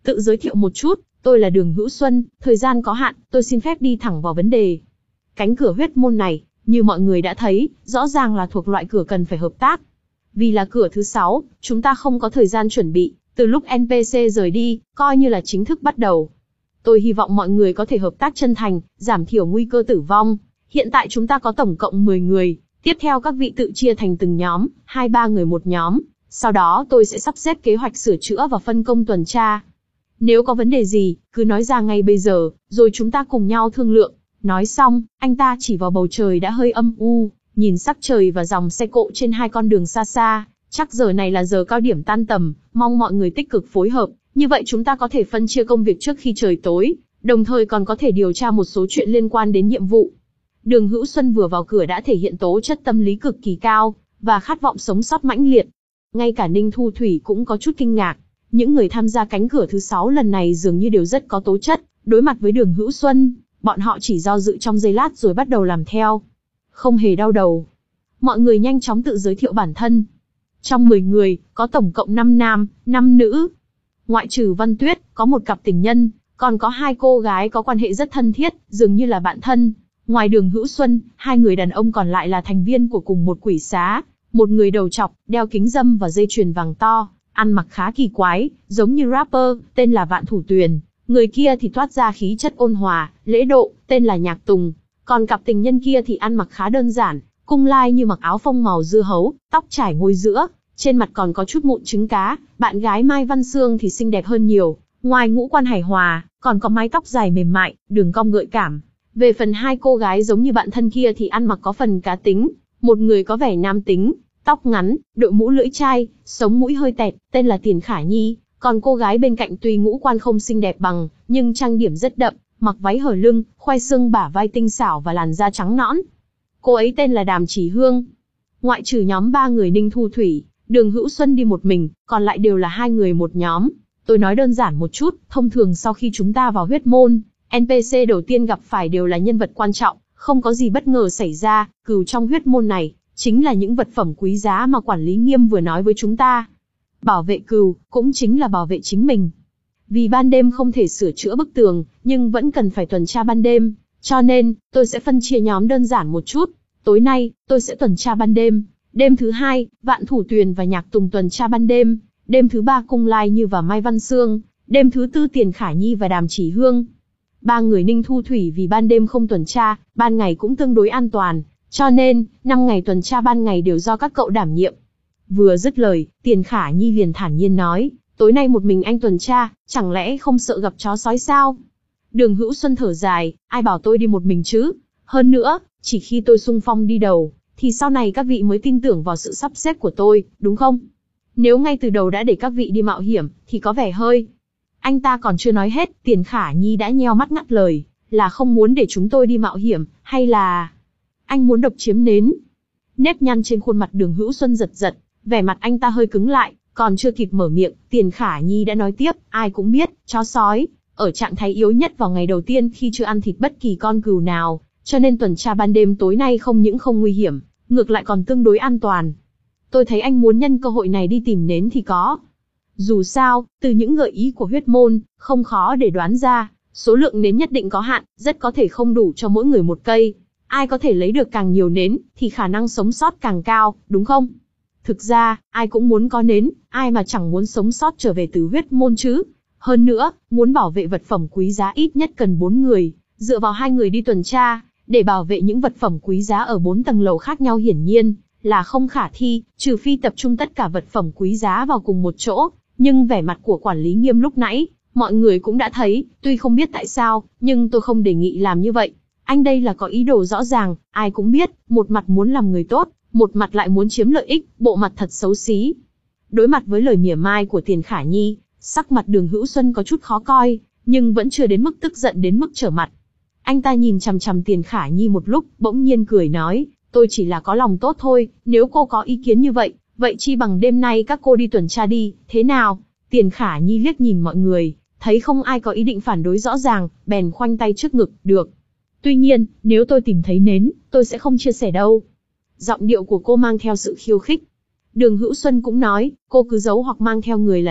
Tự giới thiệu một chút, tôi là Đường Hữu Xuân, thời gian có hạn, tôi xin phép đi thẳng vào vấn đề. Cánh cửa huyết môn này, như mọi người đã thấy, rõ ràng là thuộc loại cửa cần phải hợp tác. Vì là cửa thứ sáu, chúng ta không có thời gian chuẩn bị, từ lúc en pê xê rời đi, coi như là chính thức bắt đầu. Tôi hy vọng mọi người có thể hợp tác chân thành, giảm thiểu nguy cơ tử vong. Hiện tại chúng ta có tổng cộng mười người, tiếp theo các vị tự chia thành từng nhóm, hai ba người một nhóm. Sau đó tôi sẽ sắp xếp kế hoạch sửa chữa và phân công tuần tra. Nếu có vấn đề gì, cứ nói ra ngay bây giờ, rồi chúng ta cùng nhau thương lượng. Nói xong, anh ta chỉ vào bầu trời đã hơi âm u, nhìn sắc trời và dòng xe cộ trên hai con đường xa xa. Chắc giờ này là giờ cao điểm tan tầm, mong mọi người tích cực phối hợp. Như vậy chúng ta có thể phân chia công việc trước khi trời tối, đồng thời còn có thể điều tra một số chuyện liên quan đến nhiệm vụ. Đường Hữu Xuân vừa vào cửa đã thể hiện tố chất tâm lý cực kỳ cao, và khát vọng sống sót mãnh liệt. Ngay cả Ninh Thu Thủy cũng có chút kinh ngạc. Những người tham gia cánh cửa thứ sáu lần này dường như đều rất có tố chất. Đối mặt với Đường Hữu Xuân, bọn họ chỉ do dự trong giây lát rồi bắt đầu làm theo. Không hề đau đầu. Mọi người nhanh chóng tự giới thiệu bản thân. Trong mười người, có tổng cộng năm nam, năm nữ. Ngoại trừ Văn Tuyết, có một cặp tình nhân, còn có hai cô gái có quan hệ rất thân thiết, dường như là bạn thân. Ngoài Đường Hữu Xuân, hai người đàn ông còn lại là thành viên của cùng một quỷ xá. Một người đầu trọc, đeo kính râm và dây chuyền vàng to, ăn mặc khá kỳ quái, giống như rapper, tên là Vạn Thủ Tuyền. Người kia thì toát ra khí chất ôn hòa, lễ độ, tên là Nhạc Tùng. Còn cặp tình nhân kia thì ăn mặc khá đơn giản, cung lai như mặc áo phông màu dưa hấu, tóc trải ngôi giữa, trên mặt còn có chút mụn trứng cá. Bạn gái Mai Văn Sương thì xinh đẹp hơn nhiều, ngoài ngũ quan hài hòa, còn có mái tóc dài mềm mại, đường cong gợi cảm. Về phần hai cô gái giống như bạn thân kia thì ăn mặc có phần cá tính, một người có vẻ nam tính, tóc ngắn, đội mũ lưỡi chai, sống mũi hơi tẹt, tên là Tiền Khả Nhi. Còn cô gái bên cạnh tuy ngũ quan không xinh đẹp bằng, nhưng trang điểm rất đậm, mặc váy hở lưng, khoe xương bả vai tinh xảo và làn da trắng nõn. Cô ấy tên là Đàm Chỉ Hương. Ngoại trừ nhóm ba người Ninh Thu Thủy, Đường Hữu Xuân đi một mình, còn lại đều là hai người một nhóm. Tôi nói đơn giản một chút, thông thường sau khi chúng ta vào huyết môn, en pê xê đầu tiên gặp phải đều là nhân vật quan trọng, không có gì bất ngờ xảy ra. Cừu trong huyết môn này chính là những vật phẩm quý giá mà quản lý Nghiêm vừa nói với chúng ta. Bảo vệ cừu cũng chính là bảo vệ chính mình. Vì ban đêm không thể sửa chữa bức tường, nhưng vẫn cần phải tuần tra ban đêm, cho nên tôi sẽ phân chia nhóm đơn giản một chút. Tối nay, tôi sẽ tuần tra ban đêm. Đêm thứ hai, Vạn Thủ Tuyền và Nhạc Tùng tuần tra ban đêm. Đêm thứ ba, Cung Lai Như và Mai Văn Sương. Đêm thứ tư, Tiền Khả Nhi và Đàm Chỉ Hương. Ba người Ninh Thu Thủy vì ban đêm không tuần tra, ban ngày cũng tương đối an toàn, cho nên năm ngày tuần tra ban ngày đều do các cậu đảm nhiệm. Vừa dứt lời, Tiền Khả Nhi liền thản nhiên nói, tối nay một mình anh tuần tra, chẳng lẽ không sợ gặp chó sói sao? Đường Hữu Xuân thở dài, ai bảo tôi đi một mình chứ? Hơn nữa, chỉ khi tôi xung phong đi đầu, thì sau này các vị mới tin tưởng vào sự sắp xếp của tôi, đúng không? Nếu ngay từ đầu đã để các vị đi mạo hiểm, thì có vẻ hơi... Anh ta còn chưa nói hết, Tiền Khả Nhi đã nheo mắt ngắt lời, là không muốn để chúng tôi đi mạo hiểm, hay là... Anh muốn độc chiếm nến? Nếp nhăn trên khuôn mặt Đường Hữu Xuân giật giật, vẻ mặt anh ta hơi cứng lại, còn chưa kịp mở miệng, Tiền Khả Nhi đã nói tiếp, ai cũng biết, chó sói, ở trạng thái yếu nhất vào ngày đầu tiên khi chưa ăn thịt bất kỳ con cừu nào, cho nên tuần tra ban đêm tối nay không những không nguy hiểm, ngược lại còn tương đối an toàn. Tôi thấy anh muốn nhân cơ hội này đi tìm nến thì có. Dù sao, từ những gợi ý của huyết môn, không khó để đoán ra, số lượng nến nhất định có hạn, rất có thể không đủ cho mỗi người một cây. Ai có thể lấy được càng nhiều nến, thì khả năng sống sót càng cao, đúng không? Thực ra, ai cũng muốn có nến, ai mà chẳng muốn sống sót trở về từ huyết môn chứ. Hơn nữa, muốn bảo vệ vật phẩm quý giá ít nhất cần bốn người, dựa vào hai người đi tuần tra, để bảo vệ những vật phẩm quý giá ở bốn tầng lầu khác nhau hiển nhiên là không khả thi, trừ phi tập trung tất cả vật phẩm quý giá vào cùng một chỗ. Nhưng vẻ mặt của quản lý Nghiêm lúc nãy, mọi người cũng đã thấy, tuy không biết tại sao, nhưng tôi không đề nghị làm như vậy. Anh đây là có ý đồ rõ ràng, ai cũng biết, một mặt muốn làm người tốt, một mặt lại muốn chiếm lợi ích, bộ mặt thật xấu xí. Đối mặt với lời mỉa mai của Tiền Khả Nhi, sắc mặt Đường Hữu Xuân có chút khó coi, nhưng vẫn chưa đến mức tức giận đến mức trở mặt. Anh ta nhìn chằm chằm Tiền Khả Nhi một lúc, bỗng nhiên cười nói, tôi chỉ là có lòng tốt thôi, nếu cô có ý kiến như vậy, vậy chi bằng đêm nay các cô đi tuần tra đi, thế nào? Tiền Khả Nhi liếc nhìn mọi người, thấy không ai có ý định phản đối rõ ràng, bèn khoanh tay trước ngực, được. Tuy nhiên, nếu tôi tìm thấy nến, tôi sẽ không chia sẻ đâu. Giọng điệu của cô mang theo sự khiêu khích. Đường Hữu Xuân cũng nói, cô cứ giấu hoặc mang theo người là được,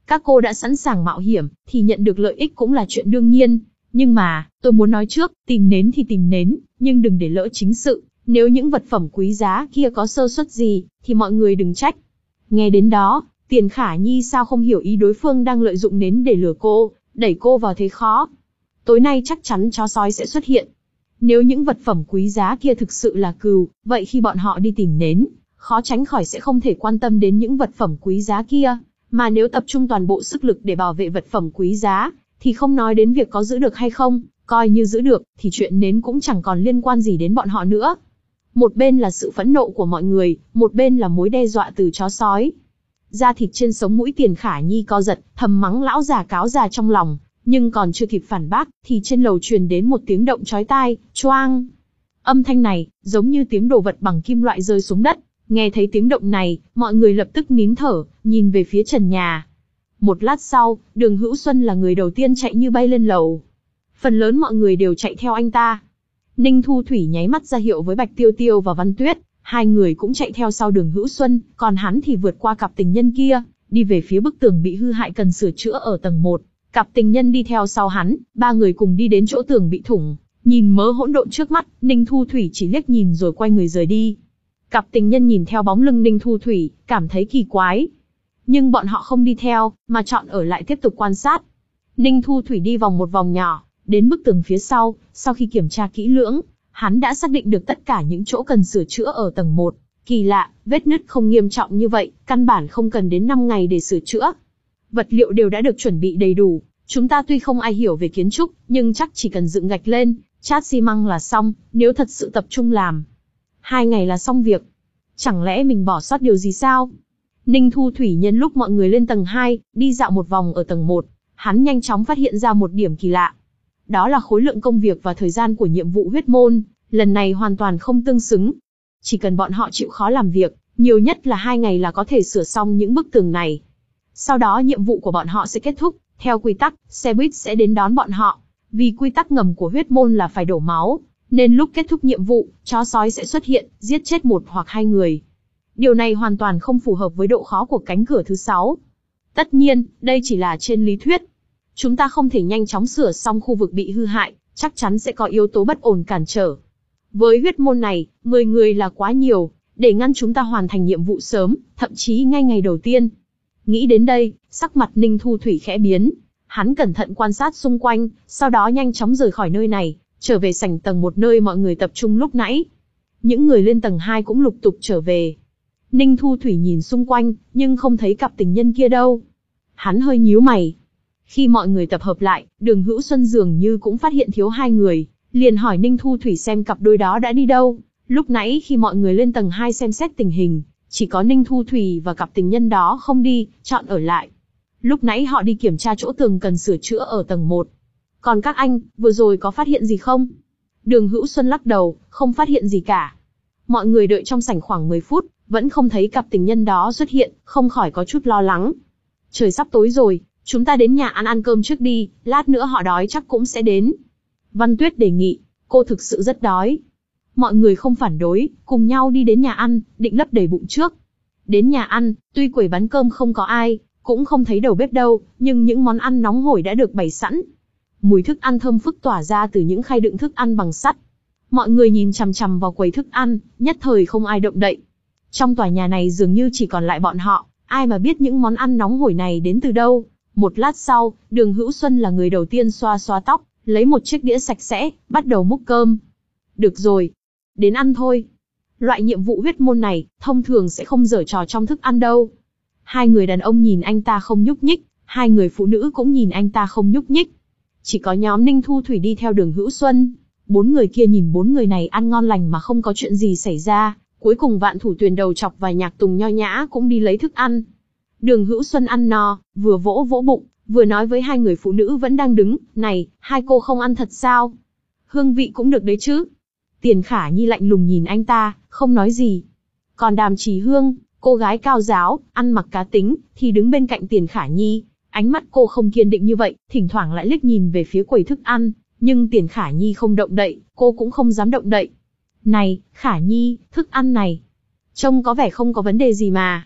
Các cô đã sẵn sàng mạo hiểm, thì nhận được lợi ích cũng là chuyện đương nhiên. Nhưng mà, tôi muốn nói trước, tìm nến thì tìm nến, nhưng đừng để lỡ chính sự. Nếu những vật phẩm quý giá kia có sơ suất gì, thì mọi người đừng trách. Nghe đến đó, Tiền Khả Nhi sao không hiểu ý đối phương đang lợi dụng nến để lừa cô, đẩy cô vào thế khó. Tối nay chắc chắn chó sói sẽ xuất hiện. Nếu những vật phẩm quý giá kia thực sự là cừu, vậy khi bọn họ đi tìm nến, khó tránh khỏi sẽ không thể quan tâm đến những vật phẩm quý giá kia. Mà nếu tập trung toàn bộ sức lực để bảo vệ vật phẩm quý giá, thì không nói đến việc có giữ được hay không, coi như giữ được, thì chuyện nến cũng chẳng còn liên quan gì đến bọn họ nữa. Một bên là sự phẫn nộ của mọi người, một bên là mối đe dọa từ chó sói. Da thịt trên sống mũi Tiền Khả Nhi co giật, thầm mắng lão già cáo già trong lòng, nhưng còn chưa kịp phản bác, thì trên lầu truyền đến một tiếng động chói tai, choang. Âm thanh này, giống như tiếng đồ vật bằng kim loại rơi xuống đất. Nghe thấy tiếng động này, mọi người lập tức nín thở, nhìn về phía trần nhà. Một lát sau, Đường Hữu Xuân là người đầu tiên chạy như bay lên lầu. Phần lớn mọi người đều chạy theo anh ta. Ninh Thu Thủy nháy mắt ra hiệu với Bạch Tiêu Tiêu và Văn Tuyết, hai người cũng chạy theo sau Đường Hữu Xuân, còn hắn thì vượt qua cặp tình nhân kia, đi về phía bức tường bị hư hại cần sửa chữa ở tầng một. Cặp tình nhân đi theo sau hắn, ba người cùng đi đến chỗ tường bị thủng, nhìn mớ hỗn độn trước mắt, Ninh Thu Thủy chỉ liếc nhìn rồi quay người rời đi. Cặp tình nhân nhìn theo bóng lưng Ninh Thu Thủy, cảm thấy kỳ quái. Nhưng bọn họ không đi theo, mà chọn ở lại tiếp tục quan sát. Ninh Thu Thủy đi vòng một vòng nhỏ, đến bức tường phía sau, sau khi kiểm tra kỹ lưỡng, hắn đã xác định được tất cả những chỗ cần sửa chữa ở tầng một. Kỳ lạ, vết nứt không nghiêm trọng như vậy, căn bản không cần đến năm ngày để sửa chữa. Vật liệu đều đã được chuẩn bị đầy đủ, chúng ta tuy không ai hiểu về kiến trúc, nhưng chắc chỉ cần dựng gạch lên, chát xi măng là xong, nếu thật sự tập trung làm. Hai ngày là xong việc. Chẳng lẽ mình bỏ sót điều gì sao? Ninh Thu Thủy nhân lúc mọi người lên tầng hai, đi dạo một vòng ở tầng một, hắn nhanh chóng phát hiện ra một điểm kỳ lạ. Đó là khối lượng công việc và thời gian của nhiệm vụ huyết môn, lần này hoàn toàn không tương xứng. Chỉ cần bọn họ chịu khó làm việc, nhiều nhất là hai ngày là có thể sửa xong những bức tường này. Sau đó nhiệm vụ của bọn họ sẽ kết thúc, theo quy tắc, xe buýt sẽ đến đón bọn họ. Vì quy tắc ngầm của huyết môn là phải đổ máu, nên lúc kết thúc nhiệm vụ, chó sói sẽ xuất hiện, giết chết một hoặc hai người. Điều này hoàn toàn không phù hợp với độ khó của cánh cửa thứ sáu. Tất nhiên, đây chỉ là trên lý thuyết. Chúng ta không thể nhanh chóng sửa xong khu vực bị hư hại, chắc chắn sẽ có yếu tố bất ổn cản trở. Với huyết môn này, mười người là quá nhiều, để ngăn chúng ta hoàn thành nhiệm vụ sớm, thậm chí ngay ngày đầu tiên. Nghĩ đến đây, sắc mặt Ninh Thu Thủy khẽ biến. Hắn cẩn thận quan sát xung quanh, sau đó nhanh chóng rời khỏi nơi này, trở về sảnh tầng một nơi mọi người tập trung lúc nãy. Những người lên tầng hai cũng lục tục trở về. Ninh Thu Thủy nhìn xung quanh, nhưng không thấy cặp tình nhân kia đâu. Hắn hơi nhíu mày. Khi mọi người tập hợp lại, Đường Hữu Xuân dường như cũng phát hiện thiếu hai người, liền hỏi Ninh Thu Thủy xem cặp đôi đó đã đi đâu. Lúc nãy khi mọi người lên tầng hai xem xét tình hình, chỉ có Ninh Thu Thủy và cặp tình nhân đó không đi, chọn ở lại. Lúc nãy họ đi kiểm tra chỗ tường cần sửa chữa ở tầng một. Còn các anh, vừa rồi có phát hiện gì không? Đường Hữu Xuân lắc đầu, không phát hiện gì cả. Mọi người đợi trong sảnh khoảng mười phút, vẫn không thấy cặp tình nhân đó xuất hiện, không khỏi có chút lo lắng. Trời sắp tối rồi, chúng ta đến nhà ăn ăn cơm trước đi, lát nữa họ đói chắc cũng sẽ đến. Văn Tuyết đề nghị, cô thực sự rất đói. Mọi người không phản đối, cùng nhau đi đến nhà ăn, định lấp đầy bụng trước. Đến nhà ăn, tuy quầy bán cơm không có ai, cũng không thấy đầu bếp đâu, nhưng những món ăn nóng hổi đã được bày sẵn. Mùi thức ăn thơm phức tỏa ra từ những khay đựng thức ăn bằng sắt. Mọi người nhìn chằm chằm vào quầy thức ăn, nhất thời không ai động đậy. Trong tòa nhà này dường như chỉ còn lại bọn họ, ai mà biết những món ăn nóng hổi này đến từ đâu. Một lát sau, Đường Hữu Xuân là người đầu tiên xoa xoa tóc, lấy một chiếc đĩa sạch sẽ, bắt đầu múc cơm. Được rồi, đến ăn thôi. Loại nhiệm vụ huyết môn này, thông thường sẽ không giở trò trong thức ăn đâu. Hai người đàn ông nhìn anh ta không nhúc nhích, hai người phụ nữ cũng nhìn anh ta không nhúc nhích. Chỉ có nhóm Ninh Thu Thủy đi theo Đường Hữu Xuân. Bốn người kia nhìn bốn người này ăn ngon lành mà không có chuyện gì xảy ra. Cuối cùng Vạn Thủ Tuyền đầu chọc và Nhạc Tùng nho nhã cũng đi lấy thức ăn. Đường Hữu Xuân ăn no, vừa vỗ vỗ bụng, vừa nói với hai người phụ nữ vẫn đang đứng, này, hai cô không ăn thật sao? Hương vị cũng được đấy chứ. Tiền Khả Nhi lạnh lùng nhìn anh ta, không nói gì. Còn Đàm Trì Hương, cô gái cao giáo, ăn mặc cá tính, thì đứng bên cạnh Tiền Khả Nhi. Ánh mắt cô không kiên định như vậy, thỉnh thoảng lại liếc nhìn về phía quầy thức ăn, nhưng Tiền Khả Nhi không động đậy, cô cũng không dám động đậy. Này, Khả Nhi, thức ăn này, trông có vẻ không có vấn đề gì mà.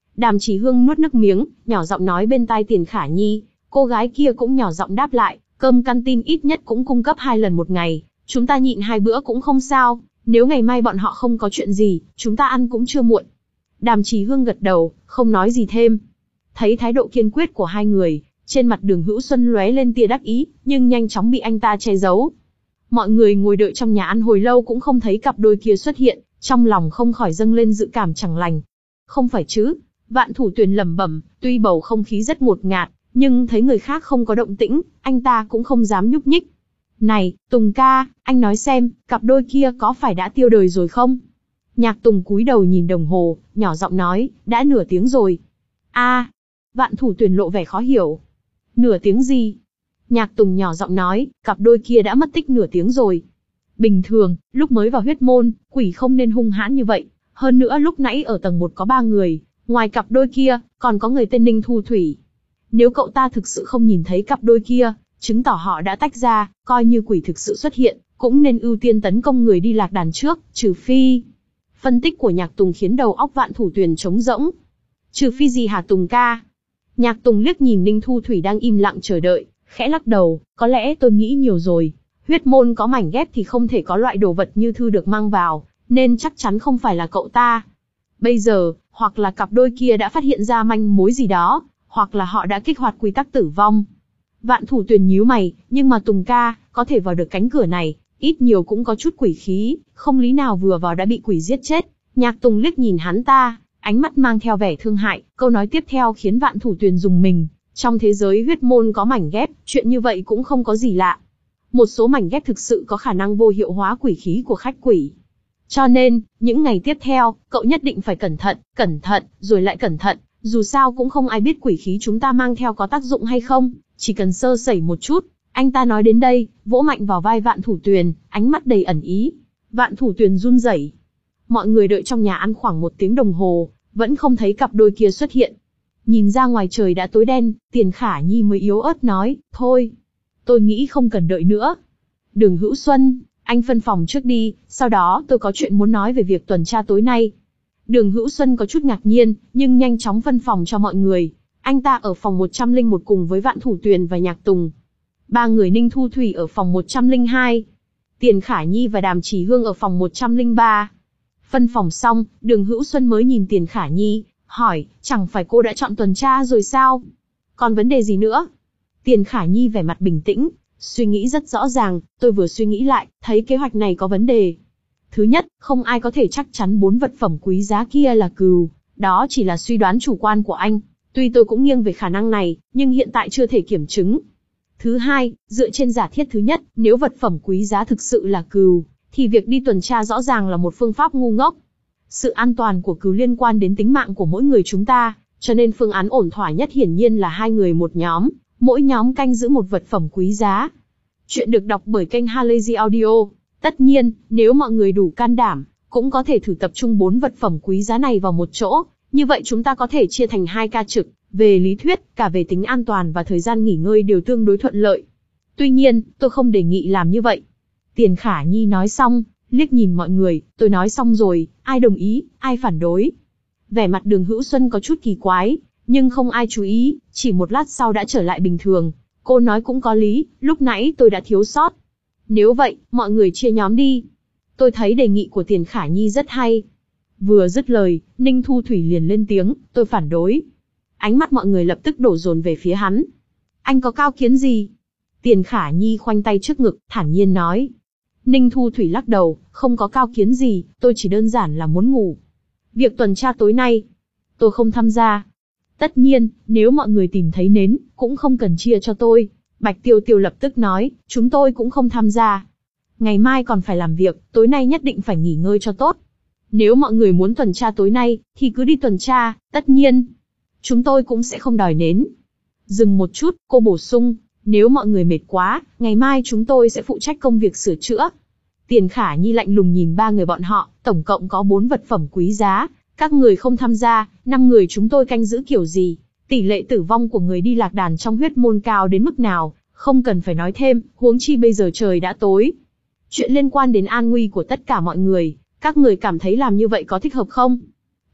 Đàm Chỉ Hương nuốt nước miếng, nhỏ giọng nói bên tai Tiền Khả Nhi, cô gái kia cũng nhỏ giọng đáp lại, cơm canteen ít nhất cũng cung cấp hai lần một ngày, chúng ta nhịn hai bữa cũng không sao, nếu ngày mai bọn họ không có chuyện gì, chúng ta ăn cũng chưa muộn. Đàm Chỉ Hương gật đầu, không nói gì thêm. Thấy thái độ kiên quyết của hai người, trên mặt Đường Hữu Xuân lóe lên tia đắc ý, nhưng nhanh chóng bị anh ta che giấu. Mọi người ngồi đợi trong nhà ăn hồi lâu cũng không thấy cặp đôi kia xuất hiện, trong lòng không khỏi dâng lên dự cảm chẳng lành. Không phải chứ? Vạn Thủ Tuyền lẩm bẩm, tuy bầu không khí rất ngột ngạt, nhưng thấy người khác không có động tĩnh, anh ta cũng không dám nhúc nhích. Này, Tùng ca, anh nói xem, cặp đôi kia có phải đã tiêu đời rồi không? Nhạc Tùng cúi đầu nhìn đồng hồ, nhỏ giọng nói, đã nửa tiếng rồi. A, à, Vạn Thủ Tuyền lộ vẻ khó hiểu. Nửa tiếng gì? Nhạc Tùng nhỏ giọng nói, cặp đôi kia đã mất tích nửa tiếng rồi. Bình thường, lúc mới vào huyết môn, quỷ không nên hung hãn như vậy. Hơn nữa lúc nãy ở tầng một có ba người, ngoài cặp đôi kia, còn có người tên Ninh Thu Thủy. Nếu cậu ta thực sự không nhìn thấy cặp đôi kia, chứng tỏ họ đã tách ra, coi như quỷ thực sự xuất hiện, cũng nên ưu tiên tấn công người đi lạc đàn trước, trừ phi... Phân tích của Nhạc Tùng khiến đầu óc Vạn Thủ Tuyền trống rỗng. Trừ phi gì hả Tùng ca? Nhạc Tùng liếc nhìn Ninh Thu Thủy đang im lặng chờ đợi, khẽ lắc đầu, có lẽ tôi nghĩ nhiều rồi. Huyết môn có mảnh ghép thì không thể có loại đồ vật như thư được mang vào, nên chắc chắn không phải là cậu ta. Bây giờ, hoặc là cặp đôi kia đã phát hiện ra manh mối gì đó, hoặc là họ đã kích hoạt quy tắc tử vong. Vạn Thủ Tuyền nhíu mày, nhưng mà Tùng ca, có thể vào được cánh cửa này, ít nhiều cũng có chút quỷ khí, không lý nào vừa vào đã bị quỷ giết chết. Nhạc Tùng liếc nhìn hắn ta, ánh mắt mang theo vẻ thương hại, câu nói tiếp theo khiến Vạn Thủ Tuyền rùng mình. Trong thế giới huyết môn có mảnh ghép, chuyện như vậy cũng không có gì lạ. Một số mảnh ghép thực sự có khả năng vô hiệu hóa quỷ khí của khách quỷ. Cho nên, những ngày tiếp theo, cậu nhất định phải cẩn thận, cẩn thận, rồi lại cẩn thận. Dù sao cũng không ai biết quỷ khí chúng ta mang theo có tác dụng hay không, chỉ cần sơ sẩy một chút. Anh ta nói đến đây, vỗ mạnh vào vai Vạn Thủ Tuyền, ánh mắt đầy ẩn ý. Vạn Thủ Tuyền run rẩy. Mọi người đợi trong nhà ăn khoảng một tiếng đồng hồ, vẫn không thấy cặp đôi kia xuất hiện. Nhìn ra ngoài trời đã tối đen, Tiền Khả Nhi mới yếu ớt nói, thôi, tôi nghĩ không cần đợi nữa. Đường Hữu Xuân, anh phân phòng trước đi, sau đó tôi có chuyện muốn nói về việc tuần tra tối nay. Đường Hữu Xuân có chút ngạc nhiên, nhưng nhanh chóng phân phòng cho mọi người. Anh ta ở phòng một trăm lẻ một cùng với Vạn Thủ Tuyền và Nhạc Tùng. Ba người Ninh Thu Thủy ở phòng một trăm lẻ hai. Tiền Khả Nhi và Đàm Chỉ Hương ở phòng một trăm lẻ ba. Phân phòng xong, Đường Hữu Xuân mới nhìn Tiền Khả Nhi, hỏi, chẳng phải cô đã chọn tuần tra rồi sao? Còn vấn đề gì nữa? Tiền Khả Nhi vẻ mặt bình tĩnh, suy nghĩ rất rõ ràng, tôi vừa suy nghĩ lại, thấy kế hoạch này có vấn đề. Thứ nhất, không ai có thể chắc chắn bốn vật phẩm quý giá kia là cừu, đó chỉ là suy đoán chủ quan của anh. Tuy tôi cũng nghiêng về khả năng này, nhưng hiện tại chưa thể kiểm chứng. Thứ hai, dựa trên giả thiết thứ nhất, nếu vật phẩm quý giá thực sự là cừu, thì việc đi tuần tra rõ ràng là một phương pháp ngu ngốc. Sự an toàn của cừu liên quan đến tính mạng của mỗi người chúng ta, cho nên phương án ổn thỏa nhất hiển nhiên là hai người một nhóm, mỗi nhóm canh giữ một vật phẩm quý giá. Chuyện được đọc bởi kênh Halazy Audio. Tất nhiên, nếu mọi người đủ can đảm, cũng có thể thử tập trung bốn vật phẩm quý giá này vào một chỗ, như vậy chúng ta có thể chia thành hai ca trực, về lý thuyết, cả về tính an toàn và thời gian nghỉ ngơi đều tương đối thuận lợi. Tuy nhiên, tôi không đề nghị làm như vậy. Tiền Khả Nhi nói xong, liếc nhìn mọi người, tôi nói xong rồi, ai đồng ý, ai phản đối. Vẻ mặt Đường Hữu Xuân có chút kỳ quái, nhưng không ai chú ý, chỉ một lát sau đã trở lại bình thường. Cô nói cũng có lý, lúc nãy tôi đã thiếu sót. Nếu vậy, mọi người chia nhóm đi. Tôi thấy đề nghị của Tiền Khả Nhi rất hay. Vừa dứt lời, Ninh Thu Thủy liền lên tiếng, tôi phản đối. Ánh mắt mọi người lập tức đổ dồn về phía hắn. Anh có cao kiến gì? Tiền Khả Nhi khoanh tay trước ngực, thản nhiên nói. Ninh Thu Thủy lắc đầu, không có cao kiến gì, tôi chỉ đơn giản là muốn ngủ. Việc tuần tra tối nay, tôi không tham gia. Tất nhiên, nếu mọi người tìm thấy nến, cũng không cần chia cho tôi. Bạch Tiêu Tiêu lập tức nói, chúng tôi cũng không tham gia. Ngày mai còn phải làm việc, tối nay nhất định phải nghỉ ngơi cho tốt. Nếu mọi người muốn tuần tra tối nay, thì cứ đi tuần tra, tất nhiên. Chúng tôi cũng sẽ không đòi nến. Dừng một chút, cô bổ sung, nếu mọi người mệt quá, ngày mai chúng tôi sẽ phụ trách công việc sửa chữa. Tiền Khả Nhi lạnh lùng nhìn ba người bọn họ, tổng cộng có bốn vật phẩm quý giá. Các người không tham gia, năm người chúng tôi canh giữ kiểu gì? Tỷ lệ tử vong của người đi lạc đàn trong huyết môn cao đến mức nào, không cần phải nói thêm, huống chi bây giờ trời đã tối. Chuyện liên quan đến an nguy của tất cả mọi người, các người cảm thấy làm như vậy có thích hợp không?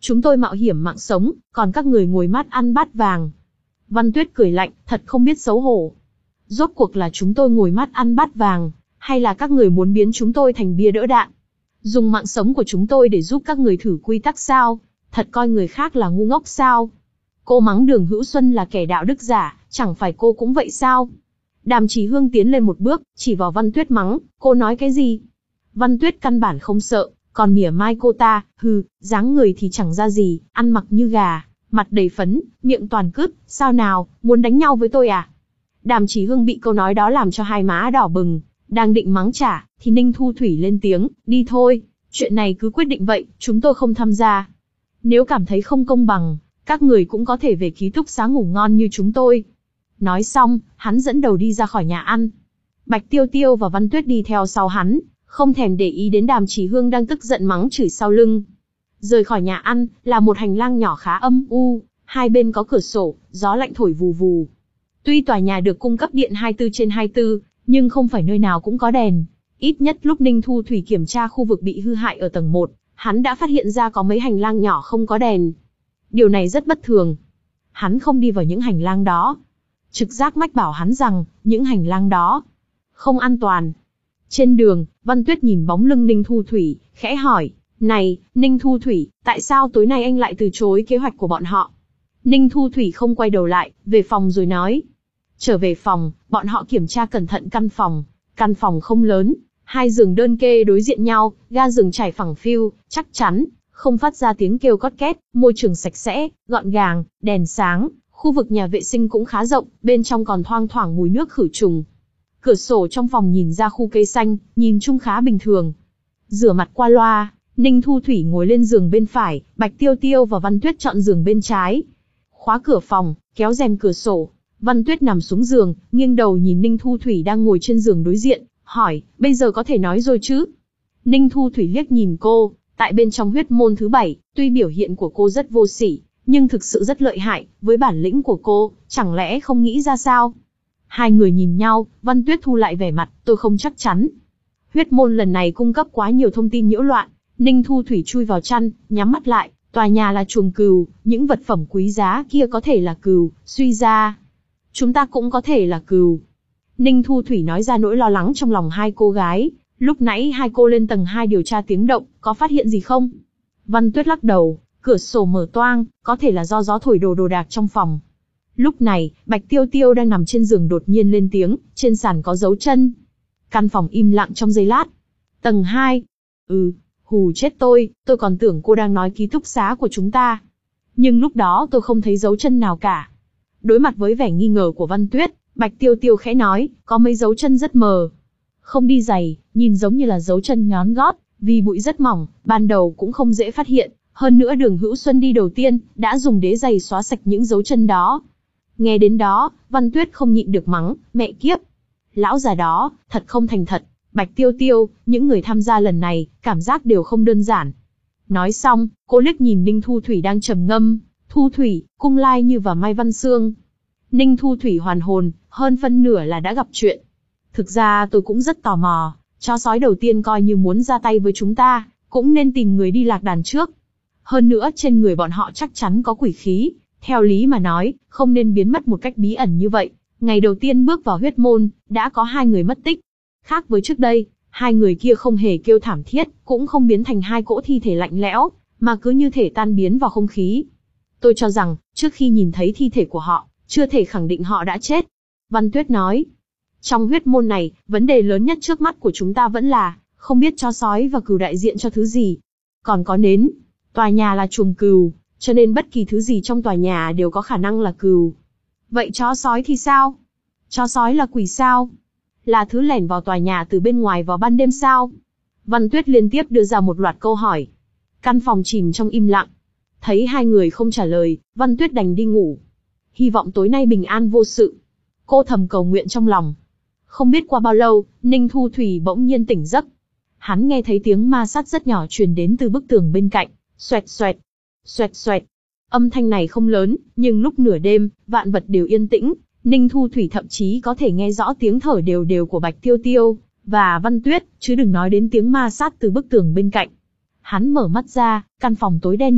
chúng tôi mạo hiểm mạng sống, còn các người ngồi mát ăn bát vàng. Văn Tuyết cười lạnh, thật không biết xấu hổ. Rốt cuộc là chúng tôi ngồi mát ăn bát vàng, hay là các người muốn biến chúng tôi thành bia đỡ đạn? Dùng mạng sống của chúng tôi để giúp các người thử quy tắc sao? Thật coi người khác là ngu ngốc sao? Cô mắng Đường Hữu Xuân là kẻ đạo đức giả, chẳng phải cô cũng vậy sao? Đàm Chỉ Hương tiến lên một bước, chỉ vào Văn Tuyết mắng, cô nói cái gì? Văn Tuyết căn bản không sợ, còn mỉa mai cô ta, hừ, dáng người thì chẳng ra gì, ăn mặc như gà, mặt đầy phấn, miệng toàn cứt, sao nào, muốn đánh nhau với tôi à? Đàm Chỉ Hương bị câu nói đó làm cho hai má đỏ bừng, đang định mắng trả, thì Ninh Thu Thủy lên tiếng, đi thôi, chuyện này cứ quyết định vậy, chúng tôi không tham gia. Nếu cảm thấy không công bằng, các người cũng có thể về ký túc xá ngủ ngon như chúng tôi. Nói xong, hắn dẫn đầu đi ra khỏi nhà ăn. Bạch Tiêu Tiêu và Văn Tuyết đi theo sau hắn, không thèm để ý đến Đàm Chỉ Hương đang tức giận mắng chửi sau lưng. Rời khỏi nhà ăn, là một hành lang nhỏ khá âm u, hai bên có cửa sổ, gió lạnh thổi vù vù. Tuy tòa nhà được cung cấp điện hai mươi tư trên hai mươi tư, nhưng không phải nơi nào cũng có đèn. Ít nhất lúc Ninh Thu Thủy kiểm tra khu vực bị hư hại ở tầng một, hắn đã phát hiện ra có mấy hành lang nhỏ không có đèn. Điều này rất bất thường. Hắn không đi vào những hành lang đó. Trực giác mách bảo hắn rằng, những hành lang đó không an toàn. Trên đường, Văn Tuyết nhìn bóng lưng Ninh Thu Thủy, khẽ hỏi, này, Ninh Thu Thủy, tại sao tối nay anh lại từ chối kế hoạch của bọn họ? Ninh Thu Thủy không quay đầu lại, về phòng rồi nói. Trở về phòng, bọn họ kiểm tra cẩn thận căn phòng. Căn phòng không lớn, hai giường đơn kê đối diện nhau, ga giường trải phẳng phiu, chắc chắn, không phát ra tiếng kêu cót két, môi trường sạch sẽ, gọn gàng, đèn sáng, khu vực nhà vệ sinh cũng khá rộng, bên trong còn thoang thoảng mùi nước khử trùng. Cửa sổ trong phòng nhìn ra khu cây xanh, nhìn chung khá bình thường. Rửa mặt qua loa, Ninh Thu Thủy ngồi lên giường bên phải, Bạch Tiêu Tiêu và Văn Tuyết chọn giường bên trái. Khóa cửa phòng, kéo rèm cửa sổ, Văn Tuyết nằm xuống giường, nghiêng đầu nhìn Ninh Thu Thủy đang ngồi trên giường đối diện, hỏi, bây giờ có thể nói rồi chứ? Ninh Thu Thủy liếc nhìn cô, tại bên trong huyết môn thứ bảy, tuy biểu hiện của cô rất vô sỉ, nhưng thực sự rất lợi hại, với bản lĩnh của cô, chẳng lẽ không nghĩ ra sao? Hai người nhìn nhau, Văn Tuyết thu lại vẻ mặt, tôi không chắc chắn. Huyết môn lần này cung cấp quá nhiều thông tin nhiễu loạn, Ninh Thu Thủy chui vào chăn, nhắm mắt lại, tòa nhà là chuồng cừu, những vật phẩm quý giá kia có thể là cừu, suy ra. Chúng ta cũng có thể là cừu. Ninh Thu Thủy nói ra nỗi lo lắng trong lòng hai cô gái, lúc nãy hai cô lên tầng hai điều tra tiếng động, có phát hiện gì không? Văn Tuyết lắc đầu, cửa sổ mở toang, có thể là do gió thổi đồ đồ đạc trong phòng. Lúc này, Bạch Tiêu Tiêu đang nằm trên giường đột nhiên lên tiếng, trên sàn có dấu chân. Căn phòng im lặng trong giây lát. Tầng hai. Ừ, hù chết tôi, tôi còn tưởng cô đang nói ký túc xá của chúng ta. Nhưng lúc đó tôi không thấy dấu chân nào cả. Đối mặt với vẻ nghi ngờ của Văn Tuyết, Bạch Tiêu Tiêu khẽ nói, có mấy dấu chân rất mờ. Không đi giày, nhìn giống như là dấu chân nhón gót, vì bụi rất mỏng, ban đầu cũng không dễ phát hiện. Hơn nữa Đường Hữu Xuân đi đầu tiên, đã dùng đế giày xóa sạch những dấu chân đó. Nghe đến đó, Văn Tuyết không nhịn được mắng, mẹ kiếp. Lão già đó, thật không thành thật. Bạch Tiêu Tiêu, những người tham gia lần này, cảm giác đều không đơn giản. Nói xong, cô liếc nhìn Ninh Thu Thủy đang trầm ngâm. Thu Thủy, Cung Lai Như và Mai Văn Sương. Ninh Thu Thủy hoàn hồn, hơn phân nửa là đã gặp chuyện. Thực ra tôi cũng rất tò mò, chó sói đầu tiên coi như muốn ra tay với chúng ta, cũng nên tìm người đi lạc đàn trước. Hơn nữa trên người bọn họ chắc chắn có quỷ khí, theo lý mà nói, không nên biến mất một cách bí ẩn như vậy. Ngày đầu tiên bước vào huyết môn, đã có hai người mất tích. Khác với trước đây, hai người kia không hề kêu thảm thiết, cũng không biến thành hai cỗ thi thể lạnh lẽo, mà cứ như thể tan biến vào không khí. Tôi cho rằng, trước khi nhìn thấy thi thể của họ, chưa thể khẳng định họ đã chết. Văn Tuyết nói, trong huyết môn này, vấn đề lớn nhất trước mắt của chúng ta vẫn là, không biết chó sói và cừu đại diện cho thứ gì. Còn có nến, tòa nhà là chuồng cừu, cho nên bất kỳ thứ gì trong tòa nhà đều có khả năng là cừu. Vậy chó sói thì sao? Chó sói là quỷ sao? Là thứ lẻn vào tòa nhà từ bên ngoài vào ban đêm sao? Văn Tuyết liên tiếp đưa ra một loạt câu hỏi. Căn phòng chìm trong im lặng. Thấy hai người không trả lời, Văn Tuyết đành đi ngủ. Hy vọng tối nay bình an vô sự. Cô thầm cầu nguyện trong lòng. Không biết qua bao lâu, Ninh Thu Thủy bỗng nhiên tỉnh giấc. Hắn nghe thấy tiếng ma sát rất nhỏ truyền đến từ bức tường bên cạnh. Xoẹt xoẹt, xoẹt xoẹt. Âm thanh này không lớn, nhưng lúc nửa đêm, vạn vật đều yên tĩnh. Ninh Thu Thủy thậm chí có thể nghe rõ tiếng thở đều đều của Bạch Tiêu Tiêu và Văn Tuyết, chứ đừng nói đến tiếng ma sát từ bức tường bên cạnh. Hắn mở mắt ra, căn phòng tối đen như mực,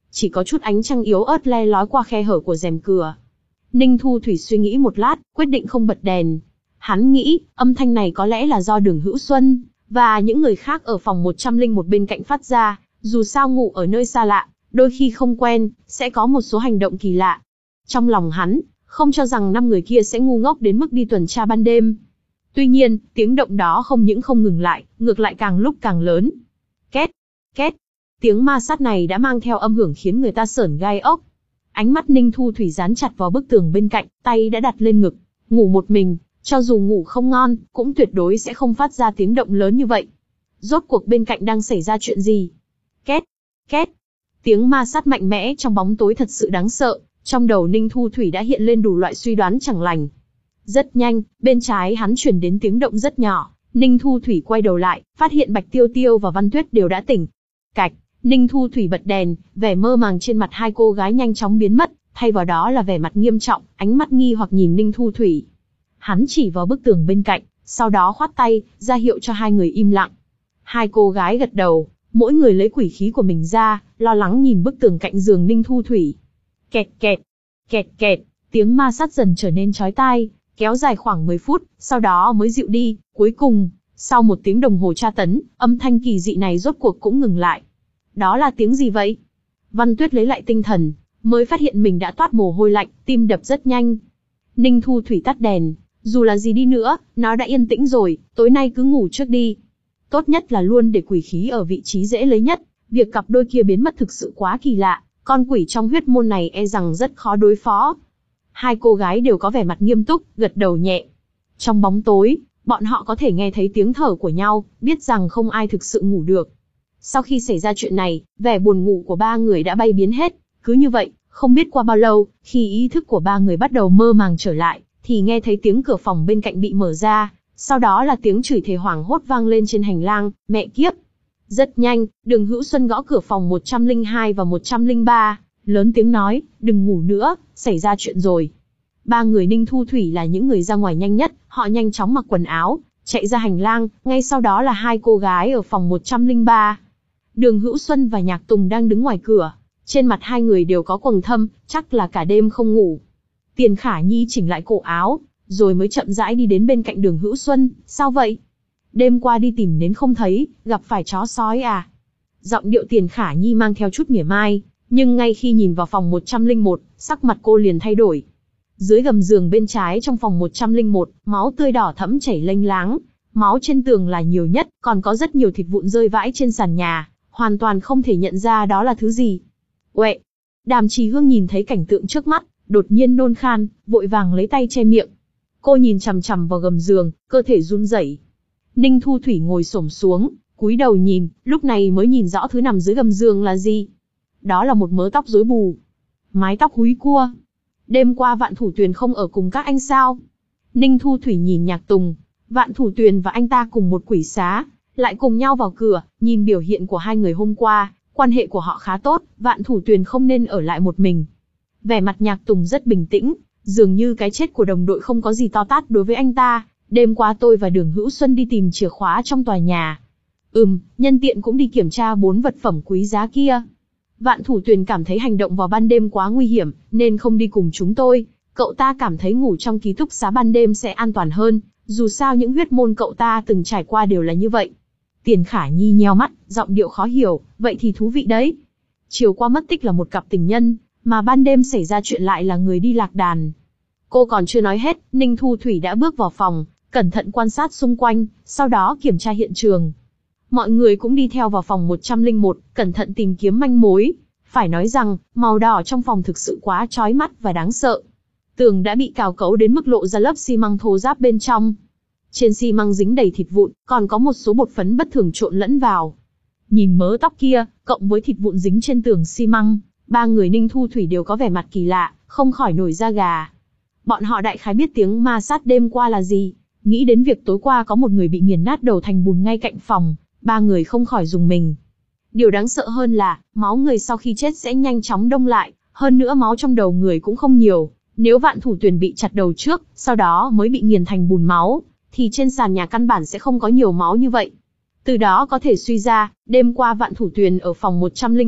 chỉ có chút ánh trăng yếu ớt le lói qua khe hở của rèm cửa. Ninh Thu Thủy suy nghĩ một lát, quyết định không bật đèn. Hắn nghĩ, âm thanh này có lẽ là do Đường Hữu Xuân và những người khác ở phòng một trăm lẻ một bên cạnh phát ra, dù sao ngủ ở nơi xa lạ, đôi khi không quen, sẽ có một số hành động kỳ lạ. Trong lòng hắn, không cho rằng năm người kia sẽ ngu ngốc đến mức đi tuần tra ban đêm. Tuy nhiên, tiếng động đó không những không ngừng lại, ngược lại càng lúc càng lớn. Két, két, tiếng ma sát này đã mang theo âm hưởng khiến người ta sởn gai ốc. Ánh mắt Ninh Thu Thủy dán chặt vào bức tường bên cạnh, tay đã đặt lên ngực. Ngủ một mình, cho dù ngủ không ngon, cũng tuyệt đối sẽ không phát ra tiếng động lớn như vậy. Rốt cuộc bên cạnh đang xảy ra chuyện gì? Két, két, tiếng ma sát mạnh mẽ trong bóng tối thật sự đáng sợ. Trong đầu Ninh Thu Thủy đã hiện lên đủ loại suy đoán chẳng lành. Rất nhanh, bên trái hắn chuyển đến tiếng động rất nhỏ. Ninh Thu Thủy quay đầu lại, phát hiện Bạch Tiêu Tiêu và Văn Tuyết đều đã tỉnh. Cạch, Ninh Thu Thủy bật đèn, vẻ mơ màng trên mặt hai cô gái nhanh chóng biến mất, thay vào đó là vẻ mặt nghiêm trọng, ánh mắt nghi hoặc nhìn Ninh Thu Thủy. Hắn chỉ vào bức tường bên cạnh, sau đó khoát tay, ra hiệu cho hai người im lặng. Hai cô gái gật đầu, mỗi người lấy quỷ khí của mình ra, lo lắng nhìn bức tường cạnh giường Ninh Thu Thủy. Kẹt kẹt, kẹt kẹt, tiếng ma sát dần trở nên chói tai, kéo dài khoảng mười phút, sau đó mới dịu đi. Cuối cùng, sau một tiếng đồng hồ tra tấn, âm thanh kỳ dị này rốt cuộc cũng ngừng lại. Đó là tiếng gì vậy? Văn Tuyết lấy lại tinh thần, mới phát hiện mình đã toát mồ hôi lạnh, tim đập rất nhanh. Ninh Thu Thủy tắt đèn, dù là gì đi nữa, nó đã yên tĩnh rồi, tối nay cứ ngủ trước đi. Tốt nhất là luôn để quỷ khí ở vị trí dễ lấy nhất, việc cặp đôi kia biến mất thực sự quá kỳ lạ, con quỷ trong huyết môn này e rằng rất khó đối phó. Hai cô gái đều có vẻ mặt nghiêm túc, gật đầu nhẹ. Trong bóng tối, bọn họ có thể nghe thấy tiếng thở của nhau, biết rằng không ai thực sự ngủ được. Sau khi xảy ra chuyện này, vẻ buồn ngủ của ba người đã bay biến hết. Cứ như vậy, không biết qua bao lâu, khi ý thức của ba người bắt đầu mơ màng trở lại, thì nghe thấy tiếng cửa phòng bên cạnh bị mở ra, sau đó là tiếng chửi thề hoảng hốt vang lên trên hành lang, mẹ kiếp. Rất nhanh, Đường Hữu Xuân gõ cửa phòng một trăm lẻ hai và một trăm lẻ ba, lớn tiếng nói, đừng ngủ nữa, xảy ra chuyện rồi. Ba người Ninh Thu Thủy là những người ra ngoài nhanh nhất, họ nhanh chóng mặc quần áo, chạy ra hành lang, ngay sau đó là hai cô gái ở phòng một trăm lẻ ba. Đường Hữu Xuân và Nhạc Tùng đang đứng ngoài cửa, trên mặt hai người đều có quầng thâm, chắc là cả đêm không ngủ. Tiền Khả Nhi chỉnh lại cổ áo, rồi mới chậm rãi đi đến bên cạnh Đường Hữu Xuân, sao vậy? Đêm qua đi tìm nến không thấy, gặp phải chó sói à? Giọng điệu Tiền Khả Nhi mang theo chút mỉa mai, nhưng ngay khi nhìn vào phòng một trăm lẻ một, sắc mặt cô liền thay đổi. Dưới gầm giường bên trái trong phòng một trăm lẻ một, máu tươi đỏ thẫm chảy lênh láng, máu trên tường là nhiều nhất, còn có rất nhiều thịt vụn rơi vãi trên sàn nhà, hoàn toàn không thể nhận ra đó là thứ gì. Uệ! Đàm Trì Hương nhìn thấy cảnh tượng trước mắt, đột nhiên nôn khan, vội vàng lấy tay che miệng. Cô nhìn chằm chằm vào gầm giường, cơ thể run rẩy. Ninh Thu Thủy ngồi xổm xuống, cúi đầu nhìn, lúc này mới nhìn rõ thứ nằm dưới gầm giường là gì. Đó là một mớ tóc rối bù, mái tóc húi cua. Đêm qua Vạn Thủ Tuyền không ở cùng các anh sao? Ninh Thu Thủy nhìn Nhạc Tùng, Vạn Thủ Tuyền và anh ta cùng một quỷ xá, lại cùng nhau vào cửa, nhìn biểu hiện của hai người hôm qua, quan hệ của họ khá tốt, Vạn Thủ Tuyền không nên ở lại một mình. Vẻ mặt Nhạc Tùng rất bình tĩnh, dường như cái chết của đồng đội không có gì to tát đối với anh ta. Đêm qua tôi và Đường Hữu Xuân đi tìm chìa khóa trong tòa nhà. Ừm, nhân tiện cũng đi kiểm tra bốn vật phẩm quý giá kia. Vạn Thủ Tuyền cảm thấy hành động vào ban đêm quá nguy hiểm, nên không đi cùng chúng tôi. Cậu ta cảm thấy ngủ trong ký túc xá ban đêm sẽ an toàn hơn, dù sao những huyết môn cậu ta từng trải qua đều là như vậy. Tiền Khả Nhi nheo mắt, giọng điệu khó hiểu, vậy thì thú vị đấy. Chiều qua mất tích là một cặp tình nhân, mà ban đêm xảy ra chuyện lại là người đi lạc đàn. Cô còn chưa nói hết, Ninh Thu Thủy đã bước vào phòng, cẩn thận quan sát xung quanh, sau đó kiểm tra hiện trường. Mọi người cũng đi theo vào phòng một trăm lẻ một, cẩn thận tìm kiếm manh mối. Phải nói rằng, màu đỏ trong phòng thực sự quá chói mắt và đáng sợ. Tường đã bị cào cấu đến mức lộ ra lớp xi măng thô ráp bên trong. Trên xi măng dính đầy thịt vụn, còn có một số bột phấn bất thường trộn lẫn vào. Nhìn mớ tóc kia, cộng với thịt vụn dính trên tường xi măng, ba người Ninh Thu Thủy đều có vẻ mặt kỳ lạ, không khỏi nổi da gà. Bọn họ đại khái biết tiếng ma sát đêm qua là gì, nghĩ đến việc tối qua có một người bị nghiền nát đầu thành bùn ngay cạnh phòng, ba người không khỏi rùng mình. Điều đáng sợ hơn là, máu người sau khi chết sẽ nhanh chóng đông lại, hơn nữa máu trong đầu người cũng không nhiều. Nếu Vạn Thủ Tuyền bị chặt đầu trước, sau đó mới bị nghiền thành bùn máu, thì trên sàn nhà căn bản sẽ không có nhiều máu như vậy. Từ đó có thể suy ra, đêm qua Vạn Thủ Tuyền ở phòng một trăm lẻ một,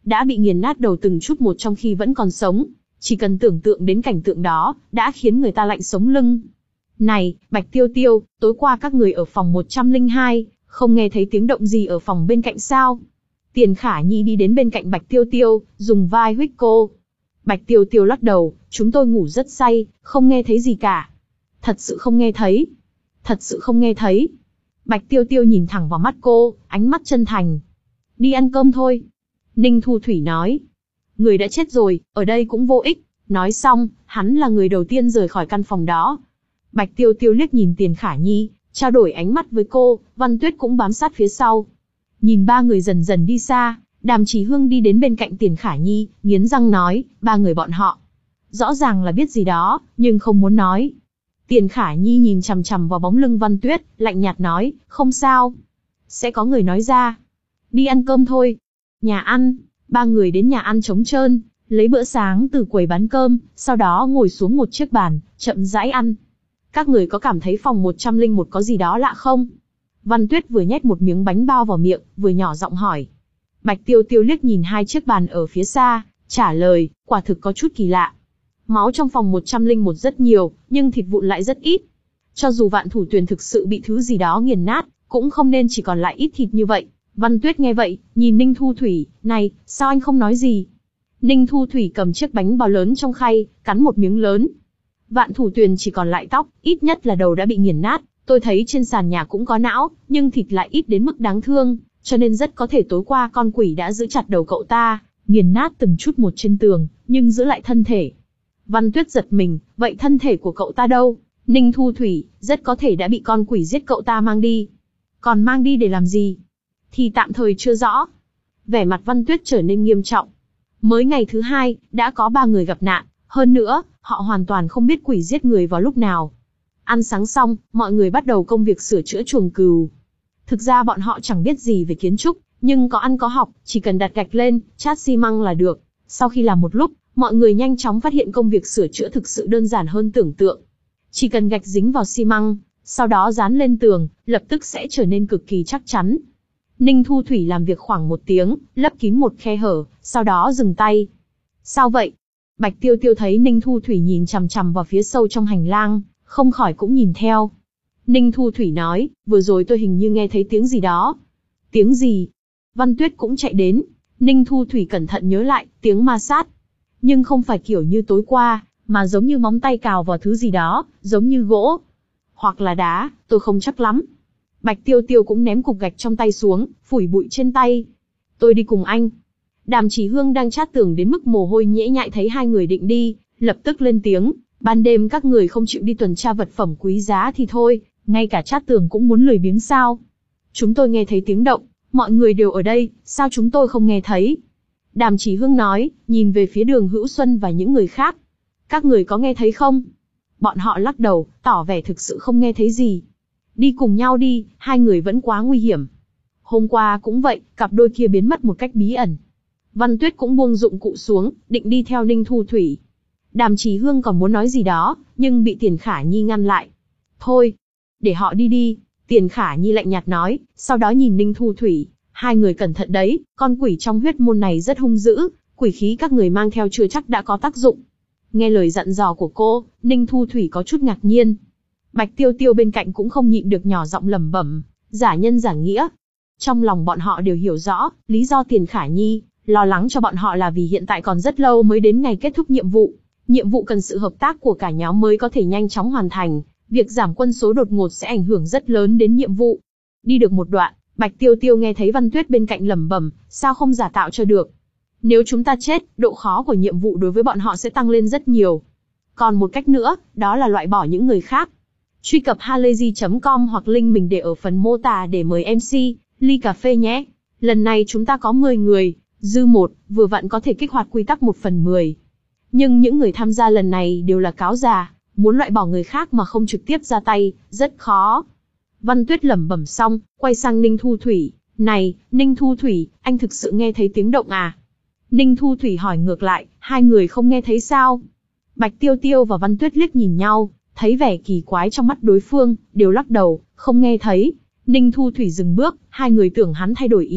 đã bị nghiền nát đầu từng chút một trong khi vẫn còn sống. Chỉ cần tưởng tượng đến cảnh tượng đó, đã khiến người ta lạnh sống lưng. Này, Bạch Tiêu Tiêu, tối qua các người ở phòng một trăm lẻ hai, không nghe thấy tiếng động gì ở phòng bên cạnh sao? Tiền Khả Nhi đi đến bên cạnh Bạch Tiêu Tiêu, dùng vai huých cô. Bạch Tiêu Tiêu lắc đầu, chúng tôi ngủ rất say, không nghe thấy gì cả. Thật sự không nghe thấy. Thật sự không nghe thấy. Bạch Tiêu Tiêu nhìn thẳng vào mắt cô, ánh mắt chân thành. Đi ăn cơm thôi. Ninh Thu Thủy nói. Người đã chết rồi, ở đây cũng vô ích. Nói xong, hắn là người đầu tiên rời khỏi căn phòng đó. Bạch Tiêu Tiêu liếc nhìn Tiền Khả Nhi, trao đổi ánh mắt với cô, Văn Tuyết cũng bám sát phía sau. Nhìn ba người dần dần đi xa, Đàm Chỉ Hương đi đến bên cạnh Tiền Khả Nhi, nghiến răng nói, ba người bọn họ. Rõ ràng là biết gì đó, nhưng không muốn nói. Tiền Khả Nhi nhìn chằm chằm vào bóng lưng Văn Tuyết, lạnh nhạt nói, không sao. Sẽ có người nói ra. Đi ăn cơm thôi. Nhà ăn, ba người đến nhà ăn trống trơn, lấy bữa sáng từ quầy bán cơm, sau đó ngồi xuống một chiếc bàn, chậm rãi ăn. Các người có cảm thấy phòng một trăm lẻ một có gì đó lạ không? Văn Tuyết vừa nhét một miếng bánh bao vào miệng, vừa nhỏ giọng hỏi. Bạch Tiêu Tiêu liếc nhìn hai chiếc bàn ở phía xa, trả lời, quả thực có chút kỳ lạ. Máu trong phòng một trăm lẻ một rất nhiều, nhưng thịt vụn lại rất ít. Cho dù Vạn Thủ Tuyền thực sự bị thứ gì đó nghiền nát, cũng không nên chỉ còn lại ít thịt như vậy. Văn Tuyết nghe vậy, nhìn Ninh Thu Thủy, này, sao anh không nói gì? Ninh Thu Thủy cầm chiếc bánh bao lớn trong khay, cắn một miếng lớn. Vạn Thủ Tuyền chỉ còn lại tóc, ít nhất là đầu đã bị nghiền nát. Tôi thấy trên sàn nhà cũng có não, nhưng thịt lại ít đến mức đáng thương, cho nên rất có thể tối qua con quỷ đã giữ chặt đầu cậu ta, nghiền nát từng chút một trên tường, nhưng giữ lại thân thể. Văn Tuyết giật mình, vậy thân thể của cậu ta đâu? Ninh Thu Thủy, rất có thể đã bị con quỷ giết cậu ta mang đi. Còn mang đi để làm gì? Thì tạm thời chưa rõ. Vẻ mặt Văn Tuyết trở nên nghiêm trọng. Mới ngày thứ hai, đã có ba người gặp nạn, hơn nữa, họ hoàn toàn không biết quỷ giết người vào lúc nào. Ăn sáng xong, mọi người bắt đầu công việc sửa chữa chuồng cừu. Thực ra bọn họ chẳng biết gì về kiến trúc, nhưng có ăn có học, chỉ cần đặt gạch lên, chát xi măng là được. Sau khi làm một lúc, mọi người nhanh chóng phát hiện công việc sửa chữa thực sự đơn giản hơn tưởng tượng. Chỉ cần gạch dính vào xi măng, sau đó dán lên tường, lập tức sẽ trở nên cực kỳ chắc chắn. Ninh Thu Thủy làm việc khoảng một tiếng, lấp kín một khe hở, sau đó dừng tay. Sao vậy? Bạch Tiêu Tiêu thấy Ninh Thu Thủy nhìn chằm chằm vào phía sâu trong hành lang, không khỏi cũng nhìn theo. Ninh Thu Thủy nói, vừa rồi tôi hình như nghe thấy tiếng gì đó. Tiếng gì? Văn Tuyết cũng chạy đến. Ninh Thu Thủy cẩn thận nhớ lại, tiếng ma sát. Nhưng không phải kiểu như tối qua, mà giống như móng tay cào vào thứ gì đó, giống như gỗ. Hoặc là đá, tôi không chắc lắm. Bạch Tiêu Tiêu cũng ném cục gạch trong tay xuống, phủi bụi trên tay. Tôi đi cùng anh. Đàm Chỉ Hương đang chát tường đến mức mồ hôi nhễ nhại thấy hai người định đi, lập tức lên tiếng. Ban đêm các người không chịu đi tuần tra vật phẩm quý giá thì thôi, ngay cả chát tường cũng muốn lười biếng sao? Chúng tôi nghe thấy tiếng động, mọi người đều ở đây, sao chúng tôi không nghe thấy? Đàm Chỉ Hương nói, nhìn về phía Đường Hữu Xuân và những người khác. Các người có nghe thấy không? Bọn họ lắc đầu, tỏ vẻ thực sự không nghe thấy gì. Đi cùng nhau đi, hai người vẫn quá nguy hiểm. Hôm qua cũng vậy, cặp đôi kia biến mất một cách bí ẩn. Văn Tuyết cũng buông dụng cụ xuống, định đi theo Ninh Thu Thủy. Đàm Chỉ Hương còn muốn nói gì đó, nhưng bị Tiền Khả Nhi ngăn lại. Thôi, để họ đi đi, Tiền Khả Nhi lạnh nhạt nói, sau đó nhìn Ninh Thu Thủy. Hai người cẩn thận đấy, con quỷ trong huyết môn này rất hung dữ, quỷ khí các người mang theo chưa chắc đã có tác dụng. Nghe lời dặn dò của cô, Ninh Thu Thủy có chút ngạc nhiên. Bạch Tiêu Tiêu bên cạnh cũng không nhịn được nhỏ giọng lẩm bẩm, giả nhân giả nghĩa. Trong lòng bọn họ đều hiểu rõ, lý do Tiền Khả Nhi lo lắng cho bọn họ là vì hiện tại còn rất lâu mới đến ngày kết thúc nhiệm vụ. Nhiệm vụ cần sự hợp tác của cả nhóm mới có thể nhanh chóng hoàn thành, việc giảm quân số đột ngột sẽ ảnh hưởng rất lớn đến nhiệm vụ. Đi được một đoạn, Bạch Tiêu Tiêu nghe thấy Văn Tuyết bên cạnh lẩm bẩm, sao không giả tạo cho được? Nếu chúng ta chết, độ khó của nhiệm vụ đối với bọn họ sẽ tăng lên rất nhiều. Còn một cách nữa, đó là loại bỏ những người khác. Truy cập halayzi chấm com hoặc link mình để ở phần mô tả để mời em xê, ly cà phê nhé. Lần này chúng ta có mười người, dư một, vừa vặn có thể kích hoạt quy tắc một phần mười. Nhưng những người tham gia lần này đều là cáo già, muốn loại bỏ người khác mà không trực tiếp ra tay, rất khó. Văn Tuyết lẩm bẩm xong, quay sang Ninh Thu Thủy. Này, Ninh Thu Thủy, anh thực sự nghe thấy tiếng động à? Ninh Thu Thủy hỏi ngược lại, hai người không nghe thấy sao? Bạch Tiêu Tiêu và Văn Tuyết liếc nhìn nhau, thấy vẻ kỳ quái trong mắt đối phương, đều lắc đầu, không nghe thấy. Ninh Thu Thủy dừng bước, hai người tưởng hắn thay đổi ý định,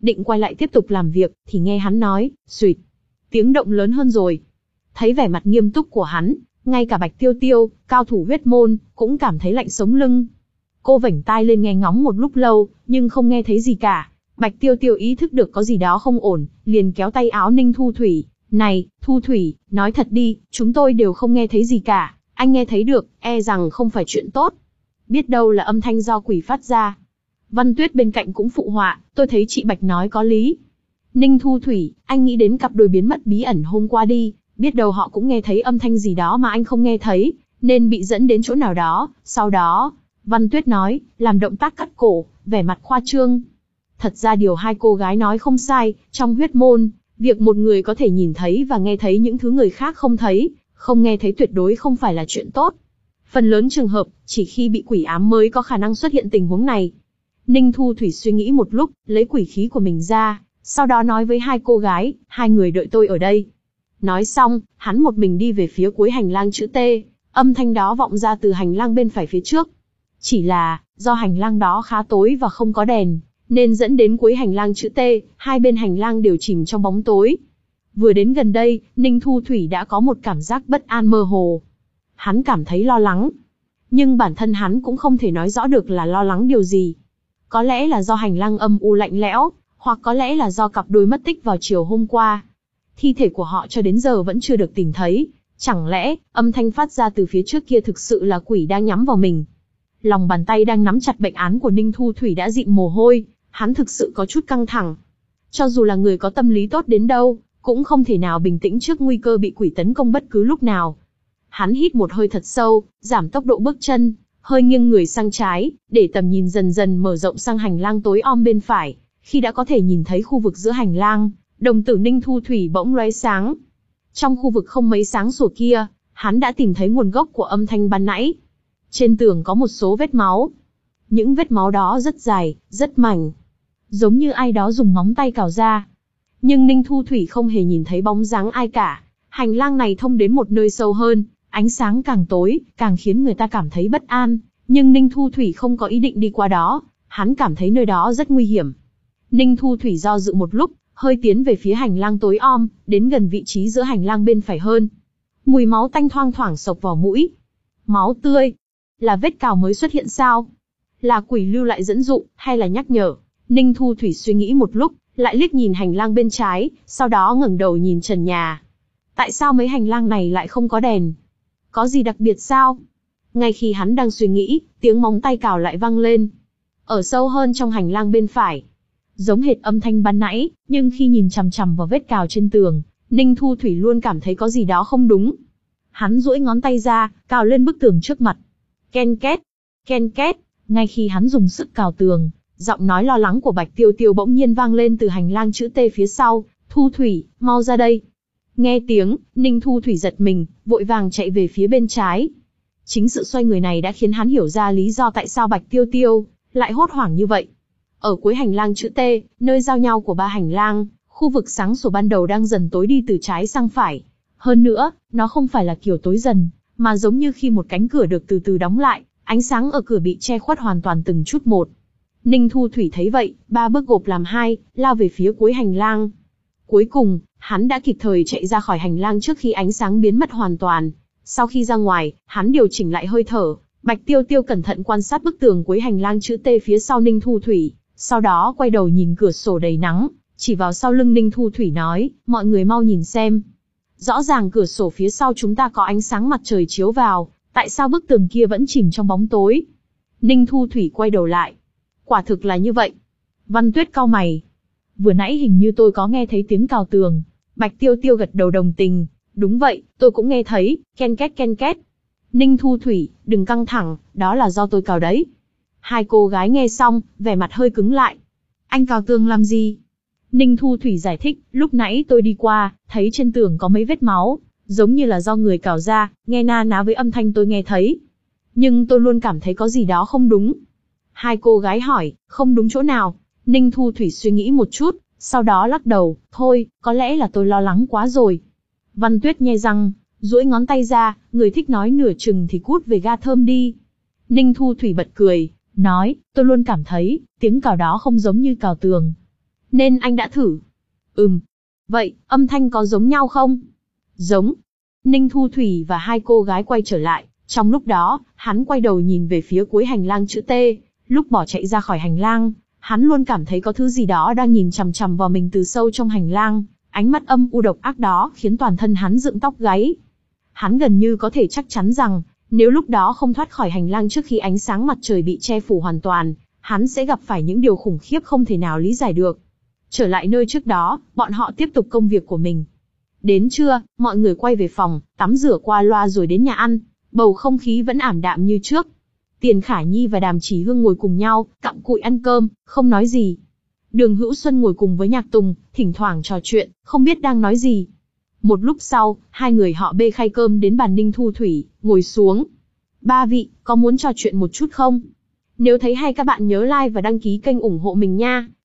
định quay lại tiếp tục làm việc, thì nghe hắn nói, xuỵt. Tiếng động lớn hơn rồi. Thấy vẻ mặt nghiêm túc của hắn, ngay cả Bạch Tiêu Tiêu, cao thủ huyết môn, cũng cảm thấy lạnh sống lưng. Cô vểnh tai lên nghe ngóng một lúc lâu, nhưng không nghe thấy gì cả. Bạch Tiêu Tiêu ý thức được có gì đó không ổn, liền kéo tay áo Ninh Thu Thủy. Này, Thu Thủy, nói thật đi, chúng tôi đều không nghe thấy gì cả. Anh nghe thấy được, e rằng không phải chuyện tốt. Biết đâu là âm thanh do quỷ phát ra. Văn Tuyết bên cạnh cũng phụ họa, tôi thấy chị Bạch nói có lý. Ninh Thu Thủy, anh nghĩ đến cặp đôi biến mất bí ẩn hôm qua đi, biết đâu họ cũng nghe thấy âm thanh gì đó mà anh không nghe thấy, nên bị dẫn đến chỗ nào đó, sau đó... Văn Tuyết nói, làm động tác cắt cổ, vẻ mặt khoa trương. Thật ra điều hai cô gái nói không sai, trong huyết môn, việc một người có thể nhìn thấy và nghe thấy những thứ người khác không thấy, không nghe thấy tuyệt đối không phải là chuyện tốt. Phần lớn trường hợp, chỉ khi bị quỷ ám mới có khả năng xuất hiện tình huống này. Ninh Thu Thủy suy nghĩ một lúc, lấy quỷ khí của mình ra, sau đó nói với hai cô gái, hai người đợi tôi ở đây. Nói xong, hắn một mình đi về phía cuối hành lang chữ T, âm thanh đó vọng ra từ hành lang bên phải phía trước. Chỉ là, do hành lang đó khá tối và không có đèn, nên dẫn đến cuối hành lang chữ T, hai bên hành lang đều chìm trong bóng tối. Vừa đến gần đây, Ninh Thu Thủy đã có một cảm giác bất an mơ hồ. Hắn cảm thấy lo lắng. Nhưng bản thân hắn cũng không thể nói rõ được là lo lắng điều gì. Có lẽ là do hành lang âm u lạnh lẽo, hoặc có lẽ là do cặp đôi mất tích vào chiều hôm qua. Thi thể của họ cho đến giờ vẫn chưa được tìm thấy. Chẳng lẽ, âm thanh phát ra từ phía trước kia thực sự là quỷ đang nhắm vào mình? Lòng bàn tay đang nắm chặt bệnh án của Ninh Thu Thủy đã dịn mồ hôi, hắn thực sự có chút căng thẳng. Cho dù là người có tâm lý tốt đến đâu, cũng không thể nào bình tĩnh trước nguy cơ bị quỷ tấn công bất cứ lúc nào. Hắn hít một hơi thật sâu, giảm tốc độ bước chân, hơi nghiêng người sang trái, để tầm nhìn dần dần mở rộng sang hành lang tối om bên phải. Khi đã có thể nhìn thấy khu vực giữa hành lang, đồng tử Ninh Thu Thủy bỗng lóe sáng. Trong khu vực không mấy sáng sủa kia, hắn đã tìm thấy nguồn gốc của âm thanh ban nãy. Trên tường có một số vết máu. Những vết máu đó rất dài, rất mảnh. Giống như ai đó dùng móng tay cào ra. Nhưng Ninh Thu Thủy không hề nhìn thấy bóng dáng ai cả. Hành lang này thông đến một nơi sâu hơn, ánh sáng càng tối, càng khiến người ta cảm thấy bất an. Nhưng Ninh Thu Thủy không có ý định đi qua đó, hắn cảm thấy nơi đó rất nguy hiểm. Ninh Thu Thủy do dự một lúc, hơi tiến về phía hành lang tối om, đến gần vị trí giữa hành lang bên phải hơn. Mùi máu tanh thoang thoảng xộc vào mũi. Máu tươi. Là vết cào mới xuất hiện sao? Là quỷ lưu lại dẫn dụ, hay là nhắc nhở? Ninh Thu Thủy suy nghĩ một lúc, lại liếc nhìn hành lang bên trái, sau đó ngẩng đầu nhìn trần nhà. Tại sao mấy hành lang này lại không có đèn? Có gì đặc biệt sao? Ngay khi hắn đang suy nghĩ, tiếng móng tay cào lại vang lên. Ở sâu hơn trong hành lang bên phải. Giống hệt âm thanh ban nãy, nhưng khi nhìn chằm chằm vào vết cào trên tường, Ninh Thu Thủy luôn cảm thấy có gì đó không đúng. Hắn duỗi ngón tay ra, cào lên bức tường trước mặt. Ken két, ken két, ngay khi hắn dùng sức cào tường, giọng nói lo lắng của Bạch Tiêu Tiêu bỗng nhiên vang lên từ hành lang chữ T phía sau, Thu Thủy, mau ra đây. Nghe tiếng, Ninh Thu Thủy giật mình, vội vàng chạy về phía bên trái. Chính sự xoay người này đã khiến hắn hiểu ra lý do tại sao Bạch Tiêu Tiêu lại hốt hoảng như vậy. Ở cuối hành lang chữ T, nơi giao nhau của ba hành lang, khu vực sáng sủa ban đầu đang dần tối đi từ trái sang phải. Hơn nữa, nó không phải là kiểu tối dần, mà giống như khi một cánh cửa được từ từ đóng lại, ánh sáng ở cửa bị che khuất hoàn toàn từng chút một. Ninh Thu Thủy thấy vậy, ba bước gộp làm hai, lao về phía cuối hành lang. Cuối cùng, hắn đã kịp thời chạy ra khỏi hành lang trước khi ánh sáng biến mất hoàn toàn. Sau khi ra ngoài, hắn điều chỉnh lại hơi thở. Bạch Tiêu Tiêu cẩn thận quan sát bức tường cuối hành lang chữ T phía sau Ninh Thu Thủy, sau đó quay đầu nhìn cửa sổ đầy nắng, chỉ vào sau lưng Ninh Thu Thủy nói, mọi người mau nhìn xem. Rõ ràng cửa sổ phía sau chúng ta có ánh sáng mặt trời chiếu vào, tại sao bức tường kia vẫn chìm trong bóng tối? Ninh Thu Thủy quay đầu lại. Quả thực là như vậy. Văn Tuyết cau mày. Vừa nãy hình như tôi có nghe thấy tiếng cào tường. Bạch Tiêu Tiêu gật đầu đồng tình. Đúng vậy, tôi cũng nghe thấy, ken két ken két. Ninh Thu Thủy, đừng căng thẳng, đó là do tôi cào đấy. Hai cô gái nghe xong, vẻ mặt hơi cứng lại. Anh cào tường làm gì? Ninh Thu Thủy giải thích, lúc nãy tôi đi qua, thấy trên tường có mấy vết máu, giống như là do người cào ra, nghe na ná với âm thanh tôi nghe thấy. Nhưng tôi luôn cảm thấy có gì đó không đúng. Hai cô gái hỏi, không đúng chỗ nào? Ninh Thu Thủy suy nghĩ một chút, sau đó lắc đầu, thôi, có lẽ là tôi lo lắng quá rồi. Văn Tuyết nhe răng, duỗi ngón tay ra, người thích nói nửa chừng thì cút về ga thơm đi. Ninh Thu Thủy bật cười, nói, tôi luôn cảm thấy, tiếng cào đó không giống như cào tường. Nên anh đã thử. Ừm. Vậy, âm thanh có giống nhau không? Giống. Ninh Thu Thủy và hai cô gái quay trở lại. Trong lúc đó, hắn quay đầu nhìn về phía cuối hành lang chữ T. Lúc bỏ chạy ra khỏi hành lang, hắn luôn cảm thấy có thứ gì đó đang nhìn chằm chằm vào mình từ sâu trong hành lang. Ánh mắt âm u độc ác đó khiến toàn thân hắn dựng tóc gáy. Hắn gần như có thể chắc chắn rằng, nếu lúc đó không thoát khỏi hành lang trước khi ánh sáng mặt trời bị che phủ hoàn toàn, hắn sẽ gặp phải những điều khủng khiếp không thể nào lý giải được. Trở lại nơi trước đó, bọn họ tiếp tục công việc của mình. Đến trưa, mọi người quay về phòng, tắm rửa qua loa rồi đến nhà ăn. Bầu không khí vẫn ảm đạm như trước. Tiền Khả Nhi và Đàm Chỉ Hương ngồi cùng nhau, cặm cụi ăn cơm, không nói gì. Đường Hữu Xuân ngồi cùng với Nhạc Tùng, thỉnh thoảng trò chuyện, không biết đang nói gì. Một lúc sau, hai người họ bê khay cơm đến bàn Ninh Thu Thủy, ngồi xuống. Ba vị, có muốn trò chuyện một chút không? Nếu thấy hay các bạn nhớ like và đăng ký kênh ủng hộ mình nha.